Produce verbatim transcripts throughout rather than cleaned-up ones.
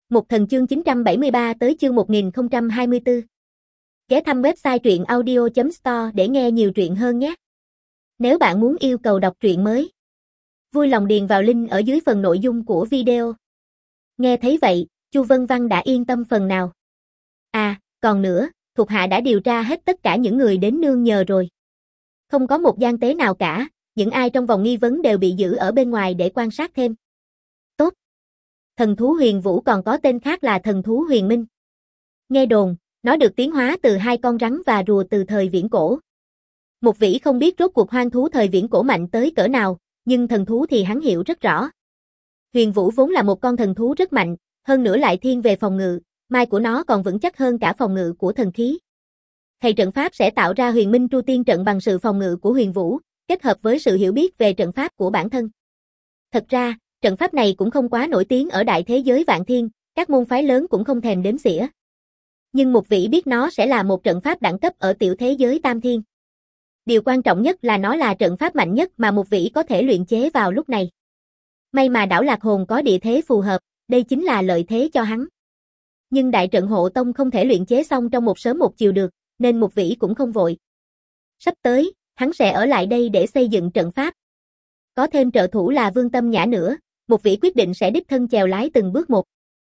Mục Thần chương chín trăm bảy mươi ba tới chương một nghìn không trăm hai mươi tư. Ghé thăm website truyện audio chấm store để nghe nhiều truyện hơn nhé. Nếu bạn muốn yêu cầu đọc truyện mới, vui lòng điền vào link ở dưới phần nội dung của video. Nghe thấy vậy, Chu Vân Văn đã yên tâm phần nào. À, còn nữa, thuộc hạ đã điều tra hết tất cả những người đến nương nhờ rồi. Không có một gian tế nào cả, những ai trong vòng nghi vấn đều bị giữ ở bên ngoài để quan sát thêm. Tốt. Thần thú Huyền Vũ còn có tên khác là thần thú Huyền Minh. Nghe đồn, nó được tiến hóa từ hai con rắn và rùa từ thời viễn cổ. Mục Vĩ không biết rốt cuộc hoang thú thời viễn cổ mạnh tới cỡ nào, nhưng thần thú thì hắn hiểu rất rõ. Huyền Vũ vốn là một con thần thú rất mạnh, hơn nữa lại thiên về phòng ngự, mai của nó còn vững chắc hơn cả phòng ngự của thần khí. Thầy trận pháp sẽ tạo ra Huyền Minh Tru Tiên trận bằng sự phòng ngự của Huyền Vũ, kết hợp với sự hiểu biết về trận pháp của bản thân. Thật ra, trận pháp này cũng không quá nổi tiếng ở đại thế giới Vạn Thiên, các môn phái lớn cũng không thèm đếm xỉa. Nhưng Mục Vĩ biết nó sẽ là một trận pháp đẳng cấp ở tiểu thế giới Tam Thiên. Điều quan trọng nhất là nó là trận pháp mạnh nhất mà Mục Vĩ có thể luyện chế vào lúc này. May mà đảo Lạc Hồn có địa thế phù hợp, đây chính là lợi thế cho hắn. Nhưng đại trận hộ tông không thể luyện chế xong trong một sớm một chiều được, nên Mục Vĩ cũng không vội. Sắp tới, hắn sẽ ở lại đây để xây dựng trận pháp. Có thêm trợ thủ là Vương Tâm Nhã nữa, Mục Vĩ quyết định sẽ đích thân chèo lái từng bước một.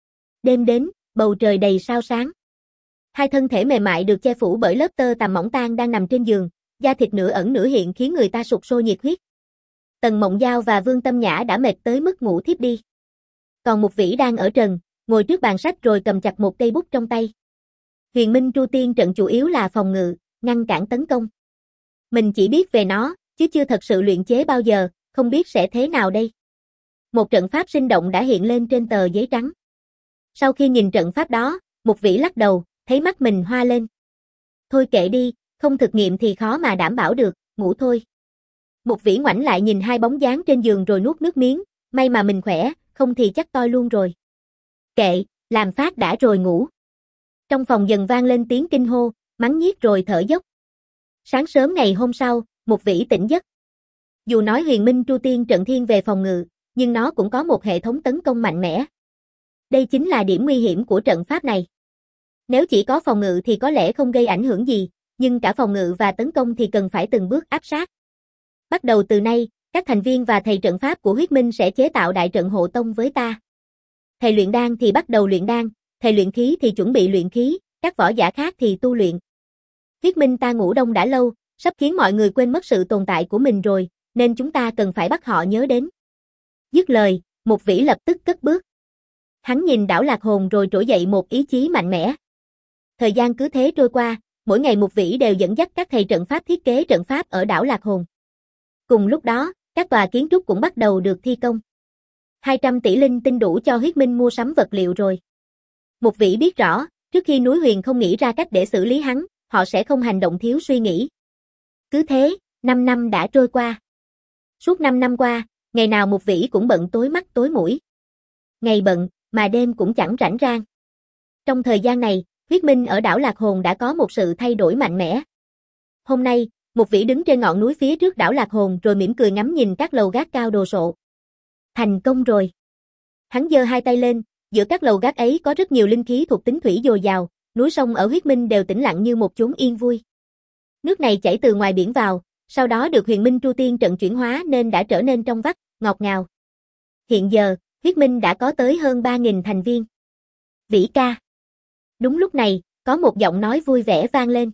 Đêm đến, bầu trời đầy sao sáng. Hai thân thể mềm mại được che phủ bởi lớp tơ tằm mỏng tang đang nằm trên giường, da thịt nửa ẩn nửa hiện khiến người ta sục sôi nhiệt huyết. Tần Mộng Giao và Vương Tâm Nhã đã mệt tới mức ngủ thiếp đi. Còn Mục Vĩ đang ở trần, ngồi trước bàn sách rồi cầm chặt một cây bút trong tay. Huyền Minh Tru Tiên trận chủ yếu là phòng ngự, ngăn cản tấn công. Mình chỉ biết về nó, chứ chưa thật sự luyện chế bao giờ, không biết sẽ thế nào đây. Một trận pháp sinh động đã hiện lên trên tờ giấy trắng. Sau khi nhìn trận pháp đó, Mục Vĩ lắc đầu, thấy mắt mình hoa lên. Thôi kệ đi, không thực nghiệm thì khó mà đảm bảo được, ngủ thôi. Mục Vĩ ngoảnh lại nhìn hai bóng dáng trên giường rồi nuốt nước miếng, may mà mình khỏe, không thì chắc toi luôn rồi. Kệ, làm phát đã rồi ngủ. Trong phòng dần vang lên tiếng kinh hô, mắng nhiếc rồi thở dốc. Sáng sớm ngày hôm sau, Mục Vĩ tỉnh giấc. Dù nói Huyền Minh Tru Tiên trận thiên về phòng ngự, nhưng nó cũng có một hệ thống tấn công mạnh mẽ. Đây chính là điểm nguy hiểm của trận pháp này. Nếu chỉ có phòng ngự thì có lẽ không gây ảnh hưởng gì, nhưng cả phòng ngự và tấn công thì cần phải từng bước áp sát. Bắt đầu từ nay, các thành viên và thầy trận pháp của Huyết Minh sẽ chế tạo đại trận hộ tông với ta. Thầy luyện đan thì bắt đầu luyện đan, thầy luyện khí thì chuẩn bị luyện khí, các võ giả khác thì tu luyện. Huyết Minh ta ngủ đông đã lâu, sắp khiến mọi người quên mất sự tồn tại của mình rồi, nên chúng ta cần phải bắt họ nhớ đến. Dứt lời, Mục Vĩ lập tức cất bước. Hắn nhìn đảo Lạc Hồn rồi trỗi dậy một ý chí mạnh mẽ. Thời gian cứ thế trôi qua, mỗi ngày Mục Vĩ đều dẫn dắt các thầy trận pháp thiết kế trận pháp ở đảo Lạc Hồn. Cùng lúc đó, các tòa kiến trúc cũng bắt đầu được thi công. hai trăm tỷ linh tinh đủ cho Huyết Minh mua sắm vật liệu rồi. Mục Vĩ biết rõ, trước khi núi Huyền không nghĩ ra cách để xử lý hắn, họ sẽ không hành động thiếu suy nghĩ. Cứ thế, năm năm đã trôi qua. Suốt năm năm qua, ngày nào Mục Vĩ cũng bận tối mắt tối mũi. Ngày bận, mà đêm cũng chẳng rảnh rang. Trong thời gian này, Huyết Minh ở đảo Lạc Hồn đã có một sự thay đổi mạnh mẽ. Hôm nay, Mục Vĩ đứng trên ngọn núi phía trước đảo Lạc Hồn rồi mỉm cười ngắm nhìn các lầu gác cao đồ sộ. Thành công rồi. Hắn giơ hai tay lên, giữa các lầu gác ấy có rất nhiều linh khí thuộc tính thủy dồi dào, núi sông ở Huyết Minh đều tĩnh lặng như một chốn yên vui. Nước này chảy từ ngoài biển vào, sau đó được Huyền Minh Tru Tiên trận chuyển hóa nên đã trở nên trong vắt, ngọt ngào. Hiện giờ, Huyết Minh đã có tới hơn ba nghìn thành viên. Vĩ ca. Đúng lúc này, có một giọng nói vui vẻ vang lên.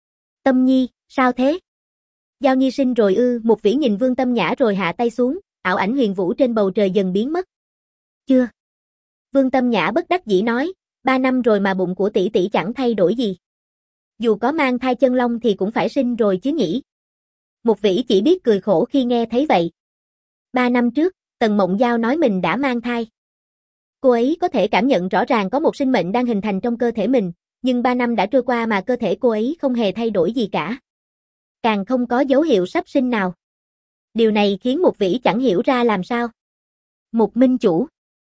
Tâm Nhi, sao thế? Giao Nhi sinh rồi ư? Mục Vĩ nhìn Vương Tâm Nhã rồi hạ tay xuống, ảo ảnh huyền vũ trên bầu trời dần biến mất. Chưa. Vương Tâm Nhã bất đắc dĩ nói, ba năm rồi mà bụng của tỷ tỷ chẳng thay đổi gì. Dù có mang thai chân long thì cũng phải sinh rồi chứ nhỉ? Mục Vĩ chỉ biết cười khổ khi nghe thấy vậy. Ba năm trước, Tần Mộng Giao nói mình đã mang thai. Cô ấy có thể cảm nhận rõ ràng có một sinh mệnh đang hình thành trong cơ thể mình, nhưng ba năm đã trôi qua mà cơ thể cô ấy không hề thay đổi gì cả. Càng không có dấu hiệu sắp sinh nào. Điều này khiến Mục Vĩ chẳng hiểu ra làm sao. Mục Minh Chủ.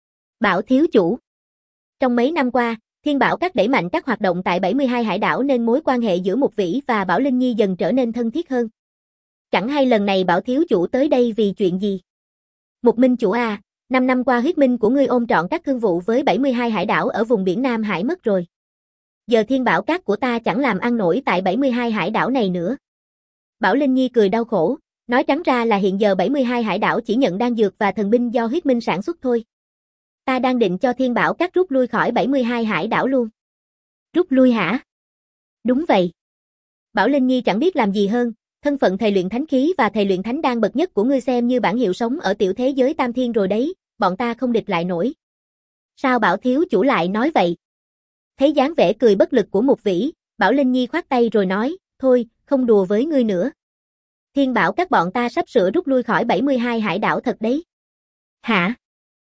Bảo Thiếu Chủ. Trong mấy năm qua, Thiên Bảo Các đẩy mạnh các hoạt động tại bảy mươi hai hải đảo nên mối quan hệ giữa Mục Vĩ và Bảo Linh Nhi dần trở nên thân thiết hơn. Chẳng hay lần này Bảo Thiếu Chủ tới đây vì chuyện gì? Mục Minh Chủ à, Năm năm qua huyết minh của ngươi ôm trọn các thương vụ với bảy mươi hai hải đảo ở vùng biển Nam Hải mất rồi. Giờ thiên bảo cát của ta chẳng làm ăn nổi tại bảy mươi hai hải đảo này nữa. Bảo Linh Nhi cười đau khổ, nói trắng ra là hiện giờ bảy mươi hai hải đảo chỉ nhận đan dược và thần binh do huyết minh sản xuất thôi. Ta đang định cho thiên bảo cát rút lui khỏi bảy mươi hai hải đảo luôn. Rút lui hả? Đúng vậy. Bảo Linh Nhi chẳng biết làm gì hơn, thân phận thầy luyện thánh khí và thầy luyện thánh đan bậc nhất của ngươi xem như bản hiệu sống ở tiểu thế giới tam thiên rồi đấy, bọn ta không địch lại nổi. Sao Bảo thiếu chủ lại nói vậy? Thấy dáng vẻ cười bất lực của Mục Vĩ, Bảo Linh Nhi khoát tay rồi nói, thôi, không đùa với ngươi nữa. Thiên bảo các bọn ta sắp sửa rút lui khỏi bảy mươi hai hải đảo thật đấy. Hả?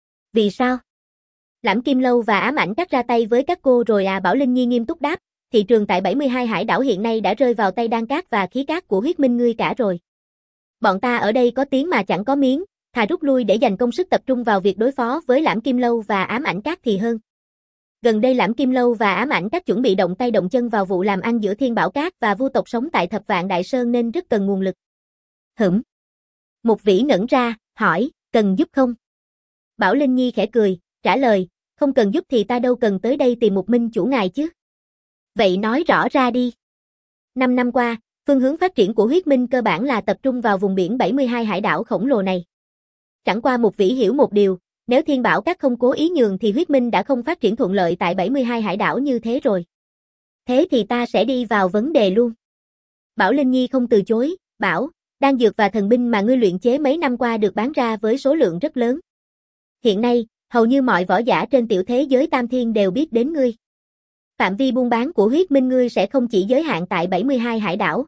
Vì sao? Lãm Kim Lâu và Ám Ảnh Các ra tay với các cô rồi à? Bảo Linh Nhi nghiêm túc đáp, thị trường tại bảy mươi hai hải đảo hiện nay đã rơi vào tay đan cát và khí cát của huyết minh ngươi cả rồi. Bọn ta ở đây có tiếng mà chẳng có miếng, thà rút lui để dành công sức tập trung vào việc đối phó với Lãm Kim Lâu và Ám Ảnh Các thì hơn. Gần đây Lãm Kim Lâu và Ám Ảnh Các chuẩn bị động tay động chân vào vụ làm ăn giữa Thiên Bảo Cát và Vu tộc sống tại Thập Vạn Đại Sơn nên rất cần nguồn lực. Hửm. Mục Vĩ ngẩn ra, hỏi, cần giúp không? Bảo Linh Nhi khẽ cười, trả lời, không cần giúp thì ta đâu cần tới đây tìm một minh chủ ngài chứ. Vậy nói rõ ra đi. Năm năm qua, phương hướng phát triển của huyết minh cơ bản là tập trung vào vùng biển bảy mươi hai hải đảo khổng lồ này. Chẳng qua Mục Vĩ hiểu một điều, nếu Thiên Bảo Các không cố ý nhường thì huyết minh đã không phát triển thuận lợi tại bảy mươi hai hải đảo như thế rồi. Thế thì ta sẽ đi vào vấn đề luôn. Bảo Linh Nhi không từ chối, bảo, đan dược và thần binh mà ngươi luyện chế mấy năm qua được bán ra với số lượng rất lớn. Hiện nay, hầu như mọi võ giả trên tiểu thế giới tam thiên đều biết đến ngươi. Phạm vi buôn bán của huyết minh ngươi sẽ không chỉ giới hạn tại bảy mươi hai hải đảo.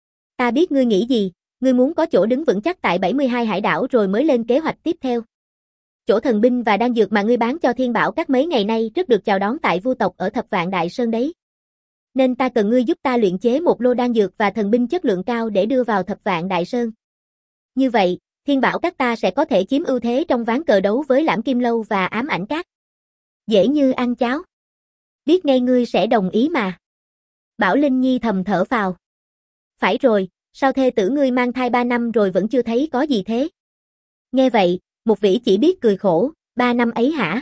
Ta biết ngươi nghĩ gì, ngươi muốn có chỗ đứng vững chắc tại bảy mươi hai hải đảo rồi mới lên kế hoạch tiếp theo. Chỗ thần binh và đan dược mà ngươi bán cho Thiên Bảo Các mấy ngày nay rất được chào đón tại Vu tộc ở Thập Vạn Đại Sơn đấy. Nên ta cần ngươi giúp ta luyện chế một lô đan dược và thần binh chất lượng cao để đưa vào Thập Vạn Đại Sơn. Như vậy, Thiên Bảo Các ta sẽ có thể chiếm ưu thế trong ván cờ đấu với Lãm Kim Lâu và Ám Ảnh Các. Dễ như ăn cháo. Biết ngay ngươi sẽ đồng ý mà. Bảo Linh Nhi thầm thở phào. Phải rồi, sao thê tử ngươi mang thai ba năm rồi vẫn chưa thấy có gì thế? Nghe vậy, Mục Vĩ chỉ biết cười khổ, ba năm ấy hả?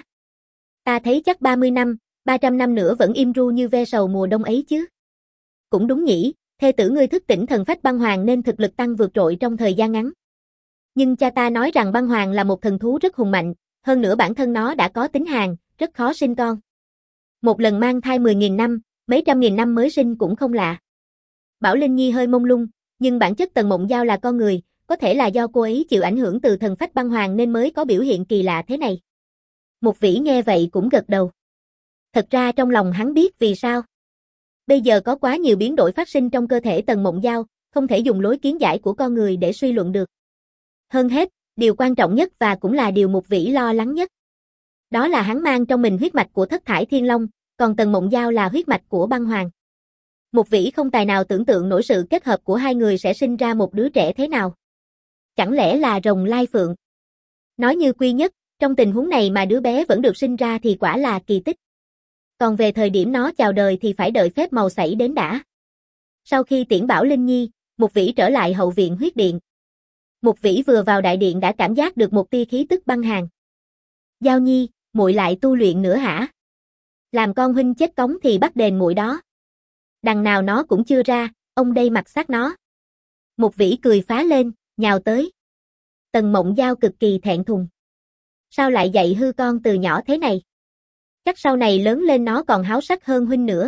Ta thấy chắc ba mươi năm, ba trăm năm nữa vẫn im ru như ve sầu mùa đông ấy chứ. Cũng đúng nhỉ, thê tử ngươi thức tỉnh thần phách băng hoàng nên thực lực tăng vượt trội trong thời gian ngắn. Nhưng cha ta nói rằng băng hoàng là một thần thú rất hùng mạnh, hơn nữa bản thân nó đã có tính hàn, rất khó sinh con. Một lần mang thai mười nghìn năm, mấy trăm nghìn năm mới sinh cũng không lạ. Bảo Linh Nhi hơi mông lung, nhưng bản chất Tần Mộng Giao là con người, có thể là do cô ấy chịu ảnh hưởng từ thần phách băng hoàng nên mới có biểu hiện kỳ lạ thế này. Mục Vĩ nghe vậy cũng gật đầu. Thật ra trong lòng hắn biết vì sao. Bây giờ có quá nhiều biến đổi phát sinh trong cơ thể Tần Mộng Giao, không thể dùng lối kiến giải của con người để suy luận được. Hơn hết, điều quan trọng nhất và cũng là điều Mục Vĩ lo lắng nhất. Đó là hắn mang trong mình huyết mạch của Thất Thải Thiên Long, còn Tần Mộng Giao là huyết mạch của băng hoàng. Mục Vĩ không tài nào tưởng tượng nổi sự kết hợp của hai người sẽ sinh ra một đứa trẻ thế nào. Chẳng lẽ là rồng lai phượng? Nói như Quy Nhất, trong tình huống này mà đứa bé vẫn được sinh ra thì quả là kỳ tích. Còn về thời điểm nó chào đời thì phải đợi phép màu xảy đến đã. Sau khi tiễn Bảo Linh Nhi, Mục Vĩ trở lại hậu viện huyết điện. Mục Vĩ vừa vào đại điện đã cảm giác được một tia khí tức băng hàn. Giao Nhi, muội lại tu luyện nữa hả? Làm con huynh chết cống thì bắt đền muội đó. Đằng nào nó cũng chưa ra, ông đây mặc xác nó. Mục Vĩ cười phá lên, nhào tới. Tần Mộng Giao cực kỳ thẹn thùng. Sao lại dạy hư con từ nhỏ thế này? Chắc sau này lớn lên nó còn háo sắc hơn huynh nữa.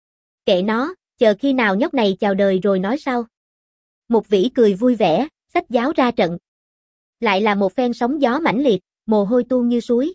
Kệ nó, chờ khi nào nhóc này chào đời rồi nói sau. Mục Vĩ cười vui vẻ, xách giáo ra trận. Lại là một phen sóng gió mãnh liệt, mồ hôi tuôn như suối.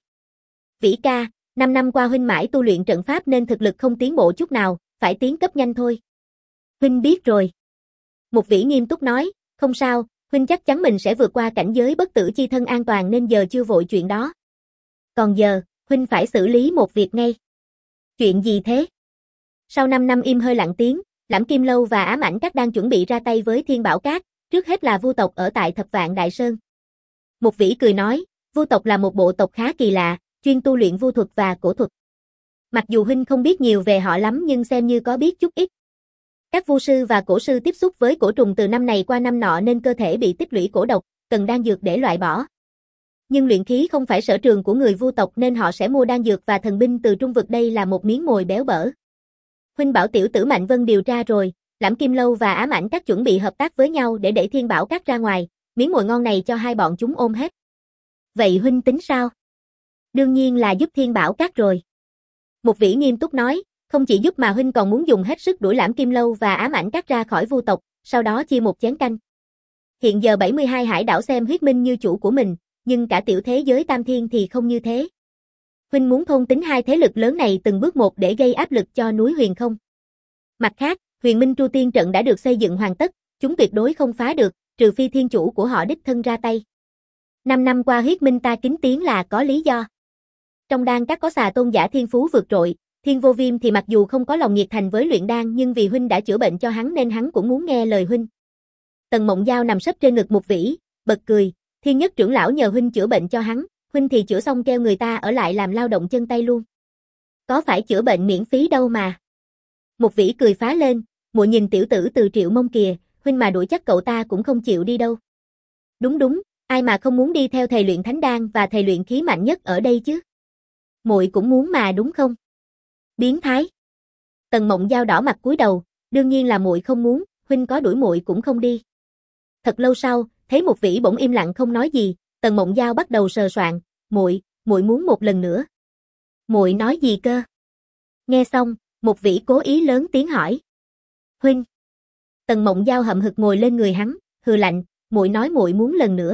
Vĩ ca, năm năm qua huynh mãi tu luyện trận pháp nên thực lực không tiến bộ chút nào, phải tiến cấp nhanh thôi. Huynh biết rồi. Mục Vĩ nghiêm túc nói, không sao, huynh chắc chắn mình sẽ vượt qua cảnh giới bất tử chi thân an toàn nên giờ chưa vội chuyện đó. Còn giờ, huynh phải xử lý một việc ngay. Chuyện gì thế? Sau năm năm im hơi lặng tiếng, Lãm Kim Lâu và Ám Ảnh Các đang chuẩn bị ra tay với Thiên Bảo Các, trước hết là Vu tộc ở tại Thập Vạn Đại Sơn. Mục Vĩ cười nói, Vu tộc là một bộ tộc khá kỳ lạ, chuyên tu luyện vu thuật và cổ thuật. Mặc dù huynh không biết nhiều về họ lắm nhưng xem như có biết chút ít. Các vu sư và cổ sư tiếp xúc với cổ trùng từ năm này qua năm nọ nên cơ thể bị tích lũy cổ độc, cần đan dược để loại bỏ. Nhưng luyện khí không phải sở trường của người Vu tộc nên họ sẽ mua đan dược và thần binh từ trung vực, đây là một miếng mồi béo bở. Huynh bảo tiểu tử Mạnh Vân điều tra rồi, Lẫm Kim Lâu và Ám Ảnh Các chuẩn bị hợp tác với nhau để đẩy Thiên Bảo Các ra ngoài, miếng mồi ngon này cho hai bọn chúng ôm hết. Vậy huynh tính sao? Đương nhiên là giúp Thiên Bảo Các rồi. Một Vĩ nghiêm túc nói, không chỉ giúp mà huynh còn muốn dùng hết sức đuổi Lẫm Kim Lâu và Ám Ảnh Các ra khỏi Vu tộc, sau đó chia một chén canh. Hiện giờ bảy mươi hai hải đảo xem Huyết Minh như chủ của mình, nhưng cả tiểu thế giới Tam Thiên thì không như thế. Huynh muốn thôn tính hai thế lực lớn này từng bước một để gây áp lực cho núi Huyền không? Mặt khác, Huyền Minh Tru Tiên trận đã được xây dựng hoàn tất, chúng tuyệt đối không phá được, trừ phi thiên chủ của họ đích thân ra tay. Năm năm qua Huyết Minh ta kính tiếng là có lý do. Trong đan các có xà tôn giả thiên phú vượt trội, Thiên Vô Viêm thì mặc dù không có lòng nhiệt thành với luyện đan nhưng vì huynh đã chữa bệnh cho hắn nên hắn cũng muốn nghe lời huynh. Tần Mộng Giao nằm sấp trên ngực Một Vĩ, bật cười, Thiên Nhất trưởng lão nhờ huynh chữa bệnh cho hắn, huynh thì chữa xong kêu người ta ở lại làm lao động chân tay luôn. Có phải chữa bệnh miễn phí đâu mà. Một Vĩ cười phá lên, muội nhìn tiểu tử Từ Triệu Mông kìa, huynh mà đuổi chắc cậu ta cũng không chịu đi đâu. Đúng đúng, ai mà không muốn đi theo thầy luyện thánh đan và thầy luyện khí mạnh nhất ở đây chứ. Muội cũng muốn mà đúng không? Biến thái. Tần Mộng Giao đỏ mặt cúi đầu, đương nhiên là muội không muốn, huynh có đuổi muội cũng không đi. Thật lâu sau, thấy Một Vĩ bỗng im lặng không nói gì, Tần Mộng Giao bắt đầu sờ soạn, muội, muội muốn một lần nữa. Muội nói gì cơ? Nghe xong, Một Vĩ cố ý lớn tiếng hỏi. Huynh. Tần Mộng Giao hậm hực ngồi lên người hắn, hừ lạnh, muội nói muội muốn lần nữa.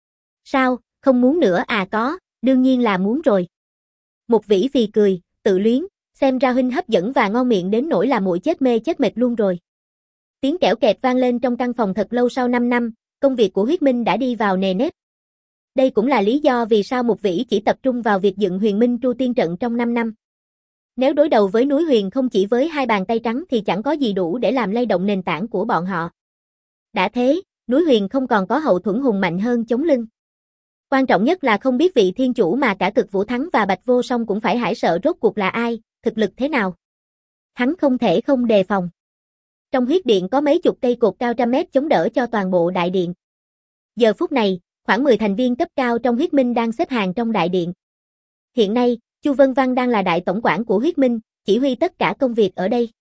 Sao, không muốn nữa à? Có, đương nhiên là muốn rồi. Một Vĩ phì cười, tự luyến, xem ra huynh hấp dẫn và ngon miệng đến nỗi là muội chết mê chết mệt luôn rồi. Tiếng kẽo kẹt vang lên trong căn phòng thật lâu. Sau năm năm, công việc của Huyết Minh đã đi vào nề nếp. Đây cũng là lý do vì sao Một Vĩ chỉ tập trung vào việc dựng Huyền Minh Tru Tiên trận trong năm năm. Nếu đối đầu với núi Huyền không chỉ với hai bàn tay trắng thì chẳng có gì đủ để làm lay động nền tảng của bọn họ. Đã thế, núi Huyền không còn có hậu thuẫn hùng mạnh hơn chống lưng. Quan trọng nhất là không biết vị thiên chủ mà cả Cực Vũ Thắng và Bạch Vô Song cũng phải hãi sợ rốt cuộc là ai, thực lực thế nào. Hắn không thể không đề phòng. Trong huyết điện có mấy chục cây cột cao trăm mét chống đỡ cho toàn bộ đại điện. Giờ phút này, khoảng mười thành viên cấp cao trong Huyết Minh đang xếp hàng trong đại điện. Hiện nay, Chu Vân Văn đang là đại tổng quản của Huyết Minh, chỉ huy tất cả công việc ở đây.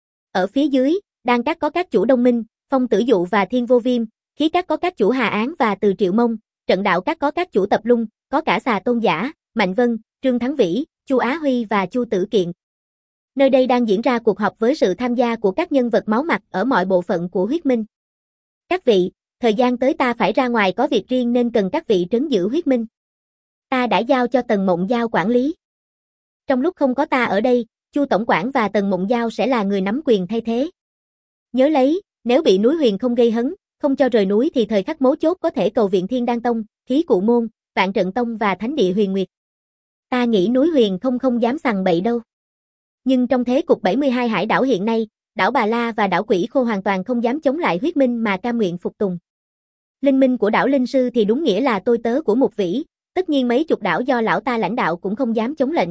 Ở phía dưới, đan các có các chủ Đông Minh, Phong Tử Dụ và Thiên Vô Viêm, khí các có các chủ Hà Án và Từ Triệu Mông, trận đạo các có các chủ Tập Lung, có cả xà tôn giả, Mạnh Vân, Trương Thắng Vĩ, Chu Á Huy và Chu Tử Kiện. Nơi đây đang diễn ra cuộc họp với sự tham gia của các nhân vật máu mặt ở mọi bộ phận của Huyết Minh. Các vị, thời gian tới ta phải ra ngoài có việc riêng nên cần các vị trấn giữ Huyết Minh. Ta đã giao cho Tần Mộng Giao quản lý. Trong lúc không có ta ở đây, Chu tổng quản và Tần Mộng Giao sẽ là người nắm quyền thay thế. Nhớ lấy, nếu bị núi Huyền không gây hấn, không cho rời núi thì thời khắc mấu chốt có thể cầu viện Thiên Đan Tông, Khí Cụ Môn, Vạn Trận Tông và Thánh Địa Huyền Nguyệt. Ta nghĩ núi Huyền không không dám sằng bậy đâu. Nhưng trong thế cục bảy mươi hai hải đảo hiện nay, đảo Bà La và đảo Quỷ Khô hoàn toàn không dám chống lại Huyết Minh mà cam nguyện phục tùng. Linh minh của đảo Linh Sư thì đúng nghĩa là tôi tớ của Một Vĩ, tất nhiên mấy chục đảo do lão ta lãnh đạo cũng không dám chống lệnh.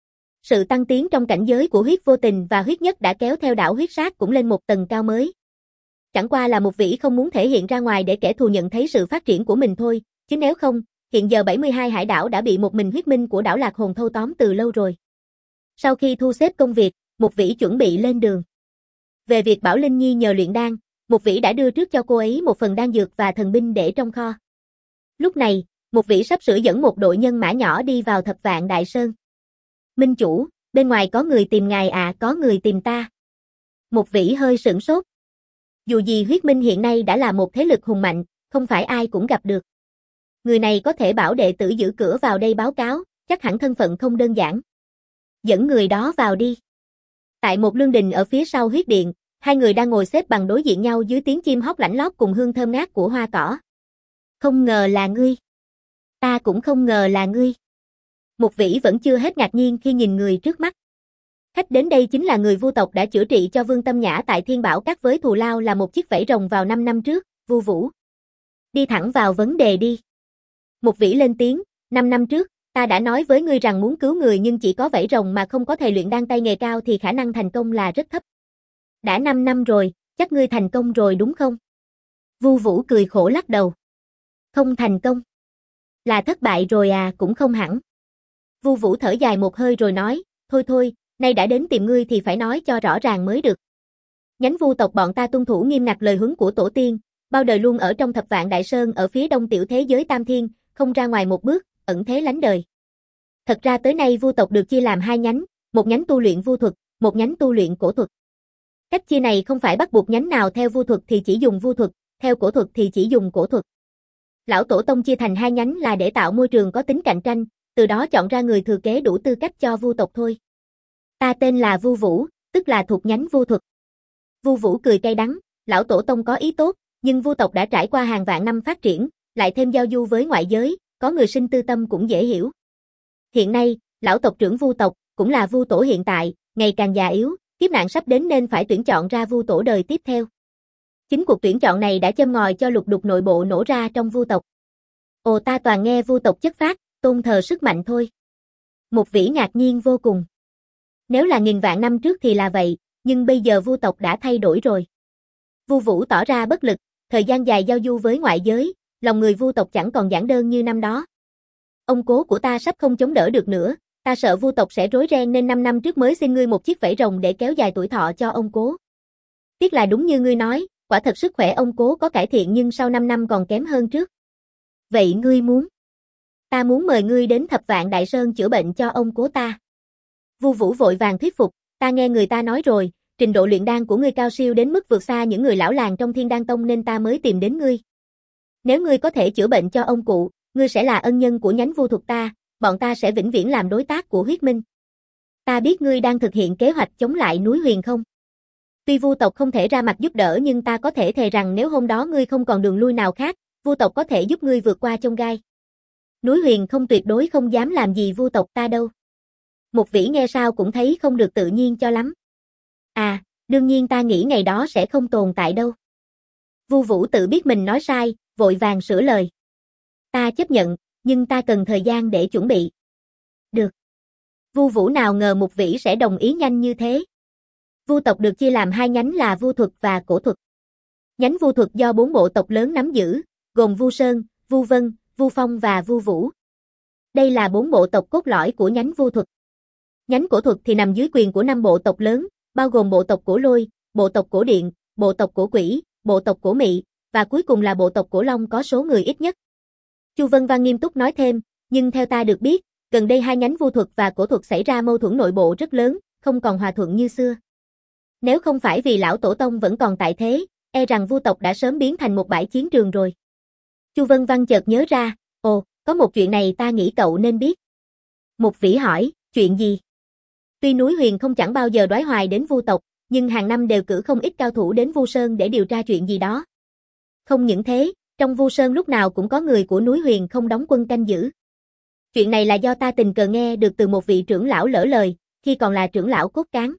Sự tăng tiến trong cảnh giới của Huyết Vô Tình và Huyết Nhất đã kéo theo đảo Huyết Sát cũng lên một tầng cao mới. Chẳng qua là Một Vĩ không muốn thể hiện ra ngoài để kẻ thù nhận thấy sự phát triển của mình thôi, chứ nếu không, hiện giờ bảy mươi hai hải đảo đã bị một mình Huyết Minh của đảo Lạc Hồn thâu tóm từ lâu rồi. Sau khi thu xếp công việc, Một Vĩ chuẩn bị lên đường. Về việc bảo Linh Nhi nhờ luyện đan, Một Vĩ đã đưa trước cho cô ấy một phần đan dược và thần binh để trong kho. Lúc này, Một Vĩ sắp sửa dẫn một đội nhân mã nhỏ đi vào Thập Vạn Đại Sơn. Minh chủ, bên ngoài có người tìm ngài à? Có người tìm ta. Một Vĩ hơi sửng sốt. Dù gì Huyết Minh hiện nay đã là một thế lực hùng mạnh, không phải ai cũng gặp được. Người này có thể bảo đệ tử giữ cửa vào đây báo cáo, chắc hẳn thân phận không đơn giản. Dẫn người đó vào đi. Tại một lương đình ở phía sau huyết điện, hai người đang ngồi xếp bằng đối diện nhau dưới tiếng chim hót lảnh lót cùng hương thơm ngát của hoa cỏ. Không ngờ là ngươi. Ta cũng không ngờ là ngươi. Một Vĩ vẫn chưa hết ngạc nhiên khi nhìn người trước mắt. Khách đến đây chính là người Vu tộc đã chữa trị cho Vương Tâm Nhã tại Thiên Bảo Các với thù lao là một chiếc vảy rồng vào năm năm trước, Vu Vũ. Đi thẳng vào vấn đề đi. Một Vĩ lên tiếng, năm năm trước, ta đã nói với ngươi rằng muốn cứu người nhưng chỉ có vảy rồng mà không có thầy luyện đan tay nghề cao thì khả năng thành công là rất thấp. Đã năm năm rồi, chắc ngươi thành công rồi đúng không? Vu Vũ cười khổ lắc đầu. Không thành công. Là thất bại rồi à, cũng không hẳn. Vu Vũ thở dài một hơi rồi nói, thôi thôi, nay đã đến tìm ngươi thì phải nói cho rõ ràng mới được. Nhánh Vu tộc bọn ta tuân thủ nghiêm ngặt lời huấn của tổ tiên, bao đời luôn ở trong Thập Vạn Đại Sơn ở phía đông tiểu thế giới Tam Thiên, không ra ngoài một bước, ẩn thế lánh đời. Thật ra tới nay Vu tộc được chia làm hai nhánh, một nhánh tu luyện Vu thuật, một nhánh tu luyện cổ thuật. Cách chia này không phải bắt buộc nhánh nào theo Vu thuật thì chỉ dùng Vu thuật, theo cổ thuật thì chỉ dùng cổ thuật. Lão tổ tông chia thành hai nhánh là để tạo môi trường có tính cạnh tranh, từ đó chọn ra người thừa kế đủ tư cách cho Vu tộc thôi. Ta tên là Vu Vũ, tức là thuộc nhánh Vu thuật. Vu Vũ cười cay đắng, lão tổ tông có ý tốt, nhưng Vu tộc đã trải qua hàng vạn năm phát triển, lại thêm giao du với ngoại giới, có người sinh tư tâm cũng dễ hiểu. Hiện nay, lão tộc trưởng Vu tộc, cũng là Vu tổ hiện tại, ngày càng già yếu, kiếp nạn sắp đến nên phải tuyển chọn ra Vu tổ đời tiếp theo. Chính cuộc tuyển chọn này đã châm ngòi cho lục đục nội bộ nổ ra trong Vu tộc. Ồ, ta toàn nghe Vu tộc chất phác, tôn thờ sức mạnh thôi. Mục Vĩ ngạc nhiên vô cùng. Nếu là nghìn vạn năm trước thì là vậy, nhưng bây giờ Vu tộc đã thay đổi rồi. Vu Vũ tỏ ra bất lực, thời gian dài giao du với ngoại giới, lòng người Vu tộc chẳng còn giản đơn như năm đó. Ông cố của ta sắp không chống đỡ được nữa, ta sợ Vu tộc sẽ rối ren nên năm năm trước mới xin ngươi một chiếc vảy rồng để kéo dài tuổi thọ cho ông cố. Tiếc là đúng như ngươi nói, quả thật sức khỏe ông cố có cải thiện nhưng sau năm năm còn kém hơn trước. Vậy ngươi muốn? Ta muốn mời ngươi đến Thập Vạn Đại Sơn chữa bệnh cho ông cố ta. Vu Vũ vội vàng thuyết phục, ta nghe người ta nói rồi, trình độ luyện đan của ngươi cao siêu đến mức vượt xa những người lão làng trong Thiên Đan Tông nên ta mới tìm đến ngươi. Nếu ngươi có thể chữa bệnh cho ông cụ, ngươi sẽ là ân nhân của nhánh Vu thuộc ta, bọn ta sẽ vĩnh viễn làm đối tác của huyết minh. Ta biết ngươi đang thực hiện kế hoạch chống lại núi Huyền không? Tuy Vu tộc không thể ra mặt giúp đỡ nhưng ta có thể thề rằng nếu hôm đó ngươi không còn đường lui nào khác, Vu tộc có thể giúp ngươi vượt qua chông gai. Núi Huyền không tuyệt đối không dám làm gì Vu tộc ta đâu. Mục Vĩ nghe sao cũng thấy không được tự nhiên cho lắm. À, đương nhiên ta nghĩ ngày đó sẽ không tồn tại đâu. Vu Vũ tự biết mình nói sai, vội vàng sửa lời. Ta chấp nhận, nhưng ta cần thời gian để chuẩn bị. Được. Vu Vũ nào ngờ Mục Vĩ sẽ đồng ý nhanh như thế. Vu tộc được chia làm hai nhánh là Vu thuật và cổ thuật. Nhánh Vu thuật do bốn bộ tộc lớn nắm giữ, gồm Vu Sơn, Vu Vân, Vu Phong và Vu Vũ. Đây là bốn bộ tộc cốt lõi của nhánh Vu thuật. Nhánh cổ thuật thì nằm dưới quyền của năm bộ tộc lớn, bao gồm bộ tộc Cổ Lôi, bộ tộc Cổ Điện, bộ tộc Cổ Quỷ, bộ tộc Cổ Mị, và cuối cùng là bộ tộc Cổ Long có số người ít nhất. Chu Vân Văn nghiêm túc nói thêm, nhưng theo ta được biết, gần đây hai nhánh Vu thuật và cổ thuật xảy ra mâu thuẫn nội bộ rất lớn, không còn hòa thuận như xưa. Nếu không phải vì lão tổ tông vẫn còn tại thế, e rằng Vu tộc đã sớm biến thành một bãi chiến trường rồi. Chu Vân Văn chợt nhớ ra, ồ, có một chuyện này ta nghĩ cậu nên biết. Mục Vĩ hỏi, chuyện gì? Tuy núi Huyền không chẳng bao giờ đoái hoài đến Vu tộc, nhưng hàng năm đều cử không ít cao thủ đến Vu Sơn để điều tra chuyện gì đó. Không những thế, trong Vu Sơn lúc nào cũng có người của núi Huyền không đóng quân canh giữ. Chuyện này là do ta tình cờ nghe được từ một vị trưởng lão lỡ lời, khi còn là trưởng lão cốt cán.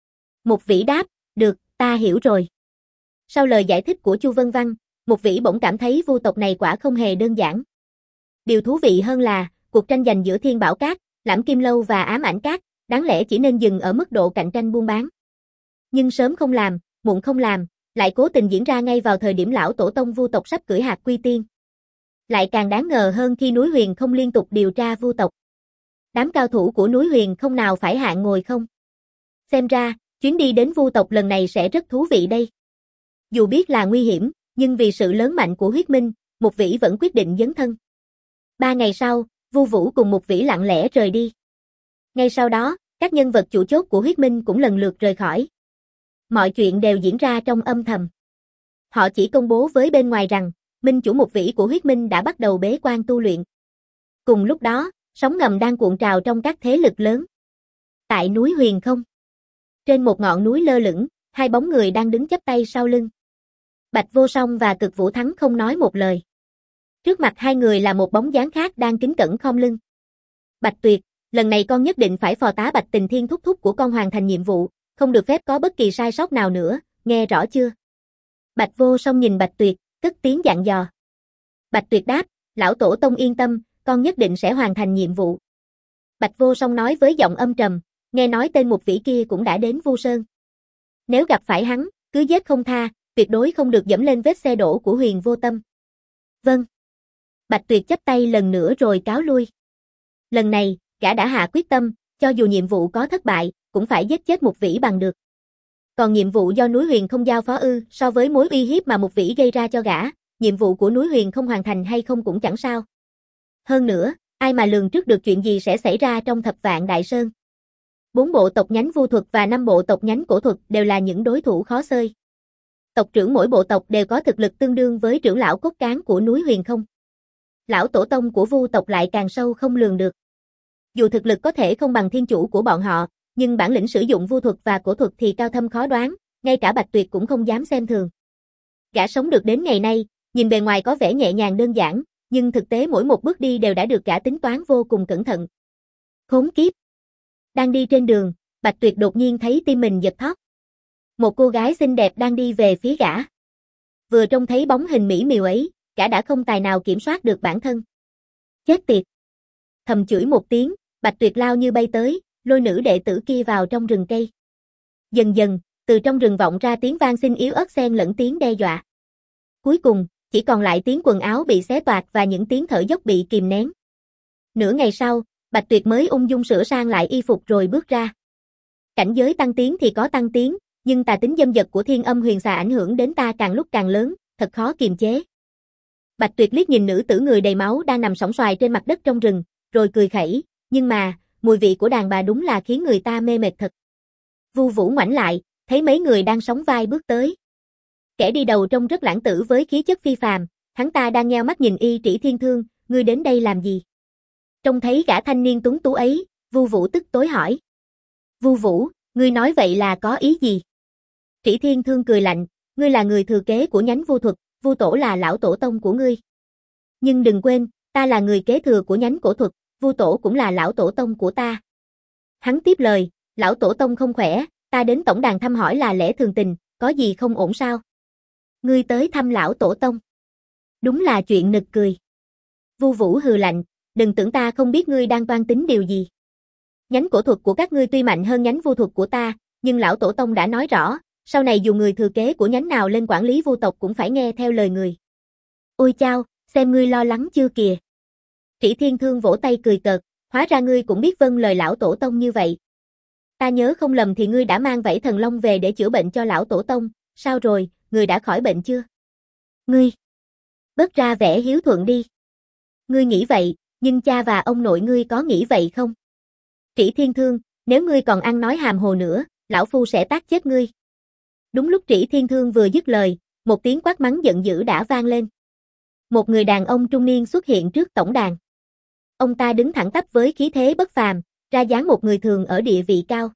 Mục Vĩ đáp, được, ta hiểu rồi. Sau lời giải thích của Chu Vân Văn, Mục Vĩ bỗng cảm thấy Vu tộc này quả không hề đơn giản. Điều thú vị hơn là, cuộc tranh giành giữa Thiên Bảo Các, Lãm Kim Lâu và Ám Ảnh Các, đáng lẽ chỉ nên dừng ở mức độ cạnh tranh buôn bán. Nhưng sớm không làm, muộn không làm, lại cố tình diễn ra ngay vào thời điểm lão tổ tông Vu tộc sắp cưỡi hạc quy tiên. Lại càng đáng ngờ hơn khi núi Huyền không liên tục điều tra Vu tộc. Đám cao thủ của núi Huyền không nào phải hạng ngồi không? Xem ra, chuyến đi đến Vu tộc lần này sẽ rất thú vị đây. Dù biết là nguy hiểm, nhưng vì sự lớn mạnh của huyết minh, Mục Vĩ vẫn quyết định dấn thân. Ba ngày sau, Vu Vũ cùng Mục Vĩ lặng lẽ rời đi. Ngay sau đó, các nhân vật chủ chốt của huyết minh cũng lần lượt rời khỏi. Mọi chuyện đều diễn ra trong âm thầm. Họ chỉ công bố với bên ngoài rằng, minh chủ Mục Vĩ của huyết minh đã bắt đầu bế quan tu luyện. Cùng lúc đó, sóng ngầm đang cuộn trào trong các thế lực lớn. Tại núi Huyền không, trên một ngọn núi lơ lửng, hai bóng người đang đứng chắp tay sau lưng. Bạch Vô Song và Cực Vũ Thắng không nói một lời. Trước mặt hai người là một bóng dáng khác đang kính cẩn khom lưng. Bạch Tuyệt, lần này con nhất định phải phò tá Bạch Tình Thiên thúc thúc của con hoàn thành nhiệm vụ, không được phép có bất kỳ sai sót nào nữa, nghe rõ chưa? Bạch Vô Song nhìn Bạch Tuyệt, cất tiếng dặn dò. Bạch Tuyệt đáp, lão tổ tông yên tâm, con nhất định sẽ hoàn thành nhiệm vụ. Bạch Vô Song nói với giọng âm trầm, nghe nói tên Mục Vĩ kia cũng đã đến Vu Sơn. Nếu gặp phải hắn, cứ giết không tha, tuyệt đối không được dẫm lên vết xe đổ của Huyền Vô Tâm. Vâng. Bạch Tuyệt chắp tay lần nữa rồi cáo lui. Lần này, gã đã hạ quyết tâm, cho dù nhiệm vụ có thất bại, cũng phải giết chết Mục Vĩ bằng được. Còn nhiệm vụ do núi Huyền không giao phó ư, so với mối uy hiếp mà Mục Vĩ gây ra cho gã, nhiệm vụ của núi Huyền không hoàn thành hay không cũng chẳng sao. Hơn nữa, ai mà lường trước được chuyện gì sẽ xảy ra trong Thập Vạn Đại Sơn. Bốn bộ tộc nhánh vu thuật và năm bộ tộc nhánh cổ thuật đều là những đối thủ khó xơi. Tộc trưởng mỗi bộ tộc đều có thực lực tương đương với trưởng lão cốt cán của núi Huyền không. Lão tổ tông của vu tộc lại càng sâu không lường được. Dù thực lực có thể không bằng thiên chủ của bọn họ, nhưng bản lĩnh sử dụng vu thuật và cổ thuật thì cao thâm khó đoán, ngay cả Bạch Tuyệt cũng không dám xem thường. Gã sống được đến ngày nay, nhìn bề ngoài có vẻ nhẹ nhàng đơn giản, nhưng thực tế mỗi một bước đi đều đã được gã tính toán vô cùng cẩn thận. Khốn kiếp! Đang đi trên đường, Bạch Tuyệt đột nhiên thấy tim mình giật thót. Một cô gái xinh đẹp đang đi về phía gã. Vừa trông thấy bóng hình mỹ miều ấy, gã đã không tài nào kiểm soát được bản thân. Chết tiệt! Thầm chửi một tiếng, Bạch Tuyệt lao như bay tới, lôi nữ đệ tử kia vào trong rừng cây. Dần dần, từ trong rừng vọng ra tiếng vang xin yếu ớt xen lẫn tiếng đe dọa. Cuối cùng, chỉ còn lại tiếng quần áo bị xé toạc và những tiếng thở dốc bị kìm nén. Nửa ngày sau, Bạch Tuyệt mới ung dung sửa sang lại y phục rồi bước ra. Cảnh giới tăng tiến thì có tăng tiến, nhưng tà tính dâm dật của Thiên Âm Huyền Xà ảnh hưởng đến ta càng lúc càng lớn, thật khó kiềm chế. Bạch Tuyệt liếc nhìn nữ tử người đầy máu đang nằm sõng soài trên mặt đất trong rừng, rồi cười khẩy, nhưng mà, mùi vị của đàn bà đúng là khiến người ta mê mệt thật. Vu Vũ ngoảnh lại, thấy mấy người đang sóng vai bước tới. Kẻ đi đầu trông rất lãng tử với khí chất phi phàm, hắn ta đang nheo mắt nhìn Y Trĩ Thiên Thương, ngươi đến đây làm gì? Trông thấy gã thanh niên tuấn tú ấy, Vu Vũ tức tối hỏi. Vu Vũ, ngươi nói vậy là có ý gì? Trĩ Thiên Thương cười lạnh, ngươi là người thừa kế của nhánh vu thuật, Vu tổ là lão tổ tông của ngươi. Nhưng đừng quên, ta là người kế thừa của nhánh cổ thuật, Vu tổ cũng là lão tổ tông của ta. Hắn tiếp lời, lão tổ tông không khỏe, ta đến tổng đàn thăm hỏi là lẽ thường tình, có gì không ổn sao? Ngươi tới thăm lão tổ tông. Đúng là chuyện nực cười. Vu Vũ hừ lạnh, đừng tưởng ta không biết ngươi đang toan tính điều gì. Nhánh cổ thuật của các ngươi tuy mạnh hơn nhánh vu thuật của ta, nhưng lão tổ tông đã nói rõ, sau này dù người thừa kế của nhánh nào lên quản lý vu tộc cũng phải nghe theo lời người. Ôi chao, xem ngươi lo lắng chưa kìa. Trĩ Thiên Thương vỗ tay cười cợt, hóa ra ngươi cũng biết vâng lời lão tổ tông như vậy. Ta nhớ không lầm thì ngươi đã mang vảy thần long về để chữa bệnh cho lão tổ tông, sao rồi, người đã khỏi bệnh chưa? Ngươi, bớt ra vẻ hiếu thuận đi. Ngươi nghĩ vậy, nhưng cha và ông nội ngươi có nghĩ vậy không? Trĩ Thiên Thương, nếu ngươi còn ăn nói hàm hồ nữa, lão phu sẽ tát chết ngươi. Đúng lúc Trĩ Thiên Thương vừa dứt lời, một tiếng quát mắng giận dữ đã vang lên. Một người đàn ông trung niên xuất hiện trước tổng đàn. Ông ta đứng thẳng tắp với khí thế bất phàm, ra dáng một người thường ở địa vị cao.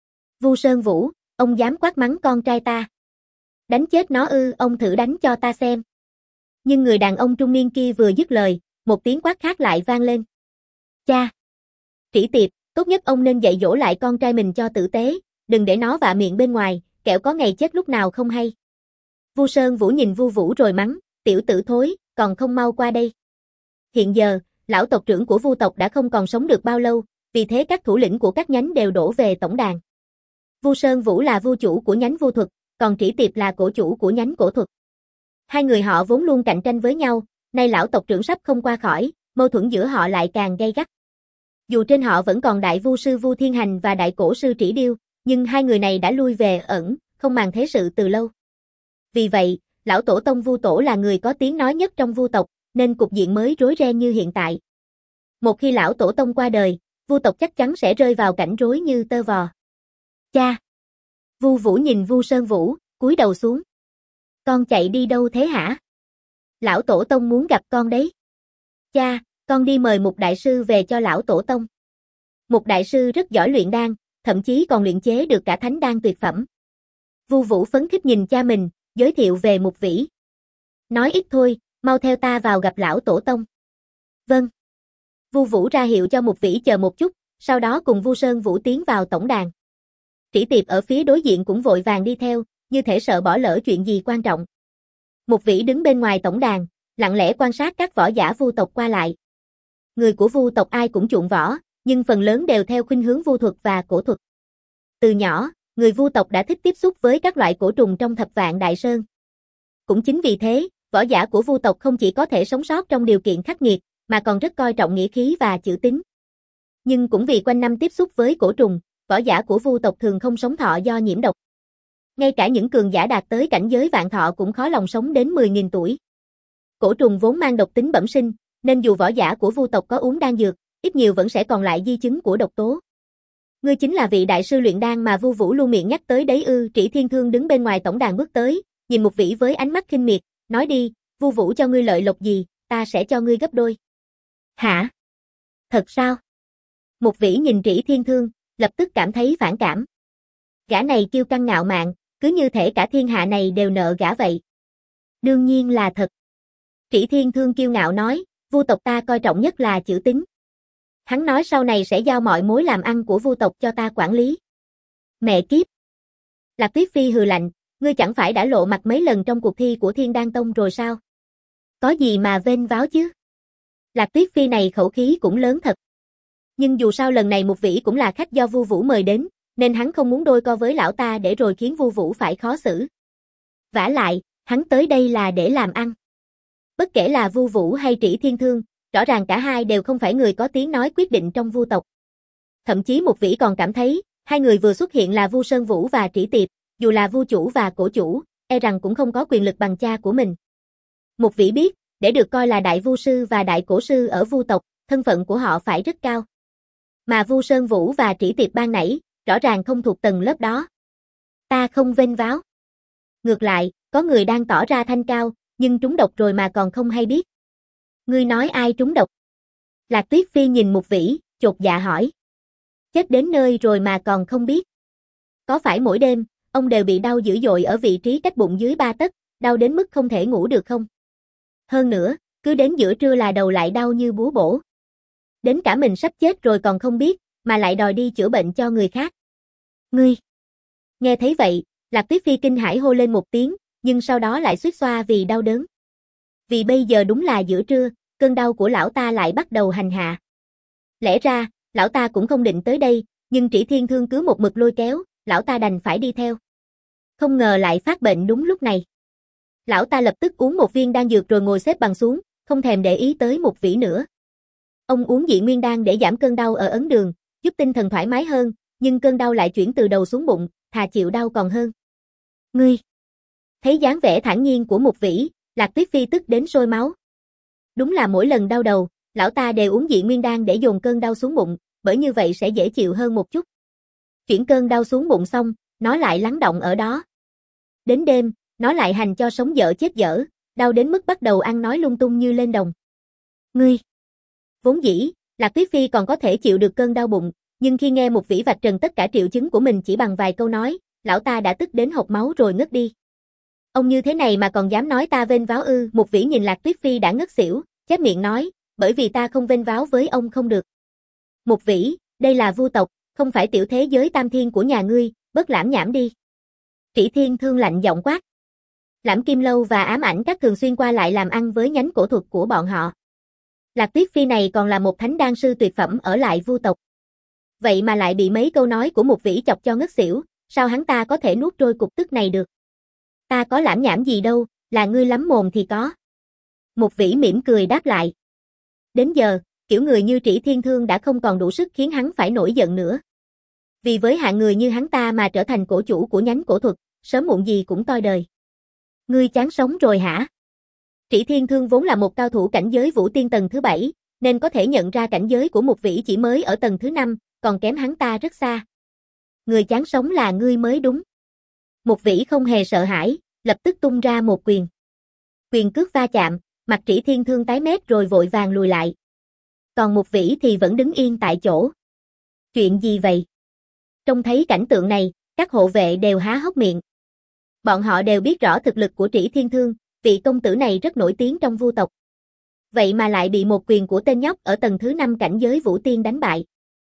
Vu Sơn Vũ, ông dám quát mắng con trai ta? Đánh chết nó ư, ông thử đánh cho ta xem. Nhưng người đàn ông trung niên kia vừa dứt lời, một tiếng quát khác lại vang lên. Cha! Trĩ Tiệp, tốt nhất ông nên dạy dỗ lại con trai mình cho tử tế, đừng để nó vạ miệng bên ngoài, kẻo có ngày chết lúc nào không hay. Vu Sơn Vũ nhìn Vu Vũ rồi mắng, tiểu tử thối, còn không mau qua đây. Hiện giờ, lão tộc trưởng của Vu tộc đã không còn sống được bao lâu, vì thế các thủ lĩnh của các nhánh đều đổ về tổng đàn. Vu Sơn Vũ là Vu chủ của nhánh Vu thuật, còn Trĩ Tiệp là cổ chủ của nhánh cổ thuật. Hai người họ vốn luôn cạnh tranh với nhau, nay lão tộc trưởng sắp không qua khỏi, mâu thuẫn giữa họ lại càng gay gắt. Dù trên họ vẫn còn đại vu sư Vu Thiên Hành và đại cổ sư Trĩ Điêu, nhưng hai người này đã lui về ẩn, không màng thế sự từ lâu. Vì vậy, lão tổ tông Vu tổ là người có tiếng nói nhất trong Vu tộc, nên cục diện mới rối ren như hiện tại. Một khi lão tổ tông qua đời, Vu tộc chắc chắn sẽ rơi vào cảnh rối như tơ vò. Cha! Vu Vũ nhìn Vu Sơn Vũ, cúi đầu xuống. Con chạy đi đâu thế hả? Lão tổ tông muốn gặp con đấy. Cha, con đi mời một đại sư về cho lão tổ tông. Một đại sư rất giỏi luyện đan, thậm chí còn luyện chế được cả thánh đan tuyệt phẩm. Vu Vũ phấn khích nhìn cha mình, giới thiệu về Mục Vĩ. Nói ít thôi, mau theo ta vào gặp lão tổ tông. Vâng. Vu Vũ ra hiệu cho Mục Vĩ chờ một chút, sau đó cùng Vu Sơn Vũ tiến vào tổng đàn. Trĩ Tiệp ở phía đối diện cũng vội vàng đi theo, như thể sợ bỏ lỡ chuyện gì quan trọng. Mục Vĩ đứng bên ngoài tổng đàn, lặng lẽ quan sát các võ giả Vu tộc qua lại. Người của Vu tộc ai cũng chuộng võ, nhưng phần lớn đều theo khuynh hướng vu thuật và cổ thuật. Từ nhỏ, người Vu tộc đã thích tiếp xúc với các loại cổ trùng trong Thập Vạn Đại Sơn. Cũng chính vì thế, Võ giả của Vu tộc không chỉ có thể sống sót trong điều kiện khắc nghiệt, mà còn rất coi trọng nghĩa khí và chữ tín. Nhưng cũng vì quanh năm tiếp xúc với cổ trùng, võ giả của Vu tộc thường không sống thọ do nhiễm độc. Ngay cả những cường giả đạt tới cảnh giới vạn thọ cũng khó lòng sống đến mười nghìn tuổi. Cổ trùng vốn mang độc tính bẩm sinh, nên dù võ giả của Vu tộc có uống đan dược, ít nhiều vẫn sẽ còn lại di chứng của độc tố. Ngươi chính là vị đại sư luyện đan mà Vu Vũ luôn miệng nhắc tới đấy ư? Trĩ Thiên Thương đứng bên ngoài tổng đàn bước tới, nhìn Mục Vĩ với ánh mắt khinh miệt, nói đi, Vu Vũ cho ngươi lợi lộc gì, ta sẽ cho ngươi gấp đôi. Hả? Thật sao? Mục Vĩ nhìn Trĩ Thiên Thương, lập tức cảm thấy phản cảm. Gã này kiêu căng ngạo mạn, cứ như thể cả thiên hạ này đều nợ gã vậy. Đương nhiên là thật. Trĩ Thiên Thương kiêu ngạo nói, Vu tộc ta coi trọng nhất là chữ tín. Hắn nói sau này sẽ giao mọi mối làm ăn của Vu tộc cho ta quản lý. Mẹ kiếp! Lạc Tuyết Phi hừ lạnh, ngươi chẳng phải đã lộ mặt mấy lần trong cuộc thi của Thiên Đan Tông rồi sao? Có gì mà vênh váo chứ? Lạc Tuyết Phi này khẩu khí cũng lớn thật. Nhưng dù sao lần này Mục Vĩ cũng là khách do Vu Vũ mời đến, nên hắn không muốn đôi co với lão ta để rồi khiến Vu Vũ phải khó xử. Vả lại, hắn tới đây là để làm ăn. Bất kể là Vu Vũ hay Trĩ Thiên Thương, rõ ràng cả hai đều không phải người có tiếng nói quyết định trong Vu tộc. Thậm chí Mục Vĩ còn cảm thấy, hai người vừa xuất hiện là Vu Sơn Vũ và Trĩ Tiệp, dù là Vu chủ và cổ chủ, e rằng cũng không có quyền lực bằng cha của mình. Mục Vĩ biết, để được coi là đại vu sư và đại cổ sư ở Vu tộc, thân phận của họ phải rất cao. Mà Vu Sơn Vũ và Trĩ Tiệp ban nãy, rõ ràng không thuộc tầng lớp đó. Ta không vênh váo. Ngược lại, có người đang tỏ ra thanh cao, nhưng trúng độc rồi mà còn không hay biết. Ngươi nói ai trúng độc? Lạc Tuyết Phi nhìn Mục Vĩ, chột dạ hỏi. Chết đến nơi rồi mà còn không biết. Có phải mỗi đêm, ông đều bị đau dữ dội ở vị trí cách bụng dưới ba tấc, đau đến mức không thể ngủ được không? Hơn nữa, cứ đến giữa trưa là đầu lại đau như búa bổ. Đến cả mình sắp chết rồi còn không biết, mà lại đòi đi chữa bệnh cho người khác. Ngươi! Nghe thấy vậy, Lạc Tuyết Phi kinh hãi hô lên một tiếng, nhưng sau đó lại xuýt xoa vì đau đớn. Vì bây giờ đúng là giữa trưa, cơn đau của lão ta lại bắt đầu hành hạ. Lẽ ra, lão ta cũng không định tới đây, nhưng Trĩ Thiên Thương cứ một mực lôi kéo, lão ta đành phải đi theo. Không ngờ lại phát bệnh đúng lúc này. Lão ta lập tức uống một viên đan dược rồi ngồi xếp bằng xuống, không thèm để ý tới Mục Vĩ nữa. Ông uống dị nguyên đan để giảm cơn đau ở ấn đường, giúp tinh thần thoải mái hơn, nhưng cơn đau lại chuyển từ đầu xuống bụng, thà chịu đau còn hơn. Ngươi! Thấy dáng vẻ thản nhiên của Mục Vĩ, Lạc Tuyết Phi tức đến sôi máu. Đúng là mỗi lần đau đầu, lão ta đều uống dị nguyên đan để dồn cơn đau xuống bụng, bởi như vậy sẽ dễ chịu hơn một chút. Chuyển cơn đau xuống bụng xong, nó lại lắng động ở đó. Đến đêm, nó lại hành cho sống dở chết dở, đau đến mức bắt đầu ăn nói lung tung như lên đồng. Ngươi! Vốn dĩ, Lạc Tuyết Phi còn có thể chịu được cơn đau bụng, nhưng khi nghe Mục Vĩ vạch trần tất cả triệu chứng của mình chỉ bằng vài câu nói, lão ta đã tức đến hộc máu rồi ngất đi. Ông như thế này mà còn dám nói ta vênh váo ư? Mục Vĩ nhìn Lạc Tuyết Phi đã ngất xỉu, chép miệng nói, bởi vì ta không vênh váo với ông không được. Mục Vĩ, đây là Vu tộc, không phải tiểu thế giới tam thiên của nhà ngươi, bớt lãm nhảm đi. Trĩ Thiên Thương lạnh giọng quát. Lãm Kim Lâu và Ám Ảnh Các thường xuyên qua lại làm ăn với nhánh cổ thuật của bọn họ. Lạc Tuyết Phi này còn là một thánh đan sư tuyệt phẩm ở lại Vu tộc. Vậy mà lại bị mấy câu nói của Mục Vĩ chọc cho ngất xỉu, sao hắn ta có thể nuốt trôi cục tức này được? Ta có lãm nhảm gì đâu, là ngươi lắm mồm thì có. Mục Vĩ mỉm cười đáp lại. Đến giờ, kiểu người như Trĩ Thiên Thương đã không còn đủ sức khiến hắn phải nổi giận nữa. Vì với hạng người như hắn ta mà trở thành cổ chủ của nhánh cổ thuật, sớm muộn gì cũng toi đời. Ngươi chán sống rồi hả? Trĩ Thiên Thương vốn là một cao thủ cảnh giới vũ tiên tầng thứ bảy, nên có thể nhận ra cảnh giới của Mục Vĩ chỉ mới ở tầng thứ năm, còn kém hắn ta rất xa. Người chán sống là ngươi mới đúng. Mục Vĩ không hề sợ hãi, lập tức tung ra một quyền. Quyền cước va chạm, mặt Trĩ Thiên Thương tái mét rồi vội vàng lùi lại. Còn Mục Vĩ thì vẫn đứng yên tại chỗ. Chuyện gì vậy? Trông thấy cảnh tượng này, các hộ vệ đều há hốc miệng. Bọn họ đều biết rõ thực lực của Trĩ Thiên Thương, vị công tử này rất nổi tiếng trong Vu tộc. Vậy mà lại bị một quyền của tên nhóc ở tầng thứ năm cảnh giới vũ tiên đánh bại.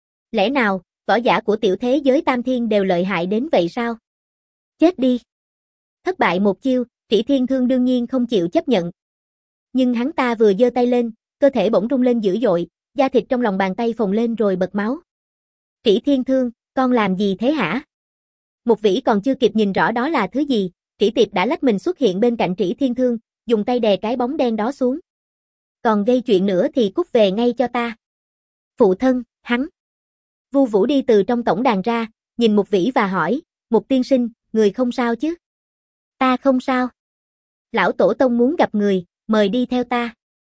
Lẽ nào, võ giả của tiểu thế giới tam thiên đều lợi hại đến vậy sao? Chết đi! Thất bại một chiêu, Trĩ Thiên Thương đương nhiên không chịu chấp nhận. Nhưng hắn ta vừa giơ tay lên, cơ thể bỗng rung lên dữ dội, da thịt trong lòng bàn tay phồng lên rồi bật máu. Trĩ Thiên Thương, con làm gì thế hả? Mục Vĩ còn chưa kịp nhìn rõ đó là thứ gì, Trĩ Tiệp đã lách mình xuất hiện bên cạnh Trĩ Thiên Thương, dùng tay đè cái bóng đen đó xuống. Còn gây chuyện nữa thì cút về ngay cho ta. Phụ thân, hắn. Vu Vũ đi từ trong tổng đàn ra, nhìn Mục Vĩ và hỏi, Mục tiên sinh, người không sao chứ? Ta không sao. Lão tổ tông muốn gặp người, mời đi theo ta.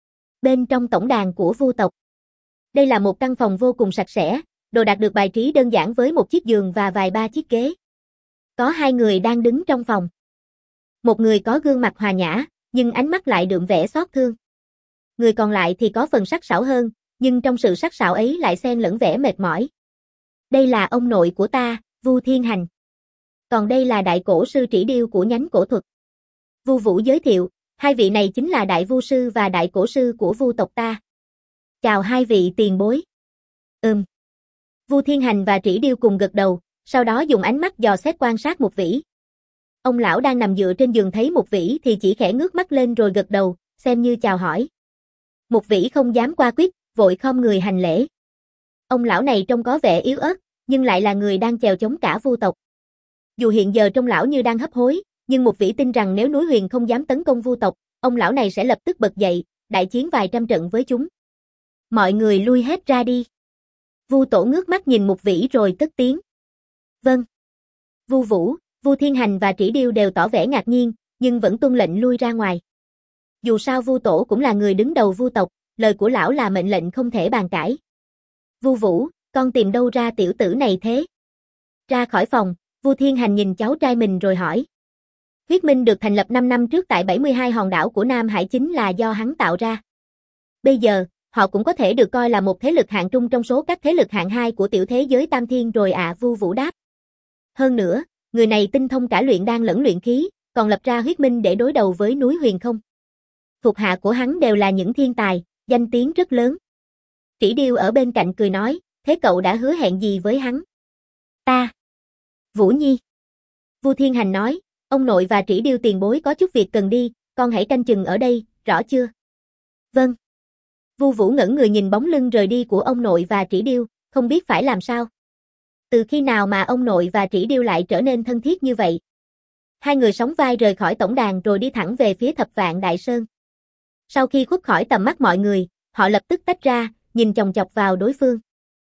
Bên trong tổng đàn của Vu tộc. Đây là một căn phòng vô cùng sạch sẽ, đồ đạc được bài trí đơn giản với một chiếc giường và vài ba chiếc ghế. Có hai người đang đứng trong phòng. Một người có gương mặt hòa nhã, nhưng ánh mắt lại đượm vẻ xót thương. Người còn lại thì có phần sắc sảo hơn, nhưng trong sự sắc sảo ấy lại xen lẫn vẻ mệt mỏi. Đây là ông nội của ta, Vu Thiên Hành. Còn đây là đại cổ sư Trĩ Điêu của nhánh cổ thuật. Vu Vũ giới thiệu, hai vị này chính là đại vu sư và đại cổ sư của Vu tộc ta. Chào hai vị tiền bối. Ừm. Vu Thiên Hành và Trĩ Điêu cùng gật đầu, sau đó dùng ánh mắt dò xét quan sát Mục Vĩ. Ông lão đang nằm dựa trên giường thấy Mục Vĩ thì chỉ khẽ ngước mắt lên rồi gật đầu, xem như chào hỏi. Mục Vĩ không dám qua quyết, vội khom người hành lễ. Ông lão này trông có vẻ yếu ớt, nhưng lại là người đang chèo chống cả Vu tộc. Dù hiện giờ trông lão như đang hấp hối, nhưng Mục Vĩ tin rằng nếu núi Huyền không dám tấn công Vu tộc, ông lão này sẽ lập tức bật dậy, đại chiến vài trăm trận với chúng. Mọi người lui hết ra đi. Vu Tổ ngước mắt nhìn Mục Vĩ rồi cất tiếng. Vâng. Vu Vũ, Vu Thiên Hành và Trĩ Điêu đều tỏ vẻ ngạc nhiên, nhưng vẫn tuân lệnh lui ra ngoài. Dù sao Vu Tổ cũng là người đứng đầu Vu tộc, lời của lão là mệnh lệnh không thể bàn cãi. Vu Vũ, con tìm đâu ra tiểu tử này thế? Ra khỏi phòng, Vu Thiên Hành nhìn cháu trai mình rồi hỏi. Huyết Minh được thành lập năm năm trước tại bảy mươi hai hòn đảo của Nam Hải chính là do hắn tạo ra. Bây giờ, họ cũng có thể được coi là một thế lực hạng trung trong số các thế lực hạng hai của tiểu thế giới Tam Thiên rồi ạ. À, Vu Vũ đáp. Hơn nữa, người này tinh thông cả luyện đan lẫn luyện khí, còn lập ra Huyết Minh để đối đầu với núi Huyền không. Thuộc hạ của hắn đều là những thiên tài, danh tiếng rất lớn. Trĩ Điêu ở bên cạnh cười nói, thế cậu đã hứa hẹn gì với hắn? Ta. Vũ Nhi. Vu Thiên Hành nói, ông nội và Trĩ Điêu tiền bối có chút việc cần đi, con hãy canh chừng ở đây, rõ chưa? Vâng. Vu Vũ ngẩn người nhìn bóng lưng rời đi của ông nội và Trĩ Điêu, không biết phải làm sao. Từ khi nào mà ông nội và Trĩ Điêu lại trở nên thân thiết như vậy? Hai người sóng vai rời khỏi tổng đàn rồi đi thẳng về phía Thập Vạn Đại Sơn. Sau khi khuất khỏi tầm mắt mọi người, họ lập tức tách ra, nhìn chòng chọc vào đối phương.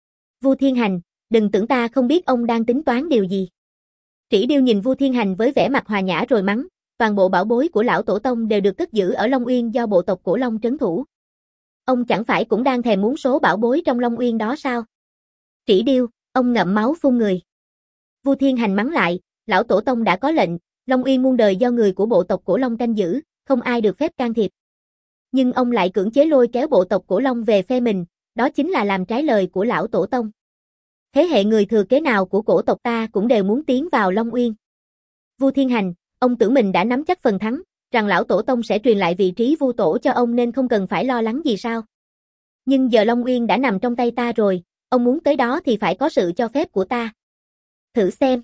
Vu Thiên Hành, đừng tưởng ta không biết ông đang tính toán điều gì. Trĩ Điêu nhìn Vu Thiên Hành với vẻ mặt hòa nhã rồi mắng, toàn bộ bảo bối của lão tổ tông đều được cất giữ ở Long Uyên do bộ tộc Cổ Long trấn thủ. Ông chẳng phải cũng đang thèm muốn số bảo bối trong Long Uyên đó sao? Trĩ Điêu, ông ngậm máu phun người. Vu Thiên Hành mắng lại, lão tổ tông đã có lệnh, Long Uyên muôn đời do người của bộ tộc Cổ Long canh giữ, không ai được phép can thiệp. Nhưng ông lại cưỡng chế lôi kéo bộ tộc Cổ Long về phe mình, đó chính là làm trái lời của lão tổ tông. Thế hệ người thừa kế nào của cổ tộc ta cũng đều muốn tiến vào Long Uyên. Vu Thiên Hành, ông tưởng mình đã nắm chắc phần thắng, rằng lão tổ tông sẽ truyền lại vị trí Vu tổ cho ông nên không cần phải lo lắng gì sao? Nhưng giờ Long Uyên đã nằm trong tay ta rồi, ông muốn tới đó thì phải có sự cho phép của ta. Thử xem.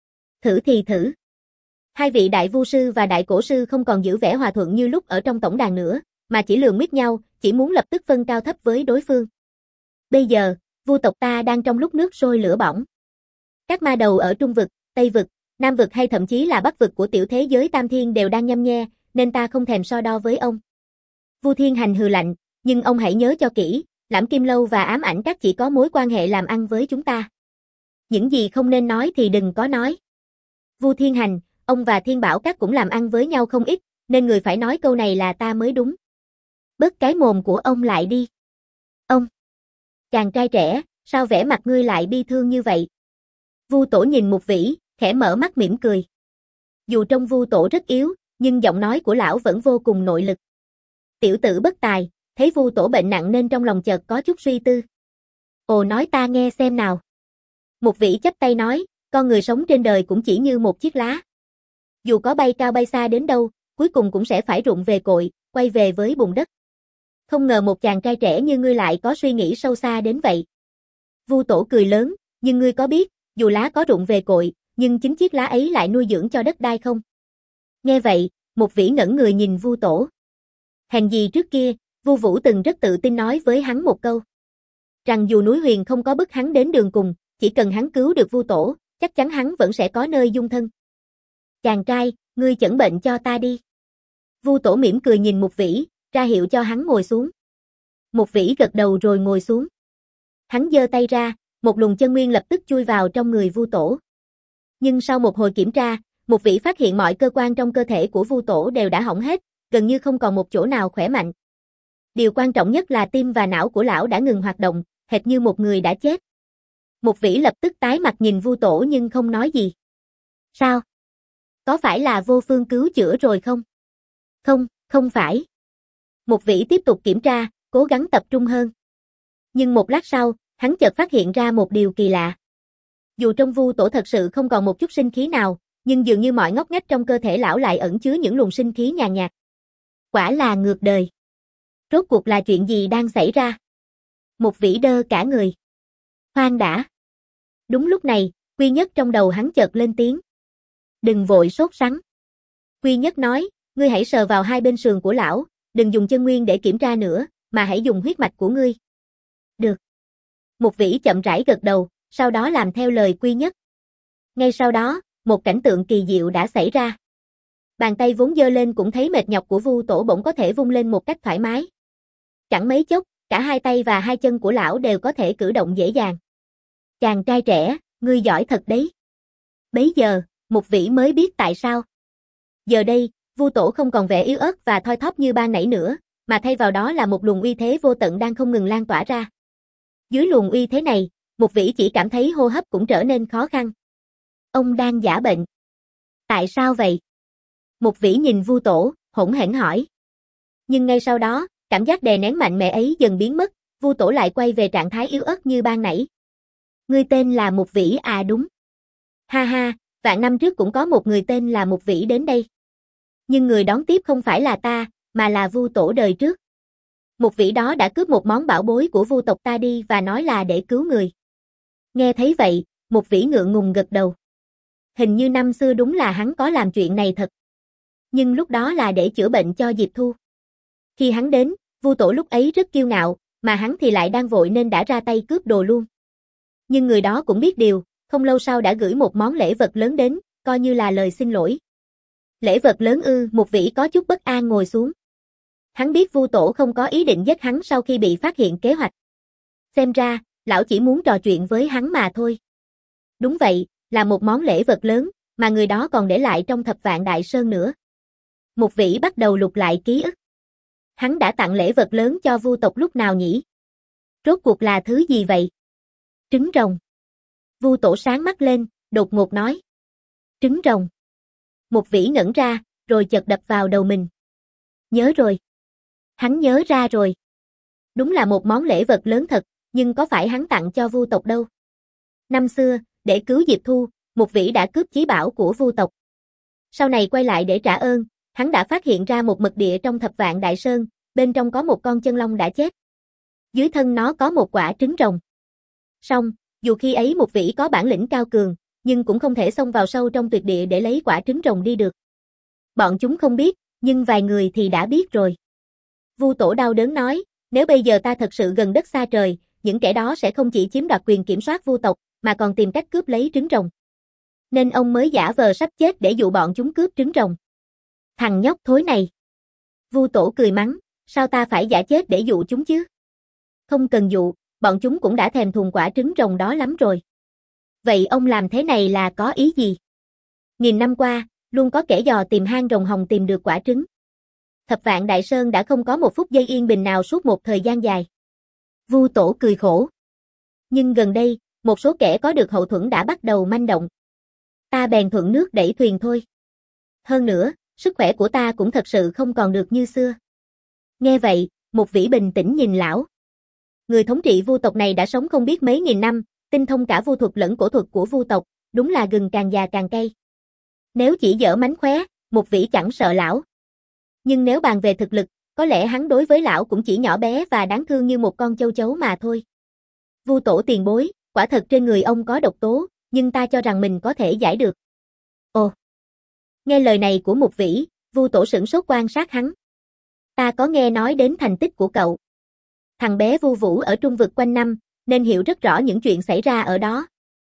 Thử thì thử. Hai vị đại vu sư và đại cổ sư không còn giữ vẻ hòa thuận như lúc ở trong tổng đàn nữa, mà chỉ lườm miết nhau, chỉ muốn lập tức phân cao thấp với đối phương. Bây giờ, Vu tộc ta đang trong lúc nước sôi lửa bỏng. Các ma đầu ở Trung vực, Tây vực, Nam vực hay thậm chí là Bắc vực của tiểu thế giới Tam Thiên đều đang nhăm nhe, nên ta không thèm so đo với ông. Vu Thiên Hành hừ lạnh, nhưng ông hãy nhớ cho kỹ, Lãm Kim Lâu và Ám Ảnh Các chỉ có mối quan hệ làm ăn với chúng ta. Những gì không nên nói thì đừng có nói. Vu Thiên Hành, ông và Thiên Bảo Các cũng làm ăn với nhau không ít, nên người phải nói câu này là ta mới đúng. Bớt cái mồm của ông lại đi. Ông. Chàng trai trẻ, sao vẻ mặt ngươi lại bi thương như vậy? Vu Tổ nhìn Mục Vĩ, khẽ mở mắt mỉm cười. Dù trông Vu Tổ rất yếu, nhưng giọng nói của lão vẫn vô cùng nội lực. Tiểu tử bất tài, thấy Vu Tổ bệnh nặng nên trong lòng chợt có chút suy tư. Ồ, nói ta nghe xem nào. Mục Vĩ chắp tay nói, con người sống trên đời cũng chỉ như một chiếc lá. Dù có bay cao bay xa đến đâu, cuối cùng cũng sẽ phải rụng về cội, quay về với bùn đất. Không ngờ một chàng trai trẻ như ngươi lại có suy nghĩ sâu xa đến vậy. Vu Tổ cười lớn, nhưng ngươi có biết, dù lá có rụng về cội, nhưng chính chiếc lá ấy lại nuôi dưỡng cho đất đai không? Nghe vậy, Mục Vĩ ngẩn người nhìn Vu Tổ. Hèn gì trước kia, Vu Vũ từng rất tự tin nói với hắn một câu. Rằng dù núi Huyền không có bức hắn đến đường cùng, chỉ cần hắn cứu được Vu Tổ, chắc chắn hắn vẫn sẽ có nơi dung thân. Chàng trai, ngươi chẩn bệnh cho ta đi. Vu Tổ mỉm cười nhìn Mục Vĩ, ra hiệu cho hắn ngồi xuống. Mục Vĩ gật đầu rồi ngồi xuống. Hắn giơ tay ra, một luồng chân nguyên lập tức chui vào trong người Vu Tổ. Nhưng sau một hồi kiểm tra, Mục Vĩ phát hiện mọi cơ quan trong cơ thể của Vu Tổ đều đã hỏng hết, gần như không còn một chỗ nào khỏe mạnh. Điều quan trọng nhất là tim và não của lão đã ngừng hoạt động, hệt như một người đã chết. Mục Vĩ lập tức tái mặt nhìn Vu Tổ nhưng không nói gì. Sao? Có phải là vô phương cứu chữa rồi không? Không, không phải. Mục Vĩ tiếp tục kiểm tra, cố gắng tập trung hơn. Nhưng một lát sau, hắn chợt phát hiện ra một điều kỳ lạ. Dù trong Vu Tổ thật sự không còn một chút sinh khí nào, nhưng dường như mọi ngóc ngách trong cơ thể lão lại ẩn chứa những luồng sinh khí nhàn nhạt. Quả là ngược đời. Rốt cuộc là chuyện gì đang xảy ra? Mục Vĩ đơ cả người. Khoan đã. Đúng lúc này, Quy Nhất trong đầu hắn chợt lên tiếng. Đừng vội sốt sắng. Quy Nhất nói, ngươi hãy sờ vào hai bên sườn của lão, đừng dùng chân nguyên để kiểm tra nữa, mà hãy dùng huyết mạch của ngươi. Được. Mục Vĩ chậm rãi gật đầu, sau đó làm theo lời Quy Nhất. Ngay sau đó, một cảnh tượng kỳ diệu đã xảy ra. Bàn tay vốn giơ lên cũng thấy mệt nhọc của Vu Tổ bỗng có thể vung lên một cách thoải mái. Chẳng mấy chốc, cả hai tay và hai chân của lão đều có thể cử động dễ dàng. Chàng trai trẻ, ngươi giỏi thật đấy. Bấy giờ, Mục Vĩ mới biết tại sao. Giờ đây, Vu Tổ không còn vẻ yếu ớt và thoi thóp như ban nãy nữa, mà thay vào đó là một luồng uy thế vô tận đang không ngừng lan tỏa ra. Dưới luồng uy thế này, Mục Vĩ chỉ cảm thấy hô hấp cũng trở nên khó khăn. Ông đang giả bệnh. Tại sao vậy? Mục Vĩ nhìn Vu Tổ, hỗn hển hỏi. Nhưng ngay sau đó, cảm giác đè nén mạnh mẽ ấy dần biến mất, Vu Tổ lại quay về trạng thái yếu ớt như ban nãy. Ngươi tên là Mục Vĩ à đúng? Ha ha, vạn năm trước cũng có một người tên là Mục Vĩ đến đây. Nhưng người đón tiếp không phải là ta, mà là Vu Tổ đời trước. Mục Vĩ đó đã cướp một món bảo bối của Vu tộc ta đi và nói là để cứu người. Nghe thấy vậy, Mục Vĩ ngượng ngùng gật đầu. Hình như năm xưa đúng là hắn có làm chuyện này thật. Nhưng lúc đó là để chữa bệnh cho Diệp Thu. Khi hắn đến, Vu Tổ lúc ấy rất kiêu ngạo, mà hắn thì lại đang vội nên đã ra tay cướp đồ luôn. Nhưng người đó cũng biết điều, không lâu sau đã gửi một món lễ vật lớn đến, coi như là lời xin lỗi. Lễ vật lớn ư? Mục Vĩ có chút bất an ngồi xuống. Hắn biết Vu Tổ không có ý định giết hắn sau khi bị phát hiện kế hoạch. Xem ra, lão chỉ muốn trò chuyện với hắn mà thôi. Đúng vậy, là một món lễ vật lớn, mà người đó còn để lại trong Thập Vạn Đại Sơn nữa. Mục Vĩ bắt đầu lục lại ký ức. Hắn đã tặng lễ vật lớn cho Vu tộc lúc nào nhỉ? Rốt cuộc là thứ gì vậy? Trứng rồng. Vu Tổ sáng mắt lên, đột ngột nói. Trứng rồng. Mục Vĩ ngẩn ra, rồi chợt đập vào đầu mình. Nhớ rồi. Hắn nhớ ra rồi. Đúng là một món lễ vật lớn thật, nhưng có phải hắn tặng cho Vu tộc đâu. Năm xưa, để cứu Diệp Thu, Mục Vĩ đã cướp chí bảo của Vu tộc. Sau này quay lại để trả ơn, hắn đã phát hiện ra một mật địa trong Thập Vạn Đại Sơn, bên trong có một con chân long đã chết. Dưới thân nó có một quả trứng rồng. Song, dù khi ấy Mục Vĩ có bản lĩnh cao cường, nhưng cũng không thể xông vào sâu trong tuyệt địa để lấy quả trứng rồng đi được. Bọn chúng không biết, nhưng vài người thì đã biết rồi. Vu Tổ đau đớn nói, nếu bây giờ ta thật sự gần đất xa trời, những kẻ đó sẽ không chỉ chiếm đoạt quyền kiểm soát Vu tộc, mà còn tìm cách cướp lấy trứng rồng. Nên ông mới giả vờ sắp chết để dụ bọn chúng cướp trứng rồng. Thằng nhóc thối này. Vu Tổ cười mắng, sao ta phải giả chết để dụ chúng chứ? Không cần dụ, bọn chúng cũng đã thèm thuồng quả trứng rồng đó lắm rồi. Vậy ông làm thế này là có ý gì? Nghìn năm qua, luôn có kẻ dò tìm hang rồng hồng tìm được quả trứng. Thập Vạn Đại Sơn đã không có một phút giây yên bình nào suốt một thời gian dài. Vu Tổ cười khổ. Nhưng gần đây, một số kẻ có được hậu thuẫn đã bắt đầu manh động. Ta bèn thuận nước đẩy thuyền thôi. Hơn nữa, sức khỏe của ta cũng thật sự không còn được như xưa. Nghe vậy, Mục Vĩ bình tĩnh nhìn lão. Người thống trị Vu tộc này đã sống không biết mấy nghìn năm, tinh thông cả vu thuật lẫn cổ thuật của Vu tộc, đúng là gừng càng già càng cay. Nếu chỉ dở mánh khóe, Mục Vĩ chẳng sợ lão. Nhưng nếu bàn về thực lực, có lẽ hắn đối với lão cũng chỉ nhỏ bé và đáng thương như một con châu chấu mà thôi. Vu Tổ tiền bối, quả thật trên người ông có độc tố, nhưng ta cho rằng mình có thể giải được. Ồ! Nghe lời này của Mục Vĩ, Vu Tổ sửng sốt quan sát hắn. Ta có nghe nói đến thành tích của cậu. Thằng bé Vu Vũ ở Trung vực quanh năm, nên hiểu rất rõ những chuyện xảy ra ở đó.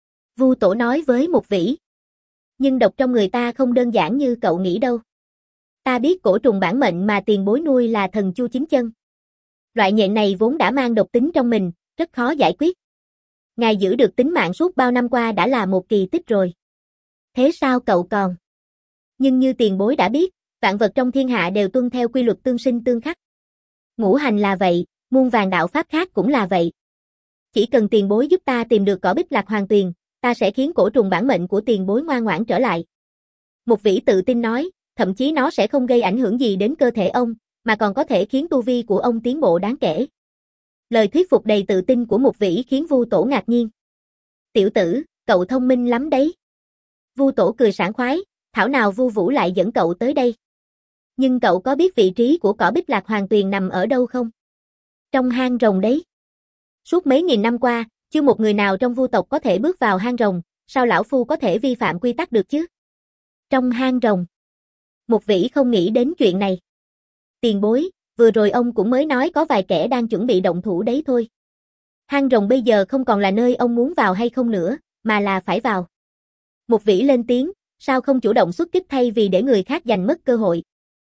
Vu Tổ nói với Mục Vĩ. Nhưng độc trong người ta không đơn giản như cậu nghĩ đâu. Ta biết cổ trùng bản mệnh mà tiền bối nuôi là thần chu chín chân. Loại nhện này vốn đã mang độc tính trong mình, rất khó giải quyết. Ngài giữ được tính mạng suốt bao năm qua đã là một kỳ tích rồi. Thế sao cậu còn? Nhưng như tiền bối đã biết, vạn vật trong thiên hạ đều tuân theo quy luật tương sinh tương khắc. Ngũ hành là vậy, muôn vàn đạo pháp khác cũng là vậy. Chỉ cần tiền bối giúp ta tìm được cỏ Bích Lạc Hoàng Tuyền, ta sẽ khiến cổ trùng bản mệnh của tiền bối ngoan ngoãn trở lại. Một vĩ tự tin nói, thậm chí nó sẽ không gây ảnh hưởng gì đến cơ thể ông, mà còn có thể khiến tu vi của ông tiến bộ đáng kể. Lời thuyết phục đầy tự tin của một vĩ khiến Vu Tổ ngạc nhiên. Tiểu tử, cậu thông minh lắm đấy. Vu Tổ cười sảng khoái, thảo nào Vu Vũ lại dẫn cậu tới đây. Nhưng cậu có biết vị trí của cỏ Bích Lạc Hoàng Tuyền nằm ở đâu không? Trong hang rồng đấy. Suốt mấy nghìn năm qua, chưa một người nào trong Vu tộc có thể bước vào hang rồng, sao lão phu có thể vi phạm quy tắc được chứ? Trong hang rồng. Một vĩ không nghĩ đến chuyện này. Tiền bối, vừa rồi ông cũng mới nói có vài kẻ đang chuẩn bị động thủ đấy thôi. Hang rồng bây giờ không còn là nơi ông muốn vào hay không nữa, mà là phải vào. Một vĩ lên tiếng, sao không chủ động xuất kích thay vì để người khác giành mất cơ hội.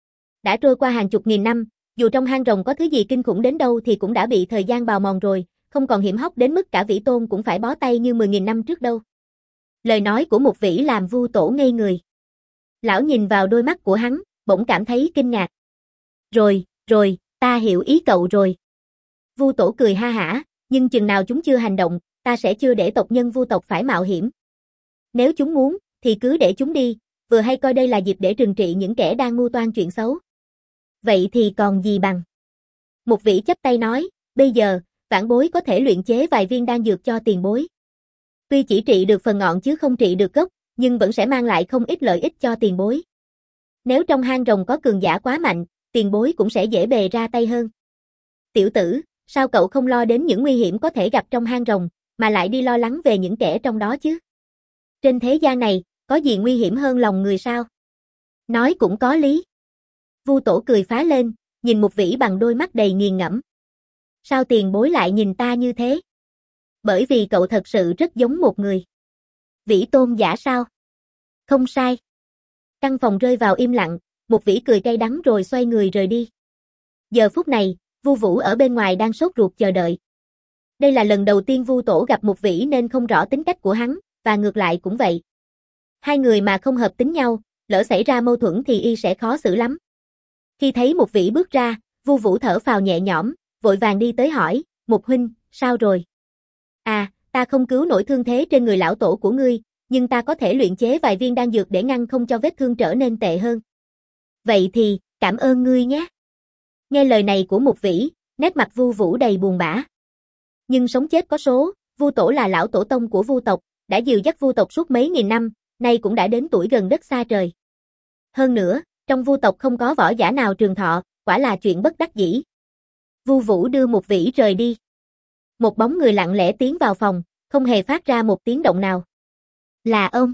Đã trôi qua hàng chục nghìn năm, dù trong hang rồng có thứ gì kinh khủng đến đâu thì cũng đã bị thời gian bào mòn rồi, không còn hiểm hóc đến mức cả Vĩ Tôn cũng phải bó tay như mười nghìn năm trước đâu. Lời nói của một vĩ làm Vu Tổ ngây người. Lão nhìn vào đôi mắt của hắn, bỗng cảm thấy kinh ngạc. Rồi, rồi, ta hiểu ý cậu rồi. Vu Tổ cười ha hả, nhưng chừng nào chúng chưa hành động, ta sẽ chưa để tộc nhân Vu tộc phải mạo hiểm. Nếu chúng muốn, thì cứ để chúng đi, vừa hay coi đây là dịp để trừng trị những kẻ đang mưu toan chuyện xấu. Vậy thì còn gì bằng. Một vĩ chắp tay nói, bây giờ, vãn bối có thể luyện chế vài viên đan dược cho tiền bối. Tuy chỉ trị được phần ngọn chứ không trị được gốc, nhưng vẫn sẽ mang lại không ít lợi ích cho tiền bối. Nếu trong hang rồng có cường giả quá mạnh, tiền bối cũng sẽ dễ bề ra tay hơn. Tiểu tử, sao cậu không lo đến những nguy hiểm có thể gặp trong hang rồng, mà lại đi lo lắng về những kẻ trong đó chứ? Trên thế gian này, có gì nguy hiểm hơn lòng người sao? Nói cũng có lý. Vu Tổ cười phá lên, nhìn một vĩ bằng đôi mắt đầy nghiền ngẫm. Sao tiền bối lại nhìn ta như thế? Bởi vì cậu thật sự rất giống một người. Vĩ tôn giả sao? Không sai. Căn phòng rơi vào im lặng, một vĩ cười cay đắng rồi xoay người rời đi. Giờ phút này, Vu Vũ ở bên ngoài đang sốt ruột chờ đợi. Đây là lần đầu tiên Vu Tổ gặp một vĩ nên không rõ tính cách của hắn, và ngược lại cũng vậy. Hai người mà không hợp tính nhau, lỡ xảy ra mâu thuẫn thì y sẽ khó xử lắm. Khi thấy một vĩ bước ra, Vu Vũ thở phào nhẹ nhõm, vội vàng đi tới hỏi, một huynh, sao rồi? À, ta không cứu nổi thương thế trên người lão tổ của ngươi, nhưng ta có thể luyện chế vài viên đan dược để ngăn không cho vết thương trở nên tệ hơn. Vậy thì, cảm ơn ngươi nhé. Nghe lời này của một vĩ, nét mặt Vu Vũ đầy buồn bã. Nhưng sống chết có số, Vu Tổ là lão tổ tông của Vu tộc, đã dìu dắt Vu tộc suốt mấy nghìn năm, nay cũng đã đến tuổi gần đất xa trời. Hơn nữa, trong Vu tộc không có võ giả nào trường thọ, quả là chuyện bất đắc dĩ. Vu Vũ đưa một vĩ rời đi. Một bóng người lặng lẽ tiến vào phòng, không hề phát ra một tiếng động nào. Là ông.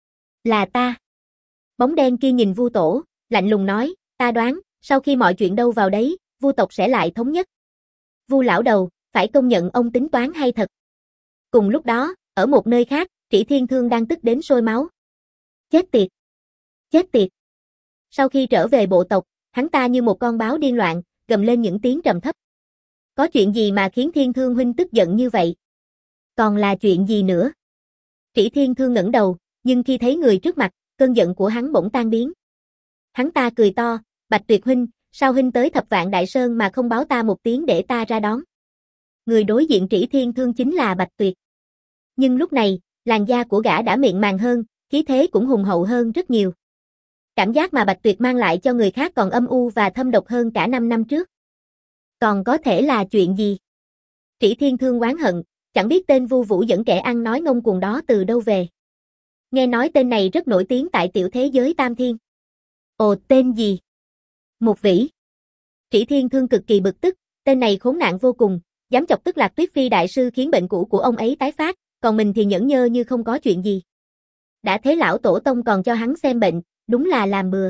Là ta. Bóng đen kia nhìn Vu Tổ, lạnh lùng nói, ta đoán, sau khi mọi chuyện đâu vào đấy, Vu tộc sẽ lại thống nhất. Vu lão đầu, phải công nhận ông tính toán hay thật. Cùng lúc đó, ở một nơi khác, Trĩ Thiên Thương đang tức đến sôi máu. Chết tiệt. Chết tiệt. Sau khi trở về bộ tộc, hắn ta như một con báo điên loạn, gầm lên những tiếng trầm thấp. Có chuyện gì mà khiến Thiên Thương huynh tức giận như vậy? Còn là chuyện gì nữa? Trĩ Thiên Thương ngẩng đầu, nhưng khi thấy người trước mặt, cơn giận của hắn bỗng tan biến. Hắn ta cười to, Bạch Tuyệt huynh, sao huynh tới Thập Vạn Đại Sơn mà không báo ta một tiếng để ta ra đón? Người đối diện Trĩ Thiên Thương chính là Bạch Tuyệt. Nhưng lúc này, làn da của gã đã mịn màng hơn, khí thế cũng hùng hậu hơn rất nhiều. Cảm giác mà Bạch Tuyệt mang lại cho người khác còn âm u và thâm độc hơn cả năm năm trước. Còn có thể là chuyện gì? Trĩ Thiên Thương oán hận, chẳng biết tên Vu Vũ dẫn kẻ ăn nói ngông cuồng đó từ đâu về. Nghe nói tên này rất nổi tiếng tại tiểu thế giới Tam Thiên. Ồ, tên gì? Một vĩ. Trĩ Thiên Thương cực kỳ bực tức, tên này khốn nạn vô cùng, dám chọc tức Lạc Tuyết Phi đại sư khiến bệnh cũ của ông ấy tái phát, còn mình thì nhẫn nhơ như không có chuyện gì. Đã thế lão tổ tông còn cho hắn xem bệnh, đúng là làm bừa.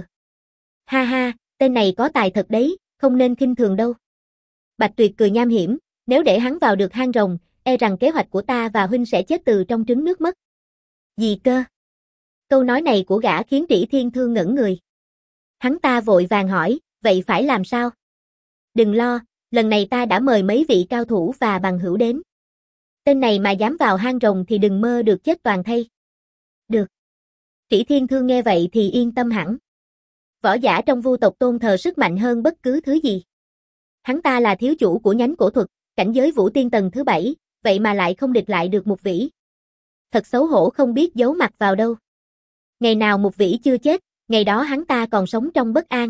Ha ha, tên này có tài thật đấy, không nên khinh thường đâu. Bạch Tuyệt cười nham hiểm, nếu để hắn vào được hang rồng, e rằng kế hoạch của ta và huynh sẽ chết từ trong trứng nước mất. Gì cơ? Câu nói này của gã khiến Trĩ Thiên Thương ngẩn người. Hắn ta vội vàng hỏi, vậy phải làm sao? Đừng lo, lần này ta đã mời mấy vị cao thủ và bằng hữu đến. Tên này mà dám vào hang rồng thì đừng mơ được chết toàn thây. Được. Trĩ Thiên Thương nghe vậy thì yên tâm hẳn. Võ giả trong Vu tộc tôn thờ sức mạnh hơn bất cứ thứ gì. Hắn ta là thiếu chủ của nhánh cổ thuật, cảnh giới vũ tiên tầng thứ bảy, vậy mà lại không địch lại được Mục Vĩ. Thật xấu hổ không biết giấu mặt vào đâu. Ngày nào Mục Vĩ chưa chết, ngày đó hắn ta còn sống trong bất an.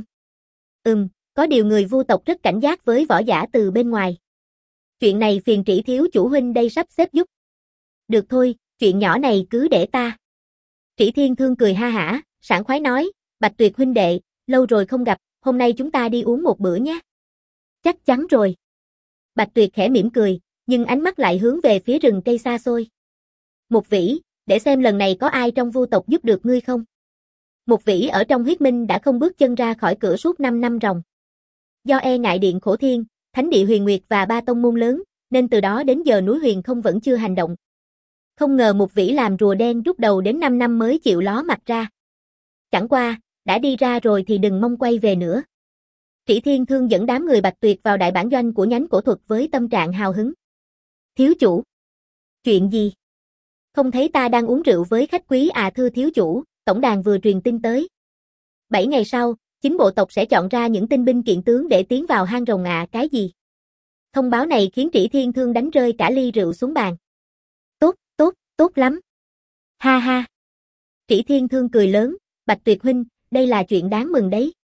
Ừm, có điều người Vu tộc rất cảnh giác với võ giả từ bên ngoài. Chuyện này phiền Trĩ thiếu chủ huynh đây sắp xếp giúp. Được thôi, chuyện nhỏ này cứ để ta. Trĩ Thiên Thương cười ha hả, sảng khoái nói, Bạch Tuyệt huynh đệ, lâu rồi không gặp, hôm nay chúng ta đi uống một bữa nhé. Chắc chắn rồi. Bạch Tuyệt khẽ mỉm cười, nhưng ánh mắt lại hướng về phía rừng cây xa xôi. Mục Vĩ, để xem lần này có ai trong Vu tộc giúp được ngươi không? Mục Vĩ ở trong huyết minh đã không bước chân ra khỏi cửa suốt năm năm ròng. Do e ngại Điện Khổ Thiên, Thánh địa Huyền Nguyệt và ba tông môn lớn, nên từ đó đến giờ núi Huyền không vẫn chưa hành động. Không ngờ Mục Vĩ làm rùa đen rút đầu đến năm năm mới chịu ló mặt ra. Chẳng qua, đã đi ra rồi thì đừng mong quay về nữa. Trĩ Thiên Thương dẫn đám người Bạch Tuyệt vào đại bản doanh của nhánh cổ thuật với tâm trạng hào hứng. Thiếu chủ. Chuyện gì? Không thấy ta đang uống rượu với khách quý à thưa thiếu chủ, tổng đàn vừa truyền tin tới. Bảy ngày sau, chính bộ tộc sẽ chọn ra những tinh binh kiện tướng để tiến vào hang rồng ạ à, cái gì? Thông báo này khiến Trĩ Thiên Thương đánh rơi cả ly rượu xuống bàn. Tốt, tốt, tốt lắm. Ha ha. Trĩ Thiên Thương cười lớn, Bạch Tuyệt huynh, đây là chuyện đáng mừng đấy.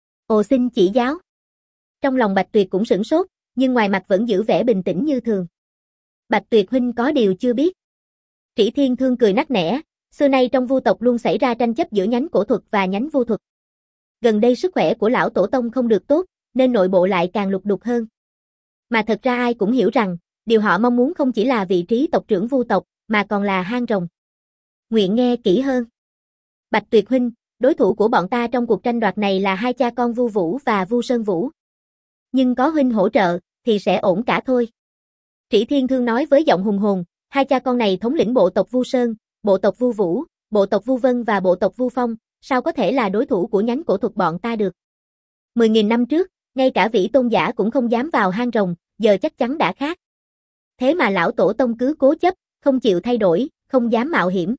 Ồ xin chỉ giáo. Trong lòng Bạch Tuyệt cũng sửng sốt, nhưng ngoài mặt vẫn giữ vẻ bình tĩnh như thường. Bạch Tuyệt huynh có điều chưa biết. Trĩ Thiên Thương cười nắc nẻ, xưa nay trong Vu tộc luôn xảy ra tranh chấp giữa nhánh cổ thuật và nhánh vu thuật. Gần đây sức khỏe của lão tổ tông không được tốt, nên nội bộ lại càng lục đục hơn. Mà thật ra ai cũng hiểu rằng, điều họ mong muốn không chỉ là vị trí tộc trưởng Vu tộc, mà còn là hang rồng. Nguyện nghe kỹ hơn. Bạch Tuyệt huynh, đối thủ của bọn ta trong cuộc tranh đoạt này là hai cha con Vu Vũ và Vu Sơn Vũ. Nhưng có huynh hỗ trợ, thì sẽ ổn cả thôi. Trĩ Thiên Thương nói với giọng hùng hồn, hai cha con này thống lĩnh bộ tộc Vu Sơn, bộ tộc Vu Vũ, bộ tộc Vu Vân và bộ tộc Vu Phong, sao có thể là đối thủ của nhánh cổ thuật bọn ta được. Mười nghìn năm trước, ngay cả vĩ tôn giả cũng không dám vào hang rồng, giờ chắc chắn đã khác. Thế mà lão tổ tông cứ cố chấp, không chịu thay đổi, không dám mạo hiểm.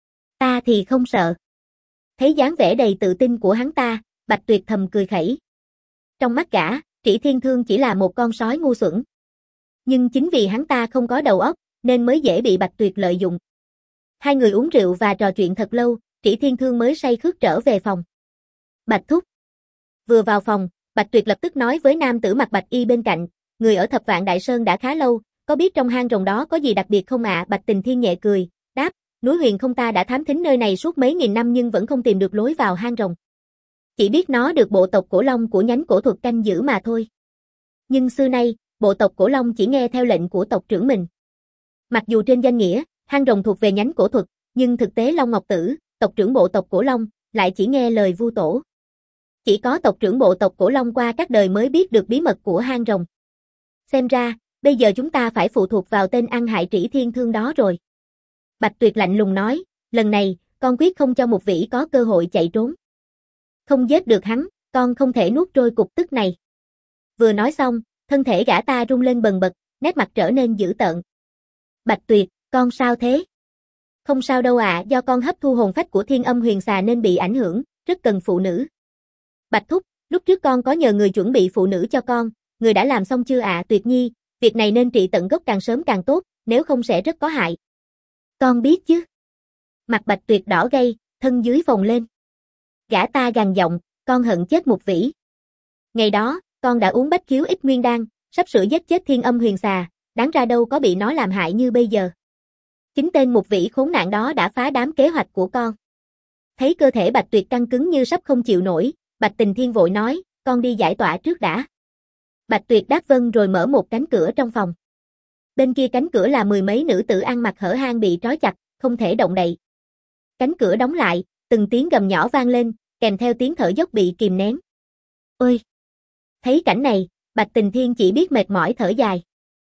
Ta thì không sợ. Thấy dáng vẻ đầy tự tin của hắn ta, Bạch Tuyệt thầm cười khẩy. Trong mắt gã, Trĩ Thiên Thương chỉ là một con sói ngu xuẩn. Nhưng chính vì hắn ta không có đầu óc, nên mới dễ bị Bạch Tuyệt lợi dụng. Hai người uống rượu và trò chuyện thật lâu, Trĩ Thiên Thương mới say khướt trở về phòng. Bạch thúc. Vừa vào phòng, Bạch Tuyệt lập tức nói với nam tử mặc bạch y bên cạnh, người ở Thập Vạn Đại Sơn đã khá lâu, có biết trong hang rồng đó có gì đặc biệt không ạ? À? Bạch Tình Thiên nhẹ cười, đáp, núi Huyền không ta đã thám thính nơi này suốt mấy nghìn năm nhưng vẫn không tìm được lối vào hang rồng. Chỉ biết nó được bộ tộc Cổ Long của nhánh cổ thuật canh giữ mà thôi. Nhưng xưa nay, bộ tộc Cổ Long chỉ nghe theo lệnh của tộc trưởng mình. Mặc dù trên danh nghĩa, hang rồng thuộc về nhánh cổ thuật, nhưng thực tế Long Ngọc Tử, tộc trưởng bộ tộc Cổ Long, lại chỉ nghe lời Vu tổ. Chỉ có tộc trưởng bộ tộc Cổ Long qua các đời mới biết được bí mật của hang rồng. Xem ra, bây giờ chúng ta phải phụ thuộc vào tên ăn hại Trĩ Thiên Thương đó rồi. Bạch Tuyệt lạnh lùng nói, lần này, con quyết không cho Mục Vĩ có cơ hội chạy trốn. Không giết được hắn, con không thể nuốt trôi cục tức này. Vừa nói xong, thân thể gã ta rung lên bần bật, nét mặt trở nên dữ tợn. Bạch Tuyệt, con sao thế? Không sao đâu ạ, à, do con hấp thu hồn phách của Thiên Âm Huyền Xà nên bị ảnh hưởng, rất cần phụ nữ. Bạch thúc, lúc trước con có nhờ người chuẩn bị phụ nữ cho con, người đã làm xong chưa ạ? À? Tuyệt nhi, việc này nên trị tận gốc càng sớm càng tốt, nếu không sẽ rất có hại. Con biết chứ. Mặt Bạch Tuyệt đỏ gay, thân dưới phồng lên. Gã ta gằn giọng, con hận chết Mục Vĩ. Ngày đó, con đã uống bách khiếu ích nguyên đan, sắp sửa giết chết Thiên Âm Huyền Xà, đáng ra đâu có bị nó làm hại như bây giờ. Chính tên Mục Vĩ khốn nạn đó đã phá đám kế hoạch của con. Thấy cơ thể Bạch Tuyệt căng cứng như sắp không chịu nổi, Bạch Tình Thiên vội nói, con đi giải tỏa trước đã. Bạch Tuyệt đáp vâng rồi mở một cánh cửa trong phòng. Bên kia cánh cửa là mười mấy nữ tử ăn mặc hở hang bị trói chặt, không thể động đậy. Cánh cửa đóng lại, từng tiếng gầm nhỏ vang lên, kèm theo tiếng thở dốc bị kìm nén. Ôi! Thấy cảnh này, Bạch Tình Thiên chỉ biết mệt mỏi thở dài.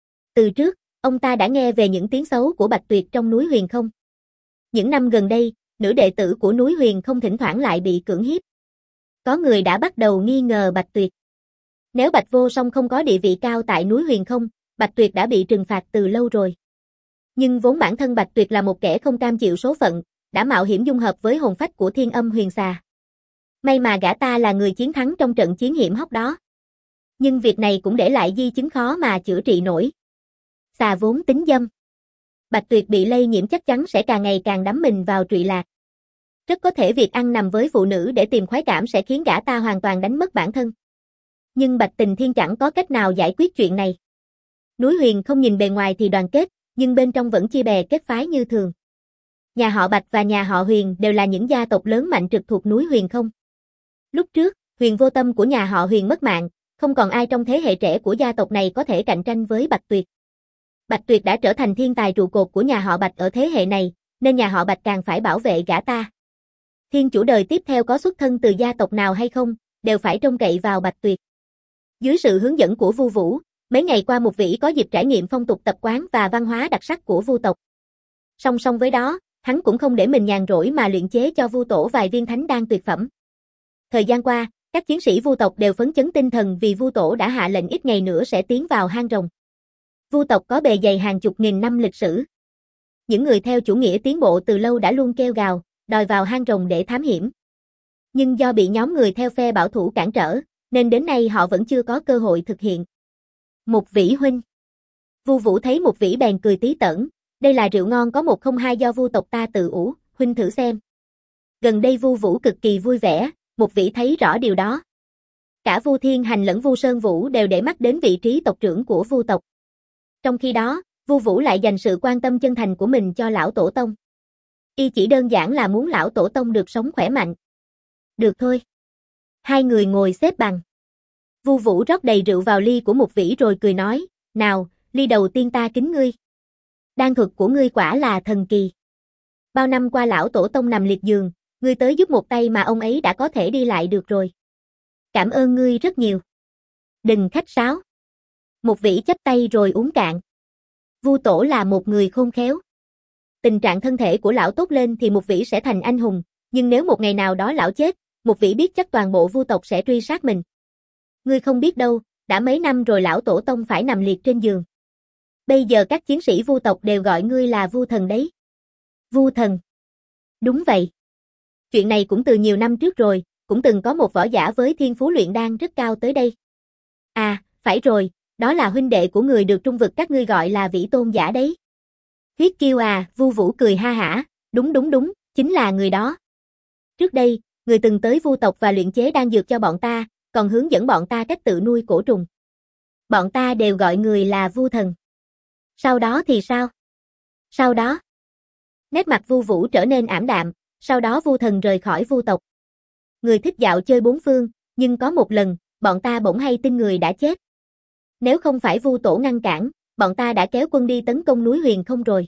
Từ trước, ông ta đã nghe về những tiếng xấu của Bạch Tuyệt trong núi Huyền không. Những năm gần đây, nữ đệ tử của núi Huyền không thỉnh thoảng lại bị cưỡng hiếp. Có người đã bắt đầu nghi ngờ Bạch Tuyệt. Nếu Bạch Vô Song không có địa vị cao tại núi Huyền Không, Bạch Tuyệt đã bị trừng phạt từ lâu rồi. Nhưng vốn bản thân Bạch Tuyệt là một kẻ không cam chịu số phận, đã mạo hiểm dung hợp với hồn phách của Thiên Âm Huyền Xà. May mà gã ta là người chiến thắng trong trận chiến hiểm hóc đó. Nhưng việc này cũng để lại di chứng khó mà chữa trị nổi. Xà vốn tính dâm. Bạch Tuyệt bị lây nhiễm chắc chắn sẽ càng ngày càng đắm mình vào trụy lạc. Rất có thể việc ăn nằm với phụ nữ để tìm khoái cảm sẽ khiến gã ta hoàn toàn đánh mất bản thân. Nhưng Bạch Tình Thiên chẳng có cách nào giải quyết chuyện này. Núi Huyền Không nhìn bề ngoài thì đoàn kết, nhưng bên trong vẫn chia bè kết phái như thường. Nhà họ Bạch và nhà họ Huyền đều là những gia tộc lớn mạnh trực thuộc núi Huyền Không. Lúc trước, Huyền Vô Tâm của nhà họ Huyền mất mạng, không còn ai trong thế hệ trẻ của gia tộc này có thể cạnh tranh với Bạch Tuyệt. Bạch Tuyệt đã trở thành thiên tài trụ cột của nhà họ Bạch ở thế hệ này, nên nhà họ Bạch càng phải bảo vệ gã ta. Thiên chủ đời tiếp theo có xuất thân từ gia tộc nào hay không, đều phải trông cậy vào Bạch Tuyệt. Dưới sự hướng dẫn của Vu Vũ, mấy ngày qua Mục Vĩ có dịp trải nghiệm phong tục tập quán và văn hóa đặc sắc của Vu tộc. Song song với đó, hắn cũng không để mình nhàn rỗi mà luyện chế cho Vu tổ vài viên thánh đan tuyệt phẩm. Thời gian qua, các chiến sĩ Vu tộc đều phấn chấn tinh thần vì Vu tổ đã hạ lệnh ít ngày nữa sẽ tiến vào hang rồng. Vu tộc có bề dày hàng chục nghìn năm lịch sử. Những người theo chủ nghĩa tiến bộ từ lâu đã luôn kêu gào, đòi vào hang rồng để thám hiểm. Nhưng do bị nhóm người theo phe bảo thủ cản trở, nên đến nay họ vẫn chưa có cơ hội thực hiện. Mục Vĩ huynh. Vu Vũ thấy Mục Vĩ bèn cười tí tởn, đây là rượu ngon có một không hai do Vu tộc ta tự ủ, huynh thử xem. Gần đây Vu Vũ cực kỳ vui vẻ, Mục Vĩ thấy rõ điều đó. Cả Vu Thiên Hành lẫn Vu Sơn Vũ đều để mắt đến vị trí tộc trưởng của Vu tộc. Trong khi đó, Vu Vũ lại dành sự quan tâm chân thành của mình cho lão tổ tông. Y chỉ đơn giản là muốn lão tổ tông được sống khỏe mạnh. Được thôi. Hai người ngồi xếp bằng. Vu Vũ rót đầy rượu vào ly của Mục Vĩ rồi cười nói, nào, ly đầu tiên ta kính ngươi. Đan thuật của ngươi quả là thần kỳ. Bao năm qua lão tổ tông nằm liệt giường, ngươi tới giúp một tay mà ông ấy đã có thể đi lại được rồi. Cảm ơn ngươi rất nhiều. Đừng khách sáo. Mục Vĩ chắp tay rồi uống cạn. Vu tổ là một người khôn khéo. Tình trạng thân thể của lão tốt lên thì Mục Vĩ sẽ thành anh hùng, nhưng nếu một ngày nào đó lão chết, Mục Vĩ biết chắc toàn bộ Vu tộc sẽ truy sát mình. Ngươi không biết đâu, đã mấy năm rồi lão tổ tông phải nằm liệt trên giường. Bây giờ các chiến sĩ Vu tộc đều gọi ngươi là Vu thần đấy. Vu thần. Đúng vậy. Chuyện này cũng từ nhiều năm trước rồi, cũng từng có một võ giả với thiên phú luyện đan rất cao tới đây. À, phải rồi, đó là huynh đệ của người được trung vực các ngươi gọi là Vĩ Tôn giả đấy. Huyết Kiêu à, Vu Vũ cười ha hả, đúng đúng đúng, chính là người đó. Trước đây, người từng tới Vu tộc và luyện chế đan dược cho bọn ta, còn hướng dẫn bọn ta cách tự nuôi cổ trùng. Bọn ta đều gọi người là Vu thần. Sau đó thì sao? Sau đó? Nét mặt Vu Vũ trở nên ảm đạm, sau đó Vu thần rời khỏi Vu tộc. Người thích dạo chơi bốn phương, nhưng có một lần, bọn ta bỗng hay tin người đã chết. Nếu không phải Vu tổ ngăn cản, bọn ta đã kéo quân đi tấn công núi Huyền Không rồi.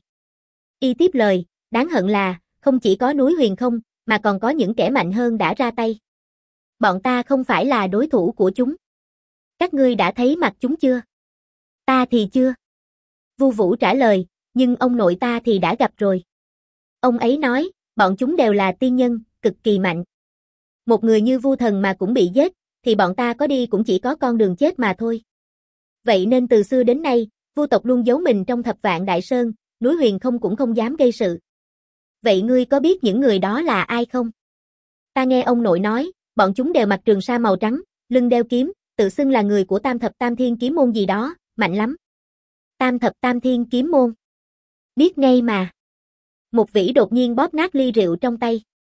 Y tiếp lời, đáng hận là, không chỉ có núi Huyền Không, mà còn có những kẻ mạnh hơn đã ra tay. Bọn ta không phải là đối thủ của chúng. Các ngươi đã thấy mặt chúng chưa? Ta thì chưa. Vu Vũ trả lời, nhưng ông nội ta thì đã gặp rồi. Ông ấy nói, bọn chúng đều là tiên nhân, cực kỳ mạnh. Một người như Vu thần mà cũng bị giết, thì bọn ta có đi cũng chỉ có con đường chết mà thôi. Vậy nên từ xưa đến nay, Vu tộc luôn giấu mình trong thập vạn đại sơn, núi Huyền Không cũng không dám gây sự. Vậy ngươi có biết những người đó là ai không? Ta nghe ông nội nói, bọn chúng đều mặc trường sa màu trắng, lưng đeo kiếm, tự xưng là người của Tam Thập Tam Thiên Kiếm Môn gì đó, mạnh lắm. Tam Thập Tam Thiên Kiếm Môn. Biết ngay mà. Mục Vĩ đột nhiên bóp nát ly rượu trong tay.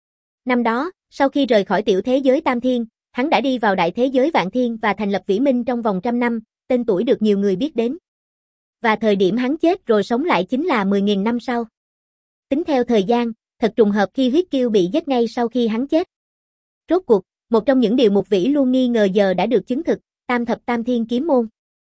Năm đó, sau khi rời khỏi tiểu thế giới Tam Thiên, hắn đã đi vào đại thế giới Vạn Thiên và thành lập Vĩ Minh trong vòng trăm năm, tên tuổi được nhiều người biết đến. Và thời điểm hắn chết rồi sống lại chính là mười nghìn năm sau. Tính theo thời gian, thật trùng hợp khi Huyết Kiêu bị giết ngay sau khi hắn chết. Rốt cuộc, một trong những điều Mục Vĩ luôn nghi ngờ giờ đã được chứng thực, Tam Thập Tam Thiên Kiếm Môn.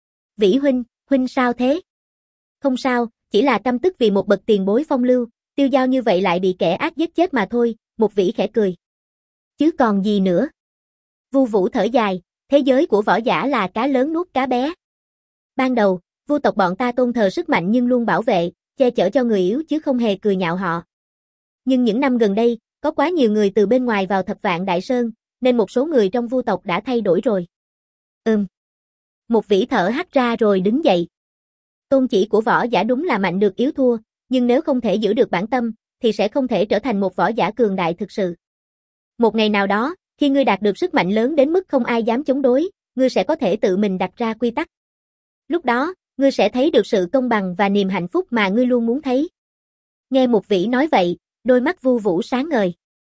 Vĩ huynh, huynh sao thế? Không sao, chỉ là căm tức vì một bậc tiền bối phong lưu, tiêu dao như vậy lại bị kẻ ác giết chết mà thôi, Mục Vĩ khẽ cười. Chứ còn gì nữa? Vu Vũ thở dài, thế giới của võ giả là cá lớn nuốt cá bé. Ban đầu, Vu tộc bọn ta tôn thờ sức mạnh nhưng luôn bảo vệ, che chở cho người yếu chứ không hề cười nhạo họ. Nhưng những năm gần đây, có quá nhiều người từ bên ngoài vào Thập Vạn Đại Sơn, nên một số người trong Vu tộc đã thay đổi rồi. Ừm. Một vĩ thở hắt ra rồi đứng dậy. Tôn chỉ của võ giả đúng là mạnh được yếu thua, nhưng nếu không thể giữ được bản tâm, thì sẽ không thể trở thành một võ giả cường đại thực sự. Một ngày nào đó, khi ngươi đạt được sức mạnh lớn đến mức không ai dám chống đối, ngươi sẽ có thể tự mình đặt ra quy tắc. Lúc đó, ngươi sẽ thấy được sự công bằng và niềm hạnh phúc mà ngươi luôn muốn thấy. Nghe Mục Vĩ nói vậy, đôi mắt Vu Vũ sáng ngời.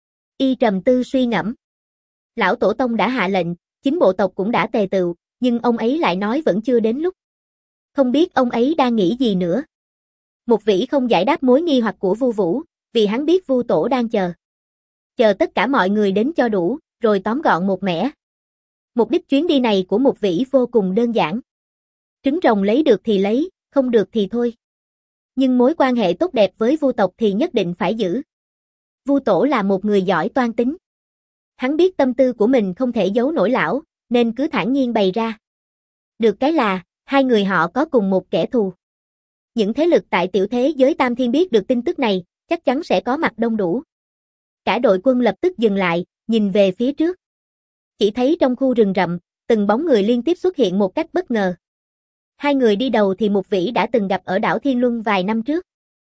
Y trầm tư suy ngẫm. Lão Tổ Tông đã hạ lệnh, chính bộ tộc cũng đã tề tựu, nhưng ông ấy lại nói vẫn chưa đến lúc. Không biết ông ấy đang nghĩ gì nữa. Mục Vĩ không giải đáp mối nghi hoặc của Vu Vũ, vì hắn biết Vu Tổ đang chờ. Chờ tất cả mọi người đến cho đủ, rồi tóm gọn một mẻ. Mục đích chuyến đi này của Mục Vĩ vô cùng đơn giản. Trứng rồng lấy được thì lấy, không được thì thôi. Nhưng mối quan hệ tốt đẹp với Vu tộc thì nhất định phải giữ. Vu Tổ là một người giỏi toan tính. Hắn biết tâm tư của mình không thể giấu nổi lão, nên cứ thản nhiên bày ra. Được cái là, hai người họ có cùng một kẻ thù. Những thế lực tại tiểu thế giới Tam Thiên biết được tin tức này, chắc chắn sẽ có mặt đông đủ. Cả đội quân lập tức dừng lại, nhìn về phía trước. Chỉ thấy trong khu rừng rậm, từng bóng người liên tiếp xuất hiện một cách bất ngờ. Hai người đi đầu thì Mục Vĩ đã từng gặp ở đảo Thiên Luân vài năm trước.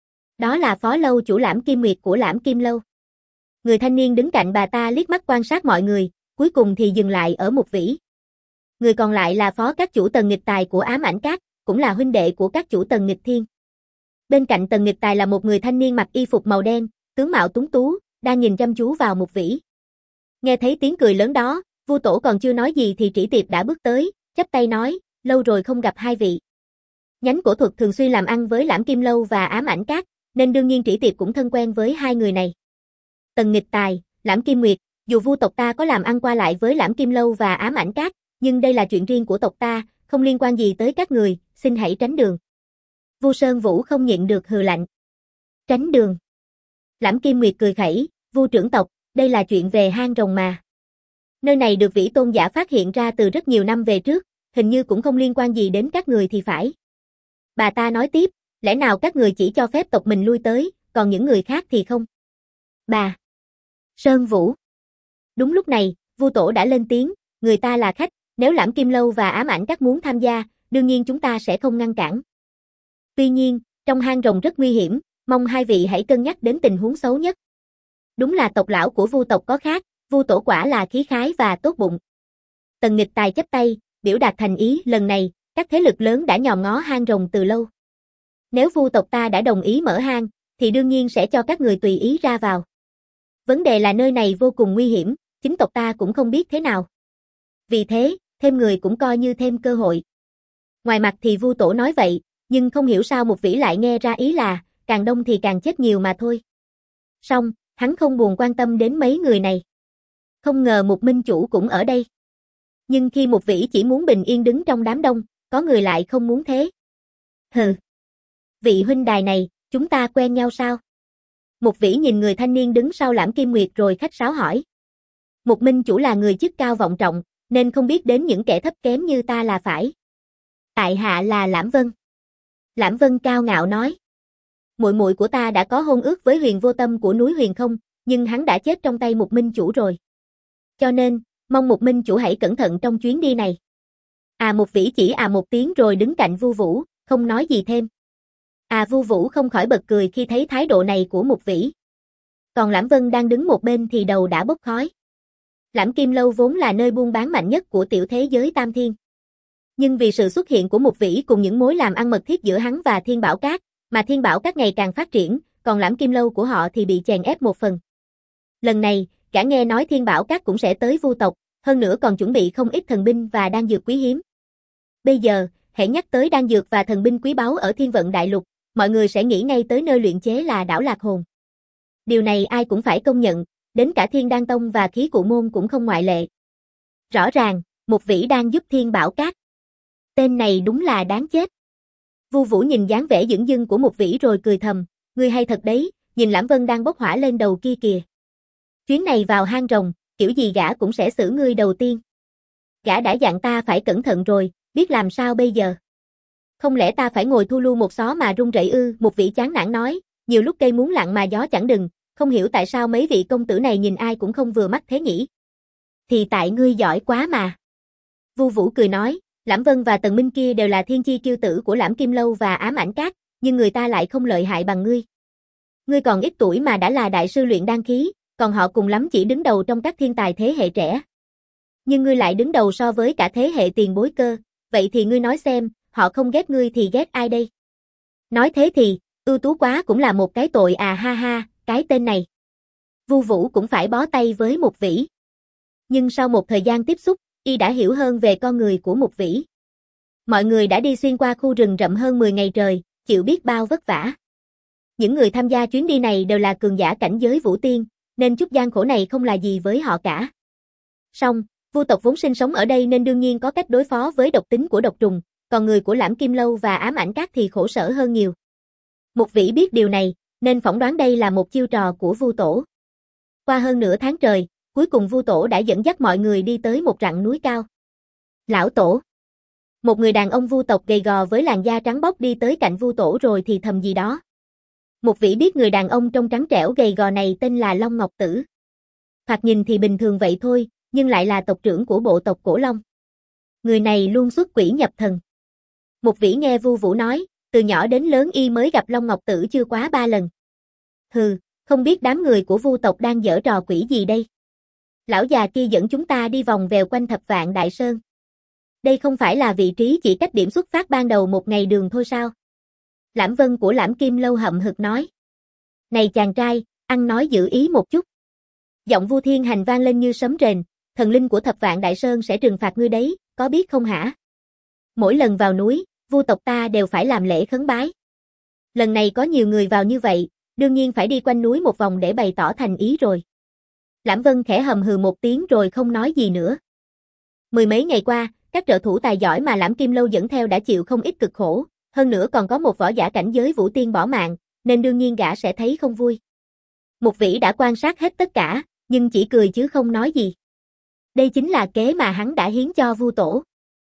Đó là phó lâu chủ Lãm Kim Nguyệt của Lãm Kim Lâu. Người thanh niên đứng cạnh bà ta liếc mắt quan sát mọi người, cuối cùng thì dừng lại ở Mục Vĩ. Người còn lại là phó các chủ Tần Nghịch Tài của Ám Ảnh Các, cũng là huynh đệ của các chủ Tần Nghịch Thiên. Bên cạnh Tần Nghịch Tài là một người thanh niên mặc y phục màu đen, tướng mạo tuấn tú, đang nhìn chăm chú vào Mục Vĩ. Nghe thấy tiếng cười lớn đó, Vu Tổ còn chưa nói gì thì Trĩ Tiệp đã bước tới, chắp tay nói, lâu rồi không gặp hai vị. Nhánh cổ thuật thường xuyên làm ăn với Lãm Kim Lâu và Ám Ảnh Các, nên đương nhiên Trĩ Tiệp cũng thân quen với hai người này. Tần Nghịch Tài, Lãm Kim Nguyệt, dù Vu tộc ta có làm ăn qua lại với Lãm Kim Lâu và Ám Ảnh Các, nhưng đây là chuyện riêng của tộc ta, không liên quan gì tới các người, xin hãy tránh đường. Vu Sơn Vũ không nhịn được hừ lạnh. Tránh đường. Lãm Kim Nguyệt cười khẩy, Vu trưởng tộc, đây là chuyện về hang rồng mà. Nơi này được Vĩ Tôn giả phát hiện ra từ rất nhiều năm về trước, hình như cũng không liên quan gì đến các người thì phải. Bà ta nói tiếp, lẽ nào các người chỉ cho phép tộc mình lui tới, còn những người khác thì không? Bà. Sơn Vũ. Đúng lúc này, Vu Tổ đã lên tiếng, người ta là khách, nếu Lãm Kim Lâu và Ám Ảnh Các muốn tham gia, đương nhiên chúng ta sẽ không ngăn cản. Tuy nhiên, trong hang rồng rất nguy hiểm, mong hai vị hãy cân nhắc đến tình huống xấu nhất. Đúng là tộc lão của Vu tộc có khác, Vu Tổ quả là khí khái và tốt bụng. Tần Nghịch Tài chắp tay, biểu đạt thành ý, lần này, các thế lực lớn đã nhòm ngó hang rồng từ lâu. Nếu Vu tộc ta đã đồng ý mở hang, thì đương nhiên sẽ cho các người tùy ý ra vào. Vấn đề là nơi này vô cùng nguy hiểm, chính tộc ta cũng không biết thế nào. Vì thế, thêm người cũng coi như thêm cơ hội. Ngoài mặt thì Vu Tổ nói vậy, nhưng không hiểu sao Mục Vĩ lại nghe ra ý là, càng đông thì càng chết nhiều mà thôi. Song, hắn không buồn quan tâm đến mấy người này. Không ngờ Mục Minh Chủ cũng ở đây. Nhưng khi Mục Vĩ chỉ muốn bình yên đứng trong đám đông, có người lại không muốn thế. Hừ. Vị huynh đài này, chúng ta quen nhau sao? Mục Vĩ nhìn người thanh niên đứng sau Lãm Kim Nguyệt rồi khách sáo hỏi. Mục Minh Chủ là người chức cao vọng trọng, nên không biết đến những kẻ thấp kém như ta là phải. Tại hạ là Lãm Vân. Lãm Vân cao ngạo nói. Muội muội của ta đã có hôn ước với Huyền Vô Tâm của núi Huyền Không, nhưng hắn đã chết trong tay Mục Minh Chủ rồi. Cho nên, mong Mục Minh Chủ hãy cẩn thận trong chuyến đi này. À Mục Vĩ chỉ à một tiếng rồi đứng cạnh Vu Vũ, không nói gì thêm. À Vu Vũ không khỏi bật cười khi thấy thái độ này của Mục Vĩ. Còn Lãm Vân đang đứng một bên thì đầu đã bốc khói. Lãm Kim Lâu vốn là nơi buôn bán mạnh nhất của tiểu thế giới Tam Thiên. Nhưng vì sự xuất hiện của Mục Vĩ cùng những mối làm ăn mật thiết giữa hắn và Thiên Bảo Các, mà Thiên Bảo Các ngày càng phát triển, còn Lãm Kim Lâu của họ thì bị chèn ép một phần. Lần này, cả nghe nói Thiên Bảo Các cũng sẽ tới Vu tộc, hơn nữa còn chuẩn bị không ít thần binh và đan dược quý hiếm. Bây giờ, hễ nhắc tới đan dược và thần binh quý báu ở Thiên Vận Đại Lục, mọi người sẽ nghĩ ngay tới nơi luyện chế là đảo Lạc Hồn. Điều này ai cũng phải công nhận, đến cả Thiên Đan Tông và Khí Cụ Môn cũng không ngoại lệ. Rõ ràng, Mục Vĩ đang giúp Thiên Bảo Các. Tên này đúng là đáng chết. Vu Vũ nhìn dáng vẻ dửng dưng của Mục Vĩ rồi cười thầm, ngươi hay thật đấy, nhìn Lãm Vân đang bốc hỏa lên đầu kia kìa. Chuyến này vào hang rồng, kiểu gì gã cũng sẽ xử ngươi đầu tiên. Gã đã dặn ta phải cẩn thận rồi, biết làm sao bây giờ. Không lẽ ta phải ngồi thu lưu một xó mà run rẩy ư? Mục Vĩ chán nản nói, nhiều lúc cây muốn lặng mà gió chẳng đừng, không hiểu tại sao mấy vị công tử này nhìn ai cũng không vừa mắt thế nhỉ. Thì tại ngươi giỏi quá mà. Vu Vũ cười nói, Lãm Vân và Tần Minh kia đều là thiên chi kiêu tử của Lãm Kim Lâu và Ám Ảnh Các, nhưng người ta lại không lợi hại bằng ngươi. Ngươi còn ít tuổi mà đã là đại sư luyện đan khí, còn họ cùng lắm chỉ đứng đầu trong các thiên tài thế hệ trẻ. Nhưng ngươi lại đứng đầu so với cả thế hệ tiền bối cơ, vậy thì ngươi nói xem, họ không ghét ngươi thì ghét ai đây? Nói thế thì, ưu tú quá cũng là một cái tội à ha ha, cái tên này. Vu Vũ cũng phải bó tay với Mục Vĩ. Nhưng sau một thời gian tiếp xúc, y đã hiểu hơn về con người của Mục Vĩ. Mọi người đã đi xuyên qua khu rừng rậm hơn mười ngày trời, chịu biết bao vất vả. Những người tham gia chuyến đi này đều là cường giả cảnh giới vũ tiên, nên chút gian khổ này không là gì với họ cả. Song, Vu tộc vốn sinh sống ở đây nên đương nhiên có cách đối phó với độc tính của độc trùng, còn người của Lãm Kim Lâu và Ám Ảnh Các thì khổ sở hơn nhiều. Mục Vĩ biết điều này, nên phỏng đoán đây là một chiêu trò của Vu Tổ. Qua hơn nửa tháng trời, cuối cùng Vu Tổ đã dẫn dắt mọi người đi tới một rặng núi cao. Lão Tổ. Một người đàn ông Vu tộc gầy gò với làn da trắng bóc đi tới cạnh Vu Tổ rồi thì thầm gì đó. Mục Vĩ biết người đàn ông trông trắng trẻo gầy gò này tên là Long Ngọc Tử. Thoạt nhìn thì bình thường vậy thôi, nhưng lại là tộc trưởng của bộ tộc Cổ Long. Người này luôn xuất quỷ nhập thần. Mục Vĩ nghe Vu Vũ nói, từ nhỏ đến lớn y mới gặp Long Ngọc Tử chưa quá ba lần. Hừ, không biết đám người của Vu tộc đang giở trò quỷ gì đây. Lão già kia dẫn chúng ta đi vòng vèo quanh Thập Vạn Đại Sơn. Đây không phải là vị trí chỉ cách điểm xuất phát ban đầu một ngày đường thôi sao? Lãm Vân của Lãm Kim Lâu hậm hực nói. Này chàng trai, ăn nói giữ ý một chút. Giọng Vu Thiên Hành vang lên như sấm rền, thần linh của Thập Vạn Đại Sơn sẽ trừng phạt ngươi đấy, có biết không hả? Mỗi lần vào núi, Vu tộc ta đều phải làm lễ khấn bái. Lần này có nhiều người vào như vậy, đương nhiên phải đi quanh núi một vòng để bày tỏ thành ý rồi. Lãm Vân khẽ hầm hừ một tiếng rồi không nói gì nữa. Mười mấy ngày qua, các trợ thủ tài giỏi mà Lãm Kim Lâu dẫn theo đã chịu không ít cực khổ, hơn nữa còn có một võ giả cảnh giới vũ tiên bỏ mạng, nên đương nhiên gã sẽ thấy không vui. Mục Vĩ đã quan sát hết tất cả, nhưng chỉ cười chứ không nói gì. Đây chính là kế mà hắn đã hiến cho Vu Tổ.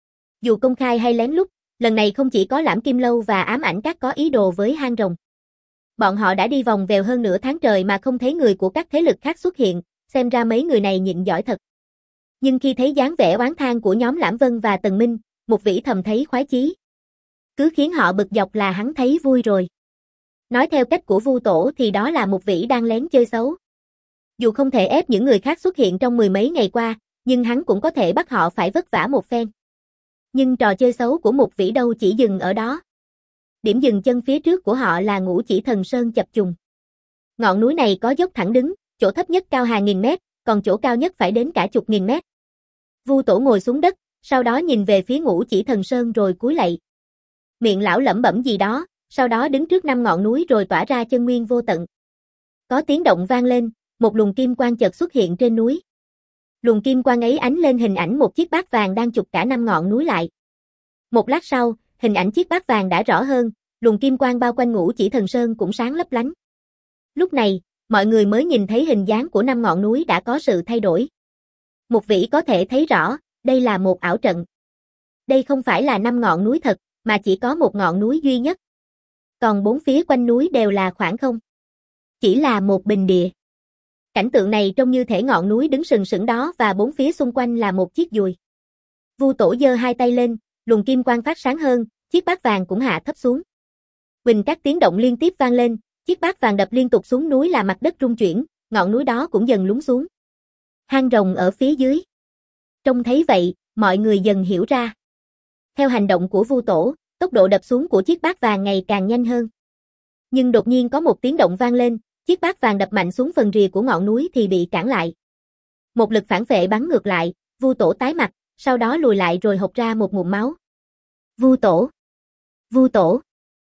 Dù công khai hay lén lút, lần này không chỉ có Lãm Kim Lâu và Ám Ảnh Các có ý đồ với hang rồng. Bọn họ đã đi vòng vèo hơn nửa tháng trời mà không thấy người của các thế lực khác xuất hiện, xem ra mấy người này nhịn giỏi thật. Nhưng khi thấy dáng vẻ oán than của nhóm Lãm Vân và Tần Minh, Mục Vĩ thầm thấy khoái chí. Cứ khiến họ bực dọc là hắn thấy vui rồi. Nói theo cách của Vu Tổ thì đó là Mục Vĩ đang lén chơi xấu. Dù không thể ép những người khác xuất hiện trong mười mấy ngày qua, nhưng hắn cũng có thể bắt họ phải vất vả một phen. Nhưng trò chơi xấu của Mục Vĩ đâu chỉ dừng ở đó. Điểm dừng chân phía trước của họ là Ngũ Chỉ Thần Sơn chập trùng. Ngọn núi này có dốc thẳng đứng, chỗ thấp nhất cao hàng nghìn mét, còn chỗ cao nhất phải đến cả chục nghìn mét. Vu Tổ ngồi xuống đất, sau đó nhìn về phía Ngũ Chỉ Thần Sơn rồi cúi lạy. Miệng lão lẩm bẩm gì đó, sau đó đứng trước năm ngọn núi rồi tỏa ra chân nguyên vô tận. Có tiếng động vang lên, một luồng kim quang chợt xuất hiện trên núi. Luồng kim quang ấy ánh lên hình ảnh một chiếc bát vàng đang chụp cả năm ngọn núi lại. Một lát sau, hình ảnh chiếc bát vàng đã rõ hơn, luồng kim quang bao quanh Ngũ Chỉ Thần Sơn cũng sáng lấp lánh. Lúc này, mọi người mới nhìn thấy hình dáng của năm ngọn núi đã có sự thay đổi. Mục Vĩ có thể thấy rõ, đây là một ảo trận. Đây không phải là năm ngọn núi thật, mà chỉ có một ngọn núi duy nhất. Còn bốn phía quanh núi đều là khoảng không. Chỉ là một bình địa. Cảnh tượng này trông như thể ngọn núi đứng sừng sững đó và bốn phía xung quanh là một chiếc dùi. Vu Tổ giơ hai tay lên, luồng kim quang phát sáng hơn, chiếc bát vàng cũng hạ thấp xuống. Huỳnh các tiếng động liên tiếp vang lên, chiếc bát vàng đập liên tục xuống núi làm mặt đất rung chuyển, ngọn núi đó cũng dần lún xuống. Hang rồng ở phía dưới. Trông thấy vậy, mọi người dần hiểu ra. Theo hành động của Vu Tổ, tốc độ đập xuống của chiếc bát vàng ngày càng nhanh hơn. Nhưng đột nhiên có một tiếng động vang lên, chiếc bát vàng đập mạnh xuống phần rìa của ngọn núi thì bị cản lại. Một lực phản vệ bắn ngược lại, Vu Tổ tái mặt, sau đó lùi lại rồi hộc ra một ngụm máu. Vu Tổ! Vu Tổ!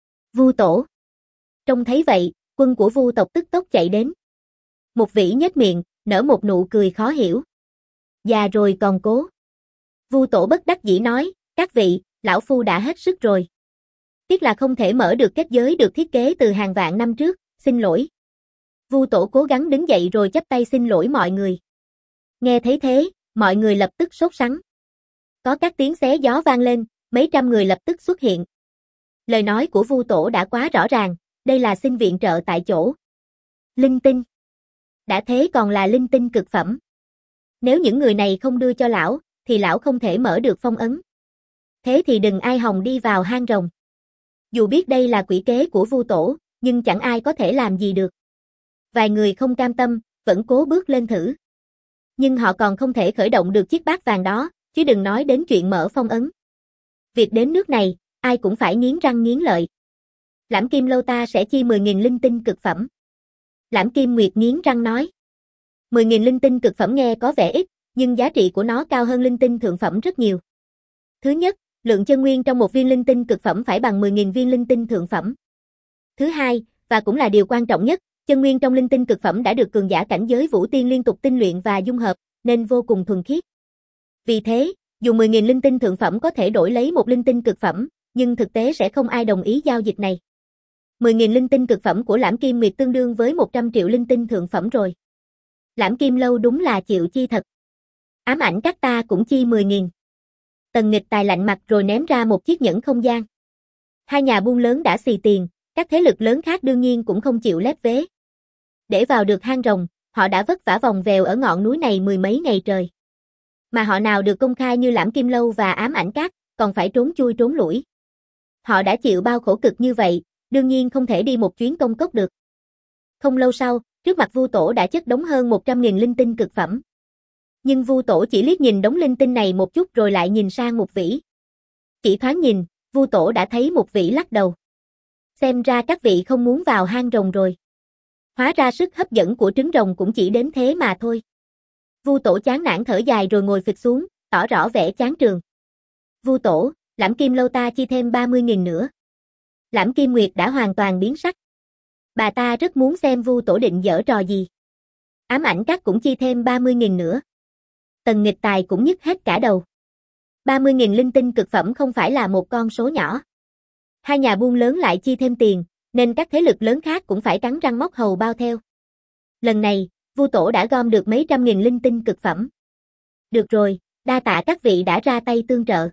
Vu Tổ! Trông thấy vậy, quân của Vu tộc tức tốc chạy đến. Mục Vĩ nhếch miệng, nở một nụ cười khó hiểu. Già rồi còn cố. Vu Tổ bất đắc dĩ nói, các vị, lão phu đã hết sức rồi. Tiếc là không thể mở được kết giới được thiết kế từ hàng vạn năm trước, xin lỗi. Vu Tổ cố gắng đứng dậy rồi chắp tay xin lỗi mọi người. Nghe thấy thế, mọi người lập tức sốt sắng. Có các tiếng xé gió vang lên, mấy trăm người lập tức xuất hiện. Lời nói của Vu Tổ đã quá rõ ràng, đây là xin viện trợ tại chỗ. Linh tinh. Đã thế còn là linh tinh cực phẩm. Nếu những người này không đưa cho lão, thì lão không thể mở được phong ấn. Thế thì đừng ai hòng đi vào hang rồng. Dù biết đây là quỷ kế của Vu Tổ, nhưng chẳng ai có thể làm gì được. Vài người không cam tâm, vẫn cố bước lên thử. Nhưng họ còn không thể khởi động được chiếc bát vàng đó, chứ đừng nói đến chuyện mở phong ấn. Việc đến nước này, ai cũng phải nghiến răng nghiến lợi. Lãm Kim Lâu ta sẽ chi mười nghìn linh tinh cực phẩm. Lãm Kim Nguyệt nghiến răng nói. mười nghìn linh tinh cực phẩm nghe có vẻ ít, nhưng giá trị của nó cao hơn linh tinh thượng phẩm rất nhiều. Thứ nhất, lượng chân nguyên trong một viên linh tinh cực phẩm phải bằng mười nghìn viên linh tinh thượng phẩm. Thứ hai, và cũng là điều quan trọng nhất, chân nguyên trong linh tinh cực phẩm đã được cường giả cảnh giới Vũ Tiên liên tục tinh luyện và dung hợp, nên vô cùng thuần khiết. Vì thế, dù mười nghìn linh tinh thượng phẩm có thể đổi lấy một linh tinh cực phẩm, nhưng thực tế sẽ không ai đồng ý giao dịch này. mười nghìn linh tinh cực phẩm của Lãm Kim Nguyệt tương đương với một trăm triệu linh tinh thượng phẩm rồi. Lãm Kim Lâu đúng là chịu chi thật. Ám ảnh các ta cũng chi mười nghìn. Tần Nghịch Tài lạnh mặt rồi ném ra một chiếc nhẫn không gian. Hai nhà buôn lớn đã xì tiền, các thế lực lớn khác đương nhiên cũng không chịu lép vế. Để vào được hang rồng, họ đã vất vả vòng vèo ở ngọn núi này mười mấy ngày trời. Mà họ nào được công khai như Lãm Kim Lâu và Ám Ảnh Các, còn phải trốn chui trốn lủi. Họ đã chịu bao khổ cực như vậy, đương nhiên không thể đi một chuyến công cốc được. Không lâu sau, trước mặt Vu Tổ đã chất đống hơn một trăm nghìn linh tinh cực phẩm. Nhưng Vu Tổ chỉ liếc nhìn đống linh tinh này một chút rồi lại nhìn sang Mục Vĩ. Chỉ thoáng nhìn, Vu Tổ đã thấy Mục Vĩ lắc đầu. Xem ra các vị không muốn vào hang rồng rồi. Hóa ra sức hấp dẫn của trứng rồng cũng chỉ đến thế mà thôi. Vu Tổ chán nản thở dài rồi ngồi phịch xuống, tỏ rõ vẻ chán trường. Vu Tổ, Lãm Kim Lâu ta chi thêm ba mươi nghìn nữa. Lãm Kim Nguyệt đã hoàn toàn biến sắc. Bà ta rất muốn xem Vu Tổ định giở trò gì. Ám Ảnh Các cũng chi thêm ba mươi nghìn nữa. Tần Nghịch Tài cũng nhức hết cả đầu. ba mươi nghìn linh tinh cực phẩm không phải là một con số nhỏ. Hai nhà buôn lớn lại chi thêm tiền, nên các thế lực lớn khác cũng phải cắn răng móc hầu bao theo. Lần này, Vu Tổ đã gom được mấy trăm nghìn linh tinh cực phẩm. Được rồi, đa tạ các vị đã ra tay tương trợ.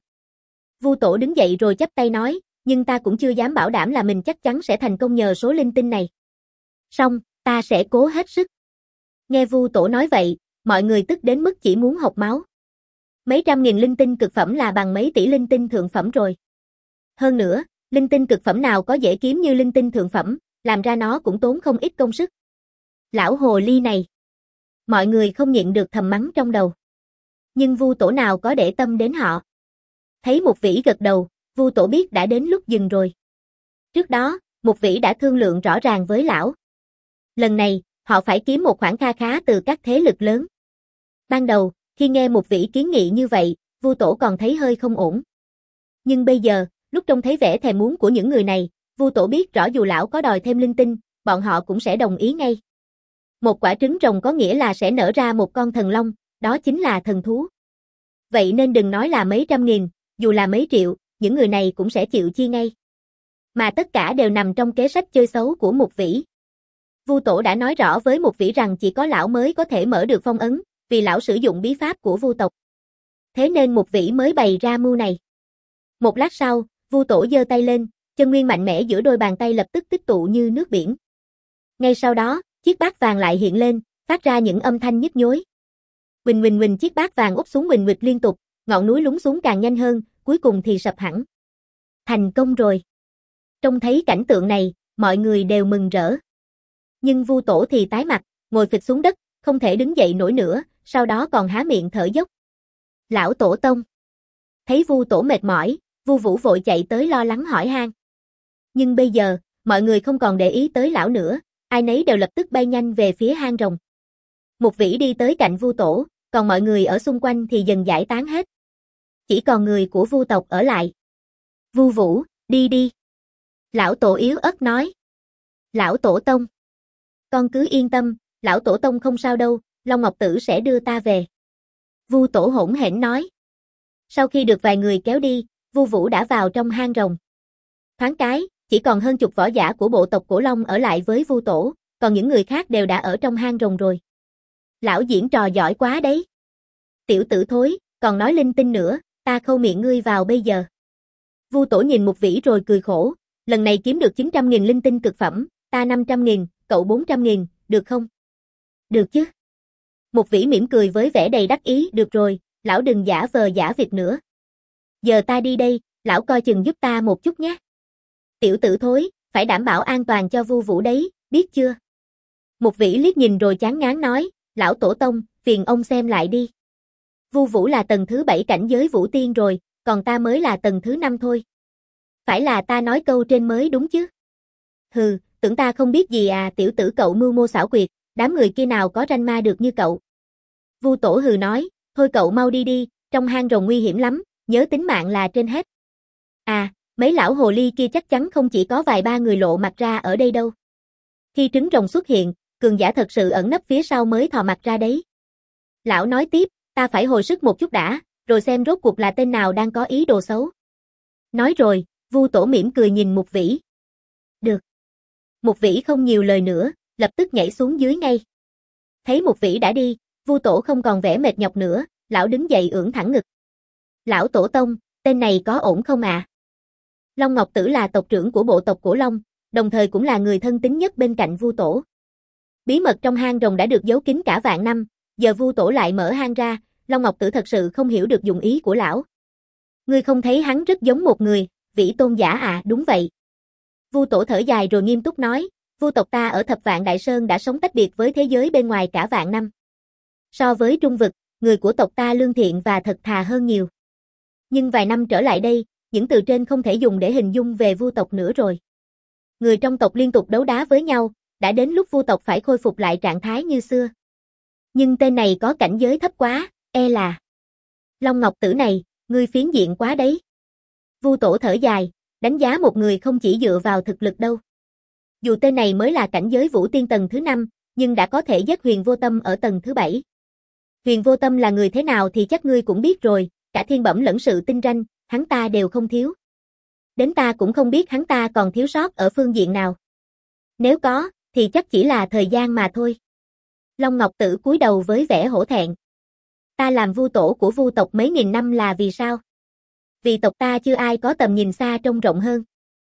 Vu Tổ đứng dậy rồi chắp tay nói, nhưng ta cũng chưa dám bảo đảm là mình chắc chắn sẽ thành công nhờ số linh tinh này. Song, ta sẽ cố hết sức. Nghe Vu Tổ nói vậy, mọi người tức đến mức chỉ muốn hộc máu. Mấy trăm nghìn linh tinh cực phẩm là bằng mấy tỷ linh tinh thượng phẩm rồi. Hơn nữa, linh tinh cực phẩm nào có dễ kiếm như linh tinh thượng phẩm, làm ra nó cũng tốn không ít công sức. Lão hồ ly này. Mọi người không nhịn được thầm mắng trong đầu. Nhưng Vu Tổ nào có để tâm đến họ. Thấy Mục Vĩ gật đầu, Vu Tổ biết đã đến lúc dừng rồi. Trước đó, Mục Vĩ đã thương lượng rõ ràng với lão. Lần này, họ phải kiếm một khoản kha khá từ các thế lực lớn. Ban đầu, khi nghe Mục Vĩ kiến nghị như vậy, Vu Tổ còn thấy hơi không ổn. Nhưng bây giờ, lúc trông thấy vẻ thèm muốn của những người này, Vu Tổ biết rõ dù lão có đòi thêm linh tinh, bọn họ cũng sẽ đồng ý ngay. Một quả trứng rồng có nghĩa là sẽ nở ra một con thần long, đó chính là thần thú. Vậy nên đừng nói là mấy trăm nghìn, dù là mấy triệu, những người này cũng sẽ chịu chi ngay. Mà tất cả đều nằm trong kế sách chơi xấu của Mục Vĩ. Vu Tổ đã nói rõ với Mục Vĩ rằng chỉ có lão mới có thể mở được phong ấn, vì lão sử dụng bí pháp của Vu tộc. Thế nên Mục Vĩ mới bày ra mưu này. Một lát sau, Vu Tổ giơ tay lên, chân nguyên mạnh mẽ giữa đôi bàn tay lập tức tích tụ như nước biển. Ngay sau đó, chiếc bát vàng lại hiện lên, phát ra những âm thanh nhức nhối. Huỳnh huỳnh huỳnh chiếc bát vàng úp xuống huỳnh huỳnh liên tục, ngọn núi lún xuống càng nhanh hơn, cuối cùng thì sập hẳn. Thành công rồi. Trông thấy cảnh tượng này, mọi người đều mừng rỡ. Nhưng Vu Tổ thì tái mặt, ngồi phịch xuống đất, không thể đứng dậy nổi nữa, sau đó còn há miệng thở dốc. Lão Tổ Tông. Thấy Vu Tổ mệt mỏi, Vu Vũ vội chạy tới lo lắng hỏi han. Nhưng bây giờ, mọi người không còn để ý tới lão nữa, ai nấy đều lập tức bay nhanh về phía hang rồng. Mục Vĩ đi tới cạnh Vu Tổ, còn mọi người ở xung quanh thì dần giải tán hết. Chỉ còn người của Vu tộc ở lại. Vu Vũ, đi đi. Lão Tổ yếu ớt nói. Lão Tổ Tông. Con cứ yên tâm, Lão Tổ Tông không sao đâu, Long Ngọc Tử sẽ đưa ta về. Vu Tổ hỗn hển nói. Sau khi được vài người kéo đi, Vu Vũ đã vào trong hang rồng. Thoáng cái, chỉ còn hơn chục võ giả của bộ tộc Cổ Long ở lại với Vu Tổ, còn những người khác đều đã ở trong hang rồng rồi. Lão diễn trò giỏi quá đấy. Tiểu tử thối, còn nói linh tinh nữa, ta khâu miệng ngươi vào bây giờ. Vu Tổ nhìn Mục Vĩ rồi cười khổ, lần này kiếm được chín trăm nghìn linh tinh cực phẩm, ta năm trăm nghìn, cậu bốn trăm nghìn, được không? Được chứ? Mục Vĩ mỉm cười với vẻ đầy đắc ý, được rồi, lão đừng giả vờ giả vịt nữa. Giờ ta đi đây, lão coi chừng giúp ta một chút nhé. Tiểu tử thối, phải đảm bảo an toàn cho Vu Vũ đấy, biết chưa? Mục Vĩ liếc nhìn rồi chán ngán nói, lão tổ tông, phiền ông xem lại đi. Vu Vũ là tầng thứ bảy cảnh giới Vũ Tiên rồi, còn ta mới là tầng thứ năm thôi. Phải là ta nói câu trên mới đúng chứ? Hừ, tưởng ta không biết gì à, tiểu tử cậu mưu mô xảo quyệt, đám người kia nào có ranh ma được như cậu. Vu Tổ hừ nói, thôi cậu mau đi đi, trong hang rồng nguy hiểm lắm, nhớ tính mạng là trên hết. À, mấy lão hồ ly kia chắc chắn không chỉ có vài ba người lộ mặt ra ở đây đâu. Khi trứng rồng xuất hiện, cường giả thật sự ẩn nấp phía sau mới thò mặt ra đấy. Lão nói tiếp, ta phải hồi sức một chút đã, rồi xem rốt cuộc là tên nào đang có ý đồ xấu. Nói rồi, Vu Tổ mỉm cười nhìn Mục Vĩ. Được. Mục Vĩ không nhiều lời nữa, lập tức nhảy xuống dưới ngay. Thấy Mục Vĩ đã đi, Vu Tổ không còn vẻ mệt nhọc nữa, lão đứng dậy ưỡn thẳng ngực. Lão tổ tông, tên này có ổn không ạ? À? Long Ngọc Tử là tộc trưởng của bộ tộc Cổ Long, đồng thời cũng là người thân tín nhất bên cạnh Vu Tổ. Bí mật trong hang rồng đã được giấu kín cả vạn năm, giờ Vu Tổ lại mở hang ra, Long Ngọc Tử thật sự không hiểu được dụng ý của lão. Ngươi không thấy hắn rất giống một người, Vĩ tôn giả à? Đúng vậy. Vu Tổ thở dài rồi nghiêm túc nói, Vu tộc ta ở Thập Vạn Đại Sơn đã sống tách biệt với thế giới bên ngoài cả vạn năm. So với Trung vực, người của tộc ta lương thiện và thật thà hơn nhiều. Nhưng vài năm trở lại đây, những từ trên không thể dùng để hình dung về Vu tộc nữa rồi. Người trong tộc liên tục đấu đá với nhau, đã đến lúc Vu tộc phải khôi phục lại trạng thái như xưa. Nhưng tên này có cảnh giới thấp quá, e là Long Ngọc Tử này, ngươi phiến diện quá đấy. Vu Tổ thở dài, đánh giá một người không chỉ dựa vào thực lực đâu. Dù tên này mới là cảnh giới Vũ Tiên tầng thứ năm, nhưng đã có thể giết Huyền Vô Tâm ở tầng thứ bảy. Huyền Vô Tâm là người thế nào thì chắc ngươi cũng biết rồi, cả thiên bẩm lẫn sự tinh ranh, hắn ta đều không thiếu. Đến ta cũng không biết hắn ta còn thiếu sót ở phương diện nào. Nếu có, thì chắc chỉ là thời gian mà thôi. Long Ngọc Tử cúi đầu với vẻ hổ thẹn. Ta làm Vu Tổ của Vu tộc mấy nghìn năm là vì sao? Vì tộc ta chưa ai có tầm nhìn xa trông rộng hơn.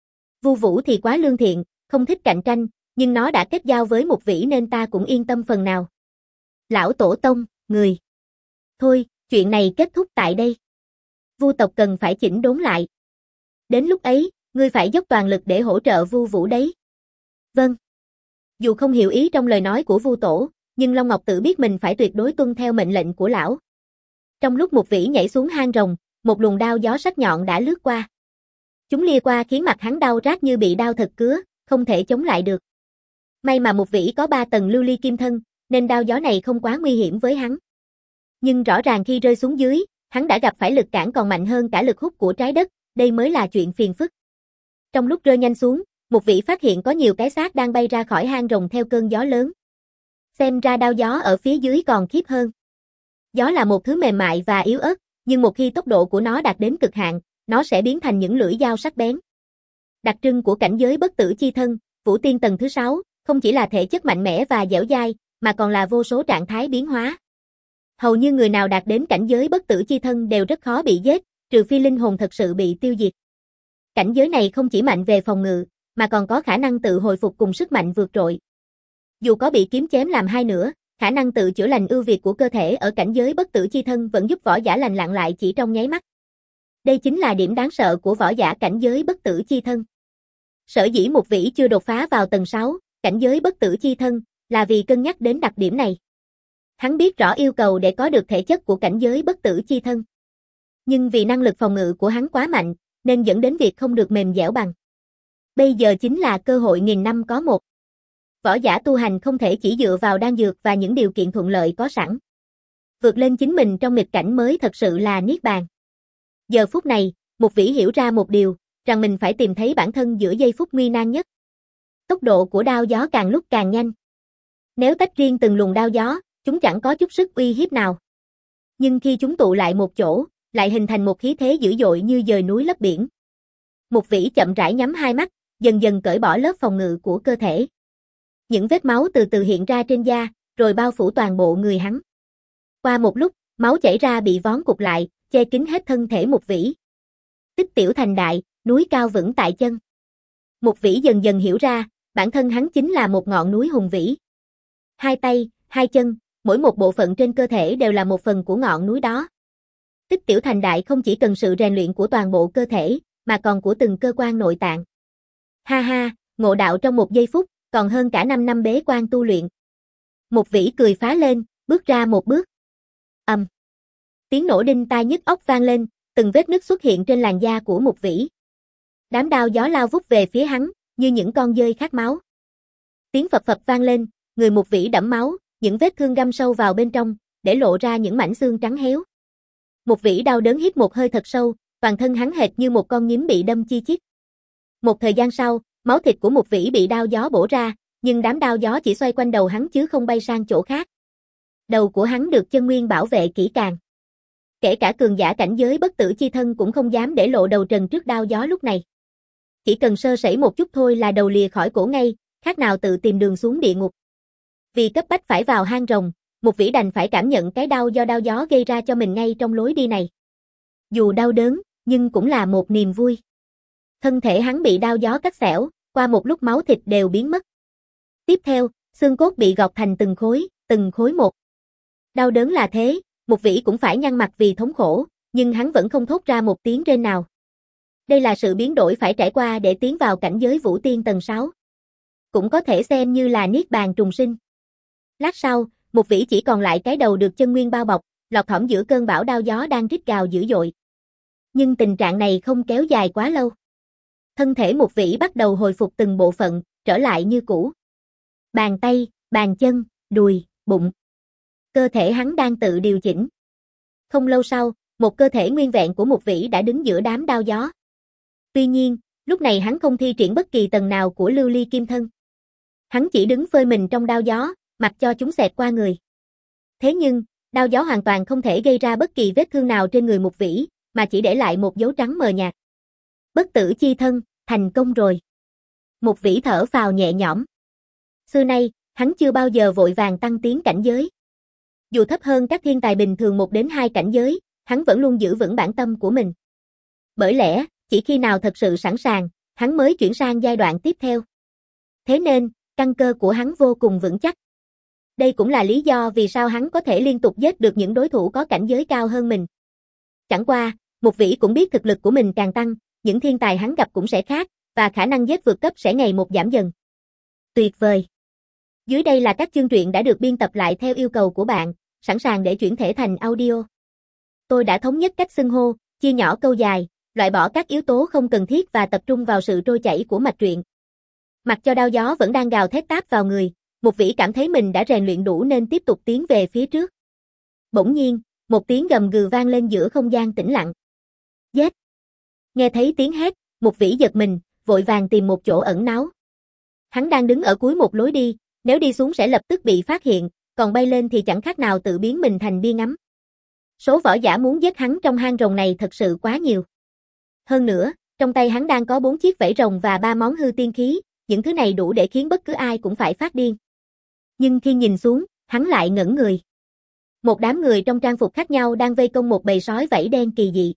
Vu Vũ thì quá lương thiện, không thích cạnh tranh, nhưng nó đã kết giao với Mục Vĩ nên ta cũng yên tâm phần nào. Lão tổ tông, người. Thôi, chuyện này kết thúc tại đây. Vu tộc cần phải chỉnh đốn lại. Đến lúc ấy, ngươi phải dốc toàn lực để hỗ trợ Vu Vũ đấy. Vâng. Dù không hiểu ý trong lời nói của Vu Tổ, nhưng Long Ngọc Tử biết mình phải tuyệt đối tuân theo mệnh lệnh của lão. Trong lúc Mục Vĩ nhảy xuống hang rồng, một luồng đao gió sắc nhọn đã lướt qua. Chúng lia qua khiến mặt hắn đau rát như bị đao thật cứa, không thể chống lại được. May mà Mục Vĩ có ba tầng lưu ly kim thân, nên đao gió này không quá nguy hiểm với hắn. Nhưng rõ ràng khi rơi xuống dưới, hắn đã gặp phải lực cản còn mạnh hơn cả lực hút của trái đất, đây mới là chuyện phiền phức. Trong lúc rơi nhanh xuống, Mục Vĩ phát hiện có nhiều cái xác đang bay ra khỏi hang rồng theo cơn gió lớn. Xem ra đao gió ở phía dưới còn khiếp hơn. Gió là một thứ mềm mại và yếu ớt, nhưng một khi tốc độ của nó đạt đến cực hạn, nó sẽ biến thành những lưỡi dao sắc bén. Đặc trưng của cảnh giới bất tử chi thân, Vũ Tiên tầng thứ sáu, không chỉ là thể chất mạnh mẽ và dẻo dai, mà còn là vô số trạng thái biến hóa. Hầu như người nào đạt đến cảnh giới bất tử chi thân đều rất khó bị giết, trừ phi linh hồn thật sự bị tiêu diệt. Cảnh giới này không chỉ mạnh về phòng ngự, mà còn có khả năng tự hồi phục cùng sức mạnh vượt trội. Dù có bị kiếm chém làm hai nửa, khả năng tự chữa lành ưu việt của cơ thể ở cảnh giới bất tử chi thân vẫn giúp võ giả lành lặn lại chỉ trong nháy mắt. Đây chính là điểm đáng sợ của võ giả cảnh giới bất tử chi thân. Sở dĩ Mục Vĩ chưa đột phá vào tầng sáu, cảnh giới bất tử chi thân, là vì cân nhắc đến đặc điểm này. Hắn biết rõ yêu cầu để có được thể chất của cảnh giới bất tử chi thân. Nhưng vì năng lực phòng ngự của hắn quá mạnh, nên dẫn đến việc không được mềm dẻo bằng. Bây giờ chính là cơ hội nghìn năm có một. Võ giả tu hành không thể chỉ dựa vào đan dược và những điều kiện thuận lợi có sẵn. Vượt lên chính mình trong nghịch cảnh mới thật sự là niết bàn. Giờ phút này, Mục Vĩ hiểu ra một điều, rằng mình phải tìm thấy bản thân giữa giây phút nguy nan nhất. Tốc độ của đao gió càng lúc càng nhanh. Nếu tách riêng từng luồng đao gió, chúng chẳng có chút sức uy hiếp nào. Nhưng khi chúng tụ lại một chỗ, lại hình thành một khí thế dữ dội như dời núi lấp biển. Mục Vĩ chậm rãi nhắm hai mắt, dần dần cởi bỏ lớp phòng ngự của cơ thể. Những vết máu từ từ hiện ra trên da, rồi bao phủ toàn bộ người hắn. Qua một lúc, máu chảy ra bị vón cục lại, che kín hết thân thể Mục Vĩ. Tích tiểu thành đại, núi cao vững tại chân. Mục Vĩ dần dần hiểu ra, bản thân hắn chính là một ngọn núi hùng vĩ. Hai tay, hai chân, mỗi một bộ phận trên cơ thể đều là một phần của ngọn núi đó. Tích tiểu thành đại không chỉ cần sự rèn luyện của toàn bộ cơ thể, mà còn của từng cơ quan nội tạng. Ha ha, ngộ đạo trong một giây phút, còn hơn cả năm năm bế quan tu luyện. Mục Vĩ cười phá lên, bước ra một bước. Ầm. Um. Tiếng nổ đinh tai nhức óc vang lên, từng vết nứt xuất hiện trên làn da của Mục Vĩ. Đám đao gió lao vút về phía hắn, như những con dơi khát máu. Tiếng phập phập vang lên, người Mục Vĩ đẫm máu, những vết thương găm sâu vào bên trong, để lộ ra những mảnh xương trắng héo. Mục Vĩ đau đớn hít một hơi thật sâu, toàn thân hắn hệt như một con nhím bị đâm chi chít. Một thời gian sau, máu thịt của Mục Vĩ bị đao gió bổ ra, nhưng đám đao gió chỉ xoay quanh đầu hắn chứ không bay sang chỗ khác. Đầu của hắn được chân nguyên bảo vệ kỹ càng. Kể cả cường giả cảnh giới bất tử chi thân cũng không dám để lộ đầu trần trước đao gió lúc này. Chỉ cần sơ sẩy một chút thôi là đầu lìa khỏi cổ ngay, khác nào tự tìm đường xuống địa ngục. Vì cấp bách phải vào hang rồng, Mục Vĩ đành phải cảm nhận cái đau do đao gió gây ra cho mình ngay trong lối đi này. Dù đau đớn, nhưng cũng là một niềm vui. Thân thể hắn bị đao gió cắt xẻo, qua một lúc máu thịt đều biến mất. Tiếp theo, xương cốt bị gọt thành từng khối, từng khối một. Đau đớn là thế, Mục Vĩ cũng phải nhăn mặt vì thống khổ, nhưng hắn vẫn không thốt ra một tiếng rên nào. Đây là sự biến đổi phải trải qua để tiến vào cảnh giới Vũ Tiên tầng sáu. Cũng có thể xem như là niết bàn trùng sinh. Lát sau, Mục Vĩ chỉ còn lại cái đầu được chân nguyên bao bọc, lọt thỏm giữa cơn bão đao gió đang rít gào dữ dội. Nhưng tình trạng này không kéo dài quá lâu. Thân thể Mục Vĩ bắt đầu hồi phục từng bộ phận, trở lại như cũ. Bàn tay, bàn chân, đùi, bụng. Cơ thể hắn đang tự điều chỉnh. Không lâu sau, một cơ thể nguyên vẹn của Mục Vĩ đã đứng giữa đám đao gió. Tuy nhiên, lúc này hắn không thi triển bất kỳ tầng nào của lưu ly kim thân. Hắn chỉ đứng phơi mình trong đao gió, mặc cho chúng xẹt qua người. Thế nhưng, đao gió hoàn toàn không thể gây ra bất kỳ vết thương nào trên người Mục Vĩ, mà chỉ để lại một dấu trắng mờ nhạt. Bất tử chi thân, thành công rồi. Mục Vĩ thở phào nhẹ nhõm. Xưa nay, hắn chưa bao giờ vội vàng tăng tiến cảnh giới. Dù thấp hơn các thiên tài bình thường một đến hai cảnh giới, hắn vẫn luôn giữ vững bản tâm của mình. Bởi lẽ, chỉ khi nào thật sự sẵn sàng, hắn mới chuyển sang giai đoạn tiếp theo. Thế nên, căn cơ của hắn vô cùng vững chắc. Đây cũng là lý do vì sao hắn có thể liên tục giết được những đối thủ có cảnh giới cao hơn mình. Chẳng qua, Mục Vĩ cũng biết thực lực của mình càng tăng, những thiên tài hắn gặp cũng sẽ khác, và khả năng giết vượt cấp sẽ ngày một giảm dần. Tuyệt vời! Dưới đây là các chương truyện đã được biên tập lại theo yêu cầu của bạn, sẵn sàng để chuyển thể thành audio. Tôi đã thống nhất cách xưng hô, chia nhỏ câu dài, loại bỏ các yếu tố không cần thiết và tập trung vào sự trôi chảy của mạch truyện. Mặc cho đao gió vẫn đang gào thét táp vào người, Mục Vĩ cảm thấy mình đã rèn luyện đủ nên tiếp tục tiến về phía trước. Bỗng nhiên, một tiếng gầm gừ vang lên giữa không gian tĩnh lặng. Giết! Nghe thấy tiếng hét, Mục Vĩ giật mình, vội vàng tìm một chỗ ẩn náu. Hắn đang đứng ở cuối một lối đi, nếu đi xuống sẽ lập tức bị phát hiện, còn bay lên thì chẳng khác nào tự biến mình thành bia ngắm. Số võ giả muốn giết hắn trong hang rồng này thật sự quá nhiều. Hơn nữa, trong tay hắn đang có bốn chiếc vảy rồng và ba món hư tiên khí, những thứ này đủ để khiến bất cứ ai cũng phải phát điên. Nhưng khi nhìn xuống, hắn lại ngẩn người. Một đám người trong trang phục khác nhau đang vây công một bầy sói vảy đen kỳ dị.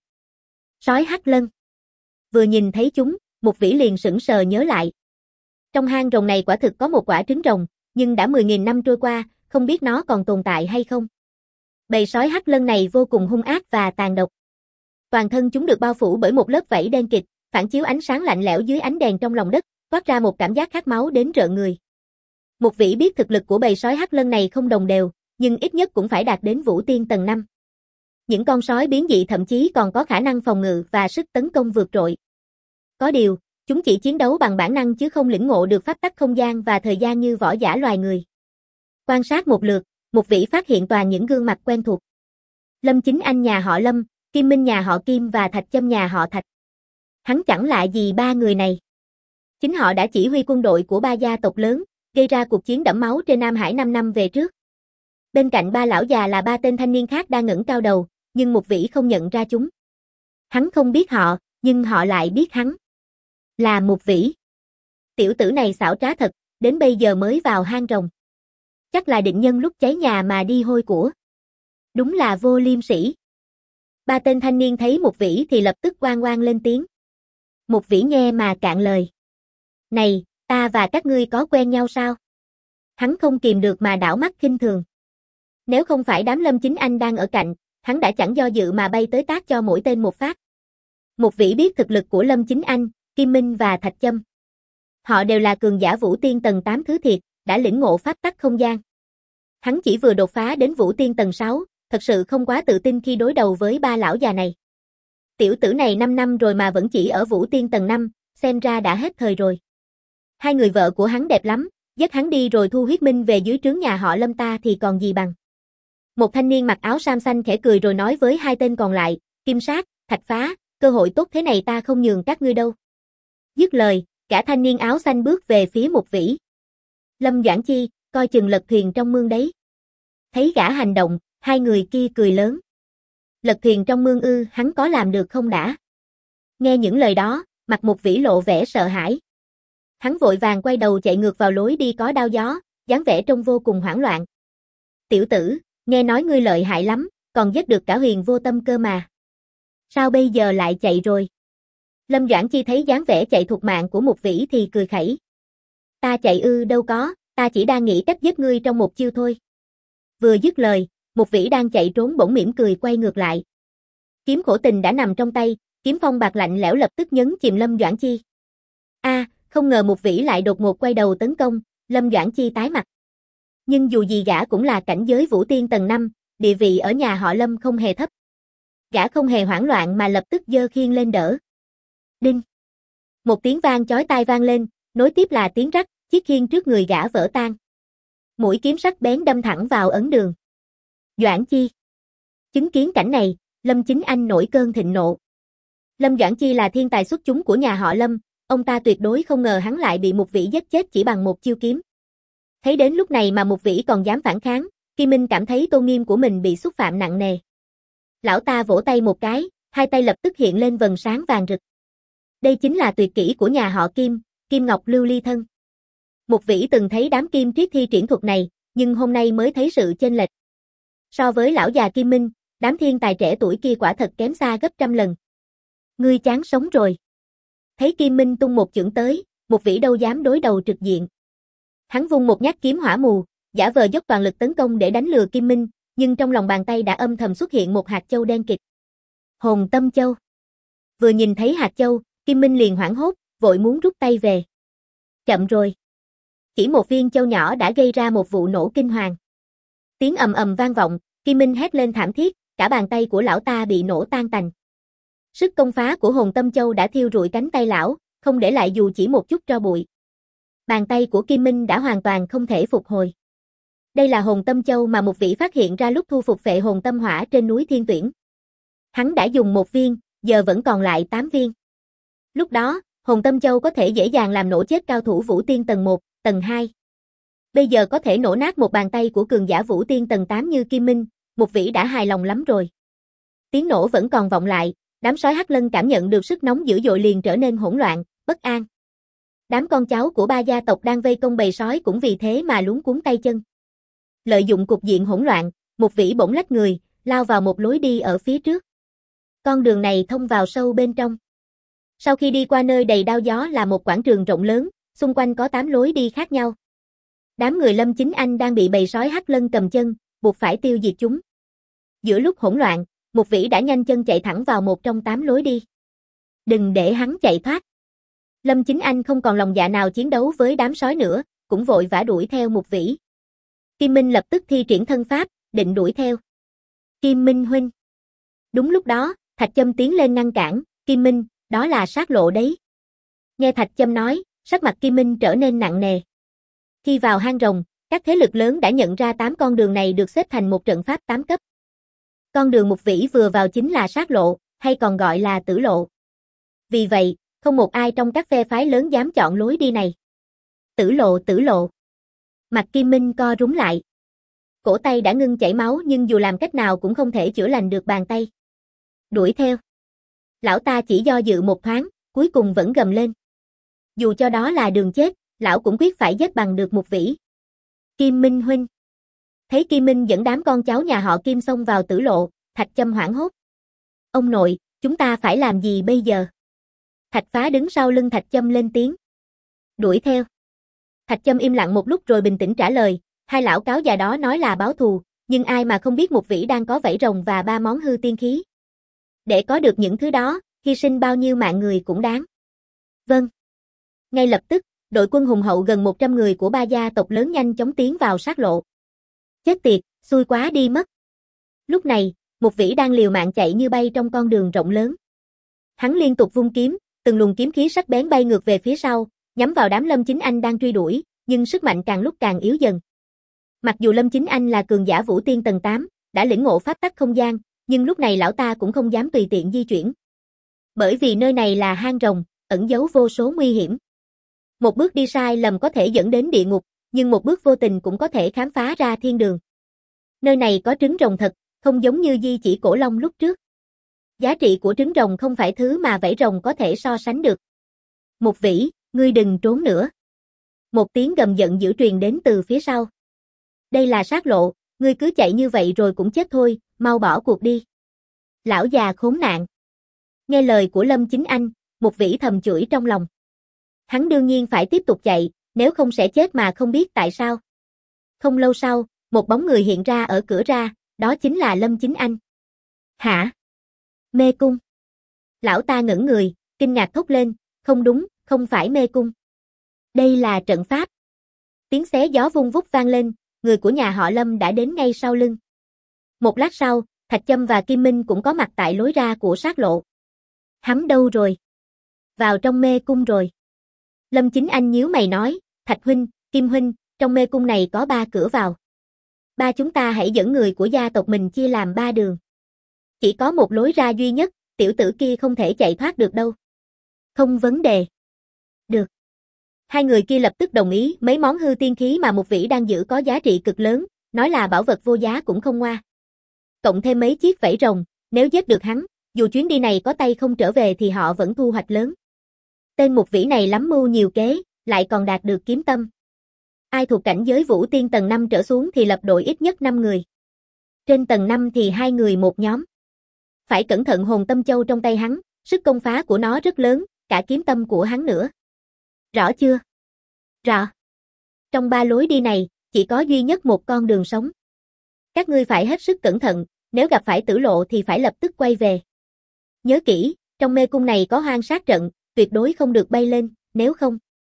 Sói Hắc Lân. Vừa nhìn thấy chúng, Mục Vĩ liền sững sờ nhớ lại. Trong hang rồng này quả thực có một quả trứng rồng, nhưng đã mười nghìn năm trôi qua, không biết nó còn tồn tại hay không. Bầy sói Hắc Lân này vô cùng hung ác và tàn độc. Toàn thân chúng được bao phủ bởi một lớp vảy đen kịt, phản chiếu ánh sáng lạnh lẽo dưới ánh đèn trong lòng đất, toát ra một cảm giác khát máu đến rợn người. Mục Vĩ biết thực lực của bầy sói Hắc Lân này không đồng đều, nhưng ít nhất cũng phải đạt đến Vũ Tiên tầng năm. Những con sói biến dị thậm chí còn có khả năng phòng ngự và sức tấn công vượt trội. Có điều, chúng chỉ chiến đấu bằng bản năng chứ không lĩnh ngộ được pháp tắc không gian và thời gian như võ giả loài người. Quan sát một lượt, Mục Vĩ phát hiện toàn những gương mặt quen thuộc. Lâm Chính Anh nhà họ Lâm, Kim Minh nhà họ Kim và Thạch Châm nhà họ Thạch. Hắn chẳng lạ gì ba người này. Chính họ đã chỉ huy quân đội của ba gia tộc lớn, gây ra cuộc chiến đẫm máu trên Nam Hải năm năm về trước. Bên cạnh ba lão già là ba tên thanh niên khác đang ngẩng cao đầu, nhưng Mục Vĩ không nhận ra chúng. Hắn không biết họ, nhưng họ lại biết hắn. Là Mục Vĩ. Tiểu tử này xảo trá thật, đến bây giờ mới vào hang rồng. Chắc là định nhân lúc cháy nhà mà đi hôi của. Đúng là vô liêm sỉ. Ba tên thanh niên thấy Mục Vĩ thì lập tức oang oang lên tiếng. Mục Vĩ nghe mà cạn lời. Này, ta và các ngươi có quen nhau sao? Hắn không kìm được mà đảo mắt khinh thường. Nếu không phải đám Lâm Chính Anh đang ở cạnh, hắn đã chẳng do dự mà bay tới tát cho mỗi tên một phát. Một Vĩ biết thực lực của Lâm Chính Anh, Kim Minh và Thạch Châm. Họ đều là cường giả Vũ Tiên tầng tám thứ thiệt, đã lĩnh ngộ pháp tắc không gian. Hắn chỉ vừa đột phá đến Vũ Tiên tầng sáu, thật sự không quá tự tin khi đối đầu với ba lão già này. Tiểu tử này năm năm rồi mà vẫn chỉ ở Vũ Tiên tầng năm, xem ra đã hết thời rồi. Hai người vợ của hắn đẹp lắm, dắt hắn đi rồi thu huyết minh về dưới trướng nhà họ Lâm ta thì còn gì bằng. Một thanh niên mặc áo sam xanh khẽ cười rồi nói với hai tên còn lại, Kim Sát, Thạch Phá, cơ hội tốt thế này ta không nhường các ngươi đâu. Dứt lời, cả thanh niên áo xanh bước về phía Một Vĩ. Lâm Doãn Chi, coi chừng lật thuyền trong mương đấy. Thấy gã hành động, hai người kia cười lớn. Lật thuyền trong mương ư, hắn có làm được không đã? Nghe những lời đó, mặt Một Vĩ lộ vẻ sợ hãi. Hắn vội vàng quay đầu chạy ngược vào lối đi có đao gió, dáng vẻ trông vô cùng hoảng loạn. Tiểu tử, nghe nói ngươi lợi hại lắm, còn giết được cả Huyền Vô Tâm cơ mà. Sao bây giờ lại chạy rồi? Lâm Doãn Chi thấy dáng vẻ chạy thục mạng của Một Vĩ thì cười khẩy. Ta chạy ư đâu có, ta chỉ đang nghĩ cách giết ngươi trong một chiêu thôi. Vừa dứt lời, Một Vĩ đang chạy trốn bỗng mỉm cười quay ngược lại. Kiếm khổ tình đã nằm trong tay, kiếm phong bạc lạnh lẽo lập tức nhấn chìm Lâm Doãn Chi. A, à, không ngờ Một Vĩ lại đột ngột quay đầu tấn công, Lâm Doãn Chi tái mặt. Nhưng dù gì gã cũng là cảnh giới Vũ Tiên tầng năm, địa vị ở nhà họ Lâm không hề thấp. Gã không hề hoảng loạn mà lập tức giơ khiên lên đỡ. Đinh. Một tiếng vang chói tai vang lên, nối tiếp là tiếng rắc, chiếc khiên trước người gã vỡ tan. Mũi kiếm sắc bén đâm thẳng vào ấn đường. Doãn Chi. Chứng kiến cảnh này, Lâm Chính Anh nổi cơn thịnh nộ. Lâm Doãn Chi là thiên tài xuất chúng của nhà họ Lâm, ông ta tuyệt đối không ngờ hắn lại bị Một Vĩ giết chết chỉ bằng một chiêu kiếm. Thấy đến lúc này mà Một Vĩ còn dám phản kháng, Kim Minh cảm thấy tôn nghiêm của mình bị xúc phạm nặng nề. Lão ta vỗ tay một cái, hai tay lập tức hiện lên vầng sáng vàng rực. Đây chính là tuyệt kỹ của nhà họ Kim, Kim Ngọc Lưu Ly Thân. Một Vĩ từng thấy đám Kim Triết thi triển thuật này, nhưng hôm nay mới thấy sự chênh lệch. So với lão già Kim Minh, đám thiên tài trẻ tuổi kia quả thật kém xa gấp trăm lần. Ngươi chán sống rồi. Thấy Kim Minh tung một chưởng tới, Một Vĩ đâu dám đối đầu trực diện. Hắn vung một nhát kiếm hỏa mù, giả vờ dốc toàn lực tấn công để đánh lừa Kim Minh, nhưng trong lòng bàn tay đã âm thầm xuất hiện một hạt châu đen kịt. Hồn Tâm Châu. Vừa nhìn thấy hạt châu, Kim Minh liền hoảng hốt, vội muốn rút tay về. Chậm rồi. Chỉ một viên châu nhỏ đã gây ra một vụ nổ kinh hoàng. Tiếng ầm ầm vang vọng, Kim Minh hét lên thảm thiết, cả bàn tay của lão ta bị nổ tan tành. Sức công phá của Hồn Tâm Châu đã thiêu rụi cánh tay lão, không để lại dù chỉ một chút tro bụi. Bàn tay của Kim Minh đã hoàn toàn không thể phục hồi. Đây là Hồn Tâm Châu mà Một Vĩ phát hiện ra lúc thu phục phệ hồn tâm hỏa trên núi Thiên Tuyển. Hắn đã dùng một viên, giờ vẫn còn lại tám viên. Lúc đó, Hồn Tâm Châu có thể dễ dàng làm nổ chết cao thủ Vũ Tiên tầng một, tầng hai. Bây giờ có thể nổ nát một bàn tay của cường giả Vũ Tiên tầng tám như Kim Minh, Một Vĩ đã hài lòng lắm rồi. Tiếng nổ vẫn còn vọng lại, đám sói Hắc Lân cảm nhận được sức nóng dữ dội liền trở nên hỗn loạn, bất an. Đám con cháu của ba gia tộc đang vây công bầy sói cũng vì thế mà luống cuống tay chân. Lợi dụng cục diện hỗn loạn, Một Vĩ bỗng lách người, lao vào một lối đi ở phía trước. Con đường này thông vào sâu bên trong. Sau khi đi qua nơi đầy đao gió là một quảng trường rộng lớn, xung quanh có tám lối đi khác nhau. Đám người Lâm Chính Anh đang bị bầy sói Hắc Lân cầm chân, buộc phải tiêu diệt chúng. Giữa lúc hỗn loạn, Một Vĩ đã nhanh chân chạy thẳng vào một trong tám lối đi. Đừng để hắn chạy thoát. Lâm Chính Anh không còn lòng dạ nào chiến đấu với đám sói nữa, cũng vội vã đuổi theo Một Vĩ. Kim Minh lập tức thi triển thân pháp, định đuổi theo. Kim Minh huynh. Đúng lúc đó, Thạch Châm tiến lên ngăn cản, Kim Minh, đó là sát lộ đấy. Nghe Thạch Châm nói, sắc mặt Kim Minh trở nên nặng nề. Khi vào hang rồng, các thế lực lớn đã nhận ra tám con đường này được xếp thành một trận pháp tám cấp. Con đường Một Vĩ vừa vào chính là sát lộ, hay còn gọi là tử lộ. Vì vậy, không một ai trong các phe phái lớn dám chọn lối đi này. Tử lộ, tử lộ. Mặt Kim Minh co rúm lại. Cổ tay đã ngưng chảy máu nhưng dù làm cách nào cũng không thể chữa lành được bàn tay. Đuổi theo. Lão ta chỉ do dự một thoáng, cuối cùng vẫn gầm lên. Dù cho đó là đường chết, lão cũng quyết phải giết bằng được Một Vĩ. Kim Minh huynh. Thấy Kim Minh dẫn đám con cháu nhà họ Kim xông vào tử lộ, Thạch Châm hoảng hốt. Ông nội, chúng ta phải làm gì bây giờ? Thạch Phá đứng sau lưng Thạch Châm lên tiếng. Đuổi theo. Thạch Châm im lặng một lúc rồi bình tĩnh trả lời, hai lão cáo già đó nói là báo thù, nhưng ai mà không biết Mục Vĩ đang có vảy rồng và ba món hư tiên khí. Để có được những thứ đó, hy sinh bao nhiêu mạng người cũng đáng. Vâng. Ngay lập tức, đội quân hùng hậu gần một trăm người của ba gia tộc lớn nhanh chóng tiến vào sát lộ. Chết tiệt, xui quá đi mất. Lúc này, Mục Vĩ đang liều mạng chạy như bay trong con đường rộng lớn. Hắn liên tục vung kiếm, từng luồng kiếm khí sắc bén bay ngược về phía sau, nhắm vào đám Lâm Chính Anh đang truy đuổi, nhưng sức mạnh càng lúc càng yếu dần. Mặc dù Lâm Chính Anh là cường giả vũ tiên tầng tám, đã lĩnh ngộ pháp tắc không gian, nhưng lúc này lão ta cũng không dám tùy tiện di chuyển. Bởi vì nơi này là hang rồng, ẩn giấu vô số nguy hiểm. Một bước đi sai lầm có thể dẫn đến địa ngục, nhưng một bước vô tình cũng có thể khám phá ra thiên đường. Nơi này có trứng rồng thật, không giống như di chỉ cổ long lúc trước. Giá trị của trứng rồng không phải thứ mà vảy rồng có thể so sánh được. Mục Vĩ, ngươi đừng trốn nữa. Một tiếng gầm giận dữ truyền đến từ phía sau. Đây là sát lộ, ngươi cứ chạy như vậy rồi cũng chết thôi, mau bỏ cuộc đi. Lão già khốn nạn. Nghe lời của Lâm Chính Anh, Mục Vĩ thầm chửi trong lòng. Hắn đương nhiên phải tiếp tục chạy, nếu không sẽ chết mà không biết tại sao. Không lâu sau, một bóng người hiện ra ở cửa ra, đó chính là Lâm Chính Anh. Hả? Mê cung. Lão ta ngẩn người, kinh ngạc thốt lên, không đúng, không phải mê cung. Đây là trận pháp. Tiếng xé gió vung vút vang lên, người của nhà họ Lâm đã đến ngay sau lưng. Một lát sau, Thạch Châm và Kim Minh cũng có mặt tại lối ra của sát lộ. Hắn đâu rồi? Vào trong mê cung rồi. Lâm Chính Anh nhíu mày nói, Thạch huynh, Kim huynh, trong mê cung này có ba cửa vào. Ba chúng ta hãy dẫn người của gia tộc mình chia làm ba đường. Chỉ có một lối ra duy nhất, tiểu tử kia không thể chạy thoát được đâu. Không vấn đề. Được. Hai người kia lập tức đồng ý, mấy món hư tiên khí mà Mục Vĩ đang giữ có giá trị cực lớn, nói là bảo vật vô giá cũng không ngoa. Cộng thêm mấy chiếc vảy rồng, nếu giết được hắn, dù chuyến đi này có tay không trở về thì họ vẫn thu hoạch lớn. Tên Mục Vĩ này lắm mưu nhiều kế, lại còn đạt được kiếm tâm. Ai thuộc cảnh giới vũ tiên tầng năm trở xuống thì lập đội ít nhất năm người. Trên tầng năm thì hai người một nhóm. Phải cẩn thận hồn tâm châu trong tay hắn, sức công phá của nó rất lớn, cả kiếm tâm của hắn nữa. Rõ chưa? Rõ. Trong ba lối đi này, chỉ có duy nhất một con đường sống. Các ngươi phải hết sức cẩn thận, nếu gặp phải tử lộ thì phải lập tức quay về. Nhớ kỹ, trong mê cung này có hoang sát trận, tuyệt đối không được bay lên, nếu không.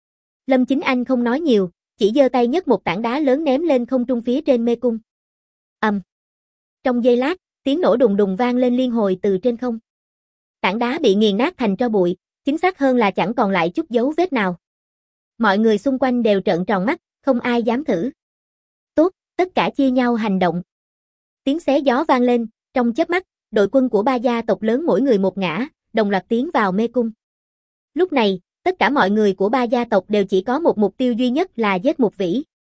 Lâm Chính Anh không nói nhiều, chỉ giơ tay nhấc một tảng đá lớn ném lên không trung phía trên mê cung. Ầm. Um. Trong giây lát, tiếng nổ đùng đùng vang lên liên hồi từ trên không. Tảng đá bị nghiền nát thành tro bụi, chính xác hơn là chẳng còn lại chút dấu vết nào. Mọi người xung quanh đều trợn tròn mắt, không ai dám thử. Tốt, tất cả chia nhau hành động. Tiếng xé gió vang lên, trong chớp mắt, đội quân của ba gia tộc lớn mỗi người một ngã, đồng loạt tiến vào mê cung. Lúc này, tất cả mọi người của ba gia tộc đều chỉ có một mục tiêu duy nhất là giết Mục Vĩ.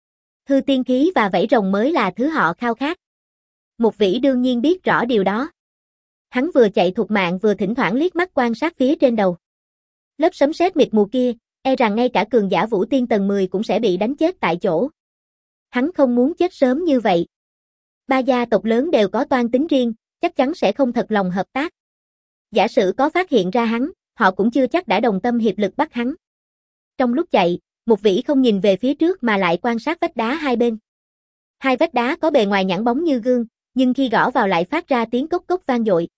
Hư tiên khí và vảy rồng mới là thứ họ khao khát. Mục Vĩ đương nhiên biết rõ điều đó. Hắn vừa chạy thục mạng vừa thỉnh thoảng liếc mắt quan sát phía trên đầu. Lớp sấm sét mịt mù kia, e rằng ngay cả cường giả vũ tiên tầng mười cũng sẽ bị đánh chết tại chỗ. Hắn không muốn chết sớm như vậy. Ba gia tộc lớn đều có toan tính riêng, chắc chắn sẽ không thật lòng hợp tác. Giả sử có phát hiện ra hắn, họ cũng chưa chắc đã đồng tâm hiệp lực bắt hắn. Trong lúc chạy, Mục Vĩ không nhìn về phía trước mà lại quan sát vách đá hai bên. Hai vách đá có bề ngoài nhẵn bóng như gương, nhưng khi gõ vào lại phát ra tiếng cốc cốc vang dội.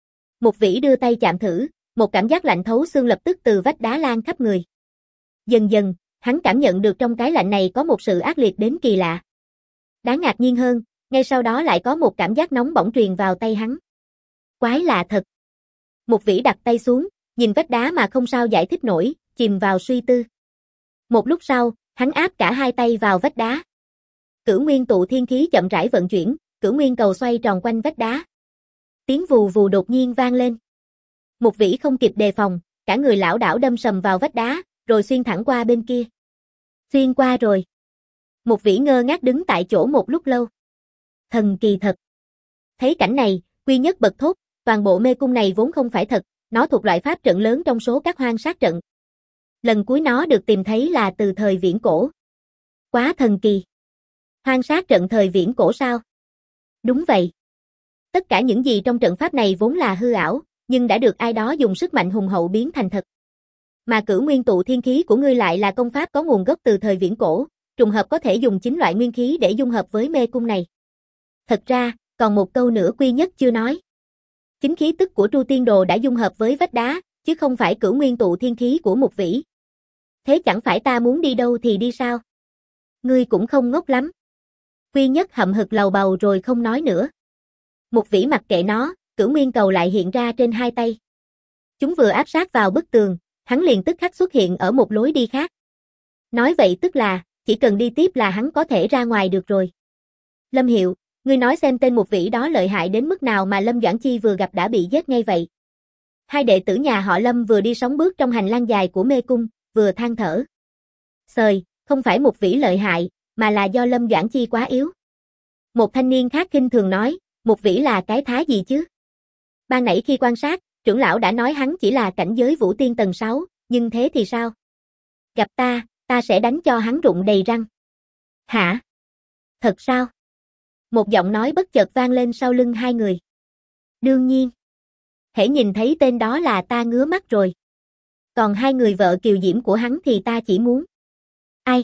Mục Vĩ đưa tay chạm thử, một cảm giác lạnh thấu xương lập tức từ vách đá lan khắp người. Dần dần, hắn cảm nhận được trong cái lạnh này có một sự ác liệt đến kỳ lạ. Đáng ngạc nhiên hơn, ngay sau đó lại có một cảm giác nóng bỏng truyền vào tay hắn. Quái lạ thật. Mục Vĩ đặt tay xuống, nhìn vách đá mà không sao giải thích nổi, chìm vào suy tư. Một lúc sau, hắn áp cả hai tay vào vách đá. Cửu nguyên tụ thiên khí chậm rãi vận chuyển, cửu nguyên cầu xoay tròn quanh vách đá. Tiếng vù vù đột nhiên vang lên. Mục Vĩ không kịp đề phòng, cả người lảo đảo đâm sầm vào vách đá, rồi xuyên thẳng qua bên kia. Xuyên qua rồi. Mục Vĩ ngơ ngác đứng tại chỗ một lúc lâu. Thần kỳ thật. Thấy cảnh này, Quy Nhất bật thốt, toàn bộ mê cung này vốn không phải thật, nó thuộc loại pháp trận lớn trong số các hoang sát trận. Lần cuối nó được tìm thấy là từ thời viễn cổ. Quá thần kỳ. Hoang sát trận thời viễn cổ sao? Đúng vậy. Tất cả những gì trong trận pháp này vốn là hư ảo, nhưng đã được ai đó dùng sức mạnh hùng hậu biến thành thật. Mà cửu nguyên tụ thiên khí của ngươi lại là công pháp có nguồn gốc từ thời viễn cổ, trùng hợp có thể dùng chính loại nguyên khí để dung hợp với mê cung này. Thật ra, còn một câu nữa Quy Nhất chưa nói. Chính khí tức của Tru Tiên Đồ đã dung hợp với vách đá, chứ không phải cửu nguyên tụ thiên khí của Mục Vĩ. Thế chẳng phải ta muốn đi đâu thì đi sao? Ngươi cũng không ngốc lắm. Quy Nhất hậm hực lầu bầu rồi không nói nữa. Mục Vĩ mặc kệ nó, cửu nguyên cầu lại hiện ra trên hai tay. Chúng vừa áp sát vào bức tường, hắn liền tức khắc xuất hiện ở một lối đi khác. Nói vậy tức là, chỉ cần đi tiếp là hắn có thể ra ngoài được rồi. Lâm Hiệu, ngươi nói xem tên Mục Vĩ đó lợi hại đến mức nào mà Lâm Doãn Chi vừa gặp đã bị giết ngay vậy. Hai đệ tử nhà họ Lâm vừa đi sóng bước trong hành lang dài của mê cung, vừa than thở. Sời, không phải Mục Vĩ lợi hại, mà là do Lâm Doãn Chi quá yếu. Một thanh niên khác khinh thường nói, Mục Vĩ là cái thá gì chứ? Ban nãy khi quan sát, trưởng lão đã nói hắn chỉ là cảnh giới vũ tiên tầng sáu, nhưng thế thì sao? Gặp ta, ta sẽ đánh cho hắn rụng đầy răng. Hả? Thật sao? Một giọng nói bất chợt vang lên sau lưng hai người. Đương nhiên. Hễ nhìn thấy tên đó là ta ngứa mắt rồi. Còn hai người vợ kiều diễm của hắn thì ta chỉ muốn. Ai?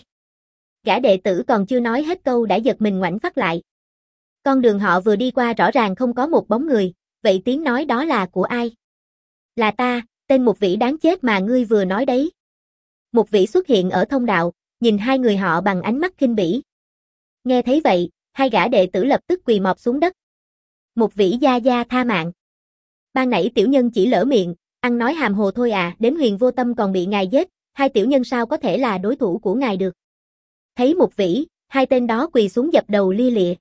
Gã đệ tử còn chưa nói hết câu đã giật mình ngoảnh phát lại. Con đường họ vừa đi qua rõ ràng không có một bóng người, vậy tiếng nói đó là của ai? Là ta, tên Mục Vĩ đáng chết mà ngươi vừa nói đấy. Mục Vĩ xuất hiện ở thông đạo, nhìn hai người họ bằng ánh mắt khinh bỉ. Nghe thấy vậy, hai gã đệ tử lập tức quỳ mọp xuống đất. Mục Vĩ gia gia tha mạng. Ban nãy tiểu nhân chỉ lỡ miệng, ăn nói hàm hồ thôi à, đến Huyền Vô Tâm còn bị ngài giết, hai tiểu nhân sao có thể là đối thủ của ngài được. Thấy Mục Vĩ, hai tên đó quỳ xuống dập đầu lia lịa.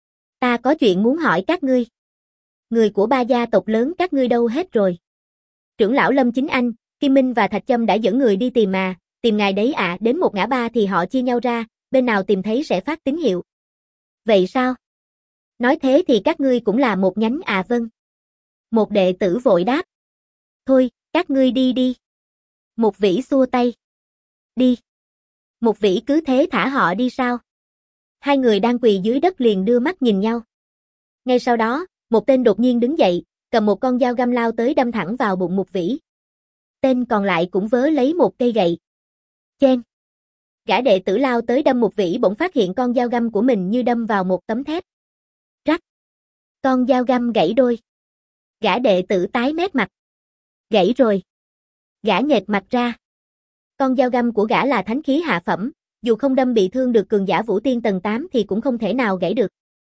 Ta có chuyện muốn hỏi các ngươi. Người của ba gia tộc lớn các ngươi đâu hết rồi? Trưởng lão Lâm Chính Anh, Kim Minh và Thạch Châm đã dẫn người đi tìm mà, tìm ngài đấy ạ, à, đến một ngã ba thì họ chia nhau ra, bên nào tìm thấy sẽ phát tín hiệu. Vậy sao? Nói thế thì các ngươi cũng là một nhánh à vâng. Một đệ tử vội đáp. Thôi, các ngươi đi đi. Mục Vĩ xua tay. Đi. Mục Vĩ cứ thế thả họ đi sao? Hai người đang quỳ dưới đất liền đưa mắt nhìn nhau. Ngay sau đó, một tên đột nhiên đứng dậy, cầm một con dao găm lao tới đâm thẳng vào bụng Mục Vĩ. Tên còn lại cũng vớ lấy một cây gậy. Chen. Gã đệ tử lao tới đâm Mục Vĩ bỗng phát hiện con dao găm của mình như đâm vào một tấm thép. Rắc. Con dao găm gãy đôi. Gã đệ tử tái mét mặt. Gãy rồi. Gã nghệt mặt ra. Con dao găm của gã là thánh khí hạ phẩm, dù không đâm bị thương được cường giả vũ tiên tầng tám thì cũng không thể nào gãy được.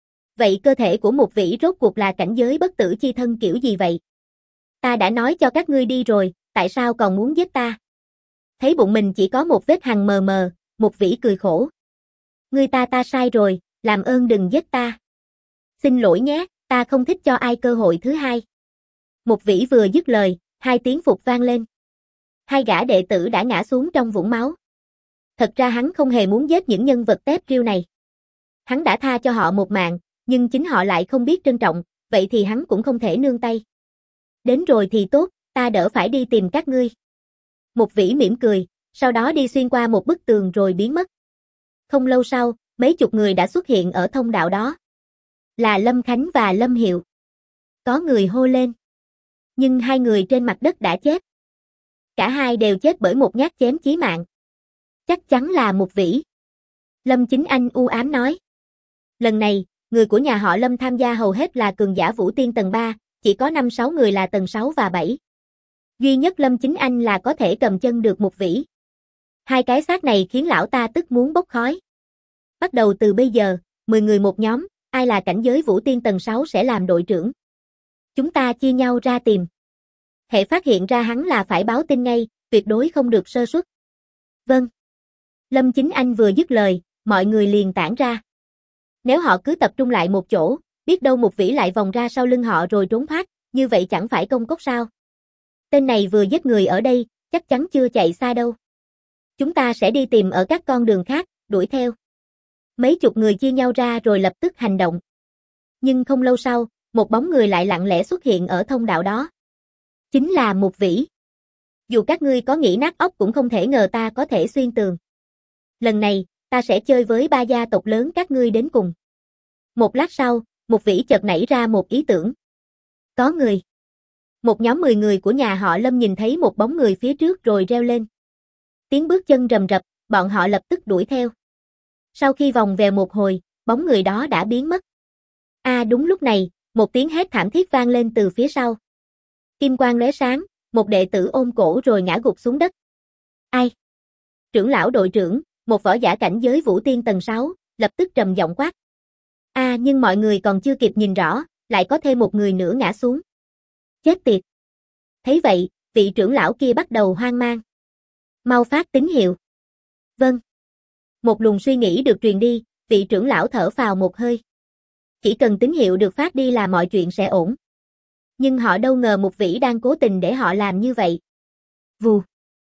Vậy cơ thể của Mục Vĩ rốt cuộc là cảnh giới bất tử chi thân kiểu gì vậy? Ta đã nói cho các ngươi đi rồi, tại sao còn muốn giết ta? Thấy bụng mình chỉ có một vết hằn mờ mờ, Mục Vĩ cười khổ. Ngươi ta ta sai rồi, làm ơn đừng giết ta. Xin lỗi nhé, ta không thích cho ai cơ hội thứ hai. Mục Vĩ vừa dứt lời, hai tiếng phục vang lên. Hai gã đệ tử đã ngã xuống trong vũng máu. Thật ra hắn không hề muốn giết những nhân vật tép riêu này. Hắn đã tha cho họ một mạng, nhưng chính họ lại không biết trân trọng, vậy thì hắn cũng không thể nương tay. Đến rồi thì tốt, ta đỡ phải đi tìm các ngươi. Mục Vĩ mỉm cười, sau đó đi xuyên qua một bức tường rồi biến mất. Không lâu sau, mấy chục người đã xuất hiện ở thông đạo đó. Là Lâm Khánh và Lâm Hiệu. Có người hô lên. Nhưng hai người trên mặt đất đã chết. Cả hai đều chết bởi một nhát chém chí mạng. Chắc chắn là Mục Vĩ. Lâm Chính Anh u ám nói. Lần này, người của nhà họ Lâm tham gia hầu hết là cường giả vũ tiên tầng ba, chỉ có năm sáu người là tầng sáu và bảy. Duy nhất Lâm Chính Anh là có thể cầm chân được Mục Vĩ. Hai cái xác này khiến lão ta tức muốn bốc khói. Bắt đầu từ bây giờ, mười người một nhóm, ai là cảnh giới vũ tiên tầng sáu sẽ làm đội trưởng. Chúng ta chia nhau ra tìm. Hệ phát hiện ra hắn là phải báo tin ngay, tuyệt đối không được sơ suất. Vâng. Lâm Chính Anh vừa dứt lời, mọi người liền tản ra. Nếu họ cứ tập trung lại một chỗ, biết đâu Mục Vĩ lại vòng ra sau lưng họ rồi trốn thoát, như vậy chẳng phải công cốc sao? Tên này vừa giết người ở đây, chắc chắn chưa chạy xa đâu. Chúng ta sẽ đi tìm ở các con đường khác, đuổi theo. Mấy chục người chia nhau ra rồi lập tức hành động. Nhưng không lâu sau, một bóng người lại lặng lẽ xuất hiện ở thông đạo đó. Chính là Mục Vĩ. Dù các ngươi có nghĩ nát óc cũng không thể ngờ ta có thể xuyên tường. Lần này, ta sẽ chơi với ba gia tộc lớn các ngươi đến cùng. Một lát sau, Mục Vĩ chợt nảy ra một ý tưởng. Có người. Một nhóm mười người của nhà họ Lâm nhìn thấy một bóng người phía trước rồi reo lên. Tiếng bước chân rầm rập, bọn họ lập tức đuổi theo. Sau khi vòng về một hồi, bóng người đó đã biến mất. A đúng lúc này, một tiếng hét thảm thiết vang lên từ phía sau. Kim quang lóe sáng, một đệ tử ôm cổ rồi ngã gục xuống đất. Ai? Trưởng lão đội trưởng, một võ giả cảnh giới Vũ Tiên tầng sáu, lập tức trầm giọng quát. A à, nhưng mọi người còn chưa kịp nhìn rõ, lại có thêm một người nữa ngã xuống. Chết tiệt. Thấy vậy, vị trưởng lão kia bắt đầu hoang mang. Mau phát tín hiệu. Vâng. Một luồng suy nghĩ được truyền đi, vị trưởng lão thở phào một hơi. Chỉ cần tín hiệu được phát đi là mọi chuyện sẽ ổn. Nhưng họ đâu ngờ Mục Vĩ đang cố tình để họ làm như vậy. Vù.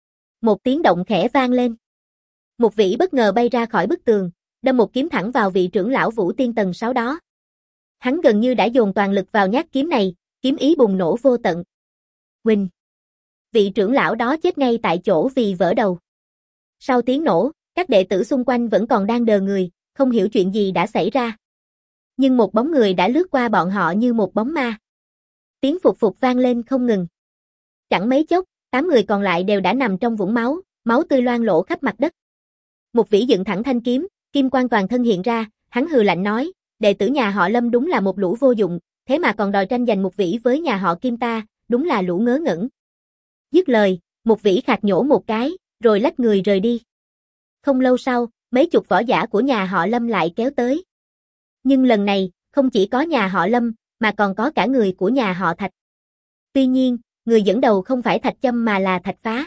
Một tiếng động khẽ vang lên. Mục Vĩ bất ngờ bay ra khỏi bức tường, đâm một kiếm thẳng vào vị trưởng lão Vũ Tiên tầng sáu đó. Hắn gần như đã dồn toàn lực vào nhát kiếm này, kiếm ý bùng nổ vô tận. Huỳnh. Vị trưởng lão đó chết ngay tại chỗ vì vỡ đầu. Sau tiếng nổ, các đệ tử xung quanh vẫn còn đang đờ người, không hiểu chuyện gì đã xảy ra. Nhưng một bóng người đã lướt qua bọn họ như một bóng ma. Tiếng phục phục vang lên không ngừng. Chẳng mấy chốc, tám người còn lại đều đã nằm trong vũng máu, máu tươi loang lổ khắp mặt đất. Mục Vĩ dựng thẳng thanh kiếm, kim quang toàn thân hiện ra, hắn hừ lạnh nói, đệ tử nhà họ Lâm đúng là một lũ vô dụng, thế mà còn đòi tranh giành Mục Vĩ với nhà họ Kim ta, đúng là lũ ngớ ngẩn. Dứt lời, Mục Vĩ khạc nhổ một cái, rồi lách người rời đi. Không lâu sau, mấy chục võ giả của nhà họ Lâm lại kéo tới. Nhưng lần này, không chỉ có nhà họ Lâm, mà còn có cả người của nhà họ Thạch. Tuy nhiên, người dẫn đầu không phải Thạch Châm mà là Thạch Phá.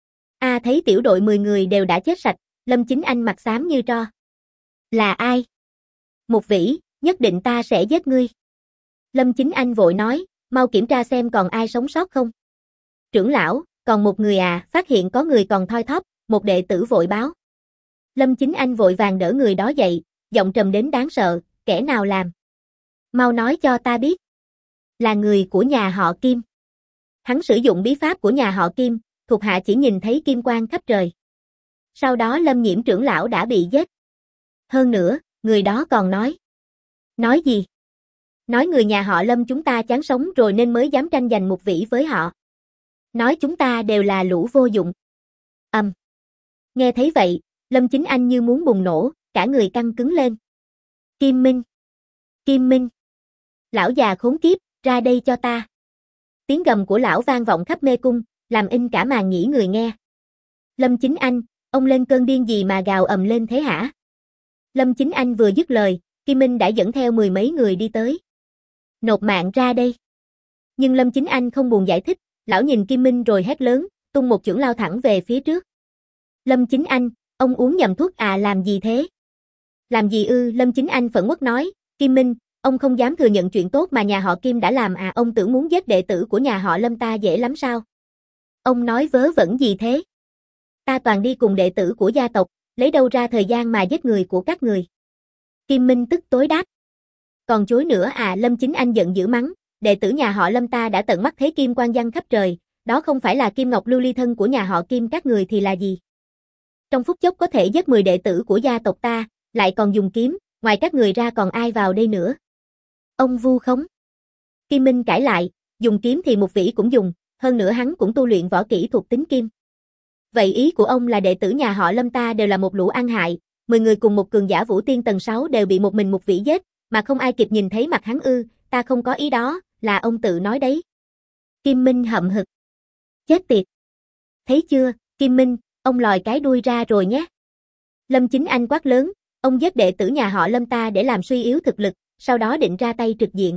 A à, thấy tiểu đội mười người đều đã chết sạch, Lâm Chính Anh mặt xám như tro. Là ai? Mục Vĩ, nhất định ta sẽ giết ngươi. Lâm Chính Anh vội nói, mau kiểm tra xem còn ai sống sót không. Trưởng lão, còn một người à, phát hiện có người còn thoi thóp, một đệ tử vội báo. Lâm Chính Anh vội vàng đỡ người đó dậy, giọng trầm đến đáng sợ, kẻ nào làm? Mau nói cho ta biết. Là người của nhà họ Kim. Hắn sử dụng bí pháp của nhà họ Kim, thuộc hạ chỉ nhìn thấy kim quang khắp trời. Sau đó Lâm Nhiễm trưởng lão đã bị giết. Hơn nữa, người đó còn nói. Nói gì? Nói người nhà họ Lâm chúng ta chán sống rồi nên mới dám tranh giành Mục Vĩ với họ. Nói chúng ta đều là lũ vô dụng. Ầm. Um. Nghe thấy vậy, Lâm Chính Anh như muốn bùng nổ, cả người căng cứng lên. Kim Minh. Kim Minh. Lão già khốn kiếp, ra đây cho ta. Tiếng gầm của lão vang vọng khắp mê cung, làm in cả màn nhĩ người nghe. Lâm Chính Anh, ông lên cơn điên gì mà gào ầm lên thế hả? Lâm Chính Anh vừa dứt lời, Kim Minh đã dẫn theo mười mấy người đi tới. Nộp mạng ra đây. Nhưng Lâm Chính Anh không buồn giải thích, lão nhìn Kim Minh rồi hét lớn, tung một chưởng lao thẳng về phía trước. Lâm Chính Anh, ông uống nhầm thuốc à, làm gì thế? Làm gì ư? Lâm Chính Anh phẫn uất nói, Kim Minh, ông không dám thừa nhận chuyện tốt mà nhà họ Kim đã làm à, ông tưởng muốn giết đệ tử của nhà họ Lâm ta dễ lắm sao? Ông nói vớ vẩn gì thế? Ta toàn đi cùng đệ tử của gia tộc, lấy đâu ra thời gian mà giết người của các người? Kim Minh tức tối đáp. Còn chối nữa à? Lâm Chính Anh giận dữ mắng, đệ tử nhà họ Lâm ta đã tận mắt thấy kim quang giăng khắp trời, đó không phải là kim ngọc lưu ly thân của nhà họ Kim các người thì là gì? Trong phút chốc có thể giết mười đệ tử của gia tộc ta, lại còn dùng kiếm, ngoài các người ra còn ai vào đây nữa? Ông vu khống. Kim Minh cãi lại, dùng kiếm thì Mục Vĩ cũng dùng, hơn nữa hắn cũng tu luyện võ kỹ thuộc tính kim. Vậy ý của ông là đệ tử nhà họ Lâm ta đều là một lũ ăn hại, mười người cùng một cường giả Vũ Tiên tầng sáu đều bị một mình Mục Vĩ giết, mà không ai kịp nhìn thấy mặt hắn ư? Ta không có ý đó, là ông tự nói đấy. Kim Minh hậm hực. Chết tiệt. Thấy chưa, Kim Minh, ông lòi cái đuôi ra rồi nhé. Lâm Chính Anh quát lớn, ông giết đệ tử nhà họ Lâm ta để làm suy yếu thực lực, sau đó định ra tay trực diện.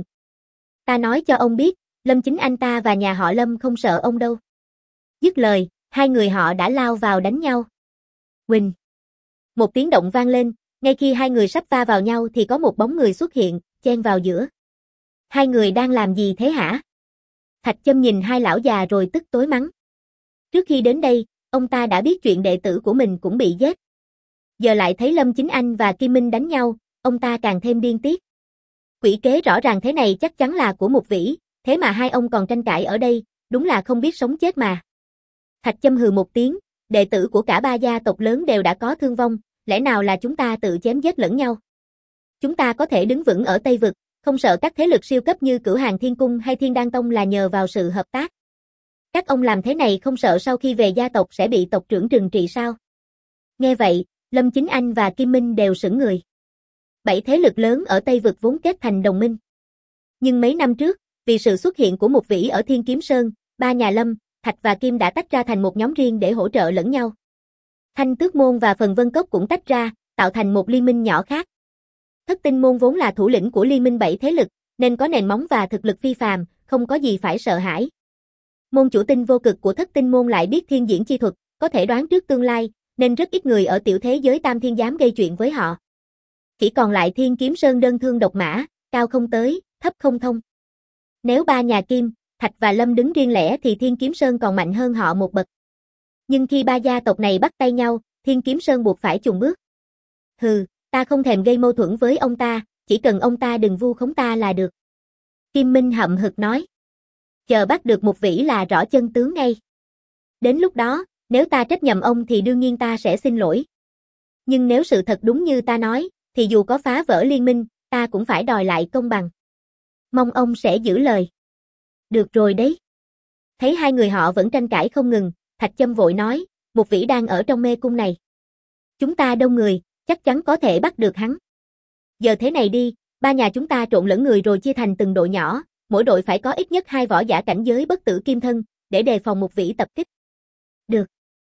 Ta nói cho ông biết, Lâm Chính Anh ta và nhà họ Lâm không sợ ông đâu. Dứt lời, hai người họ đã lao vào đánh nhau. Huỳnh. Một tiếng động vang lên, ngay khi hai người sắp va vào nhau thì có một bóng người xuất hiện, chen vào giữa. Hai người đang làm gì thế hả? Thạch Châm nhìn hai lão già rồi tức tối mắng. Trước khi đến đây, ông ta đã biết chuyện đệ tử của mình cũng bị giết. Giờ lại thấy Lâm Chính Anh và Kim Minh đánh nhau, ông ta càng thêm điên tiết. Quỷ kế rõ ràng thế này chắc chắn là của Mục Vĩ, thế mà hai ông còn tranh cãi ở đây, đúng là không biết sống chết mà. Thạch Châm hừ một tiếng, đệ tử của cả ba gia tộc lớn đều đã có thương vong, lẽ nào là chúng ta tự chém giết lẫn nhau? Chúng ta có thể đứng vững ở Tây Vực, không sợ các thế lực siêu cấp như Cửu Hàng Thiên Cung hay Thiên Đan Tông là nhờ vào sự hợp tác. Các ông làm thế này không sợ sau khi về gia tộc sẽ bị tộc trưởng trừng trị sao? Nghe vậy, Lâm Chính Anh và Kim Minh đều sững người. Bảy thế lực lớn ở Tây Vực vốn kết thành đồng minh. Nhưng mấy năm trước, vì sự xuất hiện của Mục Vĩ ở Thiên Kiếm Sơn, ba nhà Lâm, Thạch và Kim đã tách ra thành một nhóm riêng để hỗ trợ lẫn nhau. Thanh Tước Môn và Phần Vân Cốc cũng tách ra, tạo thành một liên minh nhỏ khác. Thất Tinh Môn vốn là thủ lĩnh của liên minh bảy thế lực, nên có nền móng và thực lực phi phàm, không có gì phải sợ hãi. Môn chủ tinh vô cực của Thất Tinh Môn lại biết thiên diễn chi thuật, có thể đoán trước tương lai, nên rất ít người ở tiểu thế giới Tam Thiên dám gây chuyện với họ. Chỉ còn lại Thiên Kiếm Sơn đơn thương độc mã, cao không tới, thấp không thông. Nếu ba nhà Kim, Thạch và Lâm đứng riêng lẻ thì Thiên Kiếm Sơn còn mạnh hơn họ một bậc. Nhưng khi ba gia tộc này bắt tay nhau, Thiên Kiếm Sơn buộc phải chùn bước. Hừ, ta không thèm gây mâu thuẫn với ông ta, chỉ cần ông ta đừng vu khống ta là được. Kim Minh hậm hực nói. Chờ bắt được Mục Vĩ là rõ chân tướng ngay. Đến lúc đó, nếu ta trách nhầm ông thì đương nhiên ta sẽ xin lỗi. Nhưng nếu sự thật đúng như ta nói, thì dù có phá vỡ liên minh, ta cũng phải đòi lại công bằng. Mong ông sẽ giữ lời. Được rồi đấy. Thấy hai người họ vẫn tranh cãi không ngừng, Thạch Châm vội nói, Mục Vĩ đang ở trong mê cung này. Chúng ta đông người, chắc chắn có thể bắt được hắn. Giờ thế này đi, ba nhà chúng ta trộn lẫn người rồi chia thành từng đội nhỏ, mỗi đội phải có ít nhất hai võ giả cảnh giới bất tử kim thân, để đề phòng Mục Vĩ tập kích. Được.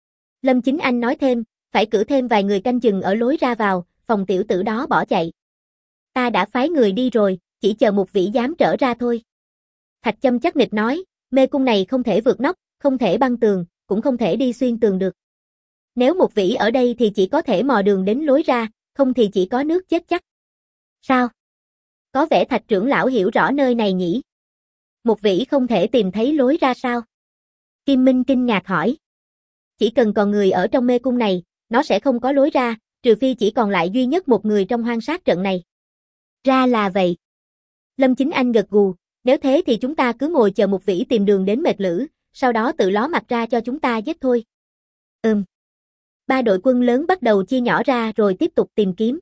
Lâm Chính Anh nói thêm, phải cử thêm vài người canh chừng ở lối ra vào, phòng tiểu tử đó bỏ chạy. Ta đã phái người đi rồi, chỉ chờ Mục Vĩ dám trở ra thôi. Thạch Châm chắc nịch nói, mê cung này không thể vượt nóc, không thể băng tường, cũng không thể đi xuyên tường được. Nếu Mục Vĩ ở đây thì chỉ có thể mò đường đến lối ra, không thì chỉ có nước chết chắc. Sao? Có vẻ Thạch trưởng lão hiểu rõ nơi này nhỉ? Mục Vĩ không thể tìm thấy lối ra sao? Kim Minh kinh ngạc hỏi. Chỉ cần còn người ở trong mê cung này, nó sẽ không có lối ra, trừ phi chỉ còn lại duy nhất một người trong hoang sát trận này. Ra là vậy. Lâm Chính Anh gật gù, nếu thế thì chúng ta cứ ngồi chờ Mục Vĩ tìm đường đến mệt lử, sau đó tự ló mặt ra cho chúng ta giết thôi. Ừm. Ba đội quân lớn bắt đầu chia nhỏ ra rồi tiếp tục tìm kiếm.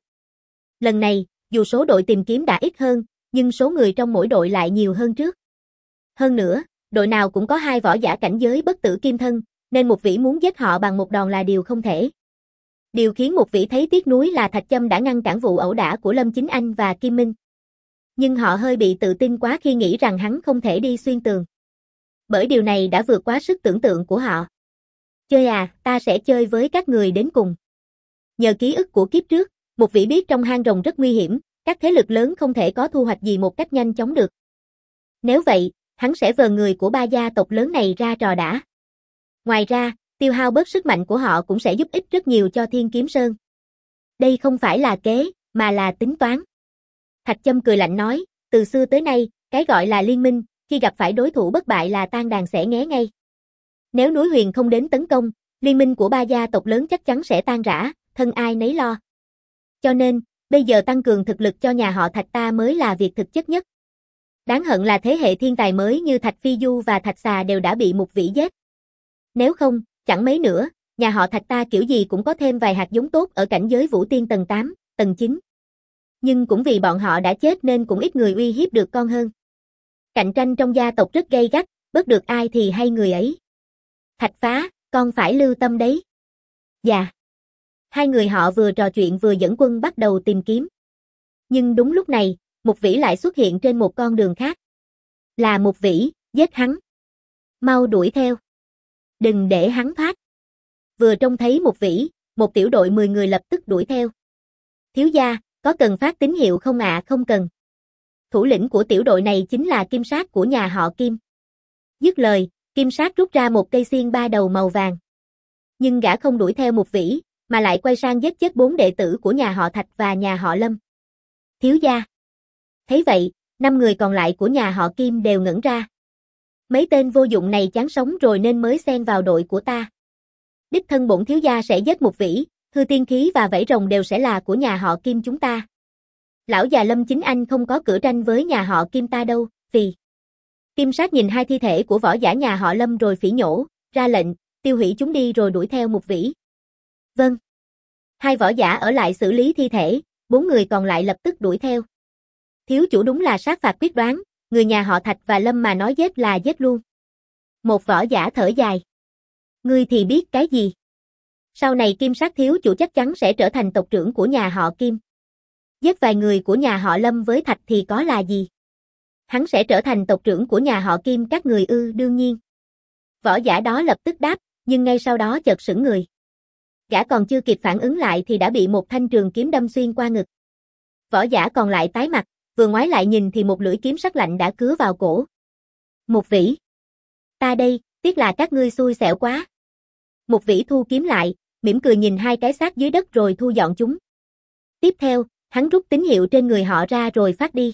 Lần này, dù số đội tìm kiếm đã ít hơn, nhưng số người trong mỗi đội lại nhiều hơn trước. Hơn nữa, đội nào cũng có hai võ giả cảnh giới bất tử kim thân, nên Mục Vĩ muốn giết họ bằng một đòn là điều không thể. Điều khiến Mục Vĩ thấy tiếc nuối là Thạch Châm đã ngăn cản vụ ẩu đả của Lâm Chính Anh và Kim Minh. Nhưng họ hơi bị tự tin quá khi nghĩ rằng hắn không thể đi xuyên tường. Bởi điều này đã vượt quá sức tưởng tượng của họ. Chơi à, ta sẽ chơi với các người đến cùng. Nhờ ký ức của kiếp trước, Mục Vĩ biết trong hang rồng rất nguy hiểm, các thế lực lớn không thể có thu hoạch gì một cách nhanh chóng được. Nếu vậy, hắn sẽ vờ người của ba gia tộc lớn này ra trò đã. Ngoài ra, tiêu hao bớt sức mạnh của họ cũng sẽ giúp ích rất nhiều cho Thiên Kiếm Sơn. Đây không phải là kế, mà là tính toán. Thạch Châm cười lạnh nói, từ xưa tới nay, cái gọi là liên minh, khi gặp phải đối thủ bất bại là tan đàn xẻ nghé ngay. Nếu núi Huyền không đến tấn công, liên minh của ba gia tộc lớn chắc chắn sẽ tan rã, thân ai nấy lo. Cho nên, bây giờ tăng cường thực lực cho nhà họ Thạch ta mới là việc thực chất nhất. Đáng hận là thế hệ thiên tài mới như Thạch Phi Du và Thạch Xà đều đã bị Mục Vĩ giết. Nếu không, chẳng mấy nữa, nhà họ Thạch ta kiểu gì cũng có thêm vài hạt giống tốt ở cảnh giới Vũ Tiên tầng tám, tầng chín. Nhưng cũng vì bọn họ đã chết nên cũng ít người uy hiếp được con hơn. Cạnh tranh trong gia tộc rất gay gắt, bớt được ai thì hay người ấy. Thạch Phá, con phải lưu tâm đấy. Dạ. Hai người họ vừa trò chuyện vừa dẫn quân bắt đầu tìm kiếm. Nhưng đúng lúc này, Mục Vĩ lại xuất hiện trên một con đường khác. Là Mục Vĩ, giết hắn. Mau đuổi theo. Đừng để hắn thoát. Vừa trông thấy Mục Vĩ, một tiểu đội mười người lập tức đuổi theo. Thiếu gia, có cần phát tín hiệu không ạ? À? Không cần. Thủ lĩnh của tiểu đội này chính là Kim Sát của nhà họ Kim. Dứt lời, Kim Sát rút ra một cây xiên ba đầu màu vàng. Nhưng gã không đuổi theo Mục Vĩ, mà lại quay sang giết chết bốn đệ tử của nhà họ Thạch và nhà họ Lâm. Thiếu gia. Thấy vậy, năm người còn lại của nhà họ Kim đều ngẩn ra. Mấy tên vô dụng này chán sống rồi nên mới xen vào đội của ta. Đích thân bổn thiếu gia sẽ giết Mục Vĩ, hư tiên khí và vảy rồng đều sẽ là của nhà họ Kim chúng ta. Lão già Lâm Chính Anh không có cửa tranh với nhà họ Kim ta đâu, vì... Kim Sát nhìn hai thi thể của võ giả nhà họ Lâm rồi phỉ nhổ, ra lệnh, tiêu hủy chúng đi rồi đuổi theo Mục Vĩ. Vâng. Hai võ giả ở lại xử lý thi thể, bốn người còn lại lập tức đuổi theo. Thiếu chủ đúng là sát phạt quyết đoán, người nhà họ Thạch và Lâm mà nói giết là giết luôn. Một võ giả thở dài. Ngươi thì biết cái gì? Sau này Kim Sát thiếu chủ chắc chắn sẽ trở thành tộc trưởng của nhà họ Kim. Giết vài người của nhà họ Lâm với Thạch thì có là gì? Hắn sẽ trở thành tộc trưởng của nhà họ Kim các người ư? Đương nhiên. Võ giả đó lập tức đáp, nhưng ngay sau đó chợt sững người. Gã còn chưa kịp phản ứng lại thì đã bị một thanh trường kiếm đâm xuyên qua ngực. Võ giả còn lại tái mặt, vừa ngoái lại nhìn thì một lưỡi kiếm sắc lạnh đã cứa vào cổ. Một Vĩ. Ta đây, tiếc là các ngươi xui xẻo quá. Một Vĩ thu kiếm lại, mỉm cười nhìn hai cái xác dưới đất rồi thu dọn chúng. Tiếp theo, hắn rút tín hiệu trên người họ ra rồi phát đi.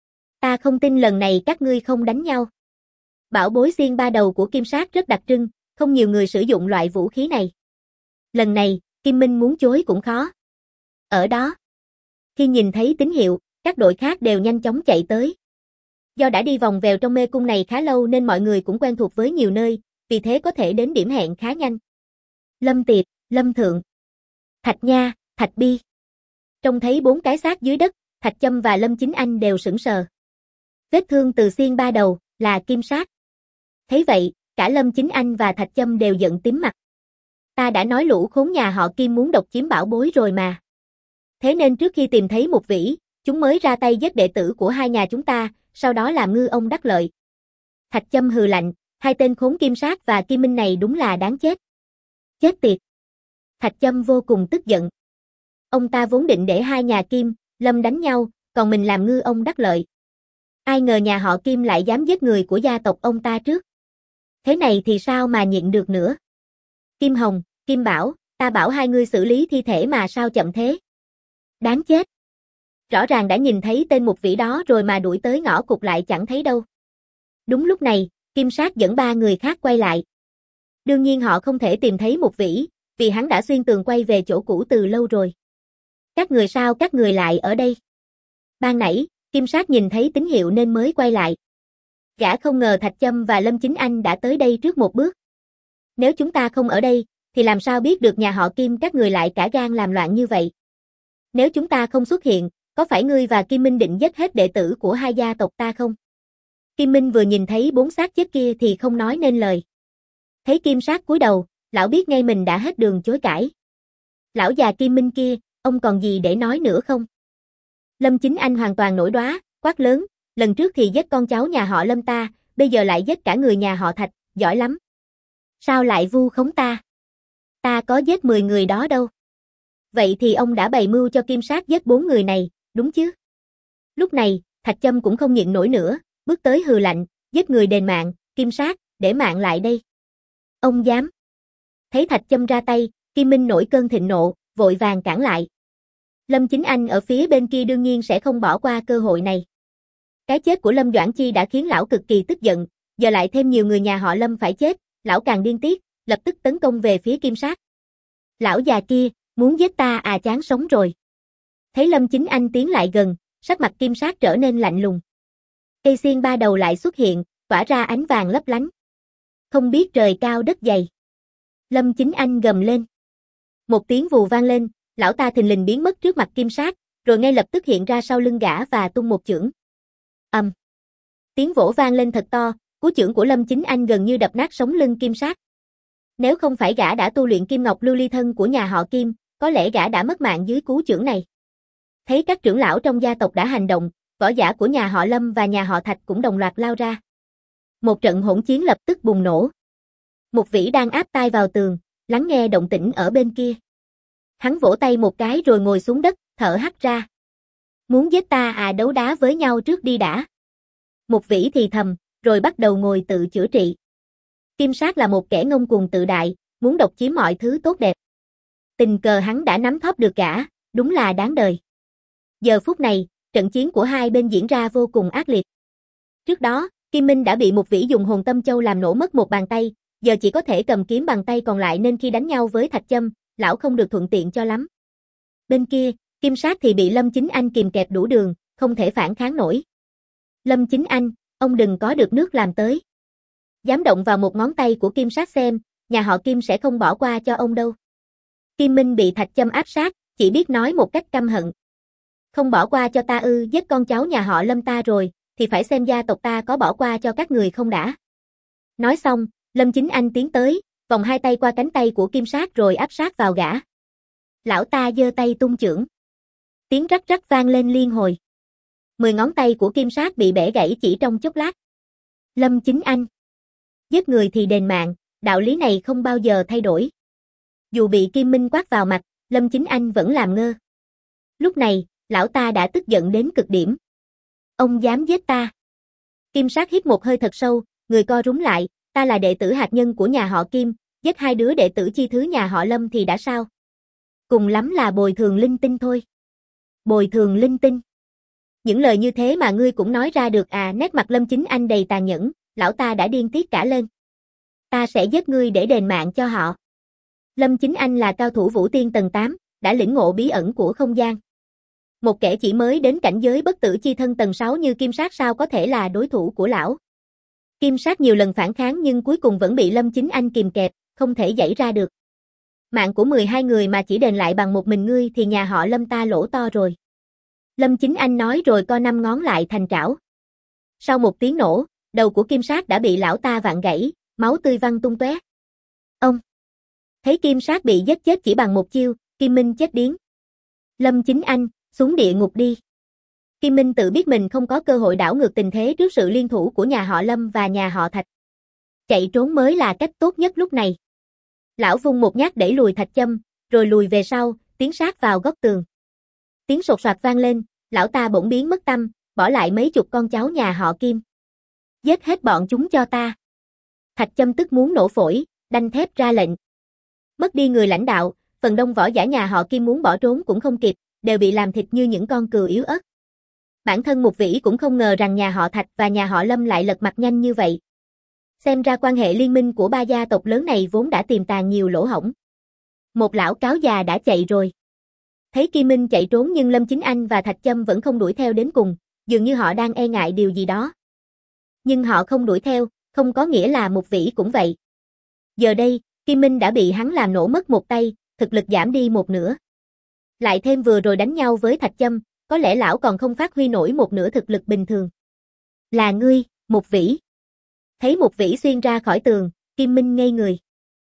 Ta không tin lần này các ngươi không đánh nhau. Bảo bối xiên ba đầu của Kim Sát rất đặc trưng, không nhiều người sử dụng loại vũ khí này. Lần này, Kim Minh muốn chối cũng khó. Ở đó, khi nhìn thấy tín hiệu, các đội khác đều nhanh chóng chạy tới. Do đã đi vòng vèo trong mê cung này khá lâu nên mọi người cũng quen thuộc với nhiều nơi, vì thế có thể đến điểm hẹn khá nhanh. Lâm Tiệp, Lâm Thượng, Thạch Nha, Thạch Bi. Trông thấy bốn cái xác dưới đất, Thạch Châm và Lâm Chính Anh đều sững sờ. Vết thương từ xiên ba đầu, là Kim Sát. Thấy vậy, cả Lâm Chính Anh và Thạch Châm đều giận tím mặt. Ta đã nói lũ khốn nhà họ Kim muốn độc chiếm bảo bối rồi mà. Thế nên trước khi tìm thấy một Vĩ, chúng mới ra tay giết đệ tử của hai nhà chúng ta, sau đó làm ngư ông đắc lợi. Thạch Châm hừ lạnh, hai tên khốn Kim Sát và Kim Minh này đúng là đáng chết. Chết tiệt. Thạch Châm vô cùng tức giận. Ông ta vốn định để hai nhà Kim, Lâm đánh nhau, còn mình làm ngư ông đắc lợi. Ai ngờ nhà họ Kim lại dám giết người của gia tộc ông ta trước. Thế này thì sao mà nhịn được nữa. Kim Hồng, Kim Bảo, ta bảo hai ngươi xử lý thi thể mà sao chậm thế. Đáng chết. Rõ ràng đã nhìn thấy tên một Vĩ đó rồi mà đuổi tới ngõ cụt lại chẳng thấy đâu. Đúng lúc này, Kim Sát dẫn ba người khác quay lại. Đương nhiên họ không thể tìm thấy một Vĩ, vì hắn đã xuyên tường quay về chỗ cũ từ lâu rồi. Các người sao các người lại ở đây? Ban nãy, Kim Sát nhìn thấy tín hiệu nên mới quay lại. Gã không ngờ Thạch Châm và Lâm Chính Anh đã tới đây trước một bước. Nếu chúng ta không ở đây, thì làm sao biết được nhà họ Kim các người lại cả gan làm loạn như vậy? Nếu chúng ta không xuất hiện, có phải ngươi và Kim Minh định giết hết đệ tử của hai gia tộc ta không? Kim Minh vừa nhìn thấy bốn xác chết kia thì không nói nên lời. Thấy Kim Sát cúi đầu, lão biết ngay mình đã hết đường chối cãi. Lão già Kim Minh kia, ông còn gì để nói nữa không? Lâm Chính Anh hoàn toàn nổi đoá, quát lớn, lần trước thì giết con cháu nhà họ Lâm ta, bây giờ lại giết cả người nhà họ Thạch, giỏi lắm. Sao lại vu khống ta? Ta có giết mười người đó đâu. Vậy thì ông đã bày mưu cho Kim Sát giết bốn người này, đúng chứ? Lúc này, Thạch Châm cũng không nhịn nổi nữa, bước tới hừ lạnh, giết người đền mạng, Kim Sát, để mạng lại đây. Ông dám? Thấy Thạch Châm ra tay, Kim Minh nổi cơn thịnh nộ, vội vàng cản lại. Lâm Chính Anh ở phía bên kia đương nhiên sẽ không bỏ qua cơ hội này. Cái chết của Lâm Doãn Chi đã khiến lão cực kỳ tức giận, giờ lại thêm nhiều người nhà họ Lâm phải chết, lão càng điên tiết, lập tức tấn công về phía Kim Sát. Lão già kia, muốn giết ta à, chán sống rồi. Thấy Lâm Chính Anh tiến lại gần, sắc mặt Kim Sát trở nên lạnh lùng. Cây xiên ba đầu lại xuất hiện, tỏa ra ánh vàng lấp lánh. Không biết trời cao đất dày. Lâm Chính Anh gầm lên. Một tiếng vù vang lên, lão ta thình lình biến mất trước mặt Kim Sát, rồi ngay lập tức hiện ra sau lưng gã và tung một chưởng. Ầm. Um. Tiếng vỗ vang lên thật to, cú chưởng của Lâm Chính Anh gần như đập nát sống lưng Kim Sát. Nếu không phải gã đã tu luyện Kim Ngọc Lưu Ly Thân của nhà họ Kim, có lẽ gã đã mất mạng dưới cú chưởng này. Thấy các trưởng lão trong gia tộc đã hành động, võ giả của nhà họ Lâm và nhà họ Thạch cũng đồng loạt lao ra. Một trận hỗn chiến lập tức bùng nổ. Một Vĩ đang áp tai vào tường, lắng nghe động tĩnh ở bên kia. Hắn vỗ tay một cái rồi ngồi xuống đất, thở hắt ra. Muốn giết ta à, đấu đá với nhau trước đi đã. Một Vĩ thì thầm, rồi bắt đầu ngồi tự chữa trị. Kim Sát là một kẻ ngông cuồng tự đại, muốn độc chiếm mọi thứ tốt đẹp. Tình cờ hắn đã nắm thóp được gã, đúng là đáng đời. Giờ phút này, trận chiến của hai bên diễn ra vô cùng ác liệt. Trước đó, Kim Minh đã bị một Vĩ dùng hồn tâm châu làm nổ mất một bàn tay, giờ chỉ có thể cầm kiếm bằng tay còn lại nên khi đánh nhau với Thạch Châm, lão không được thuận tiện cho lắm. Bên kia, Kim Sát thì bị Lâm Chính Anh kìm kẹp đủ đường, không thể phản kháng nổi. Lâm Chính Anh, ông đừng có được nước làm tới. Dám động vào một ngón tay của Kim Sát xem, nhà họ Kim sẽ không bỏ qua cho ông đâu. Kim Minh bị Thạch Châm áp sát, chỉ biết nói một cách căm hận. Không bỏ qua cho ta ư, giết con cháu nhà họ Lâm ta rồi, thì phải xem gia tộc ta có bỏ qua cho các người không đã. Nói xong, Lâm Chính Anh tiến tới, vòng hai tay qua cánh tay của Kim Sát rồi áp sát vào gã. Lão ta giơ tay tung chưởng. Tiếng rắc rắc vang lên liên hồi. Mười ngón tay của Kim Sát bị bẻ gãy chỉ trong chốc lát. Lâm Chính Anh. Giết người thì đền mạng, đạo lý này không bao giờ thay đổi. Dù bị Kim Minh quát vào mặt, Lâm Chính Anh vẫn làm ngơ. Lúc này, lão ta đã tức giận đến cực điểm. Ông dám giết ta. Kim Sát hít một hơi thật sâu, người co rúm lại, ta là đệ tử hạt nhân của nhà họ Kim, giết hai đứa đệ tử chi thứ nhà họ Lâm thì đã sao? Cùng lắm là bồi thường linh tinh thôi. Bồi thường linh tinh. Những lời như thế mà ngươi cũng nói ra được à? Nét mặt Lâm Chính Anh đầy tàn nhẫn, lão ta đã điên tiết cả lên. Ta sẽ giết ngươi để đền mạng cho họ. Lâm Chính Anh là cao thủ vũ tiên tầng tám, đã lĩnh ngộ bí ẩn của không gian. Một kẻ chỉ mới đến cảnh giới bất tử chi thân tầng sáu như Kim Sát sao có thể là đối thủ của lão. Kim Sát nhiều lần phản kháng nhưng cuối cùng vẫn bị Lâm Chính Anh kìm kẹp, không thể giãy ra được. Mạng của mười hai người mà chỉ đền lại bằng một mình ngươi thì nhà họ Lâm ta lỗ to rồi. Lâm Chính Anh nói rồi co năm ngón lại thành trảo. Sau một tiếng nổ, đầu của Kim Sát đã bị lão ta vặn gãy, máu tươi văng tung tóe. Ông! Thấy Kim Sát bị giết chết chỉ bằng một chiêu, Kim Minh chết điếng. Lâm Chính Anh, xuống địa ngục đi. Kim Minh tự biết mình không có cơ hội đảo ngược tình thế trước sự liên thủ của nhà họ Lâm và nhà họ Thạch. Chạy trốn mới là cách tốt nhất lúc này. Lão vung một nhát đẩy lùi Thạch Châm, rồi lùi về sau, tiến sát vào góc tường. Tiếng sột soạt vang lên, lão ta bỗng biến mất tâm, bỏ lại mấy chục con cháu nhà họ Kim. Giết hết bọn chúng cho ta. Thạch Châm tức muốn nổ phổi, đanh thép ra lệnh. Mất đi người lãnh đạo, phần đông võ giả nhà họ Kim muốn bỏ trốn cũng không kịp, đều bị làm thịt như những con cừu yếu ớt. Bản thân Mục Vĩ cũng không ngờ rằng nhà họ Thạch và nhà họ Lâm lại lật mặt nhanh như vậy. Xem ra quan hệ liên minh của ba gia tộc lớn này vốn đã tiềm tàng nhiều lỗ hổng. Một lão cáo già đã chạy rồi. Thấy Kim Minh chạy trốn nhưng Lâm Chính Anh và Thạch Châm vẫn không đuổi theo đến cùng, dường như họ đang e ngại điều gì đó. Nhưng họ không đuổi theo, không có nghĩa là Mục Vĩ cũng vậy. Giờ đây, Kim Minh đã bị hắn làm nổ mất một tay, thực lực giảm đi một nửa. Lại thêm vừa rồi đánh nhau với Thạch Châm, có lẽ lão còn không phát huy nổi một nửa thực lực bình thường. Là ngươi, Mục Vĩ. Thấy Mục Vĩ xuyên ra khỏi tường, Kim Minh ngây người.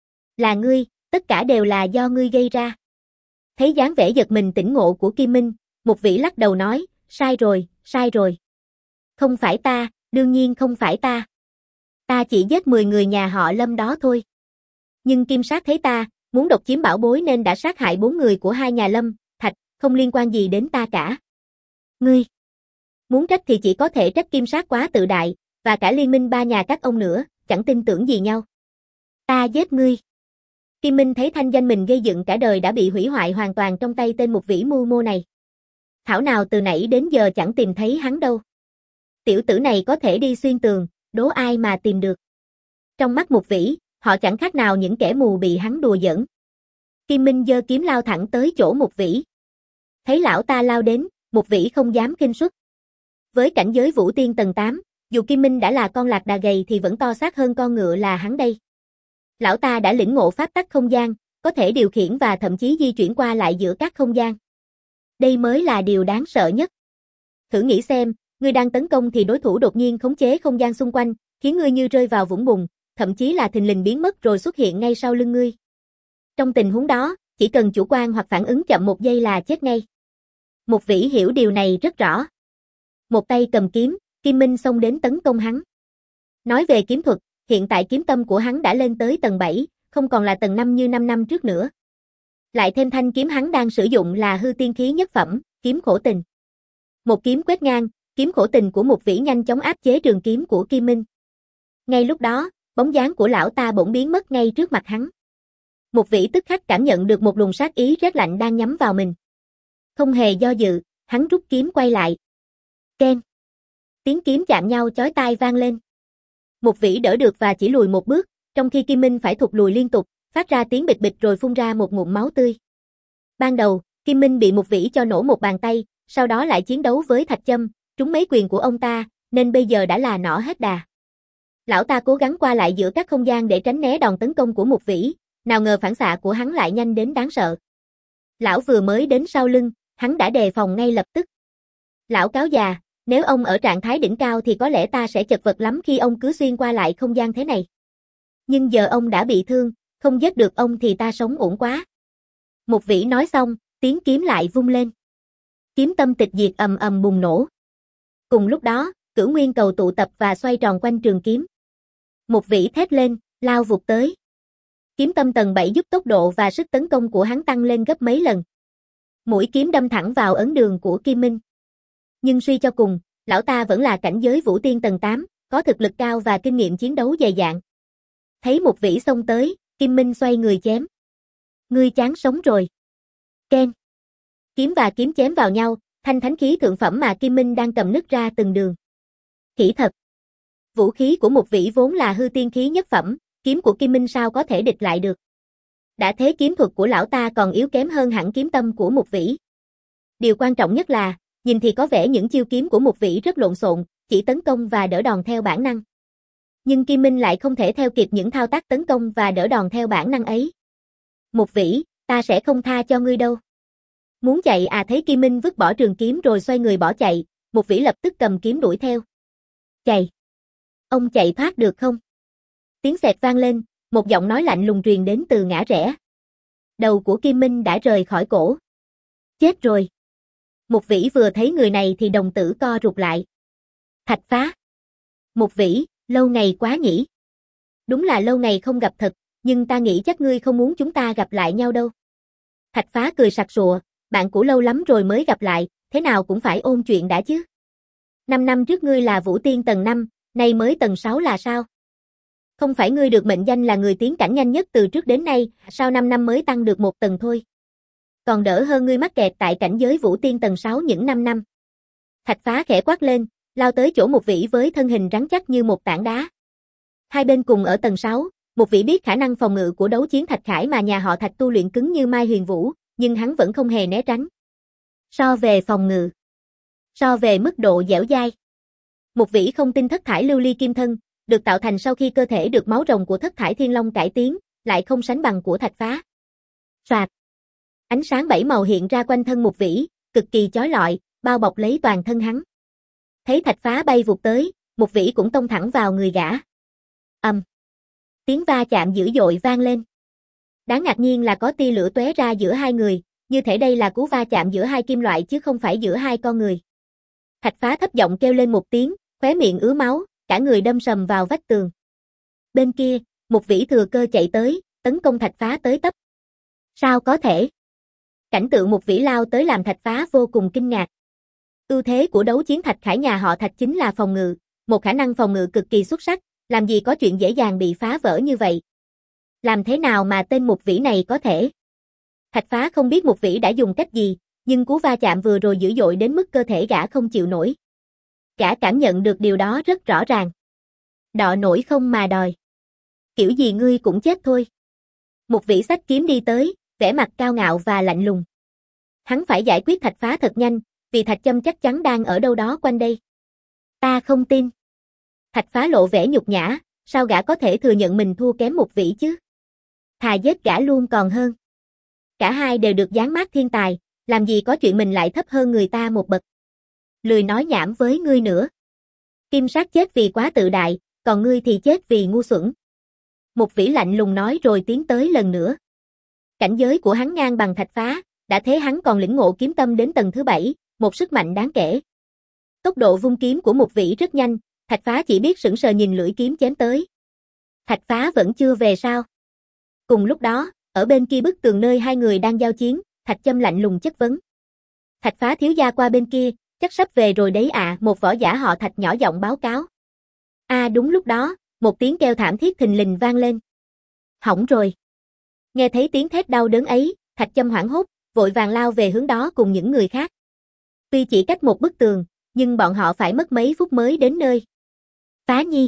Là ngươi, tất cả đều là do ngươi gây ra. Thấy dáng vẻ giật mình tỉnh ngộ của Kim Minh, Mục Vĩ lắc đầu nói, sai rồi, sai rồi. Không phải ta, đương nhiên không phải ta. Ta chỉ giết mười người nhà họ Lâm đó thôi. Nhưng Kim Sát thấy ta, muốn độc chiếm bảo bối nên đã sát hại bốn người của hai nhà Lâm, Thạch, không liên quan gì đến ta cả. Ngươi! Muốn trách thì chỉ có thể trách Kim Sát quá tự đại, và cả liên minh ba nhà các ông nữa, chẳng tin tưởng gì nhau. Ta giết ngươi! Kim Minh thấy thanh danh mình gây dựng cả đời đã bị hủy hoại hoàn toàn trong tay tên Mục Vĩ mưu mô này. Thảo nào từ nãy đến giờ chẳng tìm thấy hắn đâu. Tiểu tử này có thể đi xuyên tường, đố ai mà tìm được. Trong mắt Mục Vĩ, họ chẳng khác nào những kẻ mù bị hắn đùa giỡn. Kim Minh giơ kiếm lao thẳng tới chỗ Mục Vĩ. Thấy lão ta lao đến, Mục Vĩ không dám khinh suất. Với cảnh giới vũ tiên tầng tám, dù Kim Minh đã là con lạc đà gầy thì vẫn to xác hơn con ngựa là hắn đây. Lão ta đã lĩnh ngộ pháp tắc không gian, có thể điều khiển và thậm chí di chuyển qua lại giữa các không gian. Đây mới là điều đáng sợ nhất. Thử nghĩ xem, ngươi đang tấn công thì đối thủ đột nhiên khống chế không gian xung quanh, khiến ngươi như rơi vào vũng bùn, thậm chí là thình lình biến mất rồi xuất hiện ngay sau lưng ngươi. Trong tình huống đó, chỉ cần chủ quan hoặc phản ứng chậm một giây là chết ngay. Mục Vĩ hiểu điều này rất rõ. Một tay cầm kiếm, Kim Minh xông đến tấn công hắn. Nói về kiếm thuật, hiện tại kiếm tâm của hắn đã lên tới tầng bảy, không còn là tầng năm như năm năm trước nữa. Lại thêm thanh kiếm hắn đang sử dụng là hư tiên khí nhất phẩm, kiếm khổ tình. Một kiếm quét ngang, kiếm khổ tình của Mục Vĩ nhanh chóng áp chế trường kiếm của Kim Minh. Ngay lúc đó, bóng dáng của lão ta bỗng biến mất ngay trước mặt hắn. Mục Vĩ tức khắc cảm nhận được một luồng sát ý rét lạnh đang nhắm vào mình. Không hề do dự, hắn rút kiếm quay lại. Keng! Tiếng kiếm chạm nhau chói tai vang lên. Mục Vĩ đỡ được và chỉ lùi một bước, trong khi Kim Minh phải thụt lùi liên tục, phát ra tiếng bịch bịch rồi phun ra một ngụm máu tươi. Ban đầu, Kim Minh bị Mục Vĩ cho nổ một bàn tay, sau đó lại chiến đấu với Thạch Châm, trúng mấy quyền của ông ta, nên bây giờ đã là nỏ hết đà. Lão ta cố gắng qua lại giữa các không gian để tránh né đòn tấn công của Mục Vĩ, nào ngờ phản xạ của hắn lại nhanh đến đáng sợ. Lão vừa mới đến sau lưng, hắn đã đề phòng ngay lập tức. Lão cáo già, nếu ông ở trạng thái đỉnh cao thì có lẽ ta sẽ chật vật lắm khi ông cứ xuyên qua lại không gian thế này. Nhưng giờ ông đã bị thương, không giết được ông thì ta sống ổn quá. Mục Vĩ nói xong, tiếng kiếm lại vung lên. Kiếm tâm tịch diệt ầm ầm bùng nổ. Cùng lúc đó, cửu nguyên cầu tụ tập và xoay tròn quanh trường kiếm. Một vĩ thét lên, lao vụt tới. Kiếm tâm tầng bảy giúp tốc độ và sức tấn công của hắn tăng lên gấp mấy lần. Mũi kiếm đâm thẳng vào ấn đường của Kim Minh. Nhưng suy cho cùng, lão ta vẫn là cảnh giới vũ tiên tầng tám, có thực lực cao và kinh nghiệm chiến đấu dày dạn. Thấy một vĩ xông tới, Kim Minh xoay người chém. Ngươi chán sống rồi. Keng. Kiếm và kiếm chém vào nhau, thanh thánh khí thượng phẩm mà Kim Minh đang cầm nứt ra từng đường. Khỉ thật. Vũ khí của một vĩ vốn là hư tiên khí nhất phẩm, kiếm của Kim Minh sao có thể địch lại được. Đã thế kiếm thuật của lão ta còn yếu kém hơn hẳn kiếm tâm của một vĩ. Điều quan trọng nhất là, nhìn thì có vẻ những chiêu kiếm của một vĩ rất lộn xộn, chỉ tấn công và đỡ đòn theo bản năng. Nhưng Kim Minh lại không thể theo kịp những thao tác tấn công và đỡ đòn theo bản năng ấy. Một vĩ, ta sẽ không tha cho ngươi đâu. Muốn chạy à? Thấy Kim Minh vứt bỏ trường kiếm rồi xoay người bỏ chạy, một vĩ lập tức cầm kiếm đuổi theo. Chạy. Ông chạy thoát được không? Tiếng xẹt vang lên, một giọng nói lạnh lùng truyền đến từ ngã rẽ. Đầu của Kim Minh đã rời khỏi cổ. Chết rồi. Một vĩ vừa thấy người này thì đồng tử co rụt lại. Thạch Phá. Một vĩ, lâu ngày quá nhỉ. Đúng là lâu ngày không gặp thật, nhưng ta nghĩ chắc ngươi không muốn chúng ta gặp lại nhau đâu. Thạch Phá cười sặc sụa, bạn cũ lâu lắm rồi mới gặp lại, thế nào cũng phải ôn chuyện đã chứ. Năm năm trước ngươi là vũ tiên tầng năm, nay mới tầng sáu là sao? Không phải ngươi được mệnh danh là người tiến cảnh nhanh nhất từ trước đến nay, sao năm năm mới tăng được một tầng thôi? Còn đỡ hơn ngươi mắc kẹt tại cảnh giới vũ tiên tầng sáu những năm năm. Thạch Phá khẽ quát lên, lao tới chỗ một vĩ với thân hình rắn chắc như một tảng đá. Hai bên cùng ở tầng sáu, một vĩ biết khả năng phòng ngự của đấu chiến Thạch Khải mà nhà họ Thạch tu luyện cứng như Mai Huyền Vũ, nhưng hắn vẫn không hề né tránh. So về phòng ngự, so về mức độ dẻo dai, một vĩ không tin thất thải lưu ly kim thân, được tạo thành sau khi cơ thể được máu rồng của thất thải thiên long cải tiến, lại không sánh bằng của Thạch Phá. Soạt. Ánh sáng bảy màu hiện ra quanh thân một vĩ, cực kỳ chói lọi, bao bọc lấy toàn thân hắn. Thấy Thạch Phá bay vụt tới, một vĩ cũng tông thẳng vào người gã. Ầm. Um. Tiếng va chạm dữ dội vang lên. Đáng ngạc nhiên là có tia lửa tóe ra giữa hai người, như thể đây là cú va chạm giữa hai kim loại chứ không phải giữa hai con người. Thạch Phá thấp giọng kêu lên một tiếng, khóe miệng ứa máu, cả người đâm sầm vào vách tường. Bên kia, một vĩ thừa cơ chạy tới, tấn công Thạch Phá tới tấp. Sao có thể? Cảnh tượng một vĩ lao tới làm Thạch Phá vô cùng kinh ngạc. Ưu thế của đấu chiến Thạch Khải nhà họ Thạch chính là phòng ngự, một khả năng phòng ngự cực kỳ xuất sắc, làm gì có chuyện dễ dàng bị phá vỡ như vậy. Làm thế nào mà tên một vĩ này có thể? Thạch Phá không biết một vĩ đã dùng cách gì, nhưng cú va chạm vừa rồi dữ dội đến mức cơ thể gã không chịu nổi. Gã cảm nhận được điều đó rất rõ ràng. Đọ nổi không mà đòi. Kiểu gì ngươi cũng chết thôi. Một vĩ xách kiếm đi tới, vẻ mặt cao ngạo và lạnh lùng. Hắn phải giải quyết Thạch Phá thật nhanh, vì Thạch Châm chắc chắn đang ở đâu đó quanh đây. Ta không tin. Thạch Phá lộ vẻ nhục nhã, sao gã có thể thừa nhận mình thua kém một vĩ chứ? Thà giết gã luôn còn hơn. Cả hai đều được dán mác thiên tài, làm gì có chuyện mình lại thấp hơn người ta một bậc. Lười nói nhảm với ngươi nữa. Kim Sát chết vì quá tự đại, còn ngươi thì chết vì ngu xuẩn. Một vĩ lạnh lùng nói rồi tiến tới lần nữa. Cảnh giới của hắn ngang bằng Thạch Phá, đã thế hắn còn lĩnh ngộ kiếm tâm đến tầng thứ bảy, một sức mạnh đáng kể. Tốc độ vung kiếm của một vĩ rất nhanh, Thạch Phá chỉ biết sững sờ nhìn lưỡi kiếm chém tới. Thạch Phá vẫn chưa về sao? Cùng lúc đó, ở bên kia bức tường nơi hai người đang giao chiến, Thạch Châm lạnh lùng chất vấn. Thạch Phá thiếu gia qua bên kia, chắc sắp về rồi đấy ạ, à, một võ giả họ Thạch nhỏ giọng báo cáo. À đúng lúc đó, một tiếng kêu thảm thiết thình lình vang lên. Hỏng rồi. Nghe thấy tiếng thét đau đớn ấy, Thạch Châm hoảng hốt, vội vàng lao về hướng đó cùng những người khác. Tuy chỉ cách một bức tường, nhưng bọn họ phải mất mấy phút mới đến nơi. Phá Nhi.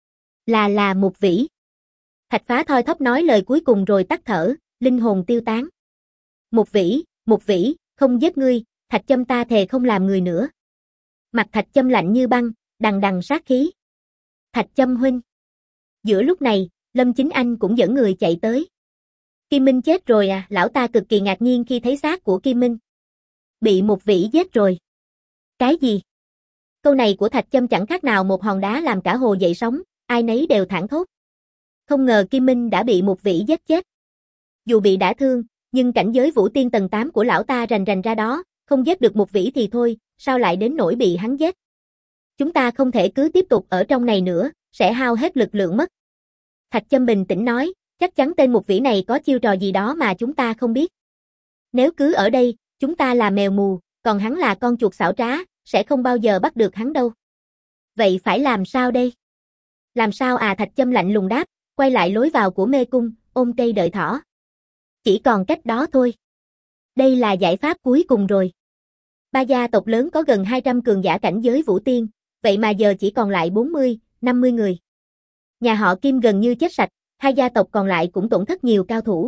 Là là một vĩ. Thạch Phá thoi thóp nói lời cuối cùng rồi tắt thở, linh hồn tiêu tán. Một vĩ, một vĩ, không giết ngươi, Thạch Châm ta thề không làm người nữa. Mặt Thạch Châm lạnh như băng, đằng đằng sát khí. Thạch Châm huynh. Giữa lúc này, Lâm Chính Anh cũng dẫn người chạy tới. Kim Minh chết rồi à, lão ta cực kỳ ngạc nhiên khi thấy xác của Kim Minh. Bị một vĩ giết rồi. Cái gì? Câu này của Thạch Châm chẳng khác nào một hòn đá làm cả hồ dậy sóng, ai nấy đều thảng thốt. Không ngờ Kim Minh đã bị một vĩ giết chết. Dù bị đả thương, nhưng cảnh giới vũ tiên tầng tám của lão ta rành rành ra đó, không giết được một vĩ thì thôi, sao lại đến nỗi bị hắn giết. Chúng ta không thể cứ tiếp tục ở trong này nữa, sẽ hao hết lực lượng mất. Thạch Châm bình tĩnh nói, chắc chắn tên Mục Vĩ này có chiêu trò gì đó mà chúng ta không biết. Nếu cứ ở đây, chúng ta là mèo mù, còn hắn là con chuột xảo trá, sẽ không bao giờ bắt được hắn đâu. Vậy phải làm sao đây? Làm sao à Thạch Châm lạnh lùng đáp, quay lại lối vào của mê cung, ôm cây đợi thỏ. Chỉ còn cách đó thôi. Đây là giải pháp cuối cùng rồi. Ba gia tộc lớn có gần hai trăm cường giả cảnh giới vũ tiên, vậy mà giờ chỉ còn lại bốn mươi, năm mươi người. Nhà họ Kim gần như chết sạch, hai gia tộc còn lại cũng tổn thất nhiều cao thủ.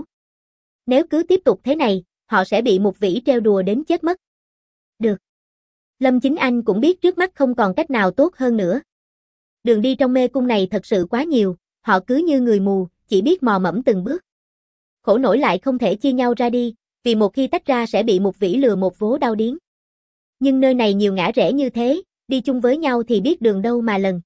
Nếu cứ tiếp tục thế này, họ sẽ bị Mục Vĩ trêu đùa đến chết mất. Được. Lâm Chính Anh cũng biết trước mắt không còn cách nào tốt hơn nữa. Đường đi trong mê cung này thật sự quá nhiều, họ cứ như người mù, chỉ biết mò mẫm từng bước. Khổ nổi lại không thể chia nhau ra đi, vì một khi tách ra sẽ bị Mục Vĩ lừa một vố đau điếng. Nhưng nơi này nhiều ngã rẽ như thế, đi chung với nhau thì biết đường đâu mà lần.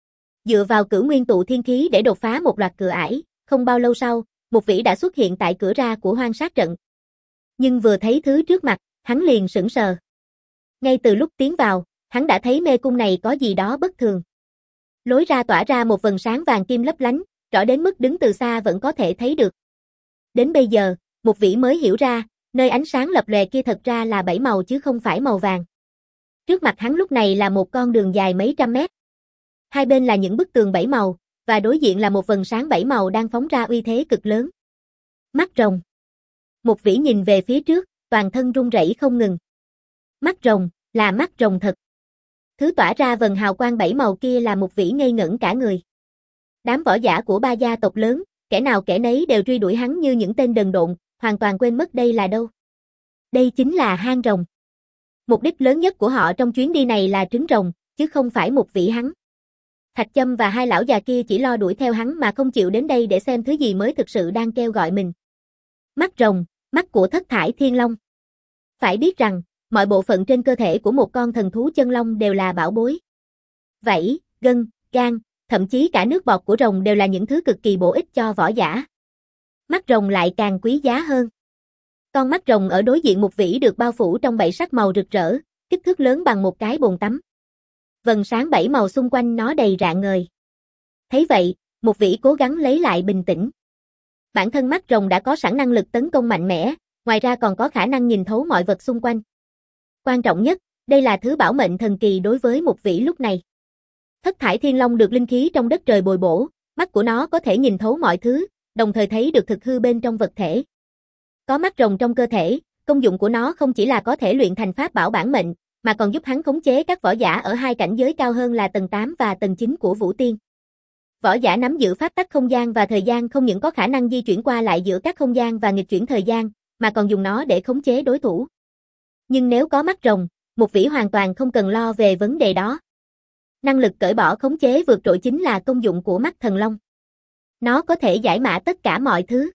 Dựa vào cửu nguyên tụ thiên khí để đột phá một loạt cửa ải, không bao lâu sau, Mục Vĩ đã xuất hiện tại cửa ra của hoang sát trận. Nhưng vừa thấy thứ trước mặt, hắn liền sững sờ. Ngay từ lúc tiến vào, hắn đã thấy mê cung này có gì đó bất thường. Lối ra tỏa ra một vầng sáng vàng kim lấp lánh, rõ đến mức đứng từ xa vẫn có thể thấy được. Đến bây giờ, Mục Vĩ mới hiểu ra, nơi ánh sáng lập lòe kia thật ra là bảy màu chứ không phải màu vàng. Trước mặt hắn lúc này là một con đường dài mấy trăm mét. Hai bên là những bức tường bảy màu, và đối diện là một vầng sáng bảy màu đang phóng ra uy thế cực lớn. Mắt rồng. Mục Vĩ nhìn về phía trước, toàn thân run rẩy không ngừng. Mắt rồng, là mắt rồng thật. Thứ tỏa ra vầng hào quang bảy màu kia là Mục Vĩ ngây ngẩn cả người. Đám võ giả của ba gia tộc lớn, kẻ nào kẻ nấy đều truy đuổi hắn như những tên đần độn, hoàn toàn quên mất đây là đâu. Đây chính là hang rồng. Mục đích lớn nhất của họ trong chuyến đi này là trứng rồng, chứ không phải Mục Vĩ hắn. Thạch Châm và hai lão già kia chỉ lo đuổi theo hắn mà không chịu đến đây để xem thứ gì mới thực sự đang kêu gọi mình. Mắt rồng, mắt của Thất Thải Thiên Long. Phải biết rằng, mọi bộ phận trên cơ thể của một con thần thú chân long đều là bảo bối. Vảy, gân, gan, thậm chí cả nước bọt của rồng đều là những thứ cực kỳ bổ ích cho võ giả. Mắt rồng lại càng quý giá hơn. Con mắt rồng ở đối diện Mục Vĩ được bao phủ trong bảy sắc màu rực rỡ, kích thước lớn bằng một cái bồn tắm. Vầng sáng bảy màu xung quanh nó đầy rạng ngời. Thấy vậy, Mục Vĩ cố gắng lấy lại bình tĩnh. Bản thân mắt rồng đã có sẵn năng lực tấn công mạnh mẽ, ngoài ra còn có khả năng nhìn thấu mọi vật xung quanh. Quan trọng nhất, đây là thứ bảo mệnh thần kỳ đối với Mục Vĩ lúc này. Thất Thải Thiên Long được linh khí trong đất trời bồi bổ, mắt của nó có thể nhìn thấu mọi thứ, đồng thời thấy được thực hư bên trong vật thể. Có mắt rồng trong cơ thể, công dụng của nó không chỉ là có thể luyện thành pháp bảo bản mệnh, mà còn giúp hắn khống chế các võ giả ở hai cảnh giới cao hơn là tầng tám và tầng chín của Vũ Tiên. Võ giả nắm giữ pháp tắc không gian và thời gian không những có khả năng di chuyển qua lại giữa các không gian và nghịch chuyển thời gian, mà còn dùng nó để khống chế đối thủ. Nhưng nếu có mắt rồng, Mục Vĩ hoàn toàn không cần lo về vấn đề đó. Năng lực cởi bỏ khống chế vượt trội chính là công dụng của mắt thần long. Nó có thể giải mã tất cả mọi thứ.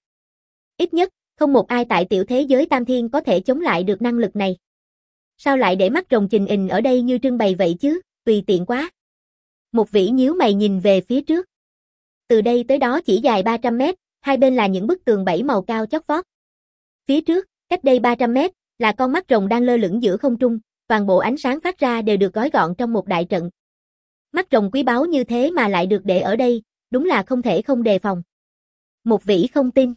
Ít nhất, không một ai tại tiểu thế giới Tam Thiên có thể chống lại được năng lực này. Sao lại để mắt rồng trình hình ở đây như trưng bày vậy chứ, tùy tiện quá. Mục Vĩ nhíu mày nhìn về phía trước. Từ đây tới đó chỉ dài ba trăm mét, hai bên là những bức tường bảy màu cao chót vót. Phía trước, cách đây ba trăm mét, là con mắt rồng đang lơ lửng giữa không trung, toàn bộ ánh sáng phát ra đều được gói gọn trong một đại trận. Mắt rồng quý báu như thế mà lại được để ở đây, đúng là không thể không đề phòng. Mục Vĩ không tin.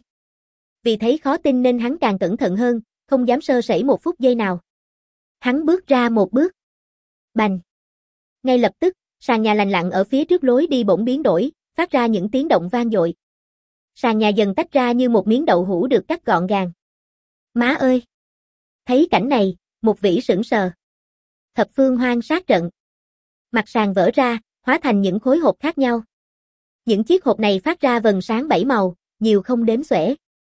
Vì thấy khó tin nên hắn càng cẩn thận hơn, không dám sơ sẩy một phút giây nào. Hắn bước ra một bước. Bành. Ngay lập tức, sàn nhà lành lặn ở phía trước lối đi bỗng biến đổi, phát ra những tiếng động vang dội. Sàn nhà dần tách ra như một miếng đậu hũ được cắt gọn gàng. Má ơi! Thấy cảnh này, Mục Vĩ sững sờ. Thập phương hoang sát trận. Mặt sàn vỡ ra, hóa thành những khối hộp khác nhau. Những chiếc hộp này phát ra vầng sáng bảy màu, nhiều không đếm xuể.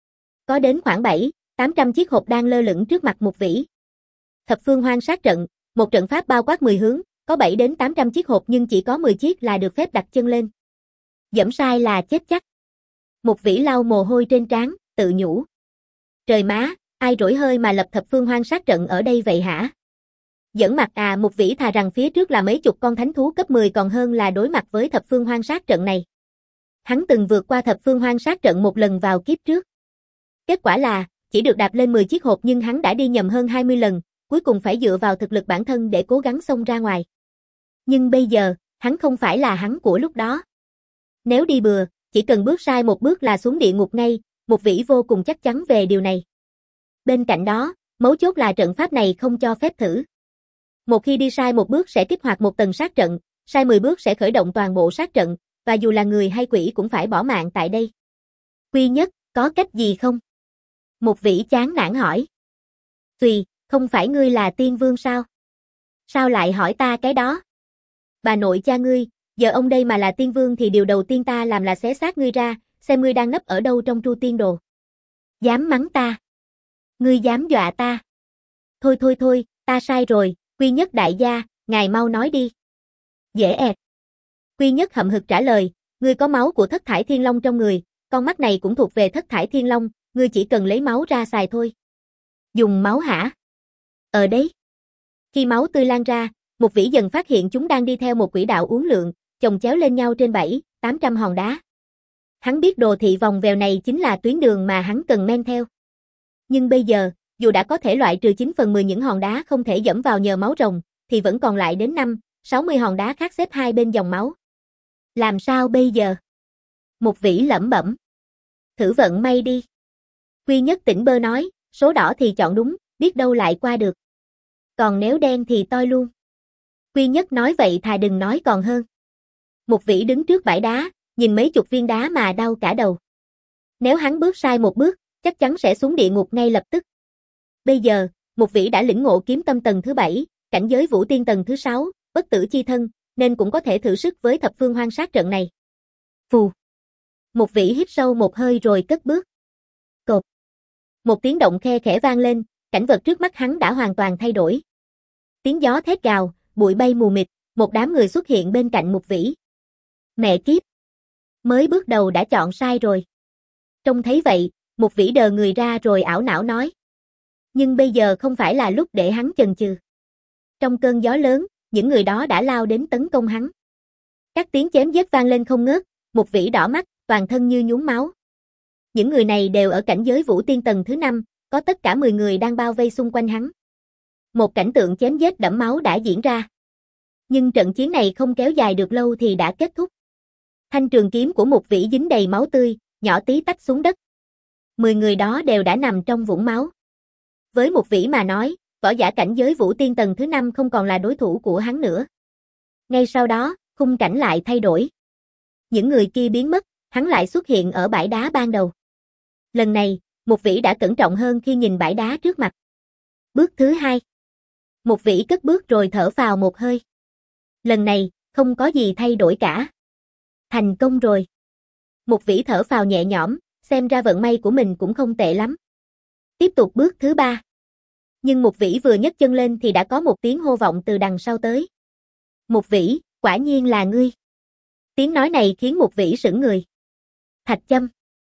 Có đến khoảng bảy, tám trăm chiếc hộp đang lơ lửng trước mặt Mục Vĩ. Thập phương hoang sát trận, một trận pháp bao quát mười hướng, có bảy đến tám trăm chiếc hộp nhưng chỉ có mười chiếc là được phép đặt chân lên. Giẫm sai là chết chắc. Mục Vĩ lau mồ hôi trên trán, tự nhủ. Trời má, ai rỗi hơi mà lập thập phương hoang sát trận ở đây vậy hả? Giỡn mặt à, Mục Vĩ thà rằng phía trước là mấy chục con thánh thú cấp mười còn hơn là đối mặt với thập phương hoang sát trận này. Hắn từng vượt qua thập phương hoang sát trận một lần vào kiếp trước. Kết quả là, chỉ được đạp lên mười chiếc hộp nhưng hắn đã đi nhầm hơn hai mươi lần, cuối cùng phải dựa vào thực lực bản thân để cố gắng xông ra ngoài. Nhưng bây giờ, hắn không phải là hắn của lúc đó. Nếu đi bừa, chỉ cần bước sai một bước là xuống địa ngục ngay, Một Vĩ vô cùng chắc chắn về điều này. Bên cạnh đó, mấu chốt là trận pháp này không cho phép thử. Một khi đi sai một bước sẽ kích hoạt một tầng sát trận, sai mười bước sẽ khởi động toàn bộ sát trận, và dù là người hay quỷ cũng phải bỏ mạng tại đây. Quy Nhất, có cách gì không? Một Vĩ chán nản hỏi. Tùy, không phải ngươi là tiên vương sao? Sao lại hỏi ta cái đó? Bà nội cha ngươi, giờ ông đây mà là tiên vương thì điều đầu tiên ta làm là xé xác ngươi ra, xem ngươi đang nấp ở đâu trong tru tiên đồ. Dám mắng ta? Ngươi dám dọa ta? Thôi thôi thôi, ta sai rồi, Quy Nhất đại gia, ngài mau nói đi. Dễ ẹt. Quy Nhất hậm hực trả lời, ngươi có máu của Thất Thải Thiên Long trong người, con mắt này cũng thuộc về Thất Thải Thiên Long, ngươi chỉ cần lấy máu ra xài thôi. Dùng máu hả? Ờ đấy. Khi máu tươi lan ra, Một Vĩ dần phát hiện chúng đang đi theo một quỹ đạo uốn lượn, chồng chéo lên nhau trên bảy, tám trăm hòn đá. Hắn biết đồ thị vòng vèo này chính là tuyến đường mà hắn cần men theo. Nhưng bây giờ, dù đã có thể loại trừ chín phần mười những hòn đá không thể dẫm vào nhờ máu rồng, thì vẫn còn lại đến năm, sáu mươi hòn đá khác xếp hai bên dòng máu. Làm sao bây giờ? Một Vĩ lẩm bẩm. Thử vận may đi. Quy Nhất tỉnh bơ nói, số đỏ thì chọn đúng, biết đâu lại qua được. Còn nếu đen thì toi luôn. Quy Nhất nói vậy thà đừng nói còn hơn. Một Vĩ đứng trước bãi đá, nhìn mấy chục viên đá mà đau cả đầu. Nếu hắn bước sai một bước, chắc chắn sẽ xuống địa ngục ngay lập tức. Bây giờ, Một Vĩ đã lĩnh ngộ kiếm tâm tầng thứ bảy, cảnh giới vũ tiên tầng thứ sáu, bất tử chi thân, nên cũng có thể thử sức với thập phương hoang sát trận này. Phù. Một Vĩ hít sâu một hơi rồi cất bước. Cột. Một tiếng động khe khẽ vang lên, cảnh vật trước mắt hắn đã hoàn toàn thay đổi. Tiếng gió thét gào, bụi bay mù mịt, một đám người xuất hiện bên cạnh Một Vĩ. Mẹ kiếp. Mới bước đầu đã chọn sai rồi. Trông thấy vậy, Một Vĩ đờ người ra rồi ảo não nói. Nhưng bây giờ không phải là lúc để hắn chần chừ. Trong cơn gió lớn, những người đó đã lao đến tấn công hắn. Các tiếng chém giết vang lên không ngớt, Một Vĩ đỏ mắt, toàn thân như nhuốm máu. Những người này đều ở cảnh giới vũ tiên tầng thứ năm, có tất cả mười người đang bao vây xung quanh hắn. Một cảnh tượng chém giết đẫm máu đã diễn ra. Nhưng trận chiến này không kéo dài được lâu thì đã kết thúc. Thanh trường kiếm của Một Vĩ dính đầy máu tươi, nhỏ tí tách xuống đất. Mười người đó đều đã nằm trong vũng máu. Với Một Vĩ mà nói, võ giả cảnh giới vũ tiên tầng thứ năm không còn là đối thủ của hắn nữa. Ngay sau đó, khung cảnh lại thay đổi. Những người kia biến mất, hắn lại xuất hiện ở bãi đá ban đầu. Lần này, Một Vĩ đã cẩn trọng hơn khi nhìn bãi đá trước mặt. Bước thứ hai. Một Vĩ cất bước rồi thở phào một hơi. Lần này, không có gì thay đổi cả. Thành công rồi. Một Vĩ thở phào nhẹ nhõm, xem ra vận may của mình cũng không tệ lắm. Tiếp tục bước thứ ba. Nhưng Một Vĩ vừa nhấc chân lên thì đã có một tiếng hô vọng từ đằng sau tới. Một Vĩ, quả nhiên là ngươi. Tiếng nói này khiến Một Vĩ sững người. Thạch Châm.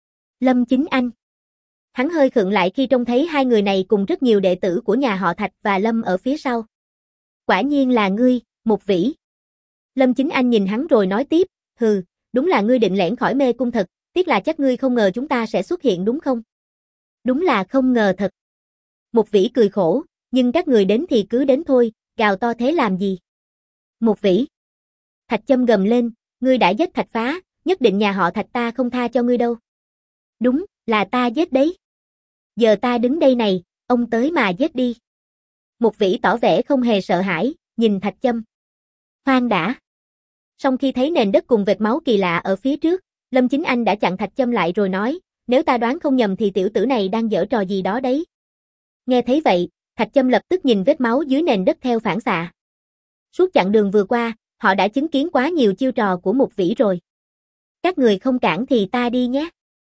Lâm Chính Anh. Hắn hơi khựng lại khi trông thấy hai người này cùng rất nhiều đệ tử của nhà họ Thạch và Lâm ở phía sau. Quả nhiên là ngươi, Một Vĩ. Lâm Chính Anh nhìn hắn rồi nói tiếp, hừ, đúng là ngươi định lẻn khỏi mê cung thật, tiếc là chắc ngươi không ngờ chúng ta sẽ xuất hiện đúng không? Đúng là không ngờ thật. Một Vĩ cười khổ, nhưng các người đến thì cứ đến thôi, gào to thế làm gì? Một Vĩ. Thạch Châm gầm lên, ngươi đã giết Thạch Phá, nhất định nhà họ Thạch ta không tha cho ngươi đâu. Đúng, là ta giết đấy. Giờ ta đứng đây này, ông tới mà giết đi. Một Vĩ tỏ vẻ không hề sợ hãi, nhìn Thạch Châm. Khoan đã. Sau khi thấy nền đất cùng vệt máu kỳ lạ ở phía trước, Lâm Chính Anh đã chặn Thạch Châm lại rồi nói, nếu ta đoán không nhầm thì tiểu tử này đang giở trò gì đó đấy. Nghe thấy vậy, Thạch Châm lập tức nhìn vết máu dưới nền đất theo phản xạ. Suốt chặng đường vừa qua, họ đã chứng kiến quá nhiều chiêu trò của Một Vĩ rồi. Các người không cản thì ta đi nhé.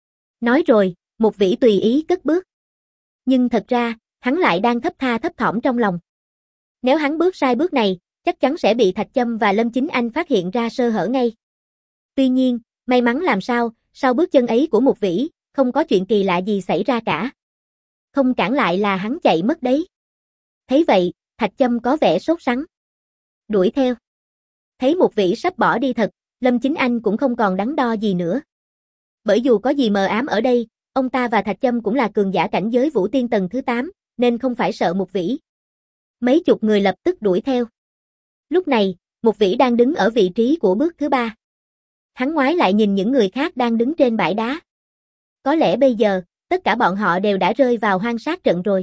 Nói rồi, Một Vĩ tùy ý cất bước. Nhưng thật ra, hắn lại đang thấp tha thấp thỏm trong lòng. Nếu hắn bước sai bước này, chắc chắn sẽ bị Thạch Châm và Lâm Chính Anh phát hiện ra sơ hở ngay. Tuy nhiên, may mắn làm sao, sau bước chân ấy của Một Vĩ, không có chuyện kỳ lạ gì xảy ra cả. Không cản lại là hắn chạy mất đấy. Thấy vậy, Thạch Châm có vẻ sốt sắng. Đuổi theo. Thấy Một Vĩ sắp bỏ đi thật, Lâm Chính Anh cũng không còn đắn đo gì nữa. Bởi dù có gì mờ ám ở đây, ông ta và Thạch Châm cũng là cường giả cảnh giới vũ tiên tầng thứ tám, nên không phải sợ Một Vĩ. Mấy chục người lập tức đuổi theo. Lúc này, Một vĩ đang đứng ở vị trí của bước thứ ba. Hắn ngoái lại nhìn những người khác đang đứng trên bãi đá. Có lẽ bây giờ, tất cả bọn họ đều đã rơi vào hoang sát trận rồi.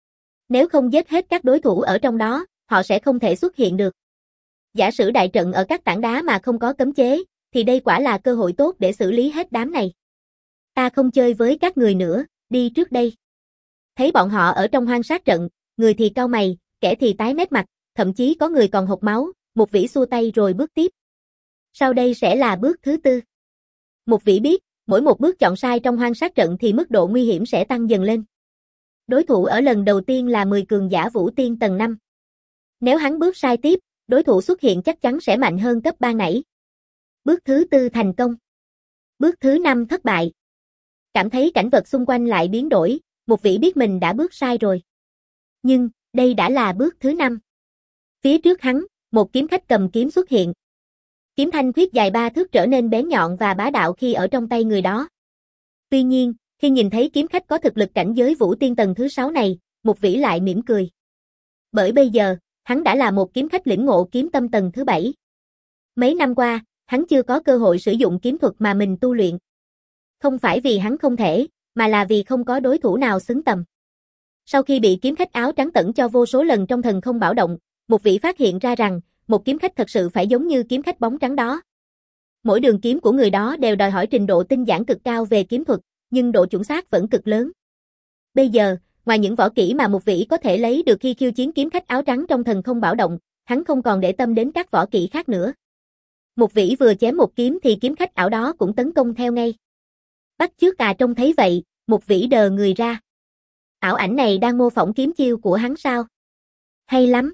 Nếu không giết hết các đối thủ ở trong đó, họ sẽ không thể xuất hiện được. Giả sử đại trận ở các tảng đá mà không có cấm chế, thì đây quả là cơ hội tốt để xử lý hết đám này. Ta không chơi với các người nữa, đi trước đây. Thấy bọn họ ở trong hoang sát trận, người thì cau mày, kẻ thì tái mét mặt, thậm chí có người còn hộc máu, một vĩ xua tay rồi bước tiếp. Sau đây sẽ là bước thứ tư. Một vĩ biết, mỗi một bước chọn sai trong hoang sát trận thì mức độ nguy hiểm sẽ tăng dần lên. Đối thủ ở lần đầu tiên là mười cường giả vũ tiên tầng năm. Nếu hắn bước sai tiếp, đối thủ xuất hiện chắc chắn sẽ mạnh hơn cấp ban nãy. Bước thứ tư thành công. Bước thứ năm thất bại. Cảm thấy cảnh vật xung quanh lại biến đổi, một vĩ biết mình đã bước sai rồi. Nhưng, đây đã là bước thứ năm. Phía trước hắn, một kiếm khách cầm kiếm xuất hiện. Kiếm thanh khuyết dài ba thước trở nên bén nhọn và bá đạo khi ở trong tay người đó. Tuy nhiên, khi nhìn thấy kiếm khách có thực lực cảnh giới vũ tiên tầng thứ sáu này, một vĩ lại mỉm cười. Bởi bây giờ, hắn đã là một kiếm khách lĩnh ngộ kiếm tâm tầng thứ bảy. Mấy năm qua, hắn chưa có cơ hội sử dụng kiếm thuật mà mình tu luyện. Không phải vì hắn không thể, mà là vì không có đối thủ nào xứng tầm. Sau khi bị kiếm khách áo trắng tẩn cho vô số lần trong thần không bảo động, một vĩ phát hiện ra rằng, một kiếm khách thật sự phải giống như kiếm khách bóng trắng đó. Mỗi đường kiếm của người đó đều đòi hỏi trình độ tinh giản cực cao về kiếm thuật, nhưng độ chuẩn xác vẫn cực lớn. Bây giờ, ngoài những võ kỹ mà một vĩ có thể lấy được khi khiêu chiến kiếm khách áo trắng trong thần không bảo động, hắn không còn để tâm đến các võ kỹ khác nữa. Một vĩ vừa chém một kiếm thì kiếm khách ảo đó cũng tấn công theo ngay. Bắt chước à trông thấy vậy, một vĩ đờ người ra. Ảo ảnh này đang mô phỏng kiếm chiêu của hắn sao? Hay lắm.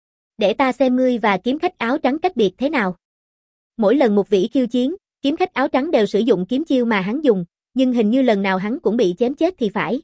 Để ta xem ngươi và kiếm khách áo trắng cách biệt thế nào. Mỗi lần một vĩ khiêu chiến, kiếm khách áo trắng đều sử dụng kiếm chiêu mà hắn dùng, nhưng hình như lần nào hắn cũng bị chém chết thì phải.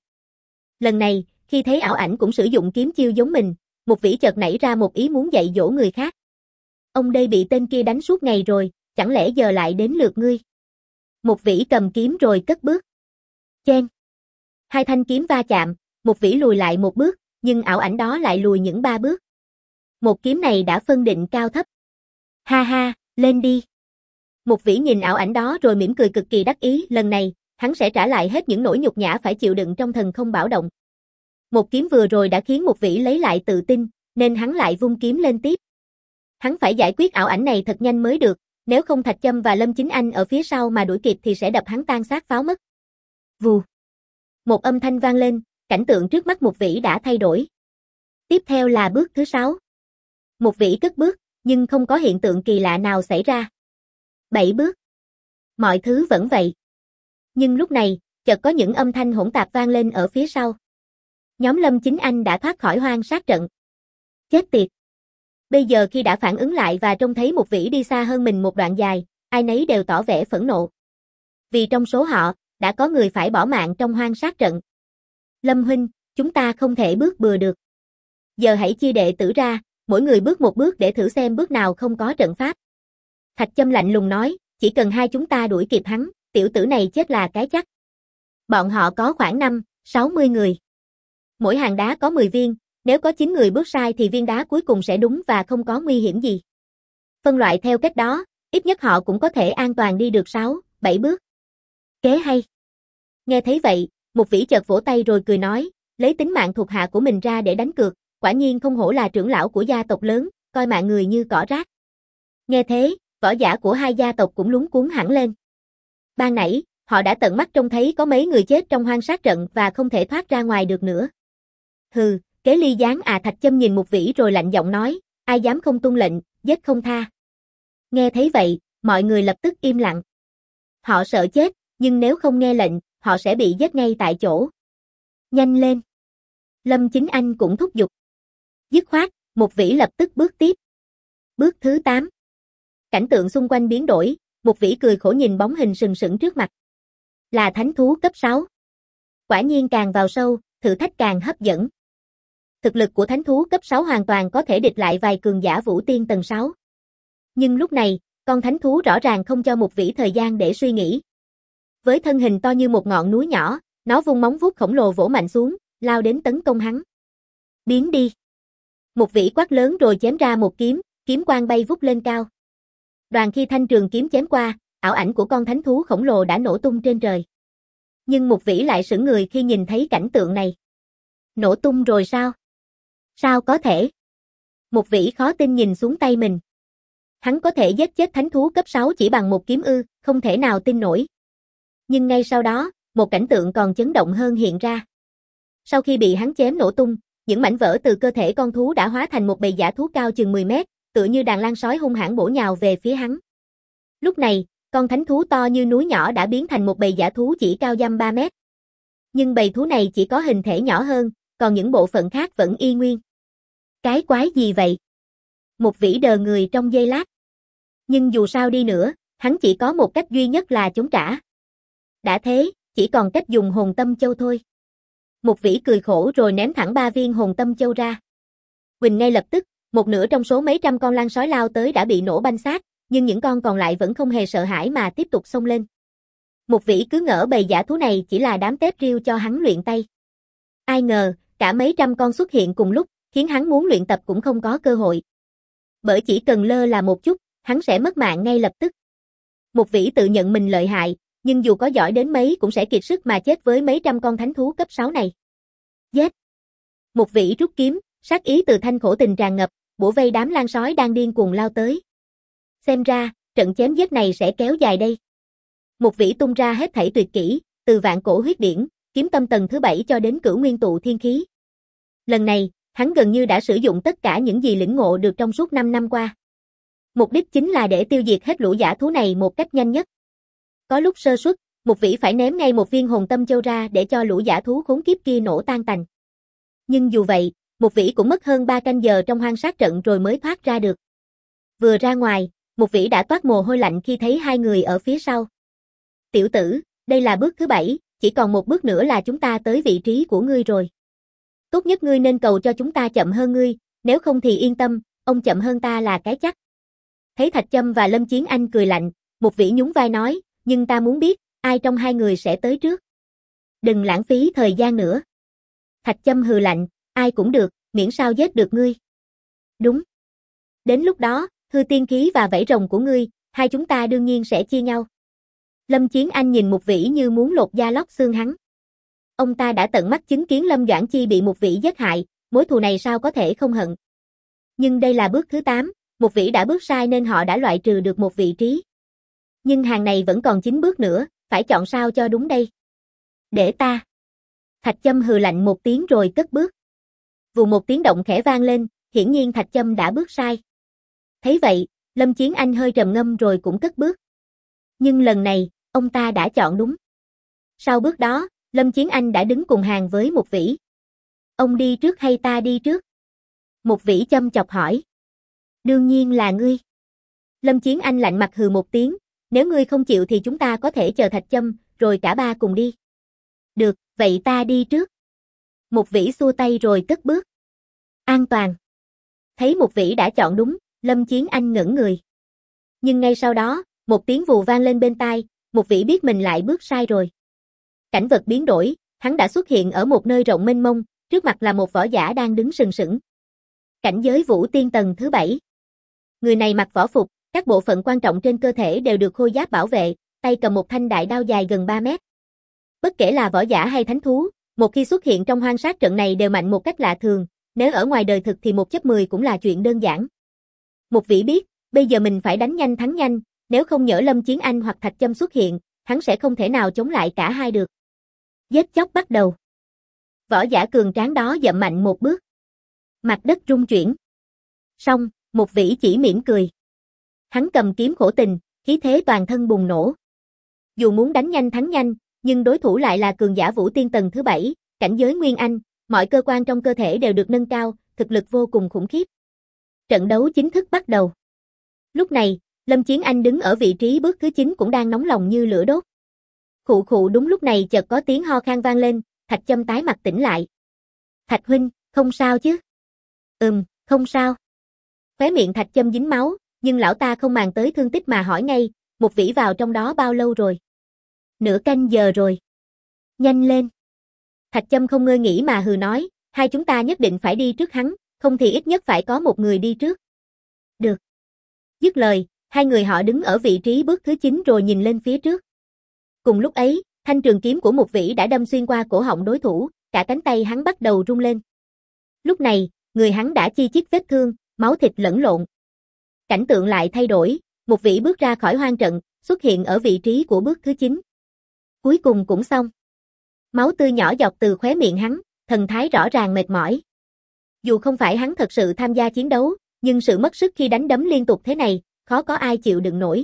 Lần này, khi thấy ảo ảnh cũng sử dụng kiếm chiêu giống mình, một vĩ chợt nảy ra một ý muốn dạy dỗ người khác. Ông đây bị tên kia đánh suốt ngày rồi, chẳng lẽ giờ lại đến lượt ngươi? Một vĩ cầm kiếm rồi cất bước. Chen. Hai thanh kiếm va chạm, một vĩ lùi lại một bước, nhưng ảo ảnh đó lại lùi những ba bước. Một kiếm này đã phân định cao thấp. Ha ha, lên đi. Một vĩ nhìn ảo ảnh đó rồi mỉm cười cực kỳ đắc ý, lần này, hắn sẽ trả lại hết những nỗi nhục nhã phải chịu đựng trong thần không bảo động. Một kiếm vừa rồi đã khiến một vĩ lấy lại tự tin, nên hắn lại vung kiếm lên tiếp. Hắn phải giải quyết ảo ảnh này thật nhanh mới được, nếu không Thạch Châm và Lâm Chính Anh ở phía sau mà đuổi kịp thì sẽ đập hắn tan xác pháo mất. Vù. Một âm thanh vang lên, cảnh tượng trước mắt một vĩ đã thay đổi. Tiếp theo là bước thứ sáu. Một vĩ cất bước, nhưng không có hiện tượng kỳ lạ nào xảy ra. Bảy bước. Mọi thứ vẫn vậy. Nhưng lúc này, chợt có những âm thanh hỗn tạp vang lên ở phía sau. Nhóm Lâm Chính Anh đã thoát khỏi hoang sát trận. Chết tiệt. Bây giờ khi đã phản ứng lại và trông thấy một vĩ đi xa hơn mình một đoạn dài, ai nấy đều tỏ vẻ phẫn nộ. Vì trong số họ, đã có người phải bỏ mạng trong hoang sát trận. Lâm huynh, chúng ta không thể bước bừa được. Giờ hãy chia đệ tử ra, mỗi người bước một bước để thử xem bước nào không có trận pháp. Thạch Châm lạnh lùng nói, chỉ cần hai chúng ta đuổi kịp hắn, tiểu tử này chết là cái chắc. Bọn họ có khoảng năm, sáu mươi người. Mỗi hàng đá có mười viên, nếu có chín người bước sai thì viên đá cuối cùng sẽ đúng và không có nguy hiểm gì. Phân loại theo cách đó, ít nhất họ cũng có thể an toàn đi được sáu, bảy bước. Kế hay. Nghe thấy vậy, một vĩ chợt vỗ tay rồi cười nói, lấy tính mạng thuộc hạ của mình ra để đánh cược, quả nhiên không hổ là trưởng lão của gia tộc lớn, coi mạng người như cỏ rác. Nghe thế, võ giả của hai gia tộc cũng lúng cuống hẳn lên. Ban nãy, họ đã tận mắt trông thấy có mấy người chết trong hoang sát trận và không thể thoát ra ngoài được nữa. Hừ, kế ly gián à. Thạch Châm nhìn một vĩ rồi lạnh giọng nói, ai dám không tuân lệnh, giết không tha. Nghe thấy vậy, mọi người lập tức im lặng. Họ sợ chết, nhưng nếu không nghe lệnh, họ sẽ bị giết ngay tại chỗ. Nhanh lên. Lâm Chính Anh cũng thúc giục. Dứt khoát, một vĩ lập tức bước tiếp. Bước thứ tám. Cảnh tượng xung quanh biến đổi, một vĩ cười khổ nhìn bóng hình sừng sững trước mặt. Là thánh thú cấp sáu. Quả nhiên càng vào sâu, thử thách càng hấp dẫn. Thực lực của thánh thú cấp sáu hoàn toàn có thể địch lại vài cường giả vũ tiên tầng sáu. Nhưng lúc này, con thánh thú rõ ràng không cho một vĩ thời gian để suy nghĩ. Với thân hình to như một ngọn núi nhỏ, nó vung móng vuốt khổng lồ vỗ mạnh xuống, lao đến tấn công hắn. Biến đi. Một vĩ quát lớn rồi chém ra một kiếm, kiếm quang bay vút lên cao. Đoàn khi thanh trường kiếm chém qua, ảo ảnh của con thánh thú khổng lồ đã nổ tung trên trời. Nhưng Mục Vĩ lại sững người khi nhìn thấy cảnh tượng này. Nổ tung rồi sao? Sao có thể? Mục Vĩ khó tin nhìn xuống tay mình. Hắn có thể giết chết thánh thú cấp sáu chỉ bằng một kiếm ư, không thể nào tin nổi. Nhưng ngay sau đó, một cảnh tượng còn chấn động hơn hiện ra. Sau khi bị hắn chém nổ tung, những mảnh vỡ từ cơ thể con thú đã hóa thành một bầy dã thú cao chừng mười mét, tựa như đàn lan sói hung hãn bổ nhào về phía hắn. Lúc này, con thánh thú to như núi nhỏ đã biến thành một bầy dã thú chỉ cao dăm ba mét. Nhưng bầy thú này chỉ có hình thể nhỏ hơn, còn những bộ phận khác vẫn y nguyên. Cái quái gì vậy? Mục Vĩ đờ người trong giây lát. Nhưng dù sao đi nữa, hắn chỉ có một cách duy nhất là chống trả. Đã thế, chỉ còn cách dùng hồn tâm châu thôi. Mục Vĩ cười khổ rồi ném thẳng ba viên hồn tâm châu ra. Quỳnh ngay lập tức, một nửa trong số mấy trăm con lan sói lao tới đã bị nổ banh xác, nhưng những con còn lại vẫn không hề sợ hãi mà tiếp tục xông lên. Mục Vĩ cứ ngỡ bầy dã thú này chỉ là đám tép riêu cho hắn luyện tay. Ai ngờ, cả mấy trăm con xuất hiện cùng lúc, khiến hắn muốn luyện tập cũng không có cơ hội. Bởi chỉ cần lơ là một chút, hắn sẽ mất mạng ngay lập tức. Mục Vĩ tự nhận mình lợi hại, nhưng dù có giỏi đến mấy cũng sẽ kiệt sức mà chết với mấy trăm con thánh thú cấp sáu này. Giết! Mục Vĩ rút kiếm, sát ý từ thanh khổ tình tràn ngập, bủa vây đám lan sói đang điên cuồng lao tới. Xem ra, trận chém giết này sẽ kéo dài đây. Mục Vĩ tung ra hết thảy tuyệt kỹ, từ vạn cổ huyết điển, kiếm tâm tầng thứ bảy cho đến cửu nguyên tụ thiên khí. Lần này, hắn gần như đã sử dụng tất cả những gì lĩnh ngộ được trong suốt năm năm qua. Mục đích chính là để tiêu diệt hết lũ dã thú này một cách nhanh nhất. Có lúc sơ suất, Mục Vĩ phải ném ngay một viên hồn tâm châu ra để cho lũ dã thú khốn kiếp kia nổ tan tành. Nhưng dù vậy, Mục Vĩ cũng mất hơn ba canh giờ trong hoang sát trận rồi mới thoát ra được. Vừa ra ngoài, Mục Vĩ đã toát mồ hôi lạnh khi thấy hai người ở phía sau. Tiểu tử, đây là bước thứ bảy, chỉ còn một bước nữa là chúng ta tới vị trí của ngươi rồi. Tốt nhất ngươi nên cầu cho chúng ta chậm hơn ngươi, nếu không thì yên tâm, ông chậm hơn ta là cái chắc. Thấy Thạch Châm và Lâm Chiến Anh cười lạnh, Mục Vĩ nhún vai nói, nhưng ta muốn biết, ai trong hai người sẽ tới trước. Đừng lãng phí thời gian nữa. Thạch Châm hừ lạnh, ai cũng được, miễn sao giết được ngươi. Đúng. Đến lúc đó, hư tiên khí và vảy rồng của ngươi, hai chúng ta đương nhiên sẽ chia nhau. Lâm Chiến Anh nhìn Mục Vĩ như muốn lột da lóc xương hắn. Ông ta đã tận mắt chứng kiến Lâm Doãn Chi bị Mục Vĩ giết hại, mối thù này sao có thể không hận. Nhưng đây là bước thứ tám, Mục Vĩ đã bước sai nên họ đã loại trừ được một vị trí. Nhưng hàng này vẫn còn chín bước nữa, phải chọn sao cho đúng đây. Để ta. Thạch Châm hừ lạnh một tiếng rồi cất bước. Vù một tiếng động khẽ vang lên, hiển nhiên Thạch Châm đã bước sai. Thấy vậy, Lâm Chiến Anh hơi trầm ngâm rồi cũng cất bước. Nhưng lần này, ông ta đã chọn đúng. Sau bước đó, Lâm Chiến Anh đã đứng cùng hàng với Mục Vĩ. Ông đi trước hay ta đi trước? Mục Vĩ châm chọc hỏi. Đương nhiên là ngươi. Lâm Chiến Anh lạnh mặt hừ một tiếng, nếu ngươi không chịu thì chúng ta có thể chờ Thạch Châm, rồi cả ba cùng đi. Được, vậy ta đi trước. Mục Vĩ xua tay rồi cất bước. An toàn. Thấy Mục Vĩ đã chọn đúng, Lâm Chiến Anh ngẩn người. Nhưng ngay sau đó, một tiếng vù vang lên bên tai, Mục Vĩ biết mình lại bước sai rồi. Cảnh vật biến đổi, hắn đã xuất hiện ở một nơi rộng mênh mông, trước mặt là một võ giả đang đứng sừng sững. Cảnh giới vũ tiên tầng thứ bảy. Người này mặc võ phục, các bộ phận quan trọng trên cơ thể đều được khôi giáp bảo vệ, tay cầm một thanh đại đao dài gần ba mét. Bất kể là võ giả hay thánh thú, một khi xuất hiện trong hoang sát trận này đều mạnh một cách lạ thường, nếu ở ngoài đời thực thì một chấp mười cũng là chuyện đơn giản. Mục Vĩ biết, bây giờ mình phải đánh nhanh thắng nhanh, nếu không nhỡ Lâm Chiến Anh hoặc Thạch Châm xuất hiện, hắn sẽ không thể nào chống lại cả hai được. Giết chóc bắt đầu. Võ giả cường tráng đó dậm mạnh một bước. Mặt đất rung chuyển. Xong, Mục Vĩ chỉ mỉm cười. Hắn cầm kiếm khổ tình, khí thế toàn thân bùng nổ. Dù muốn đánh nhanh thắng nhanh, nhưng đối thủ lại là cường giả vũ tiên tầng thứ bảy, cảnh giới Nguyên Anh, mọi cơ quan trong cơ thể đều được nâng cao, thực lực vô cùng khủng khiếp. Trận đấu chính thức bắt đầu. Lúc này, Lâm Chiến Anh đứng ở vị trí bước thứ chín cũng đang nóng lòng như lửa đốt. Khụ khụ đúng lúc này chợt có tiếng ho khan vang lên, Thạch Châm tái mặt tỉnh lại. Thạch huynh, không sao chứ? Ừm, không sao. Khóe miệng Thạch Châm dính máu, nhưng lão ta không màng tới thương tích mà hỏi ngay, Mục Vĩ vào trong đó bao lâu rồi? Nửa canh giờ rồi. Nhanh lên. Thạch Châm không ngơi nghĩ mà hừ nói, hai chúng ta nhất định phải đi trước hắn, không thì ít nhất phải có một người đi trước. Được. Dứt lời, hai người họ đứng ở vị trí bước thứ chín rồi nhìn lên phía trước. Cùng lúc ấy, thanh trường kiếm của Mục Vĩ đã đâm xuyên qua cổ họng đối thủ, cả cánh tay hắn bắt đầu rung lên. Lúc này, người hắn đã chi chít vết thương, máu thịt lẫn lộn. Cảnh tượng lại thay đổi, Mục Vĩ bước ra khỏi hoang trận, xuất hiện ở vị trí của bước thứ chín. Cuối cùng cũng xong. Máu tươi nhỏ giọt từ khóe miệng hắn, thần thái rõ ràng mệt mỏi. Dù không phải hắn thật sự tham gia chiến đấu, nhưng sự mất sức khi đánh đấm liên tục thế này, khó có ai chịu đựng nổi.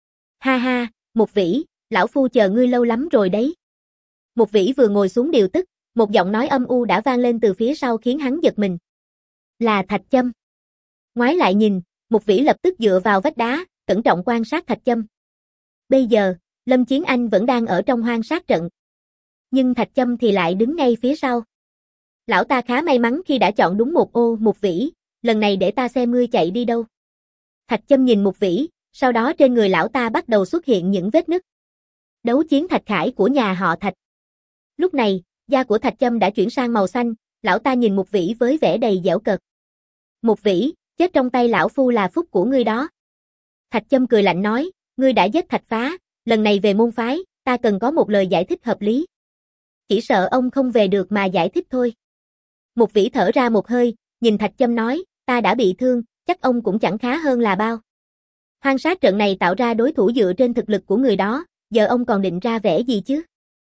Ha ha, Mục Vĩ, lão phu chờ ngươi lâu lắm rồi đấy. Mục Vĩ vừa ngồi xuống điều tức, một giọng nói âm u đã vang lên từ phía sau khiến hắn giật mình. Là Thạch Châm. Ngoái lại nhìn, Mục Vĩ lập tức dựa vào vách đá, cẩn trọng quan sát Thạch Châm. Bây giờ, Lâm Chiến Anh vẫn đang ở trong hoang sát trận. Nhưng Thạch Châm thì lại đứng ngay phía sau. Lão ta khá may mắn khi đã chọn đúng một ô. Mục Vĩ, lần này để ta xem ngươi chạy đi đâu. Thạch Châm nhìn Mục Vĩ, sau đó trên người lão ta bắt đầu xuất hiện những vết nứt. Đấu chiến Thạch Khải của nhà họ Thạch. Lúc này, da của Thạch Châm đã chuyển sang màu xanh, lão ta nhìn Mục Vĩ với vẻ đầy giễu cợt. Mục Vĩ, chết trong tay lão phu là phúc của ngươi đó. Thạch Châm cười lạnh nói, ngươi đã giết Thạch Phá, lần này về môn phái, ta cần có một lời giải thích hợp lý. Chỉ sợ ông không về được mà giải thích thôi. Mục Vĩ thở ra một hơi, nhìn Thạch Châm nói, ta đã bị thương, chắc ông cũng chẳng khá hơn là bao. Hoang sát trận này tạo ra đối thủ dựa trên thực lực của người đó, giờ ông còn định ra vẻ gì chứ?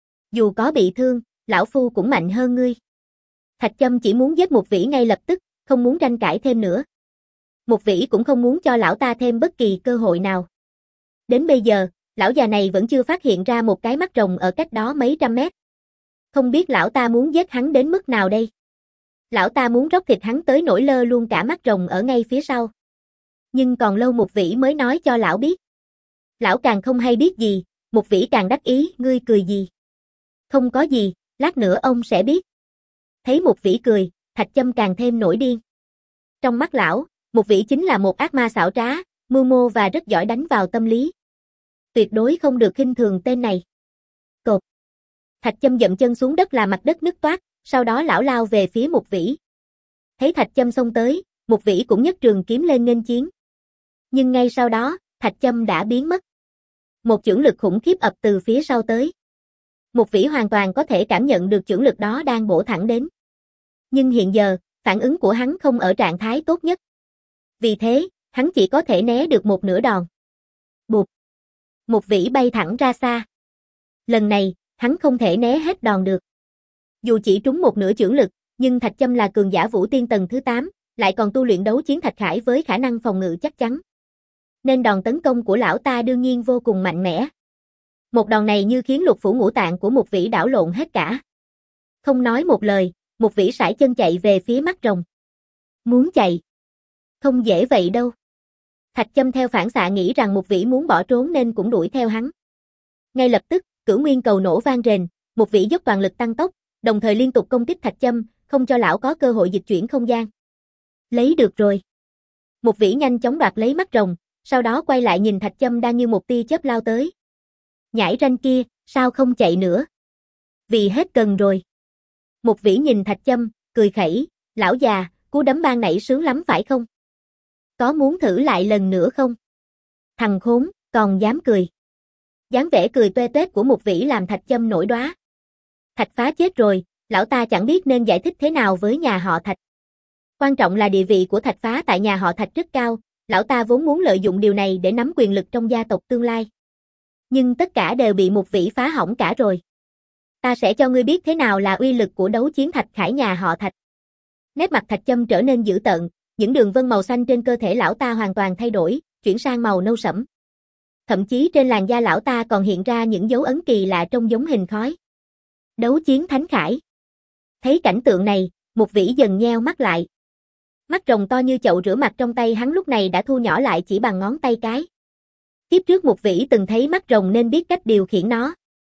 Dù có bị thương, lão phu cũng mạnh hơn ngươi. Thạch Châm chỉ muốn giết Mục Vĩ ngay lập tức, không muốn tranh cãi thêm nữa. Mục Vĩ cũng không muốn cho lão ta thêm bất kỳ cơ hội nào. Đến bây giờ, lão già này vẫn chưa phát hiện ra một cái mắt rồng ở cách đó mấy trăm mét. Không biết lão ta muốn giết hắn đến mức nào đây? Lão ta muốn róc thịt hắn tới nỗi lơ luôn cả mắt rồng ở ngay phía sau. Nhưng còn lâu Mục Vĩ mới nói cho lão biết. Lão càng không hay biết gì, Mục Vĩ càng đắc ý, ngươi cười gì? Không có gì, lát nữa ông sẽ biết. Thấy Mục Vĩ cười, Thạch Châm càng thêm nổi điên. Trong mắt lão, Mục Vĩ chính là một ác ma xảo trá, mưu mô và rất giỏi đánh vào tâm lý. Tuyệt đối không được khinh thường tên này. Cộp. Thạch Châm dậm chân xuống đất làm mặt đất nứt toác, sau đó lão lao về phía Mục Vĩ. Thấy Thạch Châm xông tới, Mục Vĩ cũng nhấc trường kiếm lên nghênh chiến. Nhưng ngay sau đó, Thạch Châm đã biến mất. Một chưởng lực khủng khiếp ập từ phía sau tới. Mục Vĩ hoàn toàn có thể cảm nhận được chưởng lực đó đang bổ thẳng đến. Nhưng hiện giờ, phản ứng của hắn không ở trạng thái tốt nhất. Vì thế, hắn chỉ có thể né được một nửa đòn. Bụp. Mục Vĩ bay thẳng ra xa. Lần này, hắn không thể né hết đòn được. Dù chỉ trúng một nửa chưởng lực, nhưng Thạch Châm là cường giả vũ tiên tầng thứ tám, lại còn tu luyện đấu chiến Thạch Khải với khả năng phòng ngự chắc chắn. Nên đòn tấn công của lão ta đương nhiên vô cùng mạnh mẽ. Một đòn này như khiến lục phủ ngũ tạng của Mục Vĩ đảo lộn hết cả. Không nói một lời, Mục Vĩ sải chân chạy về phía mắt rồng. Muốn chạy? Không dễ vậy đâu. Thạch Châm theo phản xạ nghĩ rằng Mục Vĩ muốn bỏ trốn nên cũng đuổi theo hắn. Ngay lập tức, cửu nguyên cầu nổ vang rền, Mục Vĩ dốc toàn lực tăng tốc, đồng thời liên tục công kích Thạch Châm, không cho lão có cơ hội dịch chuyển không gian. Lấy được rồi. Mục Vĩ nhanh chóng đoạt lấy mắt rồng, sau đó quay lại nhìn Thạch Châm đang như một tia chớp lao tới. Nhãi ranh kia, sao không chạy nữa? Vì hết cần rồi. Mục Vĩ nhìn Thạch Châm, cười khẩy, lão già, cú đấm ban nãy sướng lắm phải không? Có muốn thử lại lần nữa không? Thằng khốn, còn dám cười. Dáng vẻ cười toe toét của Mục Vĩ làm Thạch Châm nổi đoá. Thạch Phá chết rồi, lão ta chẳng biết nên giải thích thế nào với nhà họ Thạch. Quan trọng là địa vị của Thạch Phá tại nhà họ Thạch rất cao, lão ta vốn muốn lợi dụng điều này để nắm quyền lực trong gia tộc tương lai. Nhưng tất cả đều bị Mục Vĩ phá hỏng cả rồi. Ta sẽ cho ngươi biết thế nào là uy lực của đấu chiến Thạch Khải nhà họ Thạch. Nét mặt Thạch Châm trở nên dữ tợn, những đường vân màu xanh trên cơ thể lão ta hoàn toàn thay đổi, chuyển sang màu nâu sẫm. Thậm chí trên làn da lão ta còn hiện ra những dấu ấn kỳ lạ trông giống hình khói. Đấu chiến Thánh Khải. Thấy cảnh tượng này, Mục Vĩ dần nheo mắt lại. Mắt rồng to như chậu rửa mặt trong tay hắn lúc này đã thu nhỏ lại chỉ bằng ngón tay cái. Kiếp trước Mục Vĩ từng thấy mắt rồng nên biết cách điều khiển nó.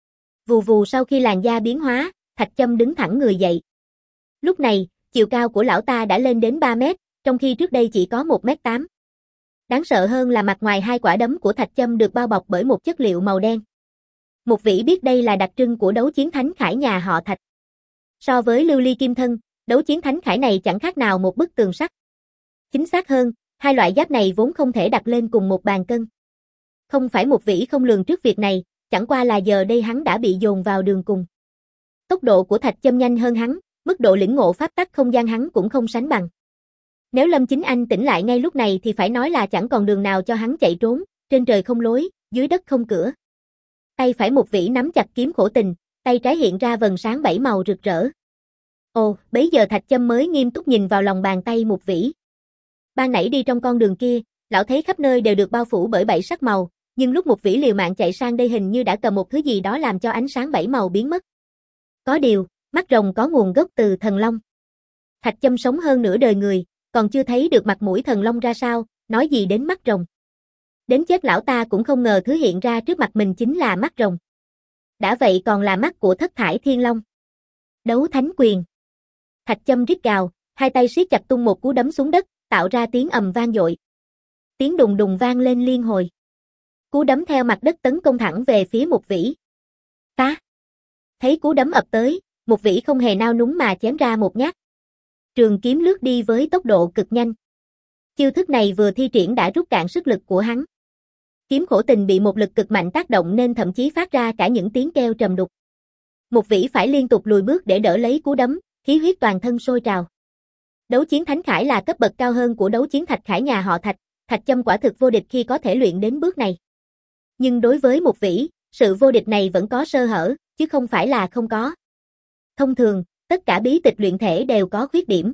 Vù vù sau khi làn da biến hóa, Thạch Châm đứng thẳng người dậy. Lúc này, chiều cao của lão ta đã lên đến ba mét, trong khi trước đây chỉ có một mét tám. Đáng sợ hơn là mặt ngoài hai quả đấm của Thạch Châm được bao bọc bởi một chất liệu màu đen. Mục Vĩ biết đây là đặc trưng của đấu chiến Thánh Khải nhà họ Thạch. So với lưu ly kim thân, đấu chiến Thánh Khải này chẳng khác nào một bức tường sắt. Chính xác hơn, Hai loại giáp này vốn không thể đặt lên cùng một bàn cân. Không phải Mục Vĩ không lường trước việc này, chẳng qua là giờ đây hắn đã bị dồn vào đường cùng. Tốc độ của Thạch Châm nhanh hơn hắn, mức độ lĩnh ngộ pháp tắc không gian hắn cũng không sánh bằng. Nếu Lâm Chính Anh tỉnh lại ngay lúc này thì phải nói là chẳng còn đường nào cho hắn chạy trốn, trên trời không lối, dưới đất không cửa. Tay phải Mục Vĩ nắm chặt kiếm khổ tình, tay trái hiện ra vầng sáng bảy màu rực rỡ. Ồ, bấy giờ Thạch Châm mới nghiêm túc nhìn vào lòng bàn tay Mục Vĩ. Ban nãy đi trong con đường kia, lão thấy khắp nơi đều được bao phủ bởi bảy sắc màu, nhưng lúc Mục Vĩ liều mạng chạy sang đây hình như đã cầm một thứ gì đó làm cho ánh sáng bảy màu biến mất. Có điều, mắt rồng có nguồn gốc từ thần long. Thạch Châm sống hơn nửa đời người, còn chưa thấy được mặt mũi thần long ra sao, nói gì đến mắt rồng. Đến chết lão ta cũng không ngờ thứ hiện ra trước mặt mình chính là mắt rồng. Đã vậy còn là mắt của Thất Thải Thiên Long. Đấu Thánh Quyền. Thạch Châm rít gào, hai tay siết chặt tung một cú đấm xuống đất, tạo ra tiếng ầm vang dội. Tiếng đùng đùng vang lên liên hồi. Cú đấm theo mặt đất tấn công thẳng về phía Mục Vĩ. Phá! Thấy cú đấm ập tới, Mục Vĩ không hề nao núng mà chém ra một nhát. Trường kiếm lướt đi với tốc độ cực nhanh. Chiêu thức này vừa thi triển đã rút cạn sức lực của hắn. Kiếm khổ tình bị một lực cực mạnh tác động nên thậm chí phát ra cả những tiếng kêu trầm đục. Mục Vĩ phải liên tục lùi bước để đỡ lấy cú đấm, khí huyết toàn thân sôi trào. Đấu chiến Thánh Khải là cấp bậc cao hơn của đấu chiến Thạch Khải nhà họ Thạch, Thạch Châm quả thực vô địch khi có thể luyện đến bước này. Nhưng đối với Mục Vĩ, sự vô địch này vẫn có sơ hở, chứ không phải là không có. Thông thường, tất cả bí tịch luyện thể đều có khuyết điểm.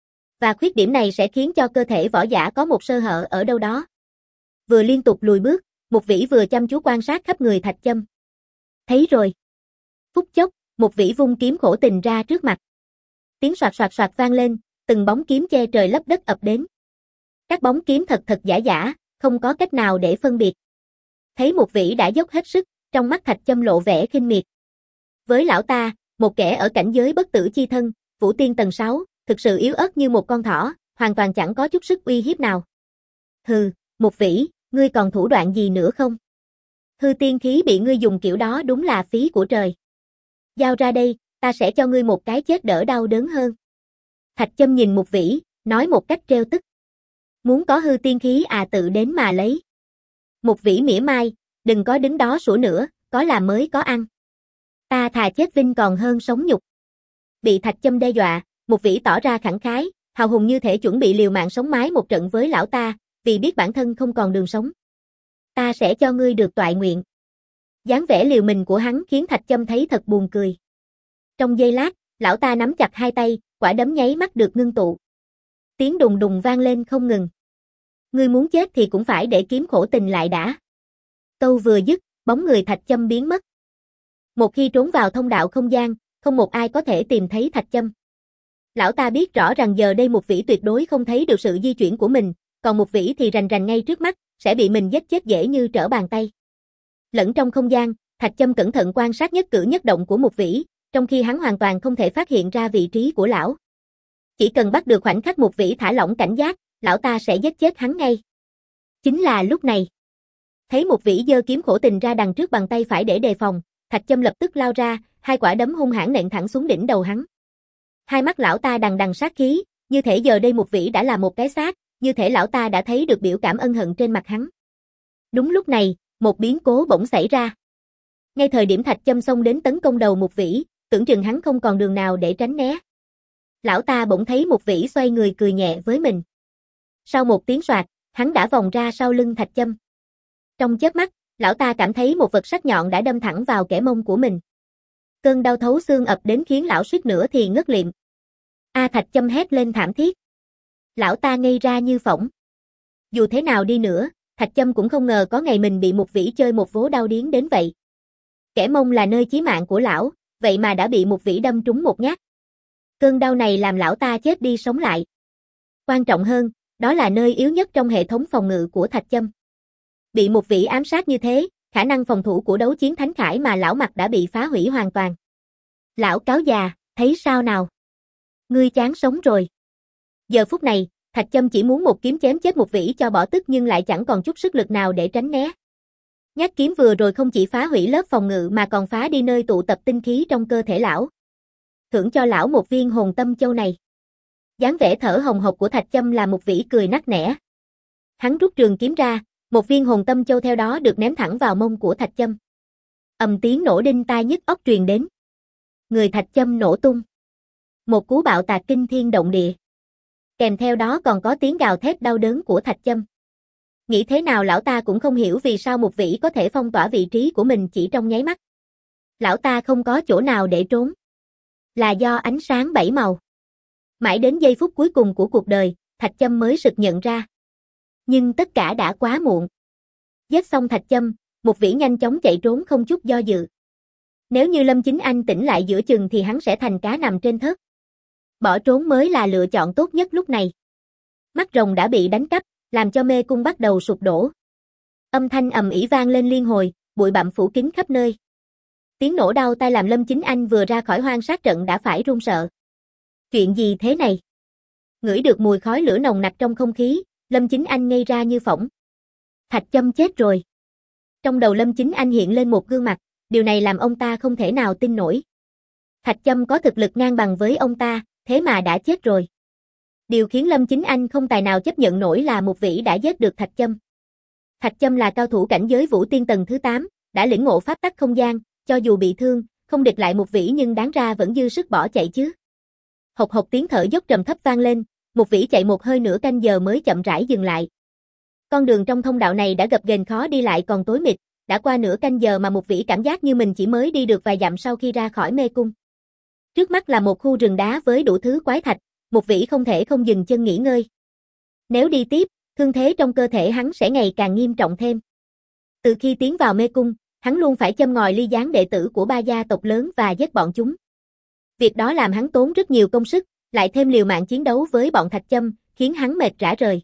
Và khuyết điểm này sẽ khiến cho cơ thể võ giả có một sơ hở ở đâu đó. Vừa liên tục lùi bước, Mục Vĩ vừa chăm chú quan sát khắp người Thạch Châm. Thấy rồi. Phút chốc, Mục Vĩ vung kiếm khổ tình ra trước mặt. Tiếng soạt soạt soạt vang lên, từng bóng kiếm che trời lấp đất ập đến. Các bóng kiếm thật thật giả giả, không có cách nào để phân biệt. Thấy Mục Vĩ đã dốc hết sức, trong mắt Thạch Châm lộ vẻ khinh miệt. Với lão ta, một kẻ ở cảnh giới bất tử chi thân, Vũ Tiên tầng sáu, thực sự yếu ớt như một con thỏ, hoàn toàn chẳng có chút sức uy hiếp nào. Hừ, Mục Vĩ, ngươi còn thủ đoạn gì nữa không? Hư tiên khí bị ngươi dùng kiểu đó đúng là phí của trời. Giao ra đây, ta sẽ cho ngươi một cái chết đỡ đau đớn hơn. Thạch Châm nhìn Mục Vĩ, nói một cách trêu tức. Muốn có hư tiên khí à tự đến mà lấy. Mục Vĩ mỉa mai, đừng có đứng đó sủa nữa, có làm mới có ăn. Ta thà chết vinh còn hơn sống nhục. Bị Thạch Châm đe dọa, Mục Vĩ tỏ ra khẳng khái, hào hùng như thể chuẩn bị liều mạng sống mái một trận với lão ta, vì biết bản thân không còn đường sống. Ta sẽ cho ngươi được toại nguyện. Dáng vẻ liều mình của hắn khiến Thạch Châm thấy thật buồn cười. Trong giây lát, lão ta nắm chặt hai tay, quả đấm nháy mắt được ngưng tụ. Tiếng đùng đùng vang lên không ngừng. Ngươi muốn chết thì cũng phải để kiếm khổ tình lại đã. Câu vừa dứt, bóng người Thạch Châm biến mất. Một khi trốn vào thông đạo không gian, không một ai có thể tìm thấy Thạch Châm. Lão ta biết rõ rằng giờ đây Mục Vĩ tuyệt đối không thấy được sự di chuyển của mình, còn Mục Vĩ thì rành rành ngay trước mắt, sẽ bị mình giết chết dễ như trở bàn tay. Lẫn trong không gian, Thạch Châm cẩn thận quan sát nhất cử nhất động của Mục Vĩ, trong khi hắn hoàn toàn không thể phát hiện ra vị trí của lão. Chỉ cần bắt được khoảnh khắc Mục Vĩ thả lỏng cảnh giác, lão ta sẽ giết chết hắn ngay. Chính là lúc này. Thấy Mục Vĩ giơ kiếm khổ tình ra đằng trước bằng tay phải để đề phòng, Thạch Châm lập tức lao ra, hai quả đấm hung hãn nện thẳng xuống đỉnh đầu hắn. Hai mắt lão ta đằng đằng sát khí, như thể giờ đây Mục Vĩ đã là một cái xác, như thể lão ta đã thấy được biểu cảm ân hận trên mặt hắn. Đúng lúc này, một biến cố bỗng xảy ra. Ngay thời điểm Thạch Châm xông đến tấn công đầu Mục Vĩ, tưởng chừng hắn không còn đường nào để tránh né. Lão ta bỗng thấy Mục Vĩ xoay người cười nhẹ với mình. Sau một tiếng soạt, hắn đã vòng ra sau lưng Thạch Châm. Trong chớp mắt, lão ta cảm thấy một vật sắc nhọn đã đâm thẳng vào kẻ mông của mình. Cơn đau thấu xương ập đến khiến lão suýt nữa thì ngất liệm. A Thạch Châm hét lên thảm thiết. Lão ta ngây ra như phỗng. Dù thế nào đi nữa, Thạch Châm cũng không ngờ có ngày mình bị Mục Vĩ chơi một vố đau điếng đến vậy. Kẻ mông là nơi chí mạng của lão, vậy mà đã bị Mục Vĩ đâm trúng một nhát. Cơn đau này làm lão ta chết đi sống lại. Quan trọng hơn, đó là nơi yếu nhất trong hệ thống phòng ngự của Thạch Châm. Bị Mục Vĩ ám sát như thế, khả năng phòng thủ của đấu chiến Thánh Khải mà lão mặc đã bị phá hủy hoàn toàn. Lão cáo già, thấy sao nào? Ngươi chán sống rồi. Giờ phút này, Thạch Châm chỉ muốn một kiếm chém chết Mục Vĩ cho bỏ tức nhưng lại chẳng còn chút sức lực nào để tránh né. Nhát kiếm vừa rồi không chỉ phá hủy lớp phòng ngự mà còn phá đi nơi tụ tập tinh khí trong cơ thể lão. Thưởng cho lão một viên hồn tâm châu này. Dáng vẻ thở hồng hộc của Thạch Châm làm Mục Vĩ cười nắc nẻ. Hắn rút trường kiếm ra, một viên hồn tâm châu theo đó được ném thẳng vào mông của Thạch Châm. Ầm tiếng nổ đinh tai nhức óc truyền đến. Người Thạch Châm nổ tung. Một cú bạo tạc kinh thiên động địa. Kèm theo đó còn có tiếng gào thét đau đớn của Thạch Châm. Nghĩ thế nào lão ta cũng không hiểu vì sao Mục Vĩ có thể phong tỏa vị trí của mình chỉ trong nháy mắt. Lão ta không có chỗ nào để trốn. Là do ánh sáng bảy màu. Mãi đến giây phút cuối cùng của cuộc đời, Thạch Châm mới sực nhận ra. Nhưng tất cả đã quá muộn. Giết xong Thạch Châm, Mục Vĩ nhanh chóng chạy trốn không chút do dự. Nếu như Lâm Chính Anh tỉnh lại giữa chừng thì hắn sẽ thành cá nằm trên thớt. Bỏ trốn mới là lựa chọn tốt nhất lúc này. Mắt rồng đã bị đánh cắp, làm cho mê cung bắt đầu sụp đổ. Âm thanh ầm ĩ vang lên liên hồi, bụi bặm phủ kín khắp nơi. Tiếng nổ đau tai làm Lâm Chính Anh vừa ra khỏi hoang sát trận đã phải run sợ. Chuyện gì thế này? Ngửi được mùi khói lửa nồng nặc trong không khí, Lâm Chính Anh ngây ra như phỏng. Thạch Châm chết rồi. Trong đầu Lâm Chính Anh hiện lên một gương mặt, điều này làm ông ta không thể nào tin nổi. Thạch Châm có thực lực ngang bằng với ông ta, thế mà đã chết rồi. Điều khiến Lâm Chính Anh không tài nào chấp nhận nổi là Mục Vĩ đã giết được Thạch Châm. Thạch Châm là cao thủ cảnh giới Vũ Tiên tầng thứ tám, đã lĩnh ngộ pháp tắc không gian, cho dù bị thương, không địch lại Mục Vĩ nhưng đáng ra vẫn dư sức bỏ chạy chứ. Hộc hộc tiếng thở dốc trầm thấp vang lên, Mục Vĩ chạy một hơi nửa canh giờ mới chậm rãi dừng lại. Con đường trong thông đạo này đã gập ghềnh khó đi lại còn tối mịt, đã qua nửa canh giờ mà Mục Vĩ cảm giác như mình chỉ mới đi được vài dặm sau khi ra khỏi mê cung. Trước mắt là một khu rừng đá với đủ thứ quái thạch, Mục Vĩ không thể không dừng chân nghỉ ngơi. Nếu đi tiếp, thương thế trong cơ thể hắn sẽ ngày càng nghiêm trọng thêm. Từ khi tiến vào mê cung, hắn luôn phải châm ngòi ly gián đệ tử của ba gia tộc lớn và giết bọn chúng. Việc đó làm hắn tốn rất nhiều công sức, lại thêm liều mạng chiến đấu với bọn Thạch Châm, khiến hắn mệt rã rời.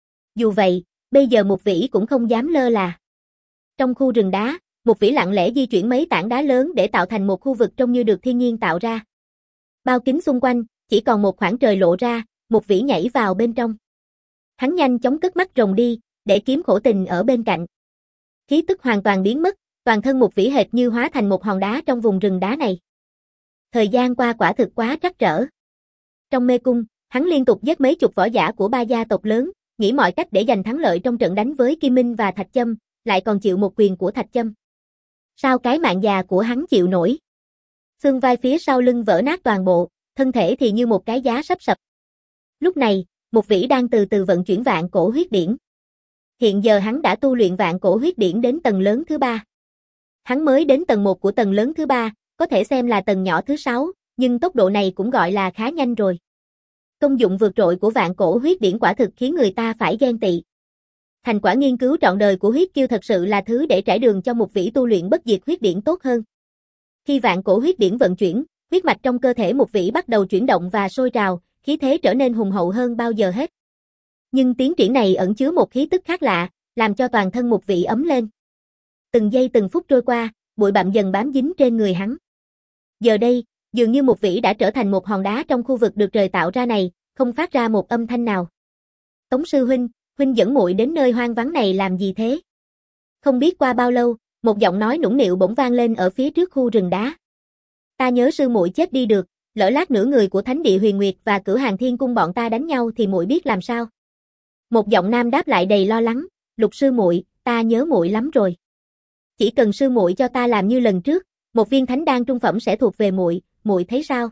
Dù vậy, bây giờ Mục Vĩ cũng không dám lơ là. Trong khu rừng đá, Mục Vĩ lặng lẽ di chuyển mấy tảng đá lớn để tạo thành một khu vực trông như được thiên nhiên tạo ra. Bao kính xung quanh, chỉ còn một khoảng trời lộ ra, Mục Vĩ nhảy vào bên trong. Hắn nhanh chóng cất mắt rồng đi, để kiếm khổ tình ở bên cạnh. Khí tức hoàn toàn biến mất, toàn thân Mục Vĩ hệt như hóa thành một hòn đá trong vùng rừng đá này. Thời gian qua quả thực quá trắc trở. Trong mê cung, hắn liên tục giết mấy chục võ giả của ba gia tộc lớn, nghĩ mọi cách để giành thắng lợi trong trận đánh với Kim Minh và Thạch Châm, lại còn chịu một quyền của Thạch Châm. Sao cái mạng già của hắn chịu nổi? Xương vai phía sau lưng vỡ nát toàn bộ, thân thể thì như một cái giá sắp sập. Lúc này, Mục Vĩ đang từ từ vận chuyển vạn cổ huyết điển. Hiện giờ hắn đã tu luyện vạn cổ huyết điển đến tầng lớn thứ ba. Hắn mới đến tầng một của tầng lớn thứ ba, có thể xem là tầng nhỏ thứ sáu, nhưng tốc độ này cũng gọi là khá nhanh rồi. Công dụng vượt trội của vạn cổ huyết điển quả thực khiến người ta phải ghen tị. Thành quả nghiên cứu trọn đời của huyết kiêu thật sự là thứ để trải đường cho Mục Vĩ tu luyện bất diệt huyết điển tốt hơn. Khi vạn cổ huyết điển vận chuyển, huyết mạch trong cơ thể Mục Vĩ bắt đầu chuyển động và sôi trào, khí thế trở nên hùng hậu hơn bao giờ hết. Nhưng tiến triển này ẩn chứa một khí tức khác lạ, làm cho toàn thân Mục Vĩ ấm lên. Từng giây từng phút trôi qua, bụi bặm dần bám dính trên người hắn. Giờ đây, dường như Mục Vĩ đã trở thành một hòn đá trong khu vực được trời tạo ra này, không phát ra một âm thanh nào. Tống sư huynh, huynh dẫn muội đến nơi hoang vắng này làm gì thế? Không biết qua bao lâu, một giọng nói nũng nịu bỗng vang lên ở phía trước khu rừng đá. Ta nhớ sư muội chết đi được, lỡ lát nữa người của Thánh địa Huyền Nguyệt và Cửu Hàng Thiên Cung bọn ta đánh nhau thì muội biết làm sao? Một giọng nam đáp lại đầy lo lắng, Lục sư muội, ta nhớ muội lắm rồi. Chỉ cần sư muội cho ta làm như lần trước, một viên thánh đan trung phẩm sẽ thuộc về muội, muội thấy sao?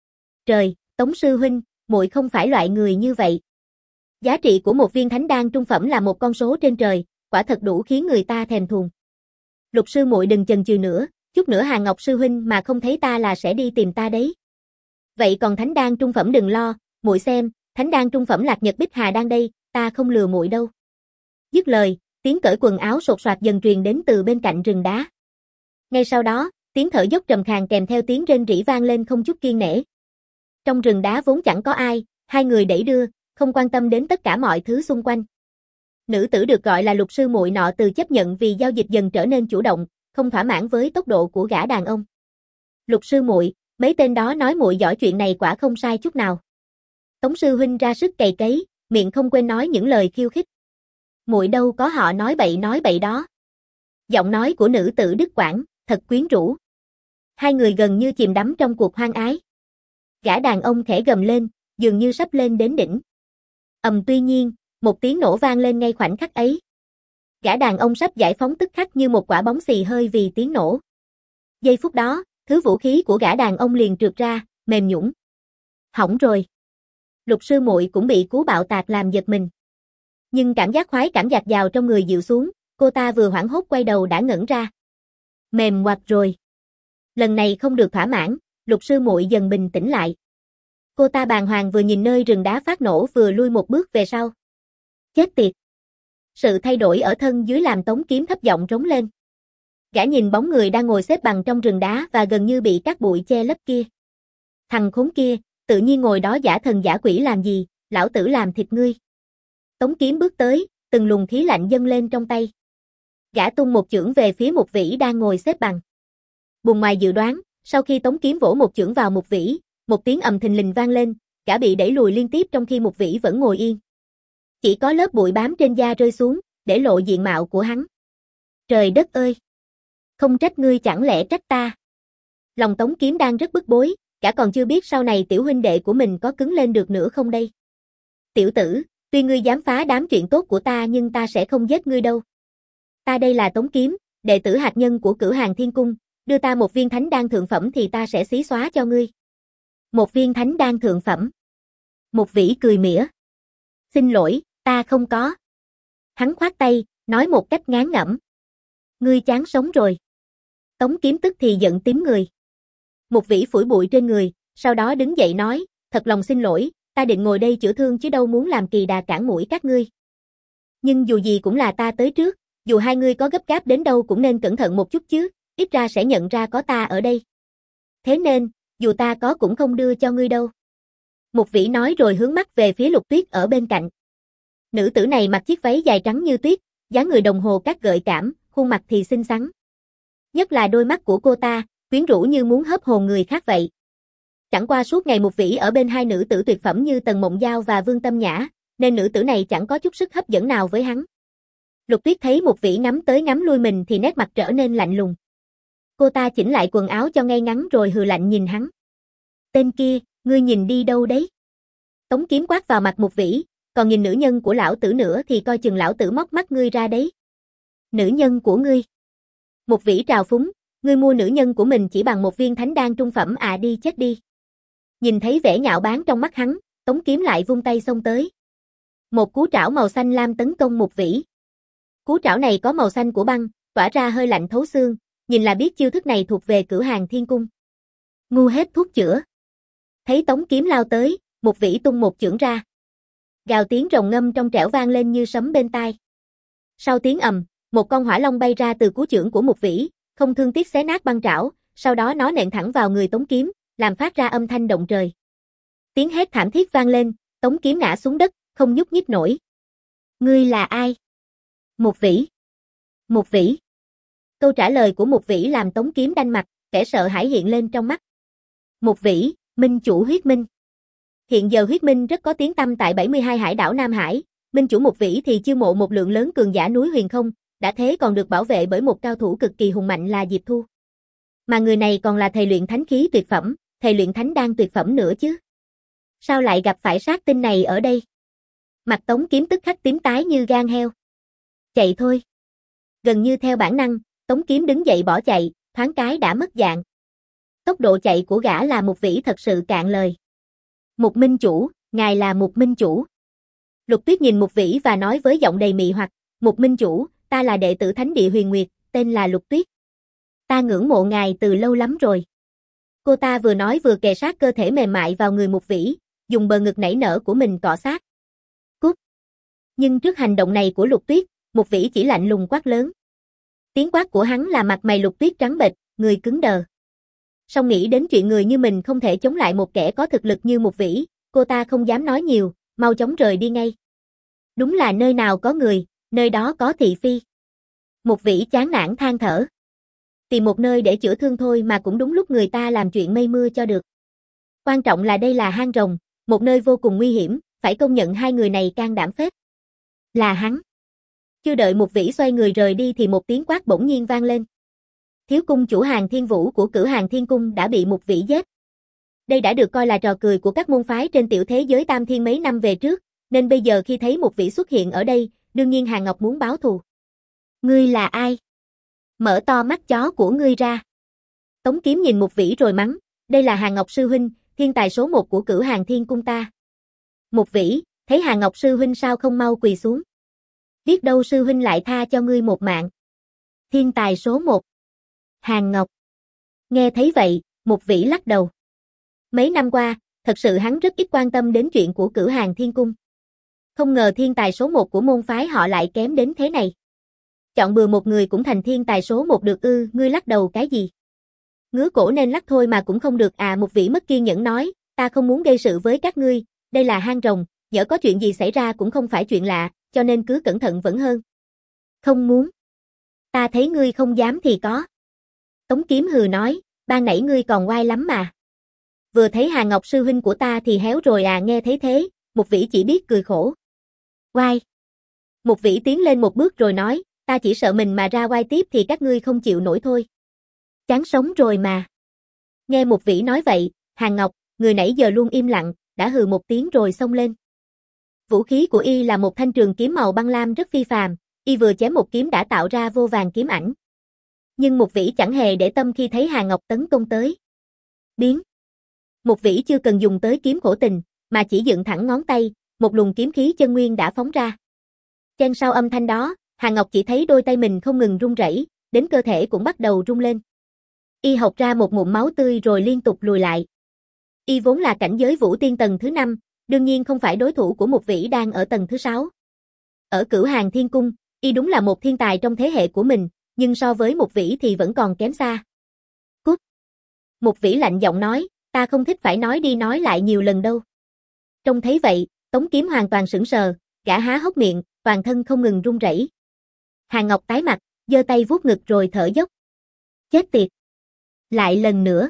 Trời, Tống sư huynh, muội không phải loại người như vậy. Giá trị của một viên thánh đan trung phẩm là một con số trên trời, quả thật đủ khiến người ta thèm thuồng. Lục sư muội đừng chần chừ nữa, chút nữa Hàn Ngọc sư huynh mà không thấy ta là sẽ đi tìm ta đấy. Vậy còn thánh đan trung phẩm đừng lo, muội xem, thánh đan trung phẩm Lạc Nhật Bích Hà đang đây, ta không lừa muội đâu. Dứt lời, tiếng cởi quần áo sột soạt dần truyền đến từ bên cạnh rừng đá. Ngay sau đó, tiếng thở dốc trầm khàn kèm theo tiếng rên rỉ vang lên không chút kiêng nể. Trong rừng đá vốn chẳng có ai, hai người đẩy đưa, không quan tâm đến tất cả mọi thứ xung quanh. Nữ tử được gọi là Lục sư muội nọ từ chấp nhận vì giao dịch dần trở nên chủ động, không thỏa mãn với tốc độ của gã đàn ông. Lục sư muội, mấy tên đó nói muội giỏi chuyện này quả không sai chút nào. Tống sư huynh ra sức cày cấy, miệng không quên nói những lời khiêu khích. Muội đâu có họ nói bậy nói bậy đó. Giọng nói của nữ tử đứt quãng, thật quyến rũ. Hai người gần như chìm đắm trong cuộc hoang ái. Gã đàn ông khẽ gầm lên, dường như sắp lên đến đỉnh. Ầm tuy nhiên, Một tiếng nổ vang lên ngay khoảnh khắc ấy. Gã đàn ông sắp giải phóng tức khắc như một quả bóng xì hơi vì tiếng nổ. Giây phút đó, thứ vũ khí của gã đàn ông liền trượt ra, mềm nhũn. Hỏng rồi. Lục sư muội cũng bị cú bạo tạc làm giật mình. Nhưng cảm giác khoái cảm dạt dào trong người dịu xuống, cô ta vừa hoảng hốt quay đầu đã ngẩn ra. Mềm ngoặt rồi. Lần này không được thỏa mãn, lục sư muội dần bình tĩnh lại. Cô ta bàng hoàng vừa nhìn nơi rừng đá phát nổ vừa lui một bước về sau. Chết tiệt. Sự thay đổi ở thân dưới làm Tống Kiếm thấp giọng rống lên. Gã nhìn bóng người đang ngồi xếp bằng trong rừng đá và gần như bị các bụi che lấp kia. Thằng khốn kia, tự nhiên ngồi đó giả thần giả quỷ làm gì, lão tử làm thịt ngươi. Tống Kiếm bước tới, từng luồng khí lạnh dâng lên trong tay. Gã tung một chưởng về phía Mục Vĩ đang ngồi xếp bằng. Bùng ngoài dự đoán, sau khi Tống Kiếm vỗ một chưởng vào Mục Vĩ, một tiếng ầm thình lình vang lên, gã bị đẩy lùi liên tiếp trong khi Mục Vĩ vẫn ngồi yên. Chỉ có lớp bụi bám trên da rơi xuống, để lộ diện mạo của hắn. Trời đất ơi! Không trách ngươi chẳng lẽ trách ta? Lòng Tống Kiếm đang rất bức bối, cả còn chưa biết sau này tiểu huynh đệ của mình có cứng lên được nữa không đây. Tiểu tử, tuy ngươi dám phá đám chuyện tốt của ta nhưng ta sẽ không giết ngươi đâu. Ta đây là Tống Kiếm, đệ tử hạt nhân của Cửu Hàng Thiên Cung, đưa ta một viên thánh đan thượng phẩm thì ta sẽ xí xóa cho ngươi. Một viên thánh đan thượng phẩm. Mục Vĩ cười mỉa. Xin lỗi, ta không có. Hắn khoát tay, nói một cách ngán ngẩm. Ngươi chán sống rồi. Tống Kiếm tức thì giận tím người. Mục Vĩ phủi bụi trên người, sau đó đứng dậy nói, thật lòng xin lỗi, ta định ngồi đây chữa thương chứ đâu muốn làm kỳ đà cản mũi các ngươi. Nhưng dù gì cũng là ta tới trước, dù hai ngươi có gấp gáp đến đâu cũng nên cẩn thận một chút chứ, ít ra sẽ nhận ra có ta ở đây. Thế nên, dù ta có cũng không đưa cho ngươi đâu. Mục Vĩ nói rồi hướng mắt về phía Lục Tuyết ở bên cạnh. Nữ tử này mặc chiếc váy dài trắng như tuyết, dáng người đồng hồ cát gợi cảm, khuôn mặt thì xinh xắn. Nhất là đôi mắt của cô ta, quyến rũ như muốn hớp hồn người khác vậy. Chẳng qua suốt ngày Mục Vĩ ở bên hai nữ tử tuyệt phẩm như Tần Mộng Giao và Vương Tâm Nhã, nên nữ tử này chẳng có chút sức hấp dẫn nào với hắn. Lục Tuyết thấy Mục Vĩ ngắm tới ngắm lui mình thì nét mặt trở nên lạnh lùng. Cô ta chỉnh lại quần áo cho ngay ngắn rồi hừ lạnh nhìn hắn. Tên kia, ngươi nhìn đi đâu đấy? Tống Kiếm quát vào mặt Mục Vĩ, còn nhìn nữ nhân của lão tử nữa thì coi chừng lão tử móc mắt ngươi ra đấy. Nữ nhân của ngươi? Mục Vĩ trào phúng, ngươi mua nữ nhân của mình chỉ bằng một viên thánh đan trung phẩm à, đi chết đi. Nhìn thấy vẻ nhạo báng trong mắt hắn, Tống Kiếm lại vung tay xông tới. Một cú trảo màu xanh lam tấn công Mục Vĩ. Cú trảo này có màu xanh của băng, tỏa ra hơi lạnh thấu xương, nhìn là biết chiêu thức này thuộc về Cửu Hàng Thiên Cung. Ngu hết thuốc chữa. Thấy Tống Kiếm lao tới, Mục Vĩ tung một chưởng ra. Gào tiếng rồng ngâm trong trẻo vang lên như sấm bên tai. Sau tiếng ầm, một con hỏa long bay ra từ cú chưởng của Mục Vĩ, không thương tiếc xé nát băng trảo, sau đó nó nện thẳng vào người Tống Kiếm, làm phát ra âm thanh động trời. Tiếng hét thảm thiết vang lên, Tống Kiếm ngã xuống đất, không nhúc nhích nổi. Ngươi là ai? Mục Vĩ. Mục Vĩ. Câu trả lời của Mục Vĩ làm Tống Kiếm đanh mặt, vẻ sợ hãi hiện lên trong mắt. Mục Vĩ, minh chủ huyết minh. Hiện giờ huyết minh rất có tiếng tăm tại bảy mươi hai hải đảo Nam Hải, minh chủ Mục Vĩ thì chiêu mộ một lượng lớn cường giả núi huyền không, đã thế còn được bảo vệ bởi một cao thủ cực kỳ hùng mạnh là Diệp Thu. Mà người này còn là thầy luyện thánh khí tuyệt phẩm, thầy luyện thánh đan tuyệt phẩm nữa chứ. Sao lại gặp phải sát tinh này ở đây? Mặt Tống Kiếm tức khắc tím tái như gan heo. Chạy thôi. Gần như theo bản năng, Tống Kiếm đứng dậy bỏ chạy, thoáng cái đã mất dạng. Tốc độ chạy của gã là Mục Vĩ thật sự cạn lời. Mục minh chủ, ngài là Mục minh chủ. Lục Tuyết nhìn Mục Vĩ và nói với giọng đầy mị hoặc, Mục minh chủ, ta là đệ tử Thánh Địa Huyền Nguyệt, tên là Lục Tuyết. Ta ngưỡng mộ ngài từ lâu lắm rồi. Cô ta vừa nói vừa kề sát cơ thể mềm mại vào người Mục Vĩ, dùng bờ ngực nảy nở của mình cọ sát. Cút. Nhưng trước hành động này của Lục Tuyết, Mục Vĩ chỉ lạnh lùng quát lớn. Tiếng quát của hắn là mặt mày Lục Tuyết trắng bệch, người cứng đờ. Song nghĩ đến chuyện người như mình không thể chống lại một kẻ có thực lực như Mục Vĩ, cô ta không dám nói nhiều, mau chóng rời đi ngay. Đúng là nơi nào có người, nơi đó có thị phi. Mục Vĩ chán nản than thở. Tìm một nơi để chữa thương thôi mà cũng đúng lúc người ta làm chuyện mây mưa cho được. Quan trọng là đây là hang rồng, một nơi vô cùng nguy hiểm, phải công nhận hai người này can đảm phết. Là hắn. Chưa đợi Mục Vĩ xoay người rời đi thì một tiếng quát bỗng nhiên vang lên. Thiếu cung chủ Hàng Thiên Vũ của Cửu Hàng Thiên Cung đã bị Mục Vĩ giết. Đây đã được coi là trò cười của các môn phái trên tiểu thế giới Tam Thiên mấy năm về trước, nên bây giờ khi thấy Mục Vĩ xuất hiện ở đây, đương nhiên Hàn Ngọc muốn báo thù. Ngươi là ai? Mở to mắt chó của ngươi ra. Tống Kiếm nhìn Mục Vĩ rồi mắng, đây là Hàn Ngọc sư huynh, thiên tài số một của Cửu Hàng Thiên Cung ta. Mục Vĩ, thấy Hàn Ngọc sư huynh sao không mau quỳ xuống? Biết đâu sư huynh lại tha cho ngươi một mạng. Thiên tài số một. Hàn Ngọc. Nghe thấy vậy, Mục Vĩ lắc đầu. Mấy năm qua, thật sự hắn rất ít quan tâm đến chuyện của Cửu Hàng Thiên Cung. Không ngờ thiên tài số một của môn phái họ lại kém đến thế này. Chọn bừa một người cũng thành thiên tài số một được ư, ngươi lắc đầu cái gì? Ngứa cổ nên lắc thôi mà cũng không được à. Mục Vĩ mất kiên nhẫn nói, ta không muốn gây sự với các ngươi, đây là hang rồng, nhỡ có chuyện gì xảy ra cũng không phải chuyện lạ, cho nên cứ cẩn thận vẫn hơn. Không muốn. Ta thấy ngươi không dám thì có. Tống Kiếm hừ nói, ban nãy ngươi còn oai lắm mà. Vừa thấy Hàn Ngọc sư huynh của ta thì héo rồi à. Nghe thấy thế, Mục Vĩ chỉ biết cười khổ. Oai. Mục Vĩ tiến lên một bước rồi nói, ta chỉ sợ mình mà ra oai tiếp thì các ngươi không chịu nổi thôi. Chán sống rồi mà. Nghe Mục Vĩ nói vậy, Hàn Ngọc, người nãy giờ luôn im lặng, đã hừ một tiếng rồi xông lên. Vũ khí của y là một thanh trường kiếm màu băng lam rất phi phàm, y vừa chém một kiếm đã tạo ra vô vàn kiếm ảnh. Nhưng Mục Vĩ chẳng hề để tâm khi thấy Hàn Ngọc tấn công tới. Biến. Mục Vĩ chưa cần dùng tới kiếm khổ tình, mà chỉ dựng thẳng ngón tay, một luồng kiếm khí chân nguyên đã phóng ra. Chen sau âm thanh đó, Hàn Ngọc chỉ thấy đôi tay mình không ngừng run rẩy, đến cơ thể cũng bắt đầu rung lên. Y hộc ra một ngụm máu tươi rồi liên tục lùi lại. Y vốn là cảnh giới Vũ Tiên tầng thứ năm, đương nhiên không phải đối thủ của Mục Vĩ đang ở tầng thứ sáu. Ở Cửu Hàng Thiên Cung, Y đúng là một thiên tài trong thế hệ của mình, nhưng so với Mục Vĩ thì vẫn còn kém xa. Cút! Mục Vĩ lạnh giọng nói, ta không thích phải nói đi nói lại nhiều lần đâu. Trông thấy vậy, Tống Kiếm hoàn toàn sững sờ, gã há hốc miệng, toàn thân không ngừng run rẩy. Hàn Ngọc tái mặt, giơ tay vuốt ngực rồi thở dốc. Chết tiệt! Lại lần nữa.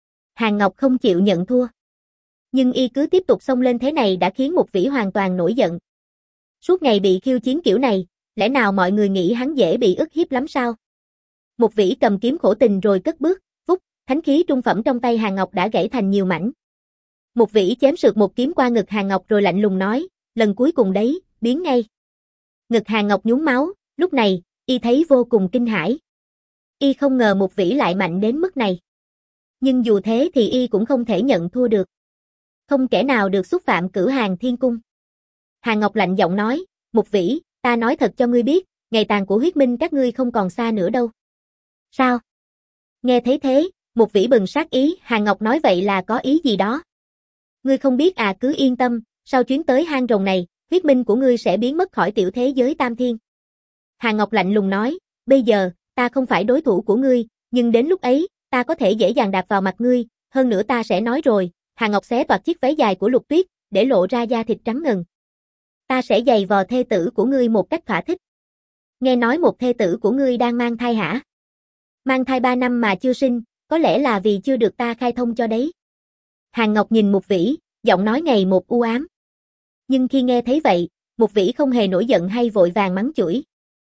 Hàn Ngọc không chịu nhận thua. Nhưng y cứ tiếp tục xông lên thế này đã khiến Mục Vĩ hoàn toàn nổi giận. Suốt ngày bị khiêu chiến kiểu này, lẽ nào mọi người nghĩ hắn dễ bị ức hiếp lắm sao? Mục Vĩ cầm kiếm khổ tình rồi cất bước, vút, thánh khí trung phẩm trong tay Hàn Ngọc đã gãy thành nhiều mảnh. Mục Vĩ chém sượt một kiếm qua ngực Hàn Ngọc rồi lạnh lùng nói, lần cuối cùng đấy, biến ngay. Ngực Hàn Ngọc nhuốm máu, lúc này, y thấy vô cùng kinh hãi. Y không ngờ Mục Vĩ lại mạnh đến mức này. Nhưng dù thế thì y cũng không thể nhận thua được. Không kẻ nào được xúc phạm Cửu Hàng Thiên Cung. Hàn Ngọc lạnh giọng nói, Mục Vĩ, ta nói thật cho ngươi biết, ngày tàn của huyết minh các ngươi không còn xa nữa đâu. Sao? Nghe thấy thế, Mục Vĩ bừng sát ý, Hàn Ngọc nói vậy là có ý gì đó. Ngươi không biết à, cứ yên tâm, sau chuyến tới hang rồng này, huyết minh của ngươi sẽ biến mất khỏi tiểu thế giới Tam Thiên. Hàn Ngọc lạnh lùng nói, bây giờ, ta không phải đối thủ của ngươi, nhưng đến lúc ấy, ta có thể dễ dàng đạp vào mặt ngươi, hơn nữa ta sẽ nói rồi. Hàn Ngọc xé toạc chiếc váy dài của Lục Tuyết, để lộ ra da thịt trắng ngần. Ta sẽ giày vò thê tử của ngươi một cách thỏa thích. Nghe nói một thê tử của ngươi đang mang thai hả? Mang thai ba năm mà chưa sinh, có lẽ là vì chưa được ta khai thông cho đấy. Hàn Ngọc nhìn Mục Vĩ, giọng nói ngày một u ám. Nhưng khi nghe thấy vậy, Mục Vĩ không hề nổi giận hay vội vàng mắng chửi.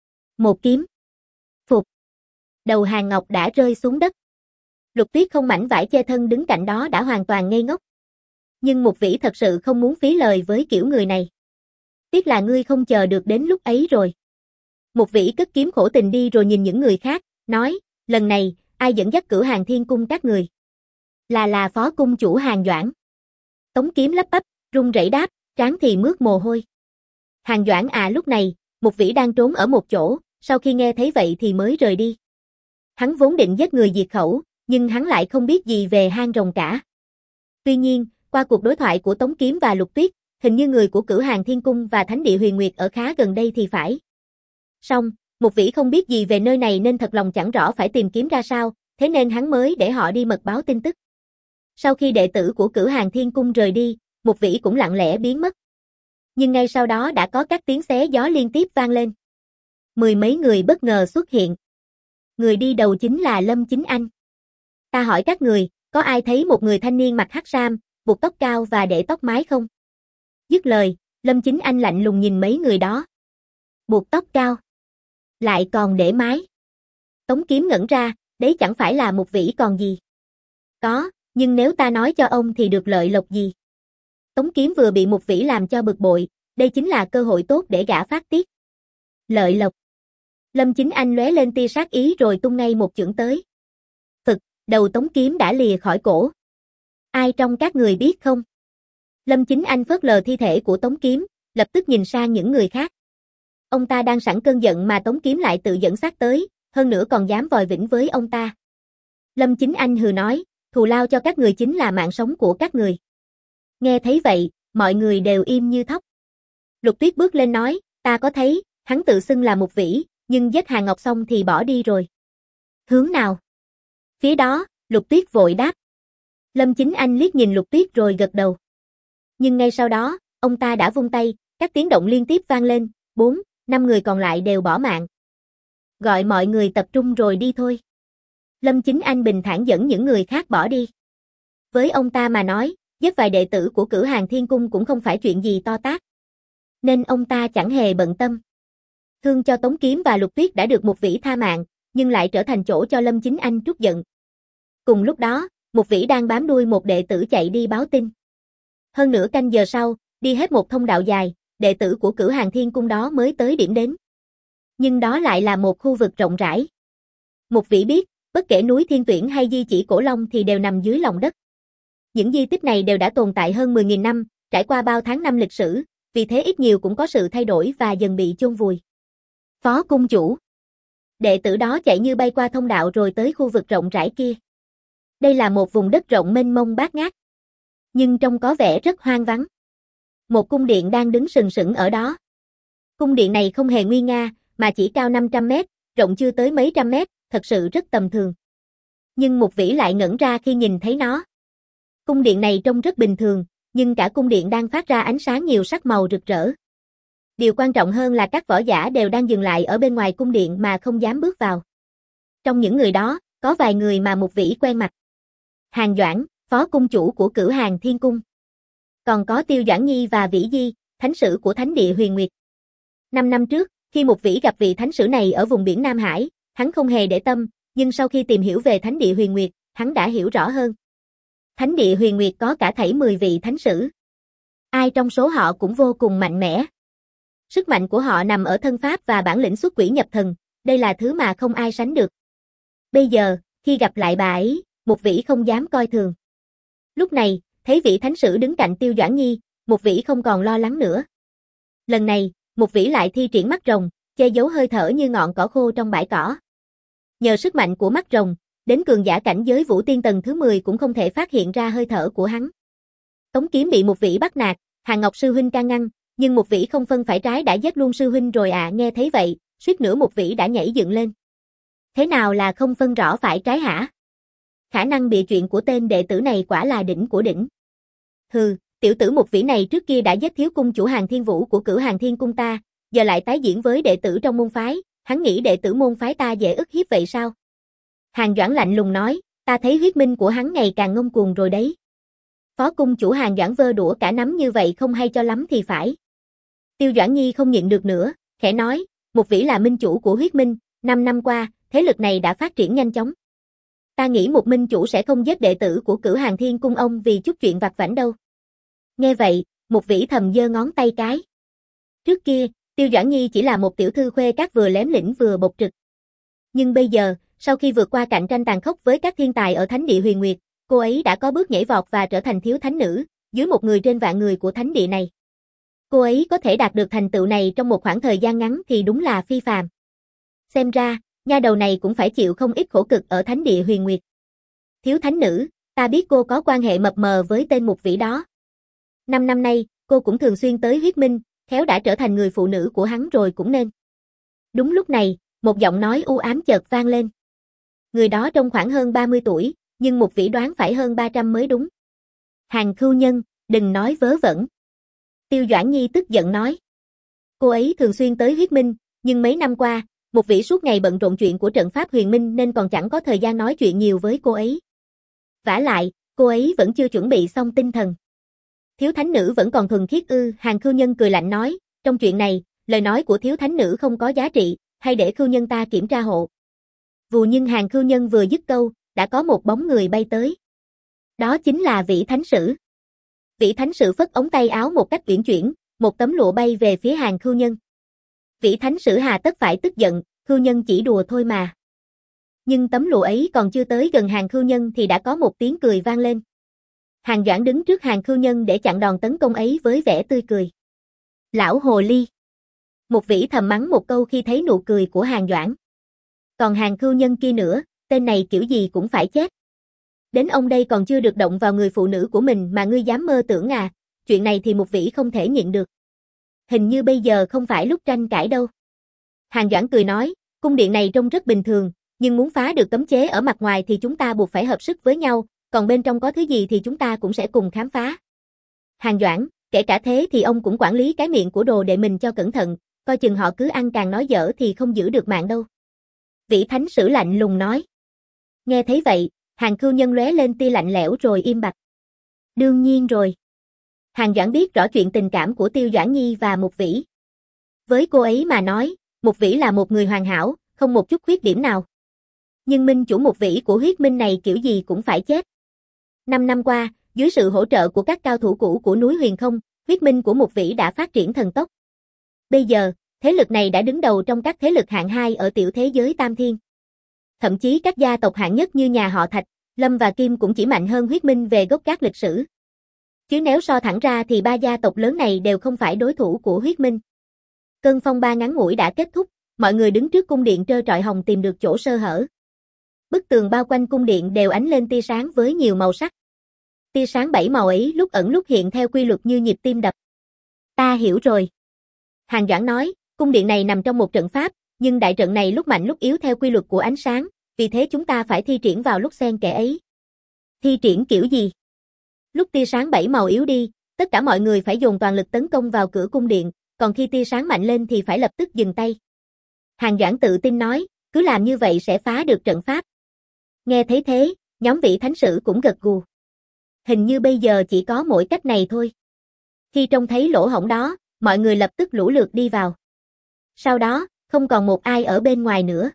Một kiếm. Phục. Đầu Hàn Ngọc đã rơi xuống đất. Lục Tuyết không mảnh vải che thân đứng cạnh đó đã hoàn toàn ngây ngốc. Nhưng Mục Vĩ thật sự không muốn phí lời với kiểu người này. Tiếc là ngươi không chờ được đến lúc ấy rồi. Mục Vĩ cất kiếm khổ tình đi rồi nhìn những người khác, nói, lần này, ai dẫn dắt Cửu Hàng Thiên Cung các người? Là là phó cung chủ Hàn Doãn. Tống Kiếm lắp bắp, run rẩy đáp, trán thì mướt mồ hôi. Hàn Doãn à. Lúc này, Mục Vĩ đang trốn ở một chỗ, sau khi nghe thấy vậy thì mới rời đi. Hắn vốn định giết người diệt khẩu, nhưng hắn lại không biết gì về hang rồng cả. Tuy nhiên, qua cuộc đối thoại của Tống Kiếm và Lục Tuyết, hình như người của Cửu Hàng Thiên Cung và Thánh địa Huyền Nguyệt ở khá gần đây thì phải. Song, Mục Vĩ không biết gì về nơi này nên thật lòng chẳng rõ phải tìm kiếm ra sao, thế nên hắn mới để họ đi mật báo tin tức. Sau khi đệ tử của Cửu Hàng Thiên Cung rời đi, Mục Vĩ cũng lặng lẽ biến mất. Nhưng ngay sau đó đã có các tiếng xé gió liên tiếp vang lên. Mười mấy người bất ngờ xuất hiện. Người đi đầu chính là Lâm Chính Anh. Ta hỏi các người, có ai thấy một người thanh niên mặc hắc sam, buộc tóc cao và để tóc mái không? Dứt lời, Lâm Chính Anh lạnh lùng nhìn mấy người đó. Buộc tóc cao. Lại còn để mái. Tống Kiếm ngẩn ra, đấy chẳng phải là Mục Vĩ còn gì. Có, nhưng nếu ta nói cho ông thì được lợi lộc gì? Tống Kiếm vừa bị Mục Vĩ làm cho bực bội, Đây chính là cơ hội tốt để gã phát tiết. Lợi lộc. Lâm Chính Anh lóe lên tia sát ý rồi tung ngay một chưởng tới. Phực, đầu Tống Kiếm đã lìa khỏi cổ. Ai trong các người biết không? Lâm Chính Anh phớt lờ thi thể của Tống Kiếm, lập tức nhìn sang những người khác. Ông ta đang sẵn cơn giận mà Tống Kiếm lại tự dẫn xác tới, hơn nữa còn dám vòi vĩnh với ông ta. Lâm Chính Anh hừ nói, thù lao cho các người chính là mạng sống của các người. Nghe thấy vậy, mọi người đều im như thóc. Lục Tuyết bước lên nói, ta có thấy, hắn tự xưng là Mục Vĩ, nhưng giết Hàn Ngọc xong thì bỏ đi rồi. Hướng nào? Phía đó, Lục Tuyết vội đáp. Lâm Chính Anh liếc nhìn Lục Tuyết rồi gật đầu. Nhưng ngay sau đó, ông ta đã vung tay, các tiếng động liên tiếp vang lên, bốn, năm người còn lại đều bỏ mạng. Gọi mọi người tập trung rồi đi thôi. Lâm Chính Anh bình thản dẫn những người khác bỏ đi. Với ông ta mà nói, giết vài đệ tử của Cửu Hàng Thiên Cung cũng không phải chuyện gì to tát. Nên ông ta chẳng hề bận tâm. Thương cho Tống Kiếm và Lục Tuyết đã được Mục Vĩ tha mạng, nhưng lại trở thành chỗ cho Lâm Chính Anh trút giận. Cùng lúc đó, Mục Vĩ đang bám đuôi một đệ tử chạy đi báo tin. Hơn nửa canh giờ sau, đi hết một thông đạo dài, đệ tử của Cửu Hàng Thiên Cung đó mới tới điểm đến. Nhưng đó lại là một khu vực rộng rãi. Mục Vĩ biết, bất kể núi Thiên Tuyển hay di chỉ Cổ Long thì đều nằm dưới lòng đất. Những di tích này đều đã tồn tại hơn mười nghìn năm, trải qua bao tháng năm lịch sử, vì thế ít nhiều cũng có sự thay đổi và dần bị chôn vùi. Phó cung chủ. Đệ tử đó chạy như bay qua thông đạo rồi tới khu vực rộng rãi kia. Đây là một vùng đất rộng mênh mông bát ngát, nhưng trông có vẻ rất hoang vắng. Một cung điện đang đứng sừng sững ở đó. Cung điện này không hề nguy nga, mà chỉ cao năm trăm mét, rộng chưa tới mấy trăm mét, thật sự rất tầm thường. Nhưng Mục Vĩ lại ngẩn ra khi nhìn thấy nó. Cung điện này trông rất bình thường, nhưng cả cung điện đang phát ra ánh sáng nhiều sắc màu rực rỡ. Điều quan trọng hơn là các võ giả đều đang dừng lại ở bên ngoài cung điện mà không dám bước vào. Trong những người đó, có vài người mà Mục Vĩ quen mặt. Hàn Doãn, phó cung chủ của Cửu Hàng Thiên Cung. Còn có Tiêu Doãn Nhi và Vĩ Di, thánh sử của Thánh địa Huyền Nguyệt. Năm năm trước, khi Mục Vĩ gặp vị thánh sử này ở vùng biển Nam Hải, hắn không hề để tâm, nhưng sau khi tìm hiểu về Thánh địa Huyền Nguyệt, hắn đã hiểu rõ hơn. Thánh địa Huyền Nguyệt có cả thảy mười vị thánh sử. Ai trong số họ cũng vô cùng mạnh mẽ. Sức mạnh của họ nằm ở thân pháp và bản lĩnh xuất quỷ nhập thần, đây là thứ mà không ai sánh được. Bây giờ, khi gặp lại bà ấy, Mục Vĩ không dám coi thường. Lúc này, thấy vị thánh sử đứng cạnh Tiêu Doãn Nhi, Mục Vĩ không còn lo lắng nữa. Lần này, Mục Vĩ lại thi triển mắt rồng, che giấu hơi thở như ngọn cỏ khô trong bãi cỏ. Nhờ sức mạnh của mắt rồng, đến cường giả cảnh giới Vũ Tiên tầng thứ mười cũng không thể phát hiện ra hơi thở của hắn. Tống Kiếm bị Mục Vĩ bắt nạt, Hàn Ngọc sư huynh can ngăn, nhưng Mục Vĩ không phân phải trái đã giết luôn sư huynh rồi à. Nghe thấy vậy, suýt nữa Mục Vĩ đã nhảy dựng lên. Thế nào là không phân rõ phải trái hả? Khả năng bịa chuyện của tên đệ tử này quả là đỉnh của đỉnh. Hừ, tiểu tử Mục Vĩ này trước kia đã giết thiếu cung chủ Hàn Thiên Vũ của Cửu Hàng Thiên Cung ta, giờ lại tái diễn với đệ tử trong môn phái, hắn nghĩ đệ tử môn phái ta dễ ức hiếp vậy sao? Hàn Doãn lạnh lùng nói, ta thấy huyết minh của hắn ngày càng ngông cuồng rồi đấy. Phó cung chủ Hàn Doãn vơ đũa cả nắm như vậy không hay cho lắm thì phải. Tiêu Doãn Nhi không nhịn được nữa, khẽ nói, Mục Vĩ là minh chủ của huyết minh, năm năm qua, thế lực này đã phát triển nhanh chóng. Ta nghĩ một minh chủ sẽ không giết đệ tử của Cửu Hàng Thiên Cung ông vì chút chuyện vặt vãnh đâu. Nghe vậy, Mục Vĩ thầm giơ ngón tay cái. Trước kia, Tiêu Doãn Nhi chỉ là một tiểu thư khuê các vừa lém lĩnh vừa bộc trực. Nhưng bây giờ, sau khi vượt qua cạnh tranh tàn khốc với các thiên tài ở Thánh địa Huyền Nguyệt, cô ấy đã có bước nhảy vọt và trở thành thiếu thánh nữ, dưới một người trên vạn người của Thánh địa này. Cô ấy có thể đạt được thành tựu này trong một khoảng thời gian ngắn thì đúng là phi phàm. Xem ra, nha đầu này cũng phải chịu không ít khổ cực ở Thánh địa Huyền Nguyệt. Thiếu thánh nữ, ta biết cô có quan hệ mập mờ với tên Mục Vĩ đó. Năm năm nay, cô cũng thường xuyên tới huyết minh, khéo đã trở thành người phụ nữ của hắn rồi cũng nên. Đúng lúc này, một giọng nói u ám chợt vang lên. Người đó trông khoảng hơn ba mươi tuổi, nhưng Mục Vĩ đoán phải hơn ba trăm mới đúng. Hàn Khưu Nhân, đừng nói vớ vẩn. Tiêu Doãn Nhi tức giận nói. Cô ấy thường xuyên tới huyết minh, nhưng mấy năm qua, Mục Vĩ suốt ngày bận rộn chuyện của trận pháp huyền minh nên còn chẳng có thời gian nói chuyện nhiều với cô ấy. Vả lại, cô ấy vẫn chưa chuẩn bị xong tinh thần. Thiếu thánh nữ vẫn còn thuần khiết ư? Hàn Khưu Nhân cười lạnh nói, trong chuyện này, lời nói của thiếu thánh nữ không có giá trị, hay để Khưu Nhân ta kiểm tra hộ. Vù nhưng Hàn Khưu Nhân vừa dứt câu, đã có một bóng người bay tới. Đó chính là Vĩ Thánh Sử. Vĩ Thánh Sử phất ống tay áo một cách uyển chuyển, một tấm lụa bay về phía Hàn Khưu Nhân. Vĩ Thánh Sử hà tất phải tức giận, Khưu Nhân chỉ đùa thôi mà. Nhưng tấm lụa ấy còn chưa tới gần Hàn Khưu Nhân thì đã có một tiếng cười vang lên. Hàn Doãn đứng trước Hàn Khưu Nhân để chặn đòn tấn công ấy với vẻ tươi cười. Lão hồ ly. Một vĩ thầm mắng một câu khi thấy nụ cười của Hàn Doãn. Còn Hàn Khưu Nhân kia nữa, tên này kiểu gì cũng phải chết. Đến ông đây còn chưa được động vào người phụ nữ của mình mà ngươi dám mơ tưởng à, chuyện này thì một vĩ không thể nhịn được. Hình như bây giờ không phải lúc tranh cãi đâu. Hàn Doãn cười nói, cung điện này trông rất bình thường, nhưng muốn phá được cấm chế ở mặt ngoài thì chúng ta buộc phải hợp sức với nhau, còn bên trong có thứ gì thì chúng ta cũng sẽ cùng khám phá. Hàn Doãn, kể cả thế thì ông cũng quản lý cái miệng của đồ đệ mình cho cẩn thận, coi chừng họ cứ ăn càng nói dở thì không giữ được mạng đâu. Vĩ Thánh Sử lạnh lùng nói. Nghe thấy vậy, Hàn Khưu Nhân lóe lên tia lạnh lẽo rồi im bặt. Đương nhiên rồi. Hàn Doãn biết rõ chuyện tình cảm của Tiêu Doãn Nhi và Mục Vĩ. Với cô ấy mà nói, Mục Vĩ là một người hoàn hảo, không một chút khuyết điểm nào. Nhưng minh chủ Mục Vĩ của huyết minh này kiểu gì cũng phải chết. Năm năm qua, dưới sự hỗ trợ của các cao thủ cũ của núi Huyền Không, huyết minh của Mục Vĩ đã phát triển thần tốc. Bây giờ, thế lực này đã đứng đầu trong các thế lực hạng hai ở tiểu thế giới Tam Thiên. Thậm chí các gia tộc hạng nhất như nhà họ Thạch, Lâm và Kim cũng chỉ mạnh hơn huyết minh về gốc gác lịch sử. Chứ nếu so thẳng ra thì ba gia tộc lớn này đều không phải đối thủ của huyết minh. Cơn phong ba ngắn ngủi đã kết thúc, mọi người đứng trước cung điện trơ trọi hồng tìm được chỗ sơ hở. Bức tường bao quanh cung điện đều ánh lên tia sáng với nhiều màu sắc. Tia sáng bảy màu ấy lúc ẩn lúc hiện theo quy luật như nhịp tim đập. Ta hiểu rồi. Hàn Doãn nói, cung điện này nằm trong một trận pháp, nhưng đại trận này lúc mạnh lúc yếu theo quy luật của ánh sáng, vì thế chúng ta phải thi triển vào lúc xen kẽ ấy. Thi triển kiểu gì? Lúc tia sáng bảy màu yếu đi, tất cả mọi người phải dồn toàn lực tấn công vào cửa cung điện, còn khi tia sáng mạnh lên thì phải lập tức dừng tay. Hàn Doãn tự tin nói, cứ làm như vậy sẽ phá được trận pháp. Nghe thấy thế, nhóm Vĩ Thánh Sử cũng gật gù. Hình như bây giờ chỉ có mỗi cách này thôi. Khi trông thấy lỗ hổng đó, mọi người lập tức lũ lượt đi vào. Sau đó, không còn một ai ở bên ngoài nữa.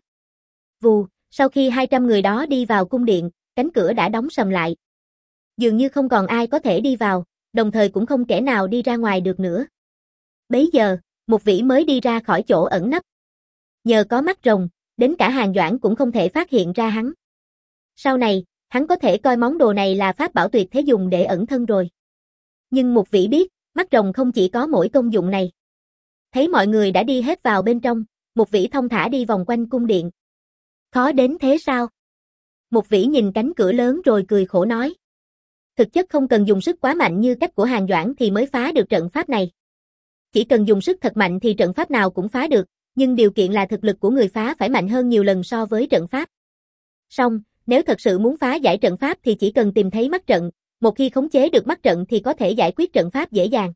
Vù, sau khi hai trăm người đó đi vào cung điện, cánh cửa đã đóng sầm lại. Dường như không còn ai có thể đi vào, đồng thời cũng không kẻ nào đi ra ngoài được nữa. Bấy giờ, Mục Vĩ mới đi ra khỏi chỗ ẩn nấp. Nhờ có mắt rồng, đến cả Hàn Doãn cũng không thể phát hiện ra hắn. Sau này, hắn có thể coi món đồ này là pháp bảo tuyệt thế dùng để ẩn thân rồi. Nhưng Mục Vĩ biết, mắt rồng không chỉ có mỗi công dụng này. Thấy mọi người đã đi hết vào bên trong, Mục Vĩ thông thả đi vòng quanh cung điện. Khó đến thế sao? Mục Vĩ nhìn cánh cửa lớn rồi cười khổ nói. Thực chất không cần dùng sức quá mạnh như cách của Hàn Doãn thì mới phá được trận pháp này. Chỉ cần dùng sức thật mạnh thì trận pháp nào cũng phá được, nhưng điều kiện là thực lực của người phá phải mạnh hơn nhiều lần so với trận pháp. Song, nếu thật sự muốn phá giải trận pháp thì chỉ cần tìm thấy mắt trận, một khi khống chế được mắt trận thì có thể giải quyết trận pháp dễ dàng.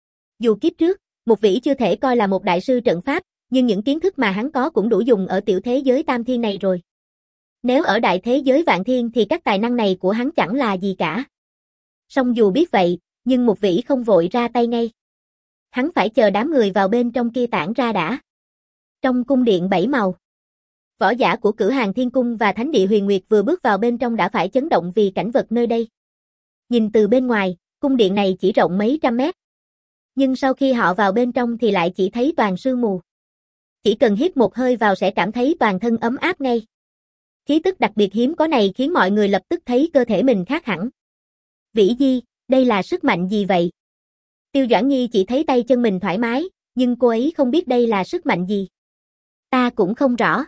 Dù kiếp trước, Mục Vĩ chưa thể coi là một đại sư trận pháp, nhưng những kiến thức mà hắn có cũng đủ dùng ở tiểu thế giới Tam Thiên này rồi. Nếu ở đại thế giới Vạn Thiên thì các tài năng này của hắn chẳng là gì cả. Song dù biết vậy, nhưng Mục Vĩ không vội ra tay ngay. Hắn phải chờ đám người vào bên trong kia tản ra đã. Trong cung điện bảy màu, võ giả của Cửu Hàng Thiên Cung và Thánh Địa Huyền Nguyệt vừa bước vào bên trong đã phải chấn động vì cảnh vật nơi đây. Nhìn từ bên ngoài, cung điện này chỉ rộng mấy trăm mét. Nhưng sau khi họ vào bên trong thì lại chỉ thấy toàn sương mù. Chỉ cần hít một hơi vào sẽ cảm thấy toàn thân ấm áp ngay. Khí tức đặc biệt hiếm có này khiến mọi người lập tức thấy cơ thể mình khác hẳn. Vĩ Di, đây là sức mạnh gì vậy? Tiêu Doãn Nhi chỉ thấy tay chân mình thoải mái, nhưng cô ấy không biết đây là sức mạnh gì. Ta cũng không rõ.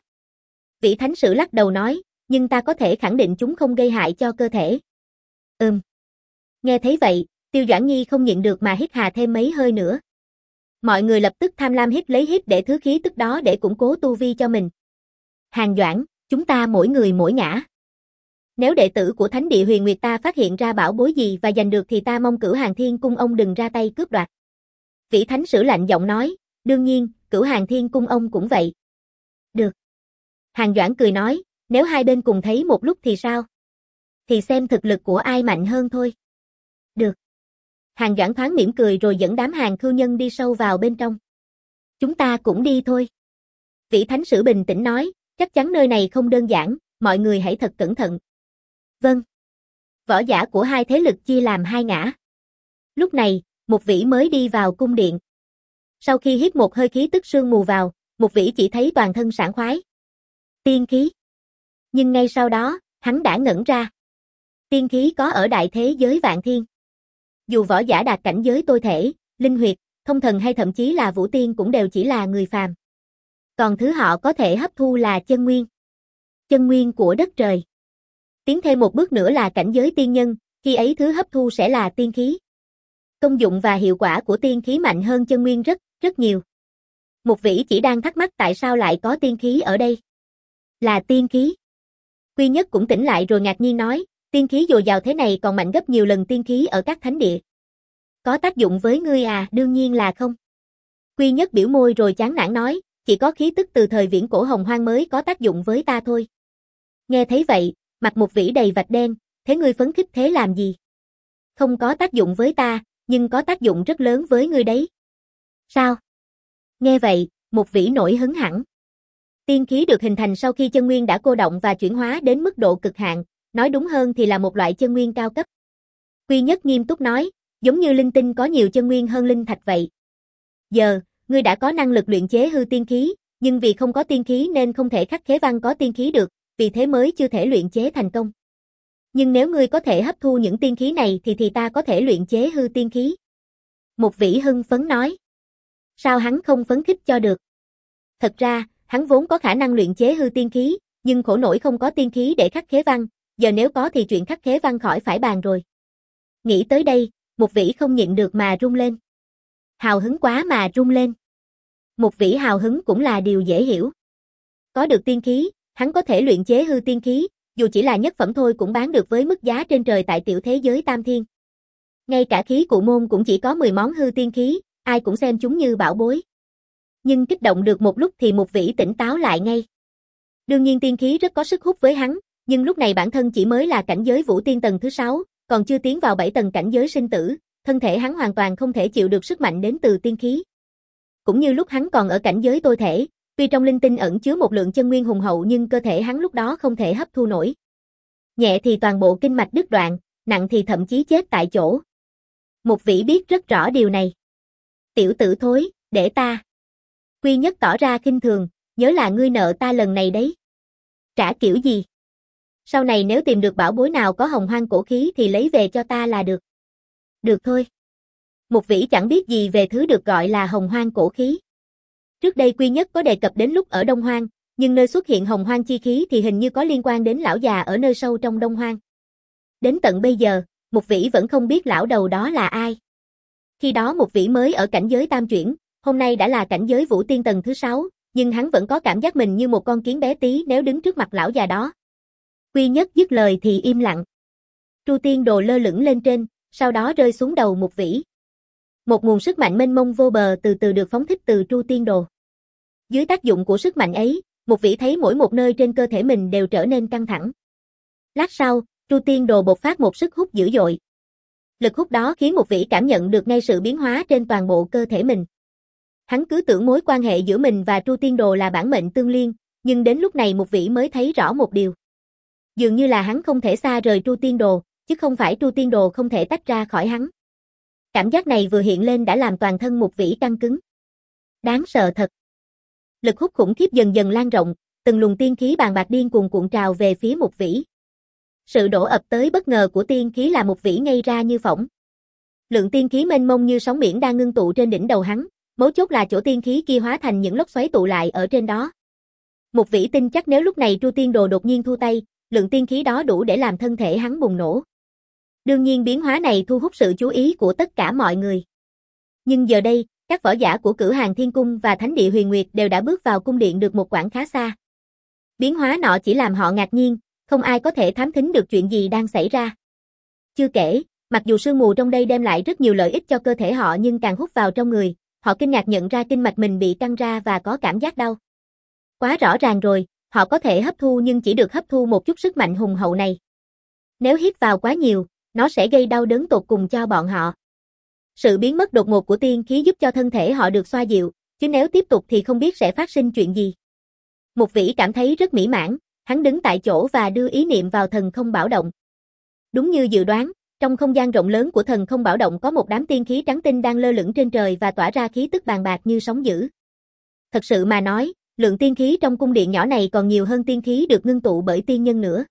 Vĩ Thánh Sử lắc đầu nói, nhưng ta có thể khẳng định chúng không gây hại cho cơ thể. Ừm. Nghe thấy vậy, Tiêu Doãn Nhi không nhịn được mà hít hà thêm mấy hơi nữa. Mọi người lập tức tham lam hít lấy hít để thứ khí tức đó để củng cố tu vi cho mình. Hàn Doãn, chúng ta mỗi người mỗi ngã. Nếu đệ tử của Thánh Địa Huyền Nguyệt ta phát hiện ra bảo bối gì và giành được thì ta mong Cửu Hàng Thiên Cung ông đừng ra tay cướp đoạt. Vĩ Thánh Sử lạnh giọng nói, đương nhiên, Cửu Hàng Thiên Cung ông cũng vậy. Được. Hàn Doãn cười nói, nếu hai bên cùng thấy một lúc thì sao? Thì xem thực lực của ai mạnh hơn thôi. Được. Hàn Doãn thoáng mỉm cười rồi dẫn đám Hàn Khưu Nhân đi sâu vào bên trong. Chúng ta cũng đi thôi. Vĩ Thánh Sử bình tĩnh nói, chắc chắn nơi này không đơn giản, mọi người hãy thật cẩn thận. Vâng. Võ giả của hai thế lực chia làm hai ngã. Lúc này, Mục Vĩ mới đi vào cung điện. Sau khi hít một hơi khí tức sương mù vào, Mục Vĩ chỉ thấy toàn thân sảng khoái. Tiên khí. Nhưng ngay sau đó, hắn đã ngẩn ra. Tiên khí có ở đại thế giới vạn thiên. Dù võ giả đạt cảnh giới tôi thể, linh huyệt, thông thần hay thậm chí là vũ tiên cũng đều chỉ là người phàm. Còn thứ họ có thể hấp thu là chân nguyên. Chân nguyên của đất trời. Tiến thêm một bước nữa là cảnh giới tiên nhân, khi ấy thứ hấp thu sẽ là tiên khí. Công dụng và hiệu quả của tiên khí mạnh hơn chân nguyên rất, rất nhiều. Mục Vĩ chỉ đang thắc mắc tại sao lại có tiên khí ở đây. Là tiên khí. Quy Nhất cũng tỉnh lại rồi ngạc nhiên nói, tiên khí dồi dào thế này còn mạnh gấp nhiều lần tiên khí ở các thánh địa. Có tác dụng với ngươi à? Đương nhiên là không. Quy Nhất biểu môi rồi chán nản nói, chỉ có khí tức từ thời viễn cổ hồng hoang mới có tác dụng với ta thôi. Nghe thấy vậy, mặt Mục Vĩ đầy vạch đen, thế ngươi phấn khích thế làm gì? Không có tác dụng với ta, nhưng có tác dụng rất lớn với ngươi đấy. Sao? Nghe vậy, Mục Vĩ nổi hứng hẳn. Tiên khí được hình thành sau khi chân nguyên đã cô động và chuyển hóa đến mức độ cực hạn, nói đúng hơn thì là một loại chân nguyên cao cấp. Quy Nhất nghiêm túc nói, giống như linh tinh có nhiều chân nguyên hơn linh thạch vậy. Giờ, ngươi đã có năng lực luyện chế hư tiên khí, nhưng vì không có tiên khí nên không thể khắc khế văn có tiên khí được, vì thế mới chưa thể luyện chế thành công. Nhưng nếu ngươi có thể hấp thu những tiên khí này thì thì ta có thể luyện chế hư tiên khí. Mục Vĩ hưng phấn nói. Sao hắn không phấn khích cho được? Thật ra, hắn vốn có khả năng luyện chế hư tiên khí, nhưng khổ nổi không có tiên khí để khắc khế văn, giờ nếu có thì chuyện khắc khế văn khỏi phải bàn rồi. Nghĩ tới đây, Mục Vĩ không nhịn được mà rung lên. Hào hứng quá mà rung lên. Mục Vĩ hào hứng cũng là điều dễ hiểu. Có được tiên khí, hắn có thể luyện chế hư tiên khí, dù chỉ là nhất phẩm thôi cũng bán được với mức giá trên trời tại tiểu thế giới Tam Thiên. Ngay cả khí cụ môn cũng chỉ có mười món hư tiên khí, ai cũng xem chúng như bảo bối. Nhưng kích động được một lúc thì Mục Vĩ tỉnh táo lại ngay. Đương nhiên tiên khí rất có sức hút với hắn, nhưng lúc này bản thân chỉ mới là cảnh giới vũ tiên tầng thứ sáu, còn chưa tiến vào bảy tầng cảnh giới sinh tử, thân thể hắn hoàn toàn không thể chịu được sức mạnh đến từ tiên khí. Cũng như lúc hắn còn ở cảnh giới tôi thể, tuy trong linh tinh ẩn chứa một lượng chân nguyên hùng hậu nhưng cơ thể hắn lúc đó không thể hấp thu nổi. Nhẹ thì toàn bộ kinh mạch đứt đoạn, nặng thì thậm chí chết tại chỗ. Mục Vĩ biết rất rõ điều này. Tiểu tử thối, để ta. Quy Nhất tỏ ra khinh thường, nhớ là ngươi nợ ta lần này đấy. Trả kiểu gì? Sau này nếu tìm được bảo bối nào có hồng hoang cổ khí thì lấy về cho ta là được. Được thôi. Mục Vĩ chẳng biết gì về thứ được gọi là hồng hoang cổ khí. Trước đây Quy Nhất có đề cập đến lúc ở Đông Hoang, nhưng nơi xuất hiện hồng hoang chi khí thì hình như có liên quan đến lão già ở nơi sâu trong Đông Hoang. Đến tận bây giờ, Mục Vĩ vẫn không biết lão đầu đó là ai. Khi đó Mục Vĩ mới ở cảnh giới tam chuyển, hôm nay đã là cảnh giới vũ tiên tầng thứ sáu, nhưng hắn vẫn có cảm giác mình như một con kiến bé tí nếu đứng trước mặt lão già đó. Quy Nhất dứt lời thì im lặng. Tru Tiên Đồ lơ lửng lên trên, sau đó rơi xuống đầu Mục Vĩ. Một nguồn sức mạnh mênh mông vô bờ từ từ được phóng thích từ Tru Tiên Đồ. Dưới tác dụng của sức mạnh ấy, Mục Vĩ thấy mỗi một nơi trên cơ thể mình đều trở nên căng thẳng. Lát sau, Tru Tiên Đồ bộc phát một sức hút dữ dội. Lực hút đó khiến Mục Vĩ cảm nhận được ngay sự biến hóa trên toàn bộ cơ thể mình. Hắn cứ tưởng mối quan hệ giữa mình và Tru Tiên Đồ là bản mệnh tương liên, nhưng đến lúc này Mục Vĩ mới thấy rõ một điều. Dường như là hắn không thể xa rời Tru Tiên Đồ, chứ không phải Tru Tiên Đồ không thể tách ra khỏi hắn. Cảm giác này vừa hiện lên đã làm toàn thân Mục Vĩ căng cứng. Đáng sợ thật. Lực hút khủng khiếp dần dần lan rộng, từng luồng tiên khí bàn bạc điên cuồng cuộn trào về phía Mục Vĩ. Sự đổ ập tới bất ngờ của tiên khí làm Mục Vĩ ngây ra như phỏng. Lượng tiên khí mênh mông như sóng biển đang ngưng tụ trên đỉnh đầu hắn, mấu chốt là chỗ tiên khí kia hóa thành những lốc xoáy tụ lại ở trên đó. Mục Vĩ tin chắc nếu lúc này Tru Tiên Đồ đột nhiên thu tay, lượng tiên khí đó đủ để làm thân thể hắn bùng nổ. Đương nhiên biến hóa này thu hút sự chú ý của tất cả mọi người. Nhưng giờ đây, các võ giả của Cửu Hàng Thiên Cung và Thánh Địa Huyền Nguyệt đều đã bước vào cung điện được một quãng khá xa. Biến hóa nọ chỉ làm họ ngạc nhiên, không ai có thể thám thính được chuyện gì đang xảy ra. Chưa kể, mặc dù sương mù trong đây đem lại rất nhiều lợi ích cho cơ thể họ nhưng càng hút vào trong người, họ kinh ngạc nhận ra kinh mạch mình bị căng ra và có cảm giác đau. Quá rõ ràng rồi, họ có thể hấp thu nhưng chỉ được hấp thu một chút sức mạnh hùng hậu này. Nếu hít vào quá nhiều, nó sẽ gây đau đớn tột cùng cho bọn họ. Sự biến mất đột ngột của tiên khí giúp cho thân thể họ được xoa dịu, chứ nếu tiếp tục thì không biết sẽ phát sinh chuyện gì. Mục Vĩ cảm thấy rất mỹ mãn, hắn đứng tại chỗ và đưa ý niệm vào thần không bảo động. Đúng như dự đoán, Trong không gian rộng lớn của thần không bảo động có một đám tiên khí trắng tinh đang lơ lửng trên trời và tỏa ra khí tức bàn bạc như sóng dữ. Thật sự mà nói, lượng tiên khí trong cung điện nhỏ này còn nhiều hơn tiên khí được ngưng tụ bởi tiên nhân nữa.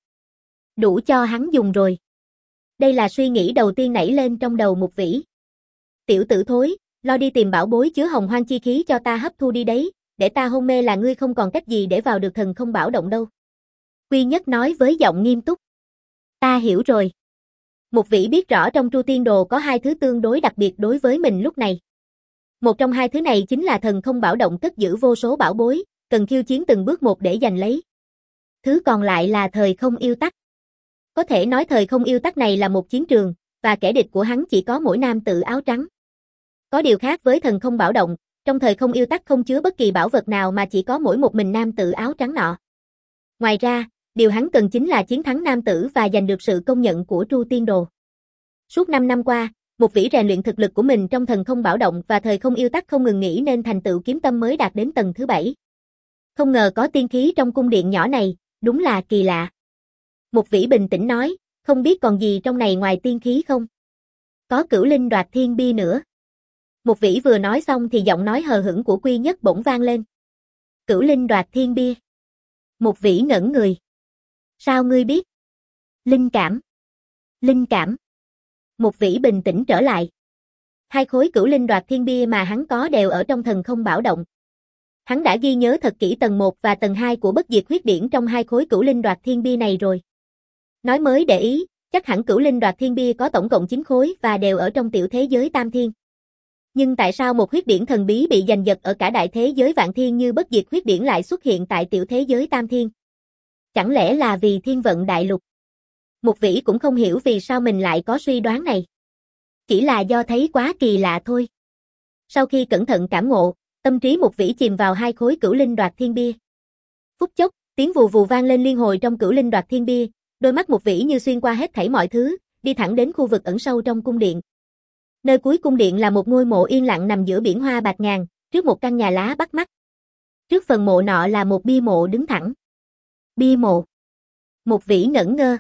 Đủ cho hắn dùng rồi. Đây là suy nghĩ đầu tiên nảy lên trong đầu Mục Vĩ. Tiểu tử thối, lo đi tìm bảo bối chứa hồng hoang chi khí cho ta hấp thu đi đấy, để ta hôn mê là ngươi không còn cách gì để vào được thần không bảo động đâu. Quy Nhất nói với giọng nghiêm túc. Ta hiểu rồi. Mục Vĩ biết rõ trong Tru Tiên Đồ có hai thứ tương đối đặc biệt đối với mình lúc này. Một trong hai thứ này chính là thần không bảo động cất giữ vô số bảo bối, cần khiêu chiến từng bước một để giành lấy. Thứ còn lại là thời không yêu tắc. Có thể nói thời không yêu tắc này là một chiến trường, và kẻ địch của hắn chỉ có mỗi nam tử áo trắng. Có điều khác với thần không bảo động, trong thời không yêu tắc không chứa bất kỳ bảo vật nào mà chỉ có mỗi một mình nam tử áo trắng nọ. Ngoài ra, điều hắn cần chính là chiến thắng nam tử và giành được sự công nhận của Tru Tiên Đồ. Suốt năm năm qua, Mục Vĩ rèn luyện thực lực của mình trong thần không bảo động và thời không yêu tắc không ngừng nghỉ nên thành tựu kiếm tâm mới đạt đến tầng thứ bảy. Không ngờ có tiên khí trong cung điện nhỏ này, đúng là kỳ lạ. Mục Vĩ bình tĩnh nói, không biết còn gì trong này ngoài tiên khí không? Có Cửu Linh Đoạt Thiên Bi nữa. Mục Vĩ vừa nói xong thì giọng nói hờ hững của Quy Nhất bỗng vang lên. Cửu Linh Đoạt Thiên Bi. Mục Vĩ ngẩn người. Sao ngươi biết? Linh cảm. Linh cảm. Mục Vĩ bình tĩnh trở lại. Hai khối Cửu Linh Đoạt Thiên Bia mà hắn có đều ở trong thần không bảo động. Hắn đã ghi nhớ thật kỹ tầng một và tầng hai của bất diệt huyết điển trong hai khối Cửu Linh Đoạt Thiên Bia này rồi. Nói mới để ý, chắc hẳn Cửu Linh Đoạt Thiên Bia có tổng cộng chín khối và đều ở trong tiểu thế giới Tam Thiên. Nhưng tại sao một huyết điển thần bí bị giành giật ở cả đại thế giới Vạn Thiên như bất diệt huyết điển lại xuất hiện tại tiểu thế giới Tam Thiên? Chẳng lẽ là vì Thiên Vận Đại Lục? Mục Vĩ cũng không hiểu vì sao mình lại có suy đoán này. Chỉ là do thấy quá kỳ lạ thôi. Sau khi cẩn thận cảm ngộ, tâm trí Mục Vĩ chìm vào hai khối Cửu Linh Đoạt Thiên Bia. Phút chốc, tiếng vù vù vang lên liên hồi trong Cửu Linh Đoạt Thiên Bia, đôi mắt Mục Vĩ như xuyên qua hết thảy mọi thứ, đi thẳng đến khu vực ẩn sâu trong cung điện. Nơi cuối cung điện là một ngôi mộ yên lặng nằm giữa biển hoa bạt ngàn, trước một căn nhà lá bắt mắt. Trước phần mộ nọ là một bia mộ đứng thẳng. Bia mộ. Mục Vĩ ngẩn ngơ.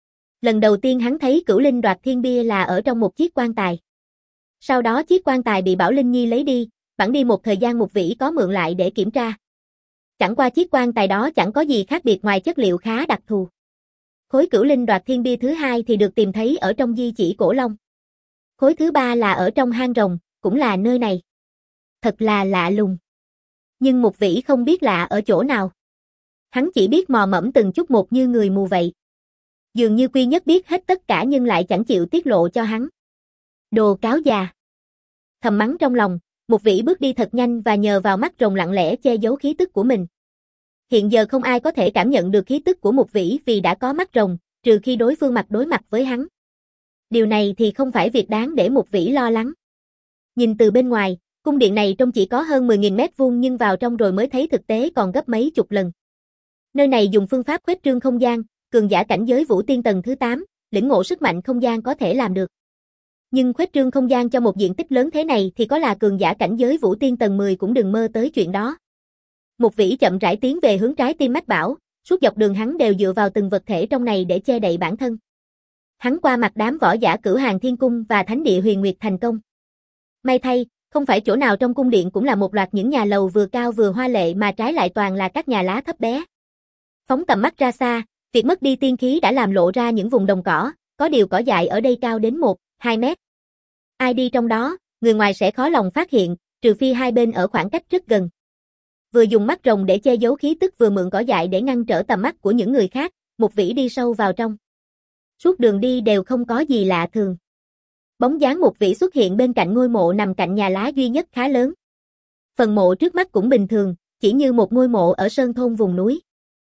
Lần đầu tiên hắn thấy Cửu Linh Đoạt Thiên Bia là ở trong một chiếc quan tài. Sau đó chiếc quan tài bị Bảo Linh Nhi lấy đi, bẵng đi một thời gian Mục Vĩ có mượn lại để kiểm tra. Chẳng qua chiếc quan tài đó chẳng có gì khác biệt ngoài chất liệu khá đặc thù. Khối Cửu Linh Đoạt Thiên Bia thứ hai thì được tìm thấy ở trong di chỉ Cổ Long. Khối thứ ba là ở trong hang rồng, cũng là nơi này. Thật là lạ lùng. Nhưng Mục Vĩ không biết lạ ở chỗ nào. Hắn chỉ biết mò mẫm từng chút một như người mù vậy. Dường như Quy Nhất biết hết tất cả nhưng lại chẳng chịu tiết lộ cho hắn. Đồ cáo già. Thầm mắng trong lòng, Mục Vĩ bước đi thật nhanh và nhờ vào mắt rồng lặng lẽ che giấu khí tức của mình. Hiện giờ không ai có thể cảm nhận được khí tức của Mục Vĩ vì đã có mắt rồng, trừ khi đối phương mặt đối mặt với hắn. Điều này thì không phải việc đáng để Mục Vĩ lo lắng. Nhìn từ bên ngoài, cung điện này trông chỉ có hơn mười nghìn mét vuông nhưng vào trong rồi mới thấy thực tế còn gấp mấy chục lần. Nơi này dùng phương pháp khuếch trương không gian, cường giả cảnh giới Vũ Tiên tầng thứ tám, lĩnh ngộ sức mạnh không gian có thể làm được. Nhưng khuếch trương không gian cho một diện tích lớn thế này thì có là cường giả cảnh giới Vũ Tiên tầng mười cũng đừng mơ tới chuyện đó. Mục Vĩ chậm rãi tiến về hướng trái tim mách bảo, suốt dọc đường hắn đều dựa vào từng vật thể trong này để che đậy bản thân. Hắn qua mặt đám võ giả Cửu Hàng Thiên Cung và Thánh Địa Huyền Nguyệt thành công. May thay, không phải chỗ nào trong cung điện cũng là một loạt những nhà lầu vừa cao vừa hoa lệ mà trái lại toàn là các nhà lá thấp bé. Phóng tầm mắt ra xa, việc mất đi tiên khí đã làm lộ ra những vùng đồng cỏ, có điều cỏ dại ở đây cao đến một, hai mét. Ai đi trong đó, người ngoài sẽ khó lòng phát hiện, trừ phi hai bên ở khoảng cách rất gần. Vừa dùng mắt rồng để che giấu khí tức vừa mượn cỏ dại để ngăn trở tầm mắt của những người khác, Mục Vĩ đi sâu vào trong. Suốt đường đi đều không có gì lạ thường. Bóng dáng Mục Vĩ xuất hiện bên cạnh ngôi mộ nằm cạnh nhà lá duy nhất khá lớn. Phần mộ trước mắt cũng bình thường, chỉ như một ngôi mộ ở sơn thôn vùng núi.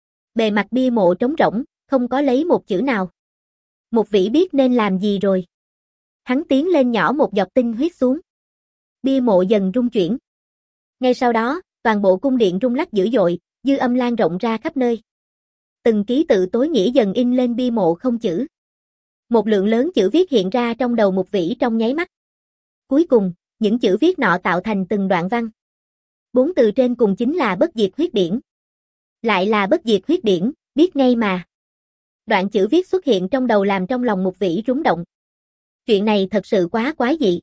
Bề mặt bia mộ trống rỗng, không có lấy một chữ nào. Mục Vĩ biết nên làm gì rồi. Hắn tiến lên nhỏ một giọt tinh huyết xuống. Bia mộ dần rung chuyển. Ngay sau đó, toàn bộ cung điện rung lắc dữ dội, dư âm lan rộng ra khắp nơi. Từng ký tự tối nghĩa dần in lên bia mộ không chữ. Một lượng lớn chữ viết hiện ra trong đầu Mục Vĩ trong nháy mắt. Cuối cùng, những chữ viết nọ tạo thành từng đoạn văn. Bốn từ trên cùng chính là bất diệt huyết điển. Lại là bất diệt huyết điển, biết ngay mà. Đoạn chữ viết xuất hiện trong đầu làm trong lòng Mục Vĩ rúng động. Chuyện này thật sự quá quái dị.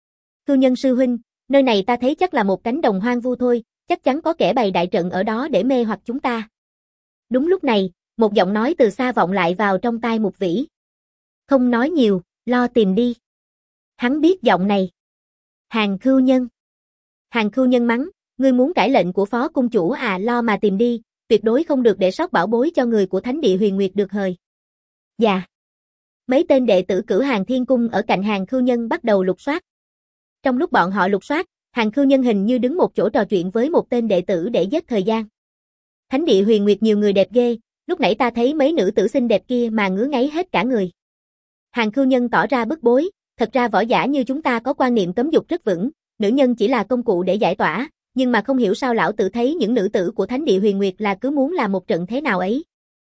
Cư nhân sư huynh, nơi này ta thấy chắc là một cánh đồng hoang vu thôi, chắc chắn có kẻ bày đại trận ở đó để mê hoặc chúng ta. Đúng lúc này, một giọng nói từ xa vọng lại vào trong tai Mục Vĩ. Không nói nhiều, lo tìm đi. Hắn biết giọng này. Hàn Khưu Nhân. Hàn Khưu Nhân mắng, ngươi muốn cãi lệnh của phó cung chủ à, lo mà tìm đi, tuyệt đối không được để sót bảo bối cho người của Thánh địa Huyền Nguyệt được hời. Dạ. Mấy tên đệ tử Cửu Hàn Thiên Cung ở cạnh Hàn Khưu Nhân bắt đầu lục soát. Trong lúc bọn họ lục soát, Hàn Khưu Nhân hình như đứng một chỗ trò chuyện với một tên đệ tử để giết thời gian. Thánh địa Huyền Nguyệt nhiều người đẹp ghê, lúc nãy ta thấy mấy nữ tử xinh đẹp kia mà ngứa ngáy hết cả người. Hàn Khưu Nhân tỏ ra bức bối, thật ra võ giả như chúng ta có quan niệm cấm dục rất vững, nữ nhân chỉ là công cụ để giải tỏa, nhưng mà không hiểu sao lão tử thấy những nữ tử của Thánh địa Huyền Nguyệt là cứ muốn làm một trận thế nào ấy.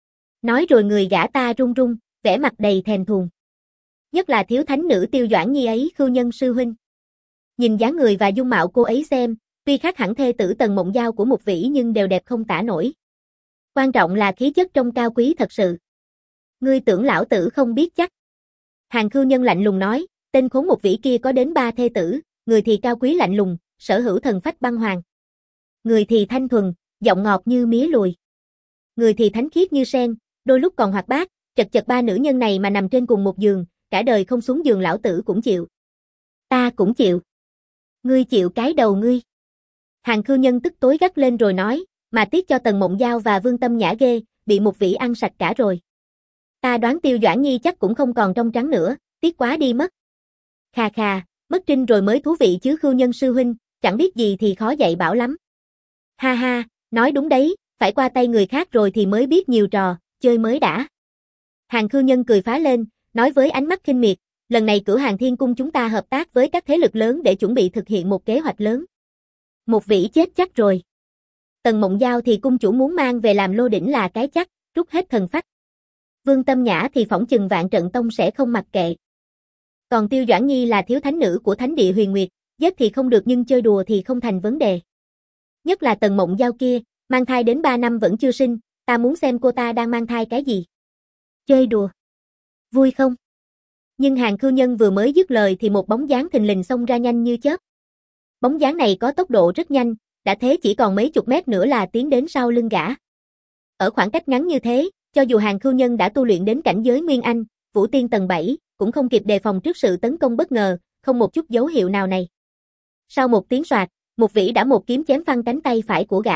Nói rồi người gã ta run run, vẻ mặt đầy thèm thuồng. Nhất là thiếu thánh nữ Tiêu Doãn Nhi ấy, Khưu Nhân sư huynh. Nhìn dáng người và dung mạo cô ấy xem, tuy khác hẳn thê tử Tần Mộng Giao của Mục Vĩ nhưng đều đẹp không tả nổi. Quan trọng là khí chất trông cao quý thật sự. Ngươi tưởng lão tử không biết chắc. Hàn Khưu Nhân lạnh lùng nói, tên khốn Mục Vĩ kia có đến ba thê tử, người thì cao quý lạnh lùng, sở hữu thần phách băng hoàng. Người thì thanh thuần, giọng ngọt như mía lùi. Người thì thánh khiết như sen, đôi lúc còn hoạt bát, chật chật ba nữ nhân này mà nằm trên cùng một giường, cả đời không xuống giường lão tử cũng chịu. Ta cũng chịu. Ngươi chịu cái đầu ngươi. Hàn Khưu Nhân tức tối gắt lên rồi nói, mà tiếc cho Tần Mộng Giao và Vương Tâm Nhã ghê, bị Mục Vĩ ăn sạch cả rồi. Ta đoán Tiêu Doãn Nhi chắc cũng không còn trong trắng nữa, tiếc quá đi mất. Khà khà, mất trinh rồi mới thú vị chứ Khưu Nhân sư huynh, chẳng biết gì thì khó dạy bảo lắm. Ha ha, nói đúng đấy, phải qua tay người khác rồi thì mới biết nhiều trò, chơi mới đã. Hàn Khưu Nhân cười phá lên, nói với ánh mắt khinh miệt, lần này Cửu Hàn Thiên Cung chúng ta hợp tác với các thế lực lớn để chuẩn bị thực hiện một kế hoạch lớn. Mục Vĩ chết chắc rồi. Tần Mộng Giao thì cung chủ muốn mang về làm lô đỉnh là cái chắc, rút hết thần phách. Vương Tâm Nhã thì phỏng chừng Vạn Trận Tông sẽ không mặc kệ. Còn Tiêu Doãn Nhi là thiếu thánh nữ của Thánh địa Huyền Nguyệt, giết thì không được nhưng chơi đùa thì không thành vấn đề. Nhất là Tần Mộng Giao kia, mang thai đến ba năm vẫn chưa sinh, ta muốn xem cô ta đang mang thai cái gì. Chơi đùa. Vui không? Nhưng Hàn Khưu Nhân vừa mới dứt lời thì một bóng dáng thình lình xông ra nhanh như chớp. Bóng dáng này có tốc độ rất nhanh, đã thế chỉ còn mấy chục mét nữa là tiến đến sau lưng gã. Ở khoảng cách ngắn như thế, cho dù Hàn Khưu Nhân đã tu luyện đến cảnh giới Nguyên Anh, Vũ Tiên tầng bảy, cũng không kịp đề phòng trước sự tấn công bất ngờ, không một chút dấu hiệu nào này. Sau một tiếng soạt, Mục Vĩ đã một kiếm chém phăng cánh tay phải của gã.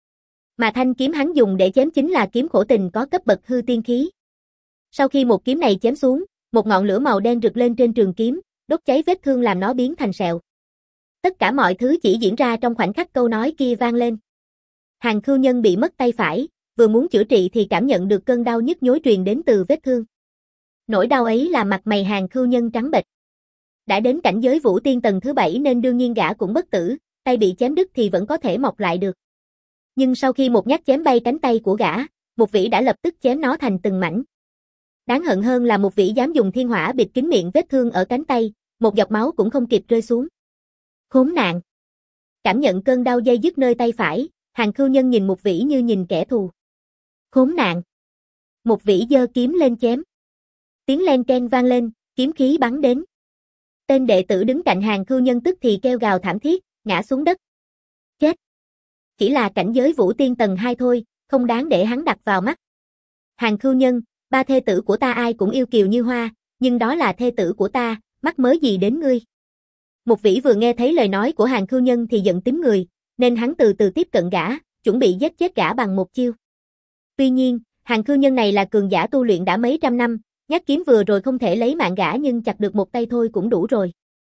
Mà thanh kiếm hắn dùng để chém chính là kiếm khổ tình có cấp bậc hư tiên khí. Sau khi một kiếm này chém xuống, một ngọn lửa màu đen rực lên trên trường kiếm, đốt cháy vết thương làm nó biến thành sẹo. Tất cả mọi thứ chỉ diễn ra trong khoảnh khắc câu nói kia vang lên. Hàn Khưu Nhân bị mất tay phải, vừa muốn chữa trị thì cảm nhận được cơn đau nhức nhối truyền đến từ vết thương. Nỗi đau ấy làm mặt mày Hàn Khưu Nhân trắng bệch. Đã đến cảnh giới Vũ Tiên tầng thứ bảy nên đương nhiên gã cũng bất tử, tay bị chém đứt thì vẫn có thể mọc lại được. Nhưng sau khi một nhát chém bay cánh tay của gã, Mục Vĩ đã lập tức chém nó thành từng mảnh. Đáng hận hơn là Mục Vĩ dám dùng thiên hỏa bịt kín miệng vết thương ở cánh tay, một giọt máu cũng không kịp rơi xuống. Khốn nạn. Cảm nhận cơn đau dây dứt nơi tay phải, Hàn Khưu Nhân nhìn Mục Vĩ như nhìn kẻ thù. Khốn nạn. Mục Vĩ giơ kiếm lên chém. Tiếng len keng vang lên, kiếm khí bắn đến. Tên đệ tử đứng cạnh Hàn Khưu Nhân tức thì kêu gào thảm thiết, ngã xuống đất. Chết. Chỉ là cảnh giới Vũ Tiên tầng hai thôi, không đáng để hắn đặt vào mắt. Hàn Khưu Nhân, ba thê tử của ta ai cũng yêu kiều như hoa, nhưng đó là thê tử của ta, mắc mớ gì đến ngươi. Mục Vĩ vừa nghe thấy lời nói của Hàn Khưu Nhân thì giận tím người, nên hắn từ từ tiếp cận gã, chuẩn bị giết chết gã bằng một chiêu. Tuy nhiên, Hàn Khưu Nhân này là cường giả tu luyện đã mấy trăm năm, nhát kiếm vừa rồi không thể lấy mạng gã nhưng chặt được một tay thôi cũng đủ rồi.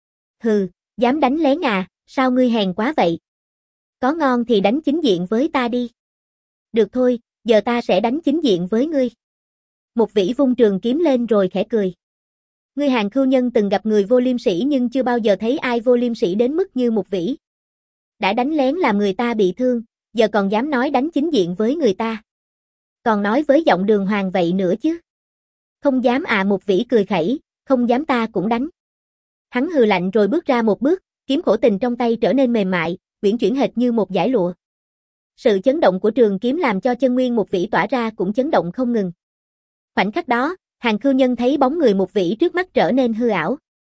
Hừ, dám đánh lén à, sao ngươi hèn quá vậy? Có ngon thì đánh chính diện với ta đi. Được thôi, giờ ta sẽ đánh chính diện với ngươi. Mục Vĩ vung trường kiếm lên rồi khẽ cười. Ngươi Hàn Khưu Nhân từng gặp người vô liêm sỉ nhưng chưa bao giờ thấy ai vô liêm sỉ đến mức như Mục Vĩ. Đã đánh lén làm người ta bị thương, giờ còn dám nói đánh chính diện với người ta. Còn nói với giọng đường hoàng vậy nữa chứ. Không dám à, Mục Vĩ cười khẩy, không dám ta cũng đánh. Hắn hừ lạnh rồi bước ra một bước, kiếm khổ tình trong tay trở nên mềm mại, uyển chuyển hệt như một dải lụa. Sự chấn động của trường kiếm làm cho chân nguyên Mục Vĩ tỏa ra cũng chấn động không ngừng. Khoảnh khắc đó, Hàn Khưu Nhân thấy bóng người Mục Vĩ trước mắt trở nên hư ảo.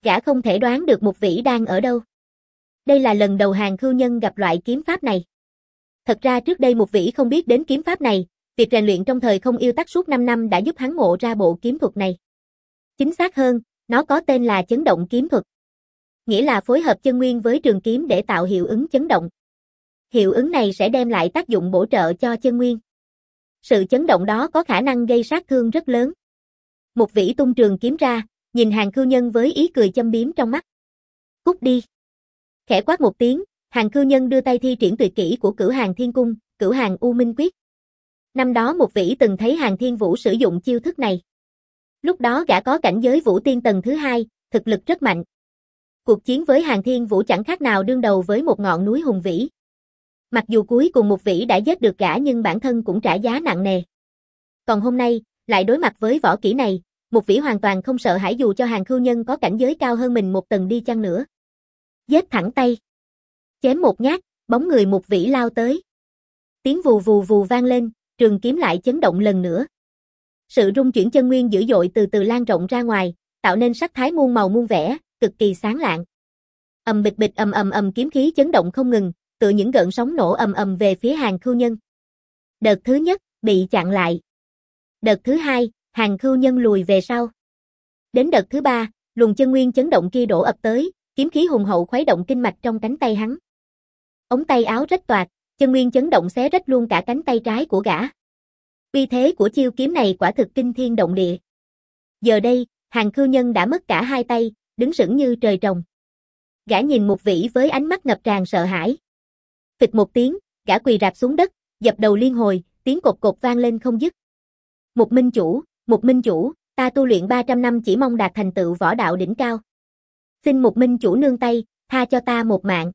Gã không thể đoán được Mục Vĩ đang ở đâu. Đây là lần đầu Hàn Khưu Nhân gặp loại kiếm pháp này. Thật ra trước đây Mục Vĩ không biết đến kiếm pháp này, việc rèn luyện trong thời không yêu tắc suốt năm năm đã giúp hắn ngộ ra bộ kiếm thuật này. Chính xác hơn, nó có tên là chấn động kiếm thuật. Nghĩa là phối hợp chân nguyên với trường kiếm để tạo hiệu ứng chấn động. Hiệu ứng này sẽ đem lại tác dụng bổ trợ cho chân nguyên. Sự chấn động đó có khả năng gây sát thương rất lớn. Mục Vĩ tung trường kiếm ra, nhìn Hàn Khưu Nhân với ý cười châm biếm trong mắt. Cút đi. Khẽ quát một tiếng, Hàn Khưu Nhân đưa tay thi triển tuyệt kỹ của Cửu Hàn Thiên Cung, Cửu Hàn U Minh Quyết. Năm đó Mục Vĩ từng thấy Hàn Thiên Vũ sử dụng chiêu thức này. Lúc đó gã có cảnh giới Vũ Tiên tầng thứ hai, thực lực rất mạnh. Cuộc chiến với Hàn Thiên Vũ chẳng khác nào đương đầu với một ngọn núi hùng vĩ. Mặc dù cuối cùng Mục Vĩ đã giết được gã nhưng bản thân cũng trả giá nặng nề. Còn hôm nay, lại đối mặt với võ kỹ này, Mục Vĩ hoàn toàn không sợ hãi dù cho Hàn Khưu Nhân có cảnh giới cao hơn mình một tầng đi chăng nữa. Giết thẳng tay. Chém một nhát, bóng người Mục Vĩ lao tới. Tiếng vù vù vù vang lên, trường kiếm lại chấn động lần nữa. Sự rung chuyển chân nguyên dữ dội từ từ lan rộng ra ngoài, tạo nên sắc thái muôn màu muôn vẻ, cực kỳ sáng lạng. Ầm bịch bịch ầm ầm ầm kiếm khí chấn động không ngừng, tựa những gợn sóng nổ ầm ầm về phía Hàn Khưu Nhân. Đợt thứ nhất, bị chặn lại. Đợt thứ hai, Hàn Khưu Nhân lùi về sau. Đến đợt thứ ba, luồng chân nguyên chấn động kia đổ ập tới, kiếm khí hùng hậu khuấy động kinh mạch trong cánh tay hắn. Ống tay áo rách toạc, chân nguyên chấn động xé rách luôn cả cánh tay trái của gã. Uy thế của chiêu kiếm này quả thực kinh thiên động địa. Giờ đây, Hàn Khưu Nhân đã mất cả hai tay, đứng sững như trời trồng. Gã nhìn Mục Vĩ với ánh mắt ngập tràn sợ hãi. Phịch một tiếng, gã quỳ rạp xuống đất, dập đầu liên hồi, tiếng cột cột vang lên không dứt. Mục Minh Chủ, Mục Minh Chủ, ta tu luyện ba trăm năm chỉ mong đạt thành tựu võ đạo đỉnh cao. Xin Mục Minh Chủ nương tay, tha cho ta một mạng.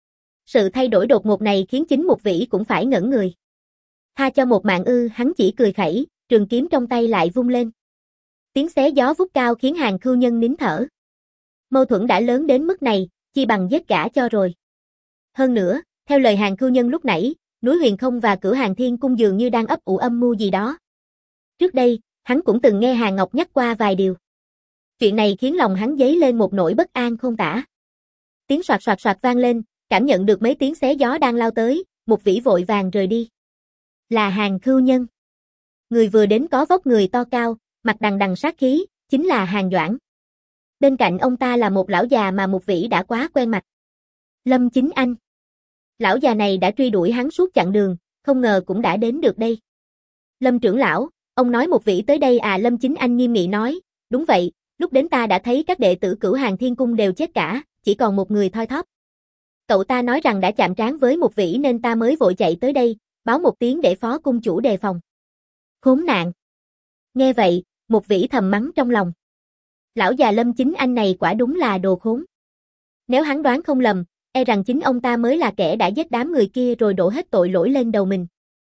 Sự thay đổi đột ngột này khiến chính Mục Vĩ cũng phải ngẩn người. Tha cho một mạng ư, hắn chỉ cười khẩy, trường kiếm trong tay lại vung lên. Tiếng xé gió vút cao khiến Hàn Khưu Nhân nín thở. Mâu thuẫn đã lớn đến mức này, chi bằng giết gã cho rồi. Hơn nữa, theo lời Hàn Khưu Nhân lúc nãy, núi Huyền Không và Cửu Hàn Thiên Cung dường như đang ấp ủ âm mưu gì đó. Trước đây, hắn cũng từng nghe Hàn Ngọc nhắc qua vài điều. Chuyện này khiến lòng hắn dấy lên một nỗi bất an không tả. Tiếng soạt soạt soạt vang lên, cảm nhận được mấy tiếng xé gió đang lao tới, Mục Vĩ vội vàng rời đi. Là Hàn Khưu Nhân. Người vừa đến có vóc người to cao, mặt đằng đằng sát khí, chính là Hàn Doãn. Bên cạnh ông ta là một lão già mà Mục Vĩ đã quá quen mặt. Lâm Chính Anh. Lão già này đã truy đuổi hắn suốt chặng đường, không ngờ cũng đã đến được đây. Lâm trưởng lão, ông nói Mục Vĩ tới đây à? Lâm Chính Anh nghiêm nghị nói, đúng vậy, lúc đến ta đã thấy các đệ tử Cửu Hàn Thiên Cung đều chết cả, chỉ còn một người thoi thóp. Cậu ta nói rằng đã chạm trán với Mục Vĩ nên ta mới vội chạy tới đây, báo một tiếng để phó cung chủ đề phòng. Khốn nạn. Nghe vậy, Mục Vĩ thầm mắng trong lòng. Lão già Lâm Chính Anh này quả đúng là đồ khốn. Nếu hắn đoán không lầm, e rằng chính ông ta mới là kẻ đã giết đám người kia rồi đổ hết tội lỗi lên đầu mình.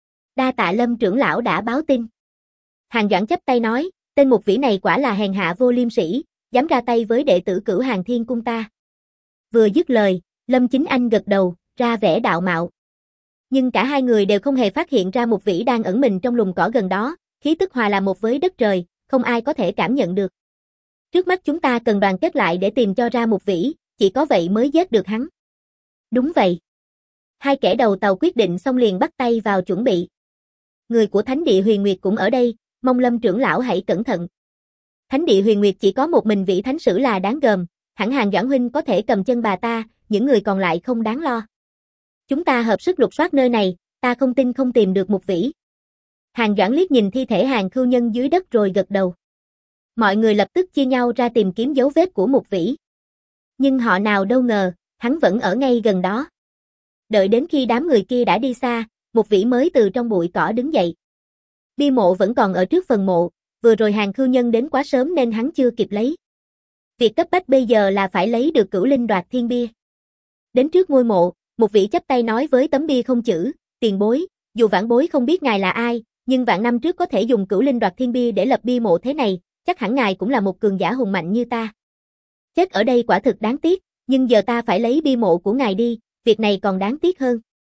Đa tạ Lâm trưởng lão đã báo tin. Hàn Doãn chắp tay nói, tên Mục Vĩ này quả là hèn hạ vô liêm sỉ, dám ra tay với đệ tử Cửu Hàn Thiên Cung ta. Vừa dứt lời, Lâm Chính Anh gật đầu, ra vẻ đạo mạo. Nhưng cả hai người đều không hề phát hiện ra Mục Vĩ đang ẩn mình trong lùm cỏ gần đó, khí tức hòa là một với đất trời, không ai có thể cảm nhận được. Trước mắt chúng ta cần đoàn kết lại để tìm cho ra Mục Vĩ, chỉ có vậy mới giết được hắn. Đúng vậy. Hai kẻ đầu tàu quyết định xong liền bắt tay vào chuẩn bị. Người của Thánh địa Huyền Nguyệt cũng ở đây, mong Lâm trưởng lão hãy cẩn thận. Thánh địa Huyền Nguyệt chỉ có một mình vị thánh sử là đáng gờm, hẳn Hàn Doãn huynh có thể cầm chân bà ta, những người còn lại không đáng lo. Chúng ta hợp sức lục soát nơi này, ta không tin không tìm được Mục Vĩ. Hàn Doãn liếc nhìn thi thể Hàn Khưu Nhân dưới đất rồi gật đầu. Mọi người lập tức chia nhau ra tìm kiếm dấu vết của Mục Vĩ. Nhưng họ nào đâu ngờ, hắn vẫn ở ngay gần đó. Đợi đến khi đám người kia đã đi xa, Mục Vĩ mới từ trong bụi cỏ đứng dậy. Bia mộ vẫn còn ở trước phần mộ, vừa rồi Hàn Khưu Nhân đến quá sớm nên hắn chưa kịp lấy. Việc cấp bách bây giờ là phải lấy được Cửu Linh Đoạt Thiên bia. Đến trước ngôi mộ, Mục Vĩ chắp tay nói với tấm bia không chữ, tiền bối, dù vãn bối không biết ngài là ai, nhưng vạn năm trước có thể dùng Cửu Linh Đoạt Thiên bia để lập bia mộ thế này, chắc hẳn ngài cũng là một cường giả hùng mạnh như ta. Chết ở đây quả thực đáng tiếc, nhưng giờ ta phải lấy bia mộ của ngài đi, việc này còn đáng tiếc hơn.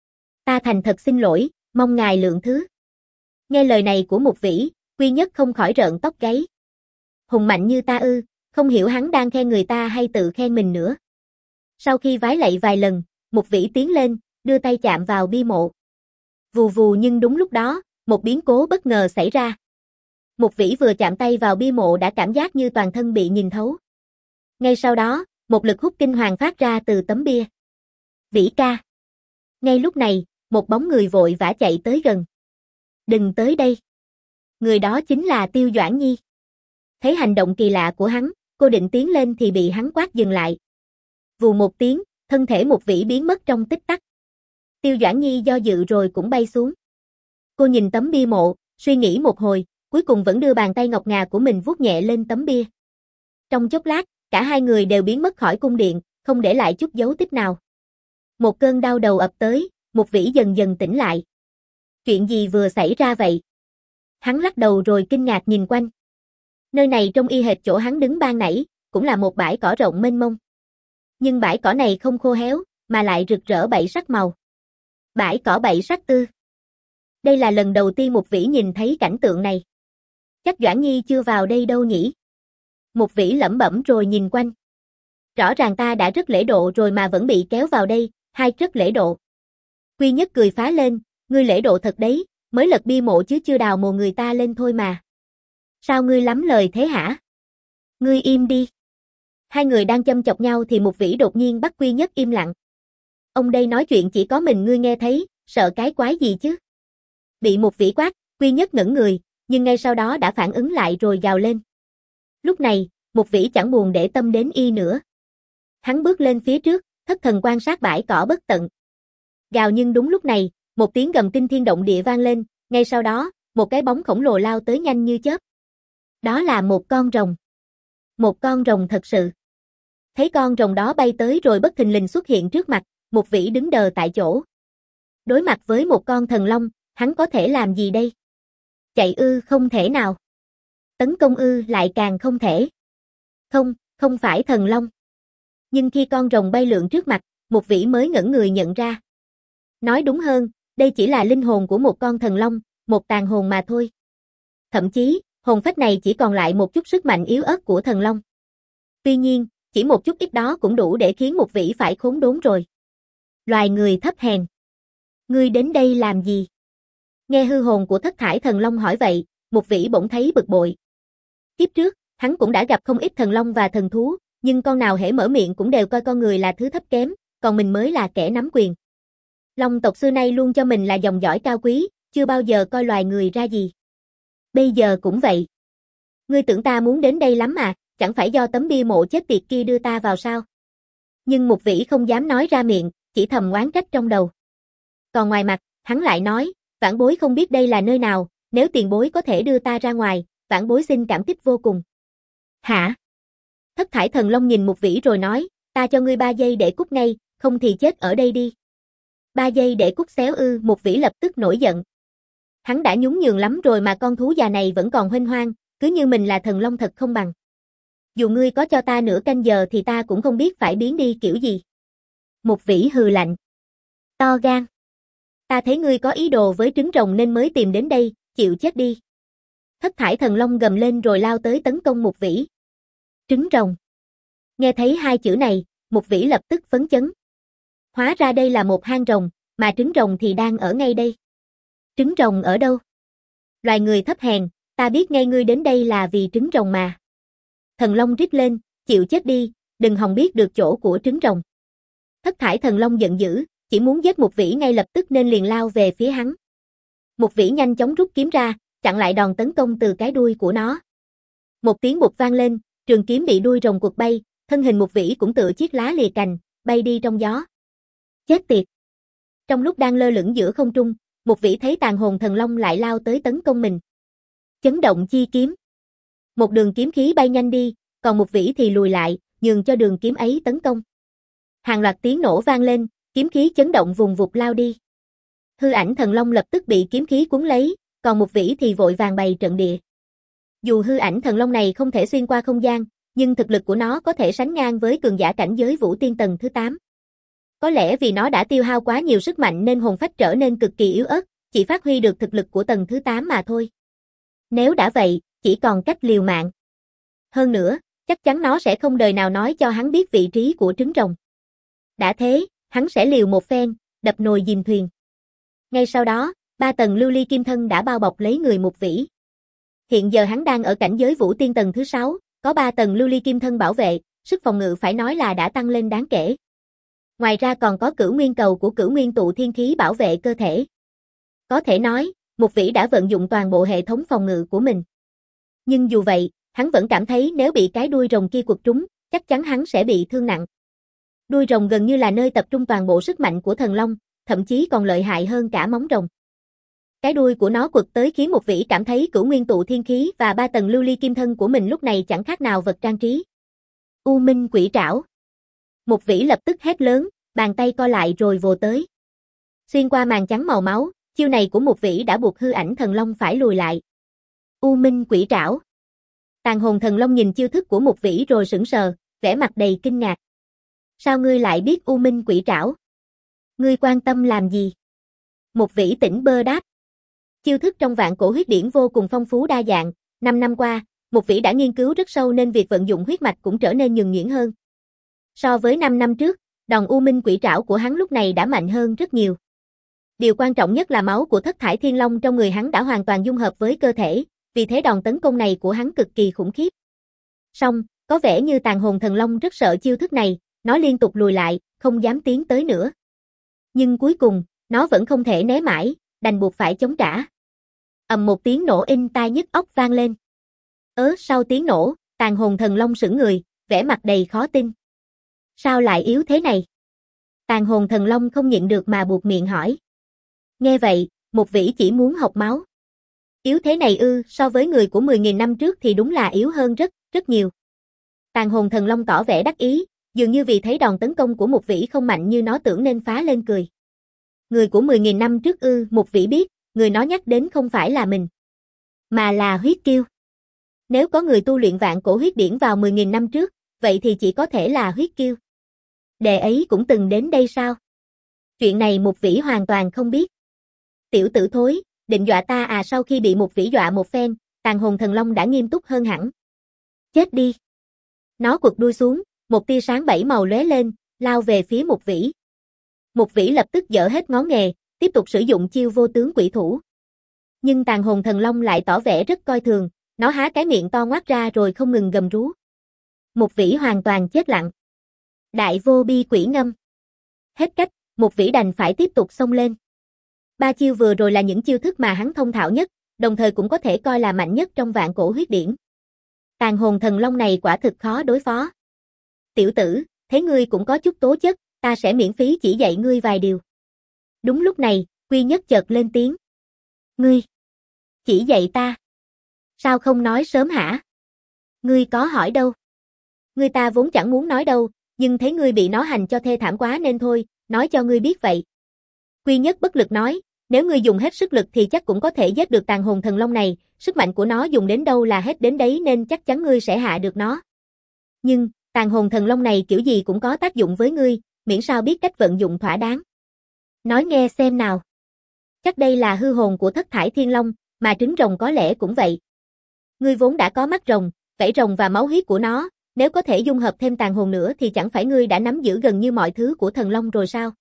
Ta thành thật xin lỗi, mong ngài lượng thứ. Nghe lời này của Mục Vĩ, Quy Nhất không khỏi rợn tóc gáy. Hùng mạnh như ta ư, không hiểu hắn đang khen người ta hay tự khen mình nữa. Sau khi vái lạy vài lần, Mục Vĩ tiến lên, đưa tay chạm vào bia mộ. Vù vù, nhưng đúng lúc đó, một biến cố bất ngờ xảy ra. Mục Vĩ vừa chạm tay vào bia mộ đã cảm giác như toàn thân bị nhìn thấu. Ngay sau đó, một lực hút kinh hoàng phát ra từ tấm bia. Vĩ ca. Ngay lúc này, một bóng người vội vã chạy tới gần. Đừng tới đây. Người đó chính là Tiêu Doãn Nhi. Thấy hành động kỳ lạ của hắn, cô định tiến lên thì bị hắn quát dừng lại. Vù một tiếng, thân thể Mục Vĩ biến mất trong tích tắc. Tiêu Doãn Nhi do dự rồi cũng bay xuống. Cô nhìn tấm bia mộ, suy nghĩ một hồi, cuối cùng vẫn đưa bàn tay ngọc ngà của mình vuốt nhẹ lên tấm bia. Trong chốc lát, cả hai người đều biến mất khỏi cung điện, không để lại chút dấu tích nào. Một cơn đau đầu ập tới, Mục Vĩ dần dần tỉnh lại. Chuyện gì vừa xảy ra vậy? Hắn lắc đầu rồi kinh ngạc nhìn quanh. Nơi này trông y hệt chỗ hắn đứng ban nãy, cũng là một bãi cỏ rộng mênh mông. Nhưng bãi cỏ này không khô héo, mà lại rực rỡ bảy sắc màu. Bãi cỏ bảy sắc tư. Đây là lần đầu tiên Mục Vĩ nhìn thấy cảnh tượng này. Chắc Doãn Nhi chưa vào đây đâu nhỉ? Mục Vĩ lẩm bẩm rồi nhìn quanh. Rõ ràng ta đã rất lễ độ rồi mà vẫn bị kéo vào đây, hai rất lễ độ. Quy Nhất cười phá lên, ngươi lễ độ thật đấy, mới lật bia mộ chứ chưa đào mồ người ta lên thôi mà. Sao ngươi lắm lời thế hả? Ngươi im đi. Hai người đang châm chọc nhau thì Mục Vĩ đột nhiên bắt Quy Nhất im lặng. Ông đây nói chuyện chỉ có mình ngươi nghe thấy, sợ cái quái gì chứ? Bị Mục Vĩ quát, Quy Nhất ngẩn người, nhưng ngay sau đó đã phản ứng lại rồi gào lên. Lúc này, Mục Vĩ chẳng buồn để tâm đến y nữa. Hắn bước lên phía trước, thất thần quan sát bãi cỏ bất tận. Gào, nhưng đúng lúc này, một tiếng gầm kinh thiên động địa vang lên, ngay sau đó, một cái bóng khổng lồ lao tới nhanh như chớp. Đó là một con rồng. Một con rồng thật sự. Thấy con rồng đó bay tới rồi bất thình lình xuất hiện trước mặt, Mục Vĩ đứng đờ tại chỗ. Đối mặt với một con thần long, hắn có thể làm gì đây? Chạy ư? Không thể nào. Tấn công ư? Lại càng không thể. Không, không phải thần long. Nhưng khi con rồng bay lượn trước mặt, Mục Vĩ mới ngẩn người nhận ra. Nói đúng hơn, đây chỉ là linh hồn của một con thần long, một tàn hồn mà thôi. Thậm chí, hồn phách này chỉ còn lại một chút sức mạnh yếu ớt của thần long. Tuy nhiên, chỉ một chút ít đó cũng đủ để khiến Mục Vĩ phải khốn đốn rồi. Loài người thấp hèn. Ngươi đến đây làm gì? Nghe hư hồn của thất thải thần long hỏi vậy, Mục Vĩ bỗng thấy bực bội. Kiếp trước, hắn cũng đã gặp không ít thần long và thần thú, nhưng con nào hễ mở miệng cũng đều coi con người là thứ thấp kém, còn mình mới là kẻ nắm quyền. Long tộc xưa nay luôn cho mình là dòng dõi cao quý, chưa bao giờ coi loài người ra gì. Bây giờ cũng vậy. Ngươi tưởng ta muốn đến đây lắm à, chẳng phải do tấm bia mộ chết tiệt kia đưa ta vào sao? Nhưng Mục Vĩ không dám nói ra miệng, chỉ thầm oán trách trong đầu. Còn ngoài mặt, hắn lại nói, vãn bối không biết đây là nơi nào, nếu tiền bối có thể đưa ta ra ngoài, vãn bối xin cảm kích vô cùng. Hả? Thất thải thần long nhìn Mục Vĩ rồi nói, ta cho ngươi ba giây để cút ngay, không thì chết ở đây đi. Ba giây để cút xéo ư? Mục Vĩ lập tức nổi giận. Hắn đã nhún nhường lắm rồi mà con thú già này vẫn còn huênh hoang, cứ như mình là thần long thật không bằng. Dù ngươi có cho ta nửa canh giờ thì ta cũng không biết phải biến đi kiểu gì. Mục Vĩ hừ lạnh. To gan. Ta thấy ngươi có ý đồ với trứng rồng nên mới tìm đến đây, chịu chết đi. Thất thải thần long gầm lên rồi lao tới tấn công Mục Vĩ. Trứng rồng. Nghe thấy hai chữ này, Mục Vĩ lập tức phấn chấn. Hóa ra đây là một hang rồng, mà trứng rồng thì đang ở ngay đây. Trứng rồng ở đâu? Loài người thấp hèn, ta biết ngay ngươi đến đây là vì trứng rồng mà. Thần long rít lên, chịu chết đi, đừng hòng biết được chỗ của trứng rồng. Thất thải thần long giận dữ, chỉ muốn giết Mục Vĩ ngay lập tức nên liền lao về phía hắn. Mục Vĩ nhanh chóng rút kiếm ra, chặn lại đòn tấn công từ cái đuôi của nó. Một tiếng bụp vang lên, trường kiếm bị đuôi rồng quật bay, thân hình Mục Vĩ cũng tựa chiếc lá lìa cành, bay đi trong gió. Chết tiệt! Trong lúc đang lơ lửng giữa không trung, Mục Vĩ thấy tàn hồn thần long lại lao tới tấn công mình. Chấn động chi kiếm. Một đường kiếm khí bay nhanh đi, còn Mục Vĩ thì lùi lại, nhường cho đường kiếm ấy tấn công. Hàng loạt tiếng nổ vang lên, kiếm khí chấn động vùng vụt lao đi. Hư ảnh thần long lập tức bị kiếm khí cuốn lấy, còn Mục Vĩ thì vội vàng bày trận địa. Dù hư ảnh thần long này không thể xuyên qua không gian, nhưng thực lực của nó có thể sánh ngang với cường giả cảnh giới vũ tiên tầng thứ tám. Có lẽ vì nó đã tiêu hao quá nhiều sức mạnh nên hồn phách trở nên cực kỳ yếu ớt, chỉ phát huy được thực lực của tầng thứ tám mà thôi. Nếu đã vậy, chỉ còn cách liều mạng. Hơn nữa, chắc chắn nó sẽ không đời nào nói cho hắn biết vị trí của trứng rồng. Đã thế, hắn sẽ liều một phen, đập nồi dìm thuyền. Ngay sau đó, ba tầng lưu ly kim thân đã bao bọc lấy người Mục Vĩ. Hiện giờ hắn đang ở cảnh giới vũ tiên tầng thứ sáu, có ba tầng lưu ly kim thân bảo vệ, sức phòng ngự phải nói là đã tăng lên đáng kể. Ngoài ra còn có cửu nguyên cầu của cửu nguyên tụ thiên khí bảo vệ cơ thể. Có thể nói, Mục Vĩ đã vận dụng toàn bộ hệ thống phòng ngự của mình. Nhưng dù vậy, hắn vẫn cảm thấy nếu bị cái đuôi rồng kia quật trúng, chắc chắn hắn sẽ bị thương nặng. Đuôi rồng gần như là nơi tập trung toàn bộ sức mạnh của thần long, thậm chí còn lợi hại hơn cả móng rồng. Cái đuôi của nó quật tới khiến Mục Vĩ cảm thấy cửu nguyên tụ thiên khí và ba tầng lưu ly kim thân của mình lúc này chẳng khác nào vật trang trí. U Minh Quỷ Trảo. Mục Vĩ lập tức hét lớn, bàn tay co lại rồi vồ tới. Xuyên qua màn trắng màu máu, chiêu này của Mục Vĩ đã buộc hư ảnh thần long phải lùi lại. U Minh Quỷ Trảo. Tàn hồn thần long nhìn chiêu thức của Mục Vĩ rồi sững sờ, vẻ mặt đầy kinh ngạc. Sao ngươi lại biết U Minh Quỷ Trảo? Ngươi quan tâm làm gì? Mục Vĩ tỉnh bơ đáp. Chiêu thức trong vạn cổ huyết điển vô cùng phong phú đa dạng, năm năm qua, Mục Vĩ đã nghiên cứu rất sâu nên việc vận dụng huyết mạch cũng trở nên nhuần nhuyễn hơn. So với năm năm trước, đòn U Minh Quỷ Trảo của hắn lúc này đã mạnh hơn rất nhiều. Điều quan trọng nhất là máu của Thất Thải Thiên Long trong người hắn đã hoàn toàn dung hợp với cơ thể, vì thế đòn tấn công này của hắn cực kỳ khủng khiếp. Song, có vẻ như tàn hồn thần long rất sợ chiêu thức này, nó liên tục lùi lại, không dám tiến tới nữa. Nhưng cuối cùng, nó vẫn không thể né mãi, đành buộc phải chống trả. Ầm một tiếng nổ inh tai nhức óc vang lên. Ớ sau tiếng nổ, tàn hồn thần long sững người, vẻ mặt đầy khó tin. Sao lại yếu thế này? Tàn hồn thần long không nhịn được mà buột miệng hỏi. Nghe vậy, Mục Vĩ chỉ muốn học máu. Yếu thế này ư, so với người của mười nghìn năm trước thì đúng là yếu hơn rất, rất nhiều. Tàn hồn thần long tỏ vẻ đắc ý, dường như vì thấy đòn tấn công của Mục Vĩ không mạnh như nó tưởng nên phá lên cười. Người của mười nghìn năm trước ư, Mục Vĩ biết, người nó nhắc đến không phải là mình, mà là huyết kiêu. Nếu có người tu luyện vạn cổ huyết điển vào mười nghìn năm trước, vậy thì chỉ có thể là huyết kiêu. Đệ ấy cũng từng đến đây sao? Chuyện này Mục Vĩ hoàn toàn không biết. Tiểu tử thối, định dọa ta à? Sau khi bị Mục Vĩ dọa một phen, tàn hồn thần long đã nghiêm túc hơn hẳn. Chết đi. Nó quật đuôi xuống, một tia sáng bảy màu lóe lên, lao về phía Mục Vĩ. Mục Vĩ lập tức dở hết ngón nghề, tiếp tục sử dụng chiêu vô tướng quỷ thủ. Nhưng tàn hồn thần long lại tỏ vẻ rất coi thường, nó há cái miệng to ngoác ra rồi không ngừng gầm rú. Mục Vĩ hoàn toàn chết lặng. Đại vô bi quỷ ngâm. Hết cách, Mục Vĩ đành phải tiếp tục xông lên. Ba chiêu vừa rồi là những chiêu thức mà hắn thông thạo nhất, đồng thời cũng có thể coi là mạnh nhất trong vạn cổ huyết điển. Tàn hồn thần long này quả thực khó đối phó. Tiểu tử, thấy ngươi cũng có chút tố chất, ta sẽ miễn phí chỉ dạy ngươi vài điều. Đúng lúc này, Quy Nhất chợt lên tiếng. Ngươi, chỉ dạy ta. Sao không nói sớm hả? Ngươi có hỏi đâu. Ngươi ta vốn chẳng muốn nói đâu, nhưng thấy ngươi bị nó hành cho thê thảm quá nên thôi, nói cho ngươi biết vậy. Quy Nhất bất lực nói, nếu ngươi dùng hết sức lực thì chắc cũng có thể giết được tàn hồn thần long này, sức mạnh của nó dùng đến đâu là hết đến đấy nên chắc chắn ngươi sẽ hạ được nó. Nhưng, tàn hồn thần long này kiểu gì cũng có tác dụng với ngươi, miễn sao biết cách vận dụng thỏa đáng. Nói nghe xem nào. Chắc đây là hư hồn của Thất Thải Thiên Long, mà trứng rồng có lẽ cũng vậy. Ngươi vốn đã có mắt rồng, vảy rồng và máu huyết của nó, nếu có thể dung hợp thêm tàn hồn nữa thì chẳng phải ngươi đã nắm giữ gần như mọi thứ của thần long rồi sao?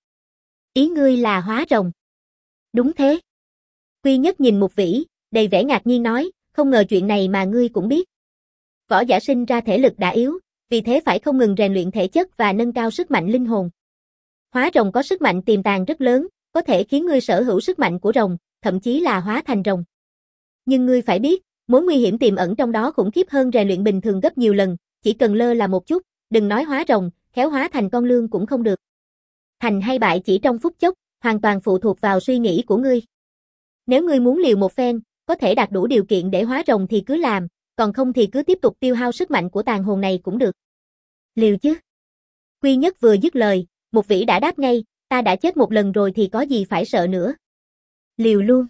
Ý ngươi là hóa rồng. Đúng thế. Quy Nhất nhìn Mục Vĩ, đầy vẻ ngạc nhiên nói, không ngờ chuyện này mà ngươi cũng biết. Võ giả sinh ra thể lực đã yếu, vì thế phải không ngừng rèn luyện thể chất và nâng cao sức mạnh linh hồn. Hóa rồng có sức mạnh tiềm tàng rất lớn, có thể khiến ngươi sở hữu sức mạnh của rồng, thậm chí là hóa thành rồng. Nhưng ngươi phải biết, mối nguy hiểm tiềm ẩn trong đó khủng khiếp hơn rèn luyện bình thường gấp nhiều lần, chỉ cần lơ là một chút, đừng nói hóa rồng, khéo hóa thành con lươn cũng không được. Thành hay bại chỉ trong phút chốc, hoàn toàn phụ thuộc vào suy nghĩ của ngươi. Nếu ngươi muốn liều một phen, có thể đạt đủ điều kiện để hóa rồng thì cứ làm, còn không thì cứ tiếp tục tiêu hao sức mạnh của tàn hồn này cũng được. Liều chứ. Quy Nhất vừa dứt lời, Mục Vĩ đã đáp ngay, ta đã chết một lần rồi thì có gì phải sợ nữa. Liều luôn.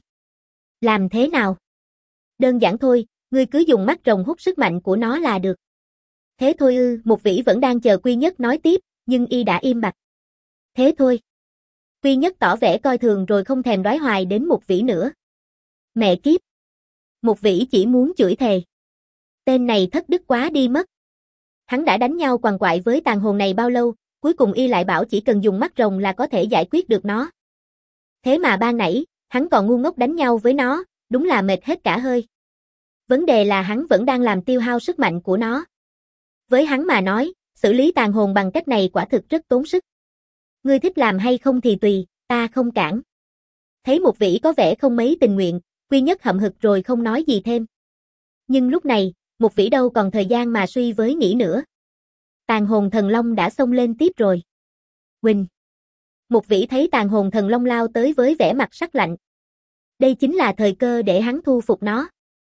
Làm thế nào? Đơn giản thôi, ngươi cứ dùng mắt rồng hút sức mạnh của nó là được. Thế thôi ư? Mục Vĩ vẫn đang chờ Quy Nhất nói tiếp, nhưng y đã im bặt. Thế thôi. Quy Nhất tỏ vẻ coi thường rồi không thèm đoái hoài đến Mục Vĩ nữa. Mẹ kiếp. Mục Vĩ chỉ muốn chửi thề. Tên này thất đức quá đi mất. Hắn đã đánh nhau quằn quại với tàn hồn này bao lâu, cuối cùng y lại bảo chỉ cần dùng mắt rồng là có thể giải quyết được nó. Thế mà ban nãy, hắn còn ngu ngốc đánh nhau với nó, đúng là mệt hết cả hơi. Vấn đề là hắn vẫn đang làm tiêu hao sức mạnh của nó. Với hắn mà nói, xử lý tàn hồn bằng cách này quả thực rất tốn sức. Ngươi thích làm hay không thì tùy, ta không cản. Thấy Mục Vĩ có vẻ không mấy tình nguyện, Quy Nhất hậm hực rồi không nói gì thêm. Nhưng lúc này, Mục Vĩ đâu còn thời gian mà suy với nghĩ nữa. Tàn hồn thần long đã xông lên tiếp rồi. Huỳnh. Mục Vĩ thấy tàn hồn thần long lao tới với vẻ mặt sắc lạnh. Đây chính là thời cơ để hắn thu phục nó.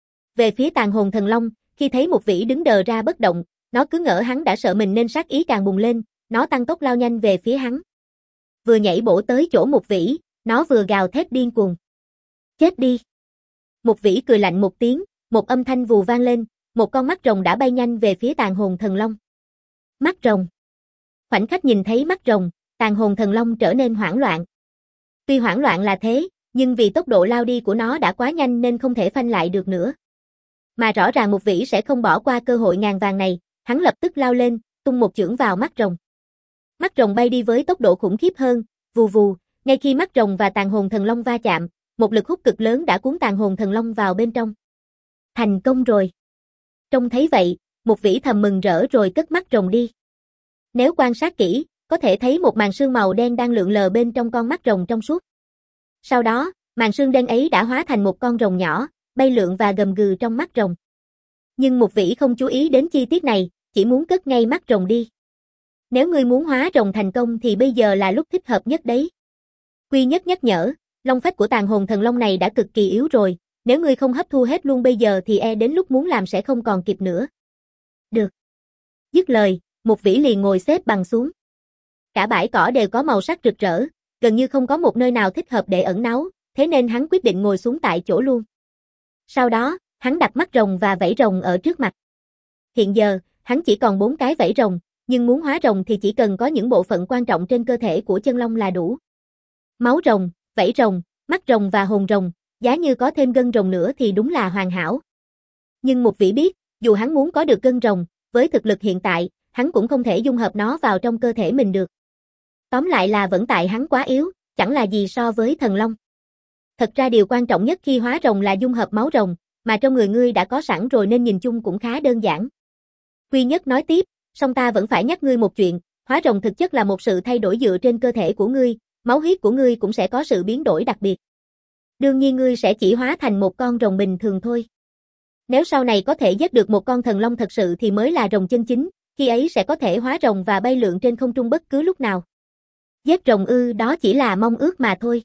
Về phía tàn hồn thần long, khi thấy Mục Vĩ đứng đờ ra bất động, nó cứ ngỡ hắn đã sợ mình nên sát ý càng bùng lên, nó tăng tốc lao nhanh về phía hắn. Vừa nhảy bổ tới chỗ Mục Vĩ, nó vừa gào thét điên cuồng. Chết đi. Mục Vĩ cười lạnh một tiếng, một âm thanh vù vang lên, một con mắt rồng đã bay nhanh về phía tàn hồn thần long. Mắt rồng. Khoảnh khắc nhìn thấy mắt rồng, tàn hồn thần long trở nên hoảng loạn. Tuy hoảng loạn là thế, nhưng vì tốc độ lao đi của nó đã quá nhanh nên không thể phanh lại được nữa. Mà rõ ràng Mục Vĩ sẽ không bỏ qua cơ hội ngàn vàng này, hắn lập tức lao lên, tung một chưởng vào mắt rồng. Mắt rồng bay đi với tốc độ khủng khiếp hơn, vù vù, ngay khi mắt rồng và tàn hồn thần long va chạm, một lực hút cực lớn đã cuốn tàn hồn thần long vào bên trong. Thành công rồi. Trông thấy vậy, Mục Vĩ thầm mừng rỡ rồi cất mắt rồng đi. Nếu quan sát kỹ, có thể thấy một màn sương màu đen đang lượn lờ bên trong con mắt rồng trong suốt. Sau đó, màn sương đen ấy đã hóa thành một con rồng nhỏ, bay lượn và gầm gừ trong mắt rồng. Nhưng Mục Vĩ không chú ý đến chi tiết này, chỉ muốn cất ngay mắt rồng đi. Nếu ngươi muốn hóa rồng thành công thì bây giờ là lúc thích hợp nhất đấy. Quy Nhất nhắc nhở, long phách của tàn hồn thần long này đã cực kỳ yếu rồi, nếu ngươi không hấp thu hết luôn bây giờ thì e đến lúc muốn làm sẽ không còn kịp nữa. Được. Dứt lời, Mục Vĩ liền ngồi xếp bằng xuống. Cả bãi cỏ đều có màu sắc rực rỡ, gần như không có một nơi nào thích hợp để ẩn náu, thế nên hắn quyết định ngồi xuống tại chỗ luôn. Sau đó, hắn đặt mắt rồng và vảy rồng ở trước mặt. Hiện giờ, hắn chỉ còn bốn cái vảy rồng, nhưng muốn hóa rồng thì chỉ cần có những bộ phận quan trọng trên cơ thể của chân long là đủ. Máu rồng, vảy rồng, mắt rồng và hồn rồng, giá như có thêm gân rồng nữa thì đúng là hoàn hảo. Nhưng Mục Vĩ biết, dù hắn muốn có được gân rồng, với thực lực hiện tại, hắn cũng không thể dung hợp nó vào trong cơ thể mình được. Tóm lại là vẫn tại hắn quá yếu, chẳng là gì so với thần long. Thật ra điều quan trọng nhất khi hóa rồng là dung hợp máu rồng, mà trong người ngươi đã có sẵn rồi nên nhìn chung cũng khá đơn giản. Quy Nhất nói tiếp, song ta vẫn phải nhắc ngươi một chuyện, hóa rồng thực chất là một sự thay đổi dựa trên cơ thể của ngươi, máu huyết của ngươi cũng sẽ có sự biến đổi đặc biệt. Đương nhiên ngươi sẽ chỉ hóa thành một con rồng bình thường thôi. Nếu sau này có thể giết được một con thần long thật sự thì mới là rồng chân chính, khi ấy sẽ có thể hóa rồng và bay lượn trên không trung bất cứ lúc nào. Giết rồng ư, đó chỉ là mong ước mà thôi.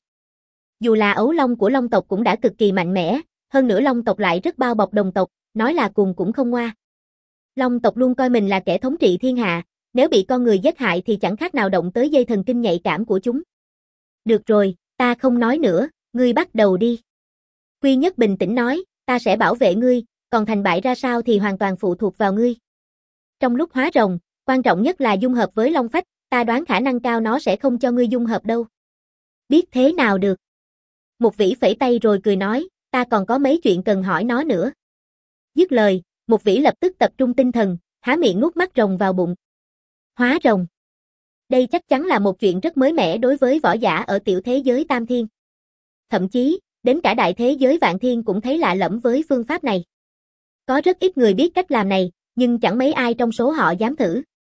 Dù là ấu long của long tộc cũng đã cực kỳ mạnh mẽ, hơn nữa long tộc lại rất bao bọc đồng tộc, nói là cùng cũng không ngoa. Long tộc luôn coi mình là kẻ thống trị thiên hạ, nếu bị con người giết hại thì chẳng khác nào động tới dây thần kinh nhạy cảm của chúng. Được rồi, ta không nói nữa, ngươi bắt đầu đi. Quy Nhất bình tĩnh nói, ta sẽ bảo vệ ngươi, còn thành bại ra sao thì hoàn toàn phụ thuộc vào ngươi. Trong lúc hóa rồng, quan trọng nhất là dung hợp với long phách, ta đoán khả năng cao nó sẽ không cho ngươi dung hợp đâu. Biết thế nào được. Mục Vĩ phẩy tay rồi cười nói, ta còn có mấy chuyện cần hỏi nó nữa. Dứt lời, Mục Vĩ lập tức tập trung tinh thần, há miệng nuốt mắt rồng vào bụng. Hóa rồng. Đây chắc chắn là một chuyện rất mới mẻ đối với võ giả ở tiểu thế giới Tam Thiên. Thậm chí, đến cả đại thế giới Vạn Thiên cũng thấy lạ lẫm với phương pháp này. Có rất ít người biết cách làm này, nhưng chẳng mấy ai trong số họ dám thử.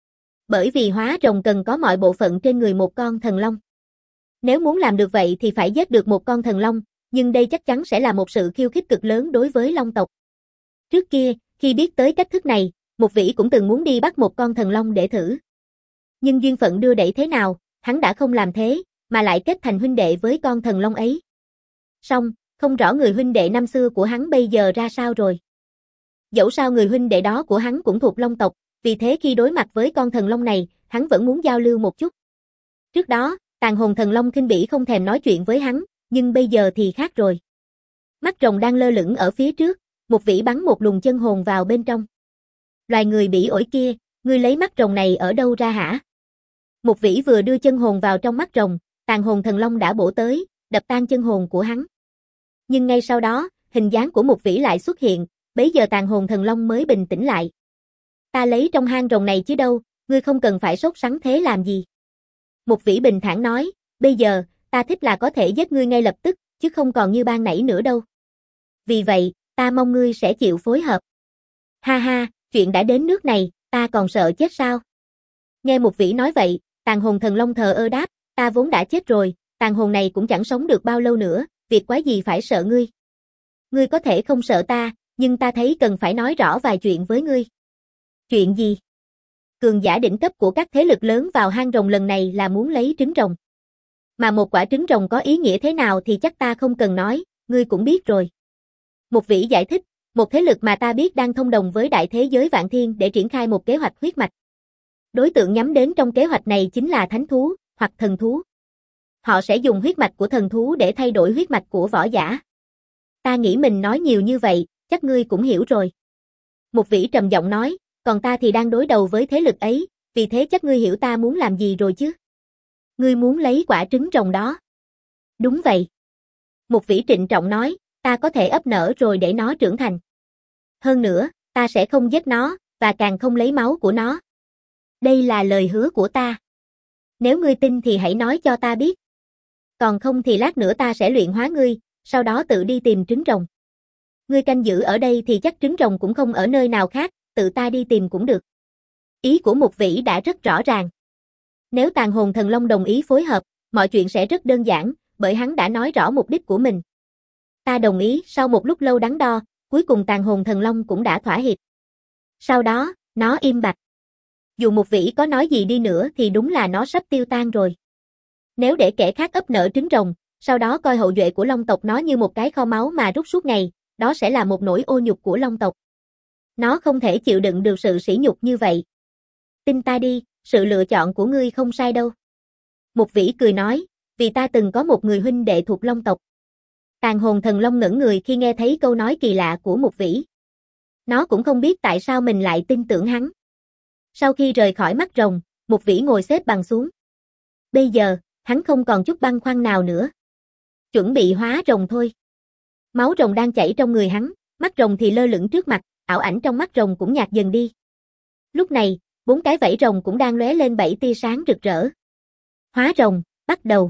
Bởi vì hóa rồng cần có mọi bộ phận trên người một con thần long. Nếu muốn làm được vậy thì phải giết được một con thần long, nhưng đây chắc chắn sẽ là một sự khiêu khích cực lớn đối với long tộc. Trước kia, khi biết tới cách thức này, Mục Vĩ cũng từng muốn đi bắt một con thần long để thử. Nhưng duyên phận đưa đẩy thế nào, hắn đã không làm thế, mà lại kết thành huynh đệ với con thần long ấy. Song, không rõ người huynh đệ năm xưa của hắn bây giờ ra sao rồi. Dẫu sao người huynh đệ đó của hắn cũng thuộc long tộc, vì thế khi đối mặt với con thần long này, hắn vẫn muốn giao lưu một chút. Trước đó, tàn hồn thần long khinh bỉ không thèm nói chuyện với hắn, nhưng bây giờ thì khác rồi. Mắt rồng đang lơ lửng ở phía trước, Mục Vĩ bắn một luồng chân hồn vào bên trong. Loài người bỉ ổi kia, ngươi lấy mắt rồng này ở đâu ra hả? Mục Vĩ vừa đưa chân hồn vào trong mắt rồng, tàn hồn thần long đã bổ tới, đập tan chân hồn của hắn. Nhưng ngay sau đó, hình dáng của Mục Vĩ lại xuất hiện, bấy giờ tàn hồn thần long mới bình tĩnh lại. Ta lấy trong hang rồng này chứ đâu, ngươi không cần phải sốt sắng thế làm gì. Mục Vĩ bình thản nói, bây giờ, ta thích là có thể giết ngươi ngay lập tức, chứ không còn như ban nãy nữa đâu. Vì vậy, ta mong ngươi sẽ chịu phối hợp. Ha ha, chuyện đã đến nước này, ta còn sợ chết sao? Nghe Mục Vĩ nói vậy, Tàn Hồn Thần Long thờ ơ đáp, ta vốn đã chết rồi, tàn hồn này cũng chẳng sống được bao lâu nữa, việc quái gì phải sợ ngươi. Ngươi có thể không sợ ta, nhưng ta thấy cần phải nói rõ vài chuyện với ngươi. Chuyện gì? Cường giả đỉnh cấp của các thế lực lớn vào hang rồng lần này là muốn lấy trứng rồng. Mà một quả trứng rồng có ý nghĩa thế nào thì chắc ta không cần nói, ngươi cũng biết rồi. Mục Vĩ giải thích, một thế lực mà ta biết đang thông đồng với đại thế giới Vạn Thiên để triển khai một kế hoạch huyết mạch. Đối tượng nhắm đến trong kế hoạch này chính là thánh thú, hoặc thần thú. Họ sẽ dùng huyết mạch của thần thú để thay đổi huyết mạch của võ giả. Ta nghĩ mình nói nhiều như vậy, chắc ngươi cũng hiểu rồi. Mục Vĩ trầm giọng nói, còn ta thì đang đối đầu với thế lực ấy, vì thế chắc ngươi hiểu ta muốn làm gì rồi chứ. Ngươi muốn lấy quả trứng rồng đó. Đúng vậy. Mục Vĩ trịnh trọng nói, ta có thể ấp nở rồi để nó trưởng thành. Hơn nữa, ta sẽ không giết nó, và càng không lấy máu của nó. Đây là lời hứa của ta. Nếu ngươi tin thì hãy nói cho ta biết. Còn không thì lát nữa ta sẽ luyện hóa ngươi, sau đó tự đi tìm trứng rồng. Ngươi canh giữ ở đây thì chắc trứng rồng cũng không ở nơi nào khác, tự ta đi tìm cũng được. Ý của Mục Vĩ đã rất rõ ràng. Nếu Tàn Hồn Thần Long đồng ý phối hợp, mọi chuyện sẽ rất đơn giản, bởi hắn đã nói rõ mục đích của mình. Ta đồng ý, sau một lúc lâu đắn đo, cuối cùng Tàn Hồn Thần Long cũng đã thỏa hiệp. Sau đó, nó im bặt. Dù Mục Vĩ có nói gì đi nữa thì đúng là nó sắp tiêu tan rồi. Nếu để kẻ khác ấp nở trứng rồng, sau đó coi hậu duệ của Long tộc nó như một cái kho máu mà rút suốt ngày, đó sẽ là một nỗi ô nhục của Long tộc. Nó không thể chịu đựng được sự sỉ nhục như vậy. Tin ta đi, sự lựa chọn của ngươi không sai đâu. Mục Vĩ cười nói, vì ta từng có một người huynh đệ thuộc Long tộc. Tàn Hồn Thần Long ngẩn người khi nghe thấy câu nói kỳ lạ của Mục Vĩ. Nó cũng không biết tại sao mình lại tin tưởng hắn. Sau khi rời khỏi mắt rồng, Mục Vĩ ngồi xếp bằng xuống. Bây giờ, hắn không còn chút băn khoăn nào nữa. Chuẩn bị hóa rồng thôi. Máu rồng đang chảy trong người hắn, mắt rồng thì lơ lửng trước mặt, ảo ảnh trong mắt rồng cũng nhạt dần đi. Lúc này, bốn cái vảy rồng cũng đang lóe lên bảy tia sáng rực rỡ. Hóa rồng, bắt đầu.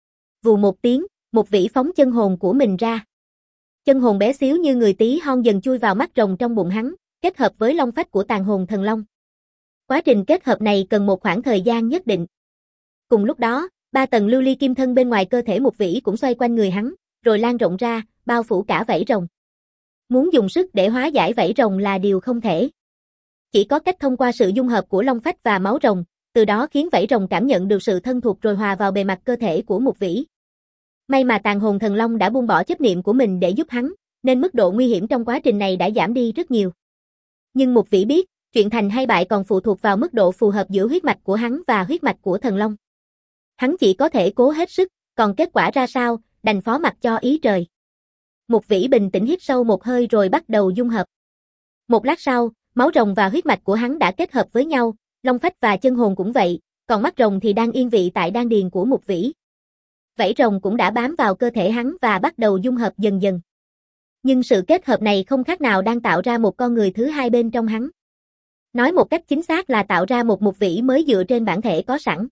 Vù một tiếng, Mục Vĩ phóng chân hồn của mình ra. Chân hồn bé xíu như người tí hon dần chui vào mắt rồng trong bụng hắn, kết hợp với long phách của Tàn Hồn Thần Long. Quá trình kết hợp này cần một khoảng thời gian nhất định. Cùng lúc đó, ba tầng lưu ly kim thân bên ngoài cơ thể Mục Vĩ cũng xoay quanh người hắn, rồi lan rộng ra, bao phủ cả vảy rồng. Muốn dùng sức để hóa giải vảy rồng là điều không thể. Chỉ có cách thông qua sự dung hợp của long phách và máu rồng, từ đó khiến vảy rồng cảm nhận được sự thân thuộc rồi hòa vào bề mặt cơ thể của Mục Vĩ. May mà Tàn Hồn Thần Long đã buông bỏ chấp niệm của mình để giúp hắn, nên mức độ nguy hiểm trong quá trình này đã giảm đi rất nhiều. Nhưng Mục Vĩ biết, chuyện thành hay bại còn phụ thuộc vào mức độ phù hợp giữa huyết mạch của hắn và huyết mạch của Thần Long. Hắn chỉ có thể cố hết sức, còn kết quả ra sao, đành phó mặc cho ý trời. Mục Vĩ bình tĩnh hít sâu một hơi rồi bắt đầu dung hợp. Một lát sau, máu rồng và huyết mạch của hắn đã kết hợp với nhau, long phách và chân hồn cũng vậy, còn mắt rồng thì đang yên vị tại đan điền của Mục Vĩ. Vảy rồng cũng đã bám vào cơ thể hắn và bắt đầu dung hợp dần dần. Nhưng sự kết hợp này không khác nào đang tạo ra một con người thứ hai bên trong hắn. Nói một cách chính xác là tạo ra một Mục Vĩ mới dựa trên bản thể có sẵn.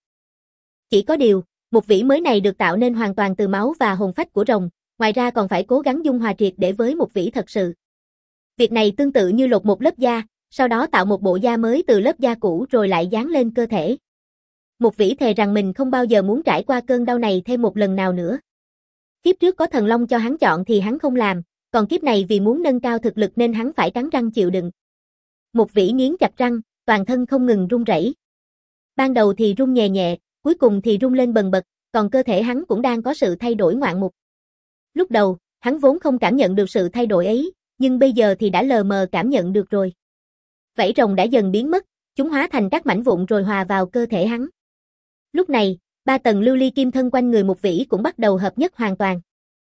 Chỉ có điều, Mục Vĩ mới này được tạo nên hoàn toàn từ máu và hồn phách của rồng, ngoài ra còn phải cố gắng dung hòa triệt để với Mục Vĩ thật sự. Việc này tương tự như lột một lớp da, sau đó tạo một bộ da mới từ lớp da cũ rồi lại dán lên cơ thể. Mục Vĩ thề rằng mình không bao giờ muốn trải qua cơn đau này thêm một lần nào nữa. Kiếp trước có Thần Long cho hắn chọn thì hắn không làm, còn kiếp này vì muốn nâng cao thực lực nên hắn phải cắn răng chịu đựng. Mục Vĩ nghiến chặt răng, toàn thân không ngừng run rẩy. Ban đầu thì run nhẹ nhẹ, cuối cùng thì run lên bần bật, còn cơ thể hắn cũng đang có sự thay đổi ngoạn mục. Lúc đầu, hắn vốn không cảm nhận được sự thay đổi ấy, nhưng bây giờ thì đã lờ mờ cảm nhận được rồi. Vảy rồng đã dần biến mất, chúng hóa thành các mảnh vụn rồi hòa vào cơ thể hắn. Lúc này, ba tầng lưu ly kim thân quanh người Mục Vĩ cũng bắt đầu hợp nhất hoàn toàn.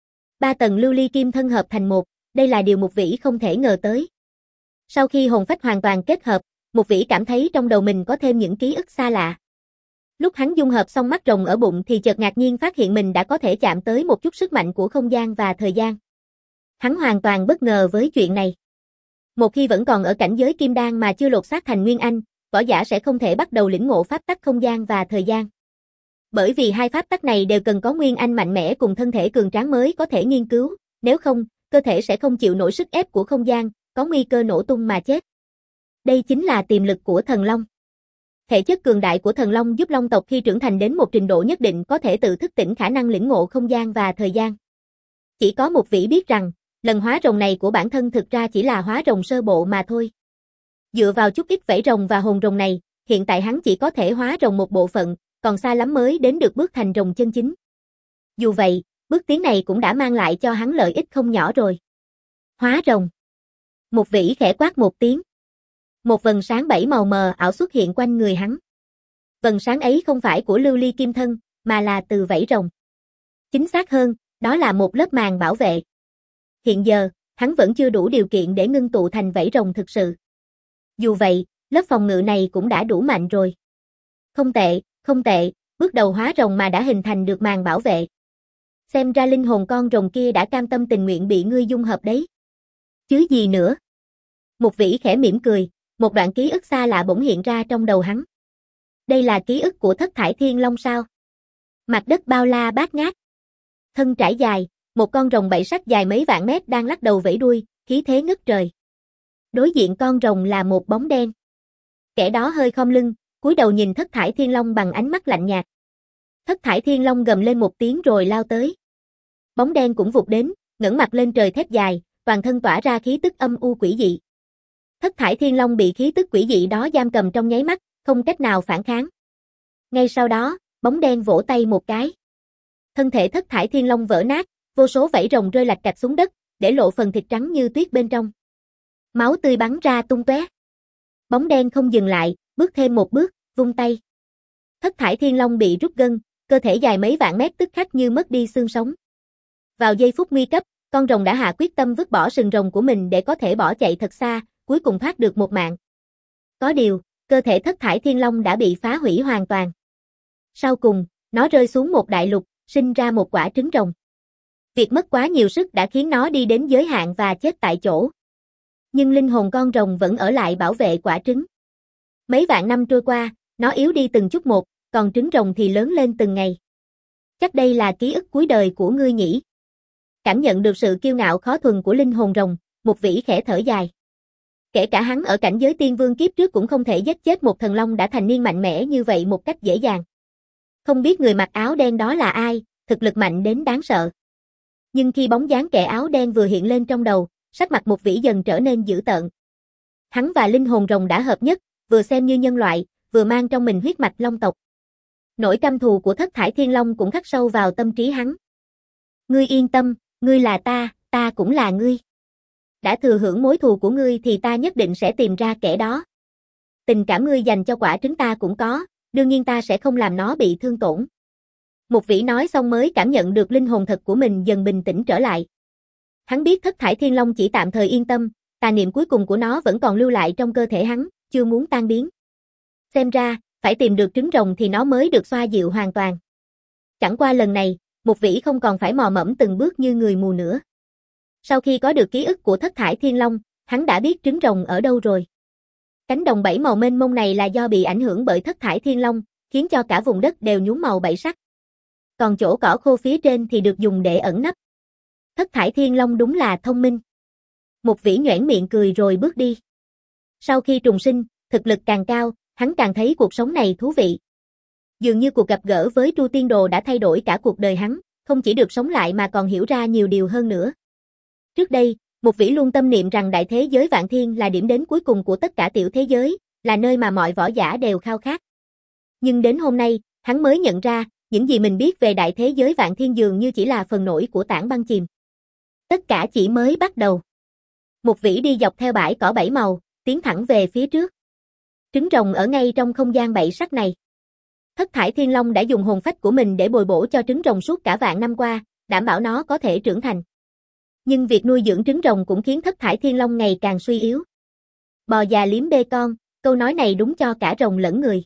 Ba tầng lưu ly kim thân hợp thành một, đây là điều Mục Vĩ không thể ngờ tới. Sau khi hồn phách hoàn toàn kết hợp, Mục Vĩ cảm thấy trong đầu mình có thêm những ký ức xa lạ. Lúc hắn dung hợp xong mắt rồng ở bụng thì chợt ngạc nhiên phát hiện mình đã có thể chạm tới một chút sức mạnh của không gian và thời gian. Hắn hoàn toàn bất ngờ với chuyện này. Một khi vẫn còn ở cảnh giới kim đan mà chưa lột xác thành nguyên anh, võ giả sẽ không thể bắt đầu lĩnh ngộ pháp tắc không gian và thời gian. Bởi vì hai pháp tắc này đều cần có nguyên anh mạnh mẽ cùng thân thể cường tráng mới có thể nghiên cứu, nếu không, cơ thể sẽ không chịu nổi sức ép của không gian, có nguy cơ nổ tung mà chết. Đây chính là tiềm lực của thần long. Thể chất cường đại của thần long giúp long tộc khi trưởng thành đến một trình độ nhất định có thể tự thức tỉnh khả năng lĩnh ngộ không gian và thời gian. Chỉ có một vĩ biết rằng, lần hóa rồng này của bản thân thực ra chỉ là hóa rồng sơ bộ mà thôi. Dựa vào chút ít vảy rồng và hồn rồng này, hiện tại hắn chỉ có thể hóa rồng một bộ phận, còn xa lắm mới đến được bước thành rồng chân chính. Dù vậy, bước tiến này cũng đã mang lại cho hắn lợi ích không nhỏ rồi. Hóa rồng. Một vĩ khẽ quát một tiếng. Một vầng sáng bảy màu mờ ảo xuất hiện quanh người hắn. Vầng sáng ấy không phải của lưu ly kim thân, mà là từ vảy rồng. Chính xác hơn, đó là một lớp màng bảo vệ. Hiện giờ, hắn vẫn chưa đủ điều kiện để ngưng tụ thành vảy rồng thực sự. Dù vậy, lớp phòng ngự này cũng đã đủ mạnh rồi. Không tệ, không tệ, bước đầu hóa rồng mà đã hình thành được màng bảo vệ. Xem ra linh hồn con rồng kia đã cam tâm tình nguyện bị ngươi dung hợp đấy. Chứ gì nữa. Một vĩ khẽ mỉm cười, một đoạn ký ức xa lạ bỗng hiện ra trong đầu hắn. Đây là ký ức của Thất Thải Thiên Long sao? Mặt đất bao la bát ngát. Thân trải dài, một con rồng bảy sắc dài mấy vạn mét đang lắc đầu vẫy đuôi, khí thế ngất trời. Đối diện con rồng là một bóng đen. Kẻ đó hơi khom lưng, cúi đầu nhìn Thất Thải Thiên Long bằng ánh mắt lạnh nhạt. Thất Thải Thiên Long gầm lên một tiếng rồi lao tới. Bóng đen cũng vụt đến, ngẩng mặt lên trời thét dài, toàn thân tỏa ra khí tức âm u quỷ dị. Thất Thải Thiên Long bị khí tức quỷ dị đó giam cầm trong nháy mắt, không cách nào phản kháng. Ngay sau đó, bóng đen vỗ tay một cái. Thân thể Thất Thải Thiên Long vỡ nát, vô số vảy rồng rơi lạch cạch xuống đất, để lộ phần thịt trắng như tuyết bên trong. Máu tươi bắn ra tung tóe. Bóng đen không dừng lại, bước thêm một bước, vung tay. Thất Thải Thiên Long bị rút gân, cơ thể dài mấy vạn mét tức khắc như mất đi xương sống. Vào giây phút nguy cấp, con rồng đã hạ quyết tâm vứt bỏ sừng rồng của mình để có thể bỏ chạy thật xa, cuối cùng thoát được một mạng. Có điều, cơ thể Thất Thải Thiên Long đã bị phá hủy hoàn toàn. Sau cùng, nó rơi xuống một đại lục, sinh ra một quả trứng rồng. Việc mất quá nhiều sức đã khiến nó đi đến giới hạn và chết tại chỗ. Nhưng linh hồn con rồng vẫn ở lại bảo vệ quả trứng. Mấy vạn năm trôi qua, nó yếu đi từng chút một, còn trứng rồng thì lớn lên từng ngày. Chắc đây là ký ức cuối đời của ngươi nhỉ? Cảm nhận được sự kiêu ngạo khó thuần của linh hồn rồng, một vĩ khẽ thở dài. Kể cả hắn ở cảnh giới tiên vương kiếp trước cũng không thể giết chết một thần long đã thành niên mạnh mẽ như vậy một cách dễ dàng. Không biết người mặc áo đen đó là ai, thực lực mạnh đến đáng sợ. Nhưng khi bóng dáng kẻ áo đen vừa hiện lên trong đầu, sắc mặt một vĩ dần trở nên dữ tợn. Hắn và linh hồn rồng đã hợp nhất, vừa xem như nhân loại, vừa mang trong mình huyết mạch long tộc. Nỗi căm thù của Thất Thải Thiên Long cũng khắc sâu vào tâm trí hắn. Ngươi yên tâm, ngươi là ta, ta cũng là ngươi. Đã thừa hưởng mối thù của ngươi thì ta nhất định sẽ tìm ra kẻ đó. Tình cảm ngươi dành cho quả trứng ta cũng có, đương nhiên ta sẽ không làm nó bị thương tổn. Một vĩ nói xong mới cảm nhận được linh hồn thật của mình dần bình tĩnh trở lại. Hắn biết Thất Thải Thiên Long chỉ tạm thời yên tâm, tà niệm cuối cùng của nó vẫn còn lưu lại trong cơ thể hắn, chưa muốn tan biến. Xem ra, phải tìm được trứng rồng thì nó mới được xoa dịu hoàn toàn. Chẳng qua lần này, một vĩ không còn phải mò mẫm từng bước như người mù nữa. Sau khi có được ký ức của Thất Thải Thiên Long, hắn đã biết trứng rồng ở đâu rồi. Cánh đồng bảy màu mênh mông này là do bị ảnh hưởng bởi Thất Thải Thiên Long, khiến cho cả vùng đất đều nhuốm màu bảy sắc. Còn chỗ cỏ khô phía trên thì được dùng để ẩn nấp. Thất Thải Thiên Long đúng là thông minh. Một vĩ nhoẻn miệng cười rồi bước đi. Sau khi trùng sinh, thực lực càng cao, hắn càng thấy cuộc sống này thú vị. Dường như cuộc gặp gỡ với Tru Tiên Đồ đã thay đổi cả cuộc đời hắn, không chỉ được sống lại mà còn hiểu ra nhiều điều hơn nữa. Trước đây, một vĩ luôn tâm niệm rằng đại thế giới Vạn Thiên là điểm đến cuối cùng của tất cả tiểu thế giới, là nơi mà mọi võ giả đều khao khát. Nhưng đến hôm nay, hắn mới nhận ra, những gì mình biết về đại thế giới Vạn Thiên dường như chỉ là phần nổi của tảng băng chìm. Tất cả chỉ mới bắt đầu. Một vĩ đi dọc theo bãi cỏ bảy màu, tiến thẳng về phía trước. Trứng rồng ở ngay trong không gian bảy sắc này. Thất Thải Thiên Long đã dùng hồn phách của mình để bồi bổ cho trứng rồng suốt cả vạn năm qua, đảm bảo nó có thể trưởng thành. Nhưng việc nuôi dưỡng trứng rồng cũng khiến Thất Thải Thiên Long ngày càng suy yếu. Bò già liếm bê con, câu nói này đúng cho cả rồng lẫn người.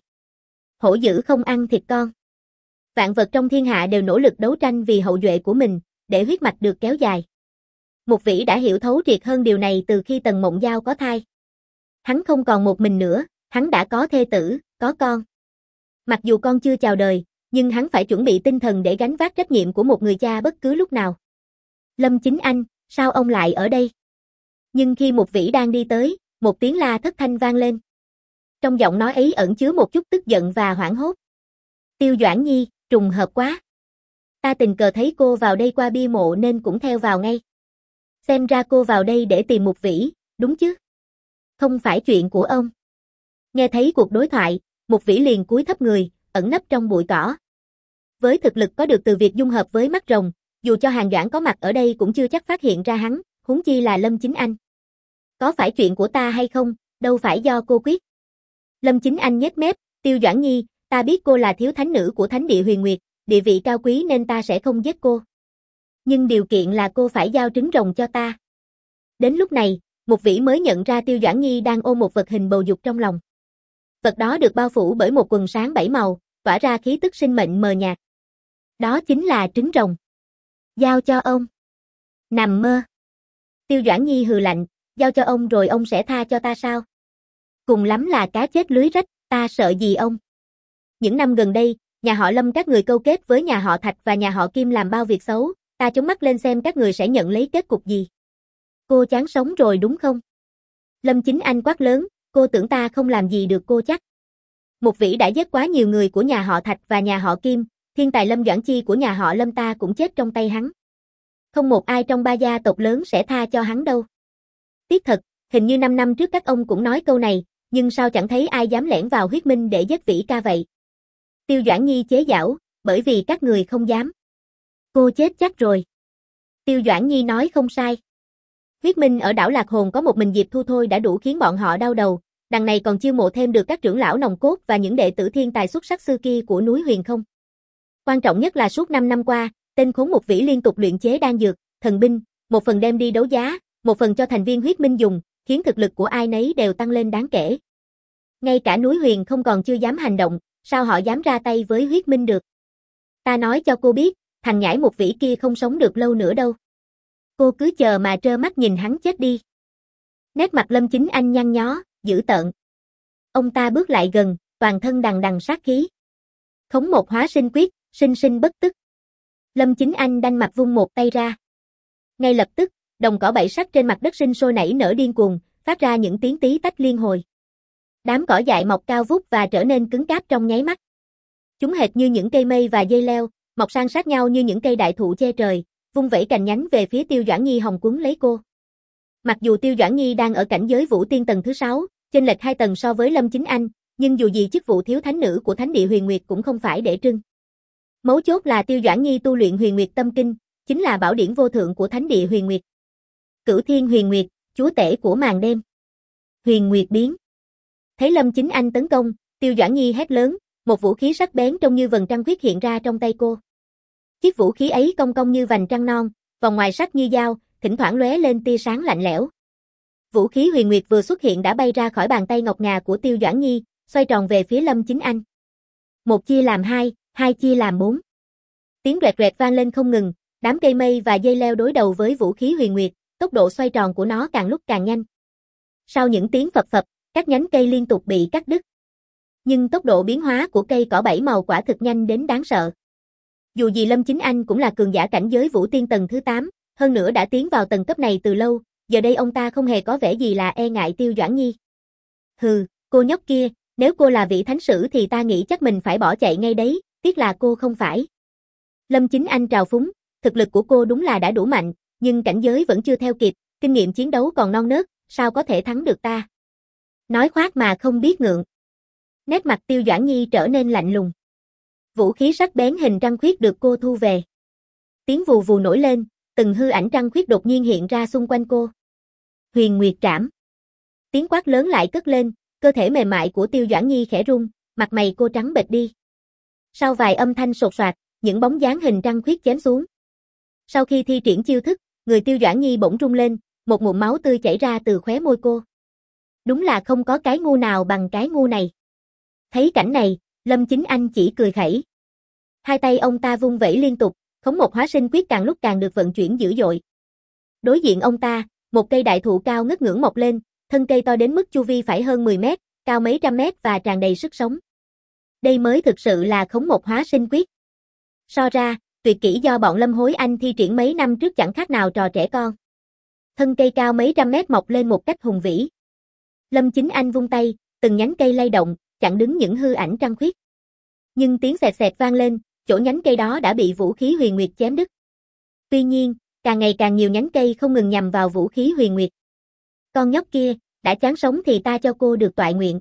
Hổ dữ không ăn thịt con. Vạn vật trong thiên hạ đều nỗ lực đấu tranh vì hậu duệ của mình, để huyết mạch được kéo dài. Mục Vĩ đã hiểu thấu triệt hơn điều này từ khi Tần Mộng Giao có thai. Hắn không còn một mình nữa, hắn đã có thê tử, có con. Mặc dù con chưa chào đời, nhưng hắn phải chuẩn bị tinh thần để gánh vác trách nhiệm của một người cha bất cứ lúc nào. Lâm Chính Anh, sao ông lại ở đây? Nhưng khi Mục Vĩ đang đi tới, một tiếng la thất thanh vang lên. Trong giọng nói ấy ẩn chứa một chút tức giận và hoảng hốt. Tiêu Doãn Nhi, trùng hợp quá. Ta tình cờ thấy cô vào đây qua bia mộ nên cũng theo vào ngay. Xem ra cô vào đây để tìm Mục Vĩ, đúng chứ? Không phải chuyện của ông. Nghe thấy cuộc đối thoại, Mục Vĩ liền cúi thấp người, ẩn nấp trong bụi cỏ. Với thực lực có được từ việc dung hợp với mắt rồng, dù cho Hàn Doãn có mặt ở đây cũng chưa chắc phát hiện ra hắn, huống chi là Lâm Chính Anh. Có phải chuyện của ta hay không, đâu phải do cô quyết. Lâm Chính Anh nhếch mép, Tiêu Doãn Nhi, ta biết cô là thiếu thánh nữ của Thánh địa Huyền Nguyệt, địa vị cao quý nên ta sẽ không giết cô. Nhưng điều kiện là cô phải giao trứng rồng cho ta. Đến lúc này, Mục Vĩ mới nhận ra Tiêu Doãn Nhi đang ôm một vật hình bầu dục trong lòng. Vật đó được bao phủ bởi một quần sáng bảy màu, tỏa ra khí tức sinh mệnh mờ nhạt. Đó chính là trứng rồng. Giao cho ông. Nằm mơ. Tiêu Doãn Nhi hừ lạnh, giao cho ông rồi ông sẽ tha cho ta sao? Cùng lắm là cá chết lưới rách, ta sợ gì ông? Những năm gần đây, nhà họ Lâm các người câu kết với nhà họ Thạch và nhà họ Kim làm bao việc xấu, ta chống mắt lên xem các người sẽ nhận lấy kết cục gì. Cô chán sống rồi đúng không? Lâm Chính Anh quát lớn, cô tưởng ta không làm gì được cô chắc. Mục Vĩ đã giết quá nhiều người của nhà họ Thạch và nhà họ Kim, thiên tài Lâm Doãn Chi của nhà họ Lâm ta cũng chết trong tay hắn. Không một ai trong ba gia tộc lớn sẽ tha cho hắn đâu. Tiếc thật, hình như năm năm trước các ông cũng nói câu này, nhưng sao chẳng thấy ai dám lẻn vào huyết minh để giết Vĩ ca vậy? Tiêu Doãn Nhi chế giảo, bởi vì các người không dám. Cô chết chắc rồi. Tiêu Doãn Nhi nói không sai. Huyết minh ở đảo Lạc Hồn có một mình Diệp Thu thôi đã đủ khiến bọn họ đau đầu, đằng này còn chiêu mộ thêm được các trưởng lão nòng cốt và những đệ tử thiên tài xuất sắc xưa kia của núi Huyền Không. Quan trọng nhất là suốt năm năm qua, tên khốn Mục Vĩ liên tục luyện chế đan dược, thần binh, một phần đem đi đấu giá, một phần cho thành viên huyết minh dùng, khiến thực lực của ai nấy đều tăng lên đáng kể. Ngay cả núi Huyền Không còn chưa dám hành động, sao họ dám ra tay với huyết minh được? Ta nói cho cô biết, thằng nhãi Mục Vĩ kia không sống được lâu nữa đâu. Cô cứ chờ mà trơ mắt nhìn hắn chết đi. Nét mặt Lâm Chính Anh nhăn nhó, dữ tợn. Ông ta bước lại gần, toàn thân đằng đằng sát khí. Khống một hóa sinh quyết, sinh sinh bất tức. Lâm Chính Anh đanh mặt vung một tay ra. Ngay lập tức, đồng cỏ bảy sắc trên mặt đất sinh sôi nảy nở điên cuồng, phát ra những tiếng tí tách liên hồi. Đám cỏ dại mọc cao vút và trở nên cứng cáp trong nháy mắt. Chúng hệt như những cây mây và dây leo, mọc san sát nhau như những cây đại thụ che trời, vung vẩy cành nhánh về phía Tiêu Doãn Nhi hòng cuốn lấy cô. Mặc dù Tiêu Doãn Nhi đang ở cảnh giới Vũ Tiên tầng thứ sáu, chênh lệch hai tầng so với Lâm Chính Anh, nhưng dù gì chức vụ thiếu thánh nữ của Thánh địa Huyền Nguyệt cũng không phải để trưng. Mấu chốt là Tiêu Doãn Nhi tu luyện Huyền Nguyệt Tâm Kinh, chính là bảo điển vô thượng của Thánh địa Huyền Nguyệt. Cửu Thiên Huyền Nguyệt, chúa tể của màn đêm. Huyền Nguyệt biến. Thấy Lâm Chính Anh tấn công, Tiêu Doãn Nhi hét lớn, một vũ khí sắc bén trông như vầng trăng khuyết hiện ra trong tay cô. Chiếc vũ khí ấy cong cong như vành trăng non, vòng ngoài sắc như dao, thỉnh thoảng lóe lên tia sáng lạnh lẽo. Vũ khí Huyền Nguyệt vừa xuất hiện đã bay ra khỏi bàn tay ngọc ngà của Tiêu Doãn Nhi, xoay tròn về phía Lâm Chính Anh. Một chia làm hai, hai chia làm bốn. Tiếng rẹt rẹt vang lên không ngừng, đám cây mây và dây leo đối đầu với vũ khí Huyền Nguyệt, tốc độ xoay tròn của nó càng lúc càng nhanh. Sau những tiếng phập phập, các nhánh cây liên tục bị cắt đứt. Nhưng tốc độ biến hóa của cây cỏ bảy màu quả thực nhanh đến đáng sợ. Dù gì Lâm Chính Anh cũng là cường giả cảnh giới Vũ Tiên tầng thứ tám, hơn nữa đã tiến vào tầng cấp này từ lâu, giờ đây ông ta không hề có vẻ gì là e ngại Tiêu Doãn Nhi. Hừ, cô nhóc kia, nếu cô là vị thánh sử thì ta nghĩ chắc mình phải bỏ chạy ngay đấy, tiếc là cô không phải. Lâm Chính Anh trào phúng, thực lực của cô đúng là đã đủ mạnh, nhưng cảnh giới vẫn chưa theo kịp, kinh nghiệm chiến đấu còn non nớt, sao có thể thắng được ta? Nói khoác mà không biết ngượng. Nét mặt Tiêu Doãn Nhi trở nên lạnh lùng. Vũ khí sắc bén hình trăng khuyết được cô thu về. Tiếng vù vù nổi lên, từng hư ảnh trăng khuyết đột nhiên hiện ra xung quanh cô. Huyền Nguyệt trảm. Tiếng quát lớn lại cất lên, cơ thể mềm mại của Tiêu Doãn Nhi khẽ rung, mặt mày cô trắng bệch đi. Sau vài âm thanh sột soạt, những bóng dáng hình trăng khuyết chém xuống. Sau khi thi triển chiêu thức, người Tiêu Doãn Nhi bỗng rung lên, một ngụm máu tươi chảy ra từ khóe môi cô. Đúng là không có cái ngu nào bằng cái ngu này. Thấy cảnh này, Lâm Chính Anh chỉ cười khẩy. Hai tay ông ta vung vẩy liên tục, khống một hóa sinh quyết càng lúc càng được vận chuyển dữ dội. Đối diện ông ta, một cây đại thụ cao ngất ngưỡng mọc lên, thân cây to đến mức chu vi phải hơn mười mét, cao mấy trăm mét và tràn đầy sức sống. Đây mới thực sự là khống một hóa sinh quyết. So ra, tuyệt kỹ do bọn Lâm Hối Anh thi triển mấy năm trước chẳng khác nào trò trẻ con. Thân cây cao mấy trăm mét mọc lên một cách hùng vĩ. Lâm Chính Anh vung tay, từng nhánh cây lay động, chặn đứng những hư ảnh trăng khuyết. Nhưng tiếng xẹt xẹt vang lên, chỗ nhánh cây đó đã bị vũ khí huyền nguyệt chém đứt. Tuy nhiên, càng ngày càng nhiều nhánh cây không ngừng nhằm vào vũ khí huyền nguyệt. Con nhóc kia, đã chán sống thì ta cho cô được toại nguyện.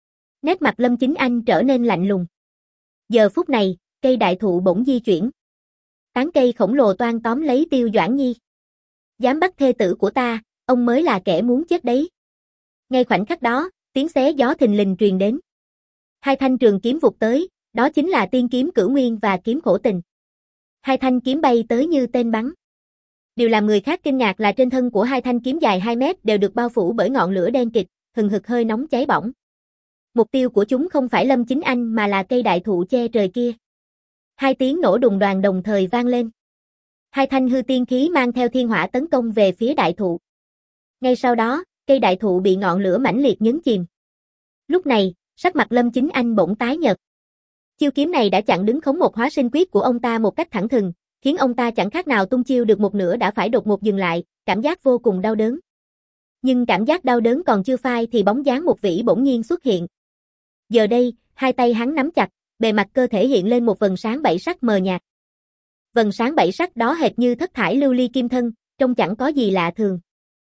Nét mặt Lâm Chính Anh trở nên lạnh lùng. Giờ phút này, cây đại thụ bỗng di chuyển. Tán cây khổng lồ toan tóm lấy Tiêu Doãn Nhi. Dám bắt thê tử của ta, ông mới là kẻ muốn chết đấy. Ngay khoảnh khắc đó, tiếng xé gió thình lình truyền đến. Hai thanh trường kiếm vụt tới, đó chính là tiên kiếm Cửu Nguyên và kiếm Khổ Tình. Hai thanh kiếm bay tới như tên bắn. Điều làm người khác kinh ngạc là trên thân của hai thanh kiếm dài hai mét đều được bao phủ bởi ngọn lửa đen kịt, hừng hực hơi nóng cháy bỏng. Mục tiêu của chúng không phải Lâm Chính Anh mà là cây đại thụ che trời kia. Hai tiếng nổ đùng đoàng đồng thời vang lên. Hai thanh hư tiên khí mang theo thiên hỏa tấn công về phía đại thụ. Ngay sau đó, cây đại thụ bị ngọn lửa mãnh liệt nhấn chìm. Lúc này, sắc mặt Lâm Chính Anh bỗng tái nhợt. Chiêu kiếm này đã chặn đứng khống một hóa sinh quyết của ông ta một cách thẳng thừng, khiến ông ta chẳng khác nào tung chiêu được một nửa đã phải đột ngột dừng lại, cảm giác vô cùng đau đớn. Nhưng cảm giác đau đớn còn chưa phai thì bóng dáng một vĩ bỗng nhiên xuất hiện. Giờ đây, hai tay hắn nắm chặt, bề mặt cơ thể hiện lên một vầng sáng bảy sắc mờ nhạt. Vầng sáng bảy sắc đó hệt như thất thải lưu ly kim thân, trông chẳng có gì lạ thường.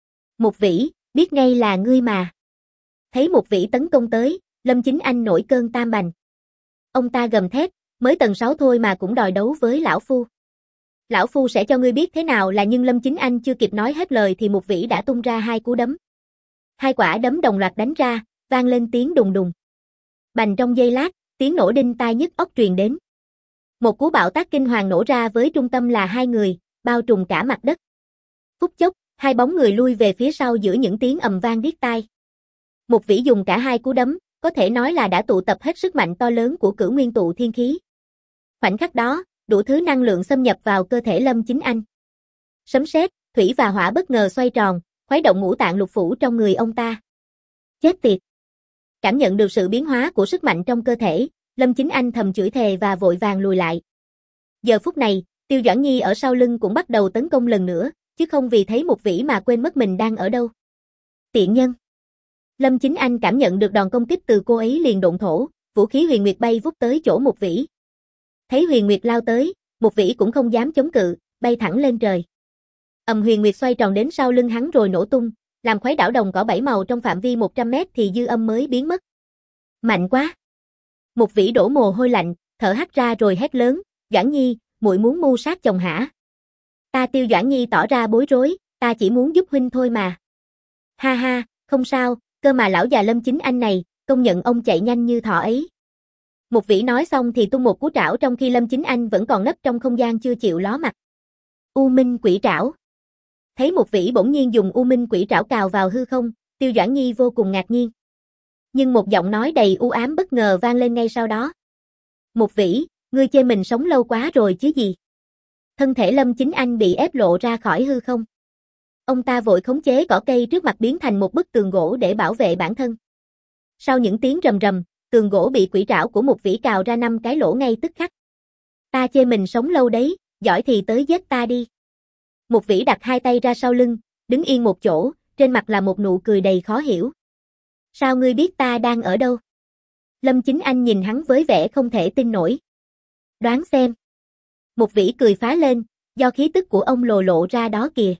Một vĩ, biết ngay là ngươi mà. Thấy một vĩ tấn công tới, Lâm Chính Anh nổi cơn tam bành. Ông ta gầm thét, mới tầng sáu thôi mà cũng đòi đấu với lão phu. Lão phu sẽ cho ngươi biết thế nào là nhưng Lâm Chính Anh chưa kịp nói hết lời thì một vĩ đã tung ra hai cú đấm. Hai quả đấm đồng loạt đánh ra, vang lên tiếng đùng đùng. Bành trong giây lát, tiếng nổ đinh tai nhức óc truyền đến. Một cú bạo tác kinh hoàng nổ ra với trung tâm là hai người, bao trùm cả mặt đất. Phút chốc, hai bóng người lui về phía sau giữa những tiếng ầm vang điếc tai. Một vĩ dùng cả hai cú đấm, có thể nói là đã tụ tập hết sức mạnh to lớn của Cửu Nguyên tụ thiên khí. Khoảnh khắc đó, đủ thứ năng lượng xâm nhập vào cơ thể Lâm Chính Anh. Sấm sét, thủy và hỏa bất ngờ xoay tròn, khuấy động ngũ tạng lục phủ trong người ông ta. Chết tiệt! Cảm nhận được sự biến hóa của sức mạnh trong cơ thể, Lâm Chính Anh thầm chửi thề và vội vàng lùi lại. Giờ phút này, Tiêu Doãn Nhi ở sau lưng cũng bắt đầu tấn công lần nữa, chứ không vì thấy một vĩ mà quên mất mình đang ở đâu. Tiện nhân! Lâm Chính Anh cảm nhận được đòn công kích từ cô ấy liền độn thổ, vũ khí huyền nguyệt bay vút tới chỗ một vĩ. Thấy huyền nguyệt lao tới, một vĩ cũng không dám chống cự, bay thẳng lên trời. Ầm huyền nguyệt xoay tròn đến sau lưng hắn rồi nổ tung, làm khuấy đảo đồng cỏ bảy màu trong phạm vi một trăm mét thì dư âm mới biến mất. Mạnh quá! Một vĩ đổ mồ hôi lạnh, thở hắt ra rồi hét lớn, Doãn Nhi, muội muốn mưu sát chồng hả? Ta Tiêu Doãn Nhi tỏ ra bối rối, ta chỉ muốn giúp huynh thôi mà. Ha ha, không sao, cơ mà lão già Lâm Chính Anh này, công nhận ông chạy nhanh như thỏ ấy. Một vĩ nói xong thì tung một cú trảo trong khi Lâm Chính Anh vẫn còn nấp trong không gian chưa chịu ló mặt. U Minh Quỷ Trảo. Thấy một vĩ bỗng nhiên dùng U Minh Quỷ Trảo cào vào hư không, Tiêu Doãn Nhi vô cùng ngạc nhiên. Nhưng một giọng nói đầy u ám bất ngờ vang lên ngay sau đó. Một vĩ, ngươi chê mình sống lâu quá rồi chứ gì? Thân thể Lâm Chính Anh bị ép lộ ra khỏi hư không. Ông ta vội khống chế cỏ cây trước mặt biến thành một bức tường gỗ để bảo vệ bản thân. Sau những tiếng rầm rầm, tường gỗ bị quỷ trảo của một vĩ cào ra năm cái lỗ ngay tức khắc. Ta chê mình sống lâu đấy, giỏi thì tới giết ta đi. Một vĩ đặt hai tay ra sau lưng, đứng yên một chỗ, trên mặt là một nụ cười đầy khó hiểu. Sao ngươi biết ta đang ở đâu? Lâm Chính Anh nhìn hắn với vẻ không thể tin nổi. Đoán xem. Một vĩ cười phá lên, do khí tức của ông lồ lộ ra đó kìa.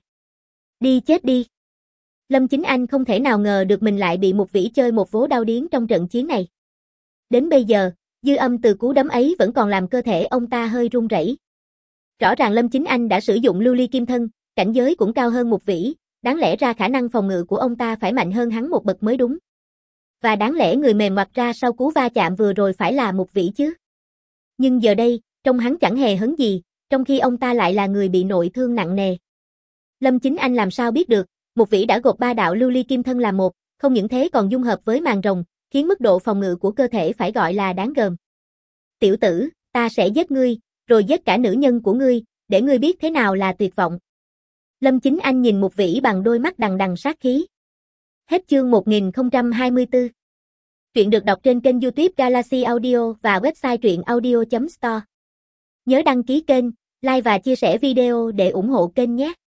Đi chết đi. Lâm Chính Anh không thể nào ngờ được mình lại bị một vĩ chơi một vố đau điếng trong trận chiến này. Đến bây giờ, dư âm từ cú đấm ấy vẫn còn làm cơ thể ông ta hơi run rẩy. Rõ ràng Lâm Chính Anh đã sử dụng lưu ly kim thân, cảnh giới cũng cao hơn một vĩ, đáng lẽ ra khả năng phòng ngự của ông ta phải mạnh hơn hắn một bậc mới đúng. Và đáng lẽ người mềm ngoặt ra sau cú va chạm vừa rồi phải là một vĩ chứ. Nhưng giờ đây, trông hắn chẳng hề hấn gì, trong khi ông ta lại là người bị nội thương nặng nề. Lâm Chính Anh làm sao biết được, một vĩ đã gộp ba đạo lưu ly kim thân làm một, không những thế còn dung hợp với màn rồng, khiến mức độ phòng ngự của cơ thể phải gọi là đáng gờm. Tiểu tử, ta sẽ giết ngươi, rồi giết cả nữ nhân của ngươi, để ngươi biết thế nào là tuyệt vọng. Lâm Chính Anh nhìn Mục Vĩ bằng đôi mắt đằng đằng sát khí. Hết chương một nghìn không trăm hai mươi tư. Truyện được đọc trên kênh YouTube Galaxy Audio và website truyện audio chấm store. Nhớ đăng ký kênh, like và chia sẻ video để ủng hộ kênh nhé.